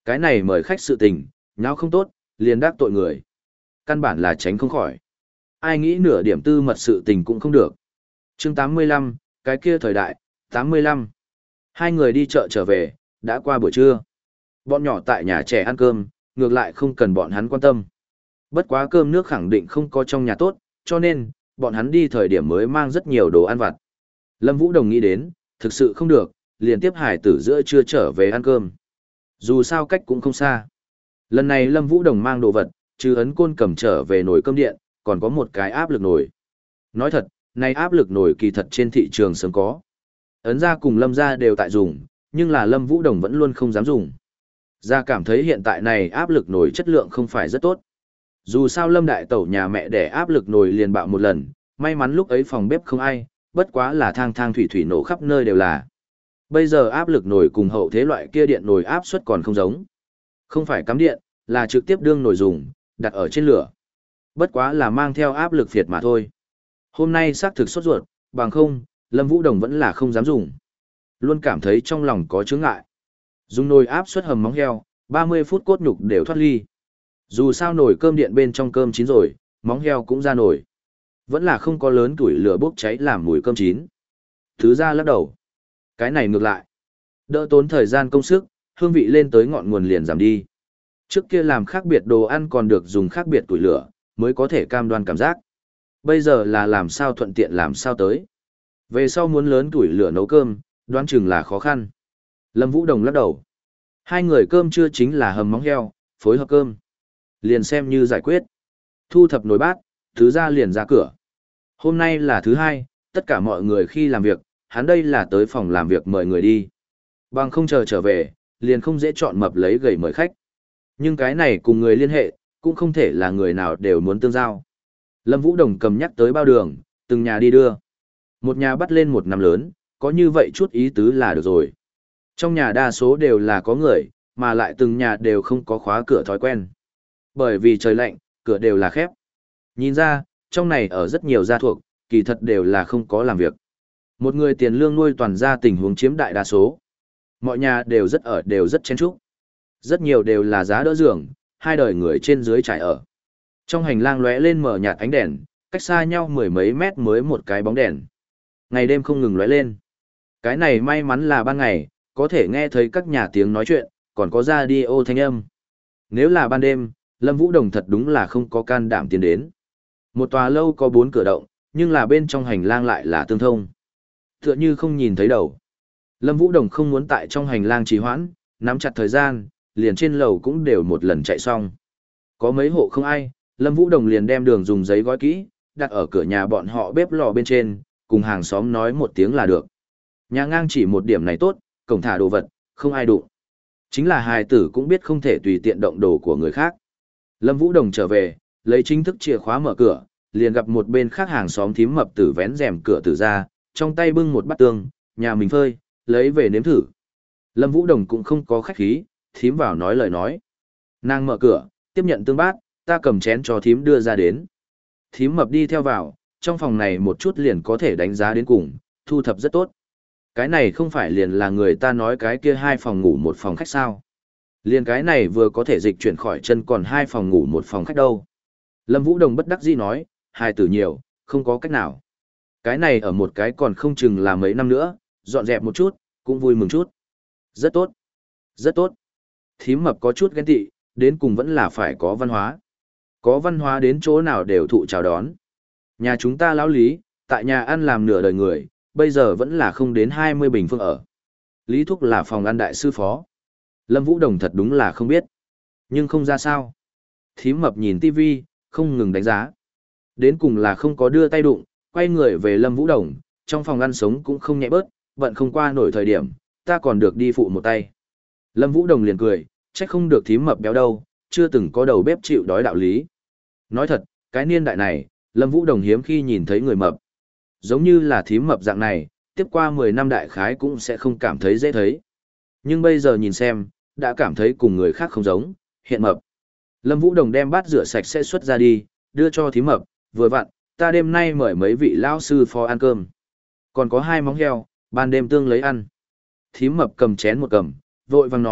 Cái này mời khách sự tình, nháo không tốt, liền đắc tội người. Căn bản là tránh không khỏi. Ai nghĩ nửa điểm tư mật sự tình cũng không được. Chương tám mươi lăm, cái kia thời đại, tám mươi lăm. Hai người đi chợ trở về, đã qua buổi trưa. Bọn nhỏ tại nhà trẻ ăn cơm, ngược lại không cần bọn hắn quan tâm. Bất quá cơm nước khẳng định không có trong nhà tốt, cho nên, bọn hắn đi thời điểm mới mang rất nhiều đồ ăn vặt. Lâm Vũ Đồng nghĩ đến, thực sự không được, liền tiếp hải tử giữa trưa trở về ăn cơm. Dù sao cách cũng không xa. Lần này Lâm Vũ Đồng mang đồ vật, trừ ấn côn cầm trở về nồi cơm điện, còn có một cái áp lực nồi. Nói thật, này áp lực nồi kỳ thật trên thị trường sớm có. Ấn gia cùng Lâm gia đều tại dùng, nhưng là Lâm Vũ Đồng vẫn luôn không dám dùng. Gia cảm thấy hiện tại này áp lực nồi chất lượng không phải rất tốt. Dù sao Lâm đại tẩu nhà mẹ để áp lực nồi liền bạo một lần, may mắn lúc ấy phòng bếp không ai, bất quá là thang thang thủy thủy nổ khắp nơi đều là. Bây giờ áp lực nồi cùng hậu thế loại kia điện nồi áp suất còn không giống. Không phải cắm điện, là trực tiếp đương nồi dùng, đặt ở trên lửa. Bất quá là mang theo áp lực phiệt mà thôi. Hôm nay xác thực sốt ruột, bằng không, Lâm Vũ Đồng vẫn là không dám dùng. Luôn cảm thấy trong lòng có chướng ngại. Dùng nồi áp suất hầm móng heo, ba mươi phút cốt nhục đều thoát ly. Dù sao nồi cơm điện bên trong cơm chín rồi, móng heo cũng ra nồi. Vẫn là không có lớn tuổi lửa bốc cháy làm mùi cơm chín. Thứ ra lắc đầu. Cái này ngược lại. Đỡ tốn thời gian công sức, hương vị lên tới ngọn nguồn liền giảm đi. Trước kia làm khác biệt đồ ăn còn được dùng khác biệt tuổi lửa, mới có thể cam đoan cảm giác. Bây giờ là làm sao thuận tiện làm sao tới. Về sau muốn lớn tuổi lửa nấu cơm, đoán chừng là khó khăn. Lâm Vũ Đồng lắc đầu. Hai người cơm trưa chính là hầm móng heo, phối hợp cơm. Liền xem như giải quyết. Thu thập nồi bát, thứ ra liền ra cửa. Hôm nay là thứ hai, tất cả mọi người khi làm việc, hắn đây là tới phòng làm việc mời người đi. Bằng không chờ trở về, liền không dễ chọn mập lấy gầy mời khách. Nhưng cái này cùng người liên hệ, cũng không thể là người nào đều muốn tương giao. Lâm Vũ Đồng cầm nhắc tới bao đường, từng nhà đi đưa. Một nhà bắt lên một năm lớn, có như vậy chút ý tứ là được rồi. Trong nhà đa số đều là có người, mà lại từng nhà đều không có khóa cửa thói quen. Bởi vì trời lạnh, cửa đều là khép. Nhìn ra, trong này ở rất nhiều gia thuộc, kỳ thật đều là không có làm việc. Một người tiền lương nuôi toàn gia tình huống chiếm đại đa số. Mọi nhà đều rất ở đều rất chen chúc. Rất nhiều đều là giá đỡ giường, hai đời người trên dưới trải ở. Trong hành lang lóe lên mở nhạt ánh đèn, cách xa nhau mười mấy mét mới một cái bóng đèn. Ngày đêm không ngừng lóe lên. Cái này may mắn là ban ngày, có thể nghe thấy các nhà tiếng nói chuyện, còn có radio thanh âm. Nếu là ban đêm, Lâm Vũ Đồng thật đúng là không có can đảm tiến đến. Một tòa lâu có bốn cửa động, nhưng là bên trong hành lang lại là tương thông. Tựa như không nhìn thấy đầu. Lâm Vũ Đồng không muốn tại trong hành lang trì hoãn, nắm chặt thời gian, liền trên lầu cũng đều một lần chạy xong. Có mấy hộ không ai, Lâm Vũ Đồng liền đem đường dùng giấy gói kỹ, đặt ở cửa nhà bọn họ bếp lò bên trên, cùng hàng xóm nói một tiếng là được. Nhà ngang chỉ một điểm này tốt, cổng thả đồ vật, không ai đụng. Chính là hài tử cũng biết không thể tùy tiện động đồ của người khác. Lâm Vũ Đồng trở về, lấy chính thức chìa khóa mở cửa, liền gặp một bên khác hàng xóm thím mập tử vén rèm cửa tử ra, trong tay bưng một bát tương, nhà mình phơi, lấy về nếm thử. Lâm Vũ Đồng cũng không có khách khí, thím vào nói lời nói. Nàng mở cửa, tiếp nhận tương bát, ta cầm chén cho thím đưa ra đến. Thím mập đi theo vào, trong phòng này một chút liền có thể đánh giá đến cùng, thu thập rất tốt. Cái này không phải liền là người ta nói cái kia hai phòng ngủ một phòng khách sao. Liền cái này vừa có thể dịch chuyển khỏi chân còn hai phòng ngủ một phòng khách đâu. Lâm Vũ Đồng bất đắc dĩ nói, hai tử nhiều, không có cách nào. Cái này ở một cái còn không chừng là mấy năm nữa, dọn dẹp một chút, cũng vui mừng chút. Rất tốt, rất tốt. Thím mập có chút ghen tị, đến cùng vẫn là phải có văn hóa. Có văn hóa đến chỗ nào đều thụ chào đón. Nhà chúng ta lão Lý, tại nhà ăn làm nửa đời người, bây giờ vẫn là không đến hai mươi bình phương ở. Lý Thúc là phòng ăn đại sư phó. Lâm Vũ Đồng thật đúng là không biết. Nhưng không ra sao. Thím mập nhìn tivi, không ngừng đánh giá. Đến cùng là không có đưa tay đụng, quay người về Lâm Vũ Đồng, trong phòng ăn sống cũng không nhẹ bớt, bận không qua nổi thời điểm, ta còn được đi phụ một tay. Lâm Vũ Đồng liền cười, trách không được thím mập béo đâu, chưa từng có đầu bếp chịu đói đạo lý. Nói thật, cái niên đại này, Lâm Vũ Đồng hiếm khi nhìn thấy người mập. Giống như là thím mập dạng này, tiếp qua mười năm đại khái cũng sẽ không cảm thấy dễ thấy. Nhưng bây giờ nhìn xem, đã cảm thấy cùng người khác không giống, hiện mập. Lâm Vũ Đồng đem bát rửa sạch sẽ xuất ra đi, đưa cho thím mập, vừa vặn, ta đêm nay mời mấy vị lão sư phó ăn cơm. Còn có hai móng heo, ban đêm tương lấy ăn. Thím mập cầm chén một cầm, vội vàng nói,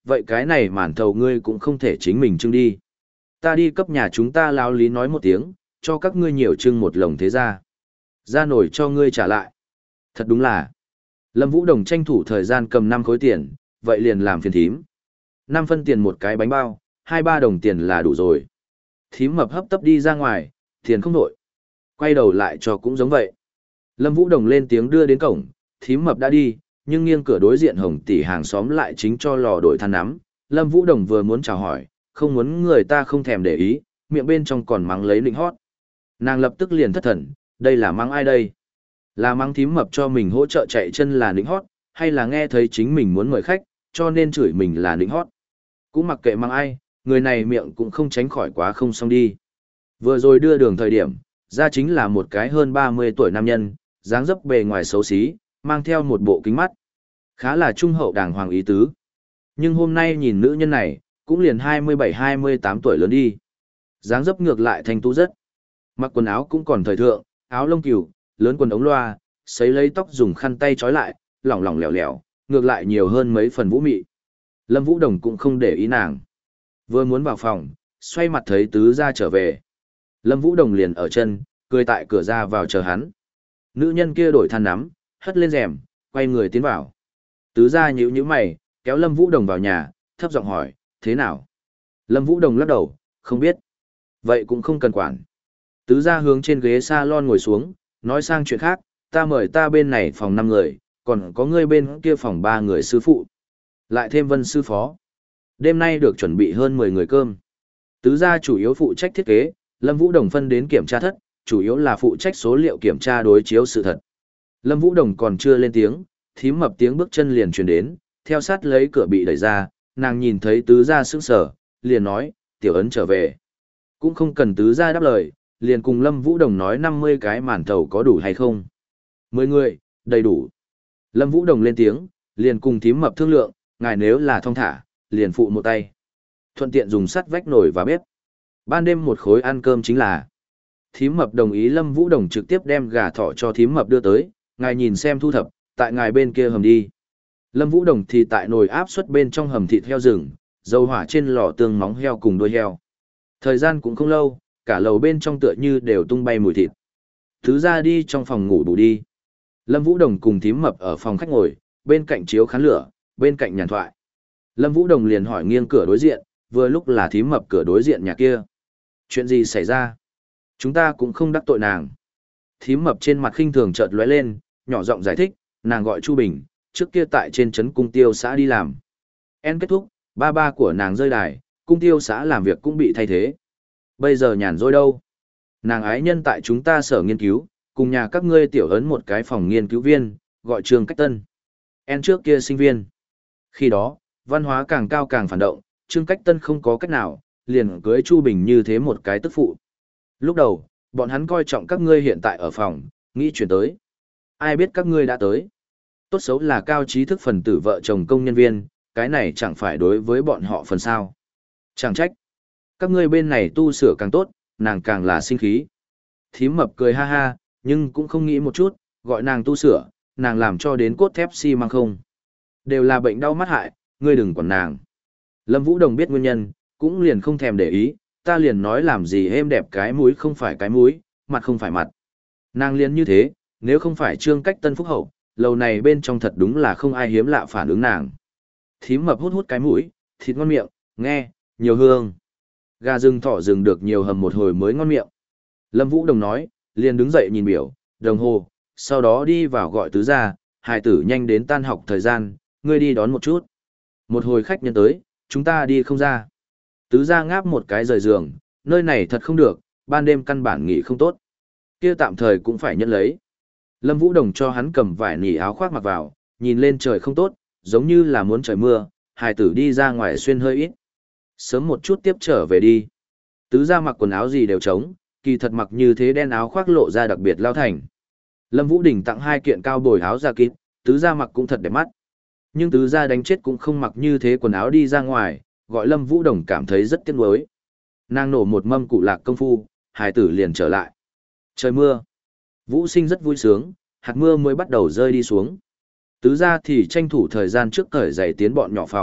vậy cái này màn thầu ngươi cũng không thể chính mình trưng đi. Ta đi cấp nhà chúng ta lão lý nói một tiếng, cho các ngươi nhiều trưng một lồng thế ra. Ra nổi cho ngươi trả lại. Thật đúng là. Lâm Vũ Đồng tranh thủ thời gian cầm năm khối tiền, vậy liền làm phiền thím. năm phân tiền một cái bánh bao, hai ba đồng tiền là đủ rồi. Thím mập hấp tấp đi ra ngoài, tiền không đổi. Quay đầu lại cho cũng giống vậy. Lâm Vũ Đồng lên tiếng đưa đến cổng, thím mập đã đi, nhưng nghiêng cửa đối diện Hồng tỷ hàng xóm lại chính cho lò đổi than nắm. Lâm Vũ Đồng vừa muốn chào hỏi, không muốn người ta không thèm để ý, miệng bên trong còn mắng lấy lĩnh hót. Nàng lập tức liền thất thần, đây là mắng ai đây? Là mắng thím mập cho mình hỗ trợ chạy chân là lĩnh hót, hay là nghe thấy chính mình muốn mời khách, cho nên chửi mình là lĩnh hót? Cũng mặc kệ mắng ai, người này miệng cũng không tránh khỏi quá không xong đi. Vừa rồi đưa đường thời điểm, ra chính là một cái hơn ba mươi tuổi nam nhân, dáng dấp bề ngoài xấu xí, mang theo một bộ kính mắt. Khá là trung hậu đàng hoàng ý tứ. Nhưng hôm nay nhìn nữ nhân này, cũng liền hai mươi bảy hai mươi tám tuổi lớn đi. Dáng dấp ngược lại thanh tú rất. Mặc quần áo cũng còn thời thượng, áo lông cừu, lớn quần ống loa, sấy lấy tóc dùng khăn tay trói lại, lỏng lỏng lẻo lẻo, ngược lại nhiều hơn mấy phần vũ mị. Lâm Vũ Đồng cũng không để ý nàng. Vừa muốn vào phòng, xoay mặt thấy tứ gia trở về. Lâm Vũ Đồng liền ở chân, cười tại cửa ra vào chờ hắn. Nữ nhân kia đổi than nắm, hất lên rèm, quay người tiến vào. Tứ gia nhíu nhíu mày, kéo Lâm Vũ Đồng vào nhà, thấp giọng hỏi, thế nào? Lâm Vũ Đồng lắc đầu, không biết. Vậy cũng không cần quản. Tứ gia hướng trên ghế salon ngồi xuống, nói sang chuyện khác, ta mời ta bên này phòng năm người, còn có ngươi bên kia phòng ba người sư phụ. Lại thêm Vân sư phó. Đêm nay được chuẩn bị hơn mười người cơm. Tứ gia chủ yếu phụ trách thiết kế, Lâm Vũ Đồng phân đến kiểm tra thất, chủ yếu là phụ trách số liệu kiểm tra đối chiếu sự thật. Lâm Vũ Đồng còn chưa lên tiếng, thím mập tiếng bước chân liền truyền đến, theo sát lấy cửa bị đẩy ra, nàng nhìn thấy tứ gia sững sờ, liền nói, tiểu ấn trở về. Cũng không cần tứ gia đáp lời, liền cùng Lâm Vũ Đồng nói năm mươi cái màn thầu có đủ hay không. mười người, đầy đủ. Lâm Vũ Đồng lên tiếng, liền cùng thím mập thương lượng, ngài nếu là thong thả, liền phụ một tay. Thuận tiện dùng sắt vách nồi và bếp. Ban đêm một khối ăn cơm chính là. Thím mập đồng ý Lâm Vũ Đồng trực tiếp đem gà thỏ cho thím mập đưa tới, ngài nhìn xem thu thập, tại ngài bên kia hầm đi. Lâm Vũ Đồng thì tại nồi áp suất bên trong hầm thịt heo rừng, dầu hỏa trên lò tương móng heo cùng đuôi heo. Thời gian cũng không lâu, cả lầu bên trong tựa như đều tung bay mùi thịt. Thứ ra đi trong phòng ngủ đủ đi. Lâm Vũ Đồng cùng thím mập ở phòng khách ngồi, bên cạnh chiếu khán lửa, bên cạnh nhàn thoại. Lâm Vũ Đồng liền hỏi nghiêng cửa đối diện, vừa lúc là thím mập cửa đối diện nhà kia. Chuyện gì xảy ra? Chúng ta cũng không đắc tội nàng. Thím mập trên mặt khinh thường chợt lóe lên, nhỏ giọng giải thích, nàng gọi Chu Bình, trước kia tại trên trấn cung tiêu xã đi làm. En kết thúc, ba ba của nàng rơi đài, cung tiêu xã làm việc cũng bị thay thế. Bây giờ nhàn rỗi đâu? Nàng ái nhân tại chúng ta sở nghiên cứu, cùng nhà các ngươi tiểu ấn một cái phòng nghiên cứu viên, gọi Trương Cách Tân. En trước kia sinh viên. Khi đó, văn hóa càng cao càng phản động, Trương Cách Tân không có cách nào, liền cưới Chu Bình như thế một cái tức phụ. Lúc đầu, bọn hắn coi trọng các ngươi hiện tại ở phòng, nghĩ chuyển tới. Ai biết các ngươi đã tới. Tốt xấu là cao trí thức phần tử vợ chồng công nhân viên, cái này chẳng phải đối với bọn họ phần sao. Chẳng trách. Các ngươi bên này tu sửa càng tốt, nàng càng là sinh khí. Thím mập cười ha ha, nhưng cũng không nghĩ một chút, gọi nàng tu sửa, nàng làm cho đến cốt thép xi măng không. Đều là bệnh đau mắt hại, ngươi đừng quản nàng. Lâm Vũ Đồng biết nguyên nhân, cũng liền không thèm để ý, ta liền nói làm gì êm đẹp cái mũi không phải cái mũi, mặt không phải mặt. Nàng liền như thế, nếu không phải Trương Cách Tân phúc hậu, lầu này bên trong thật đúng là không ai hiếm lạ phản ứng nàng. Thím mập hút hút cái mũi, thịt ngon miệng, nghe, nhiều hương. Gà rừng thỏ rừng được nhiều hầm một hồi mới ngon miệng. Lâm Vũ Đồng nói, liền đứng dậy nhìn biểu, đồng hồ, sau đó đi vào gọi tứ gia, hài tử nhanh đến tan học thời gian, ngươi đi đón một chút. Một hồi khách nhân tới, chúng ta đi không ra. Tứ gia ngáp một cái rời giường, nơi này thật không được, ban đêm căn bản nghỉ không tốt. Kia tạm thời cũng phải nhận lấy. Lâm Vũ Đồng cho hắn cầm vải nỉ áo khoác mặc vào, nhìn lên trời không tốt, giống như là muốn trời mưa, hài tử đi ra ngoài xuyên hơi ít. Sớm một chút tiếp trở về đi. Tứ gia mặc quần áo gì đều trống, kỳ thật mặc như thế đen áo khoác lộ ra đặc biệt lao thành. Lâm Vũ Đình tặng hai kiện cao bồi áo da kín, tứ gia mặc cũng thật đẹp mắt. Nhưng tứ gia đánh chết cũng không mặc như thế quần áo đi ra ngoài, gọi Lâm Vũ Đồng cảm thấy rất tiếc nuối. Nàng nổ một mâm cụ lạc công phu, hài tử liền trở lại. Trời mưa. Vũ Sinh rất vui sướng, hạt mưa mới bắt đầu rơi đi xuống. Tứ gia thì tranh thủ thời gian trước cởi giày tiến bọn nhỏ phòng,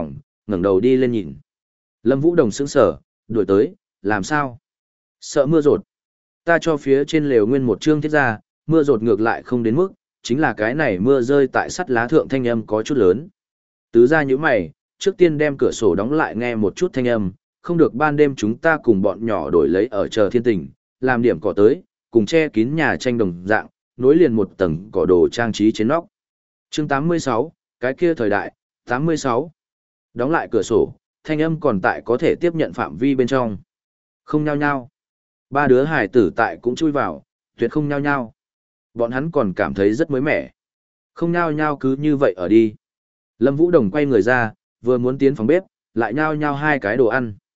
ngẩng đầu đi lên nhìn. Lâm Vũ Đồng sững sờ, đuổi tới, làm sao? Sợ mưa rột. Ta cho phía trên lều nguyên một chương thiết ra, mưa rột ngược lại không đến mức, chính là cái này mưa rơi tại sắt lá thượng thanh âm có chút lớn. Tứ ra như mày, trước tiên đem cửa sổ đóng lại nghe một chút thanh âm, không được ban đêm chúng ta cùng bọn nhỏ đổi lấy ở chờ thiên tình, làm điểm cỏ tới, cùng che kín nhà tranh đồng dạng, nối liền một tầng cỏ đồ trang trí trên nóc. Chương tám mươi sáu, cái kia thời đại, tám mươi sáu. Đóng lại cửa sổ, thanh âm còn tại có thể tiếp nhận phạm vi bên trong. Không nhao nhao. Ba đứa hải tử tại cũng chui vào, tuyệt không nhao nhao. Bọn hắn còn cảm thấy rất mới mẻ. Không nhao nhao cứ như vậy ở đi. Lâm Vũ Đồng quay người ra, vừa muốn tiến phòng bếp, lại nhao nhao hai cái đồ ăn.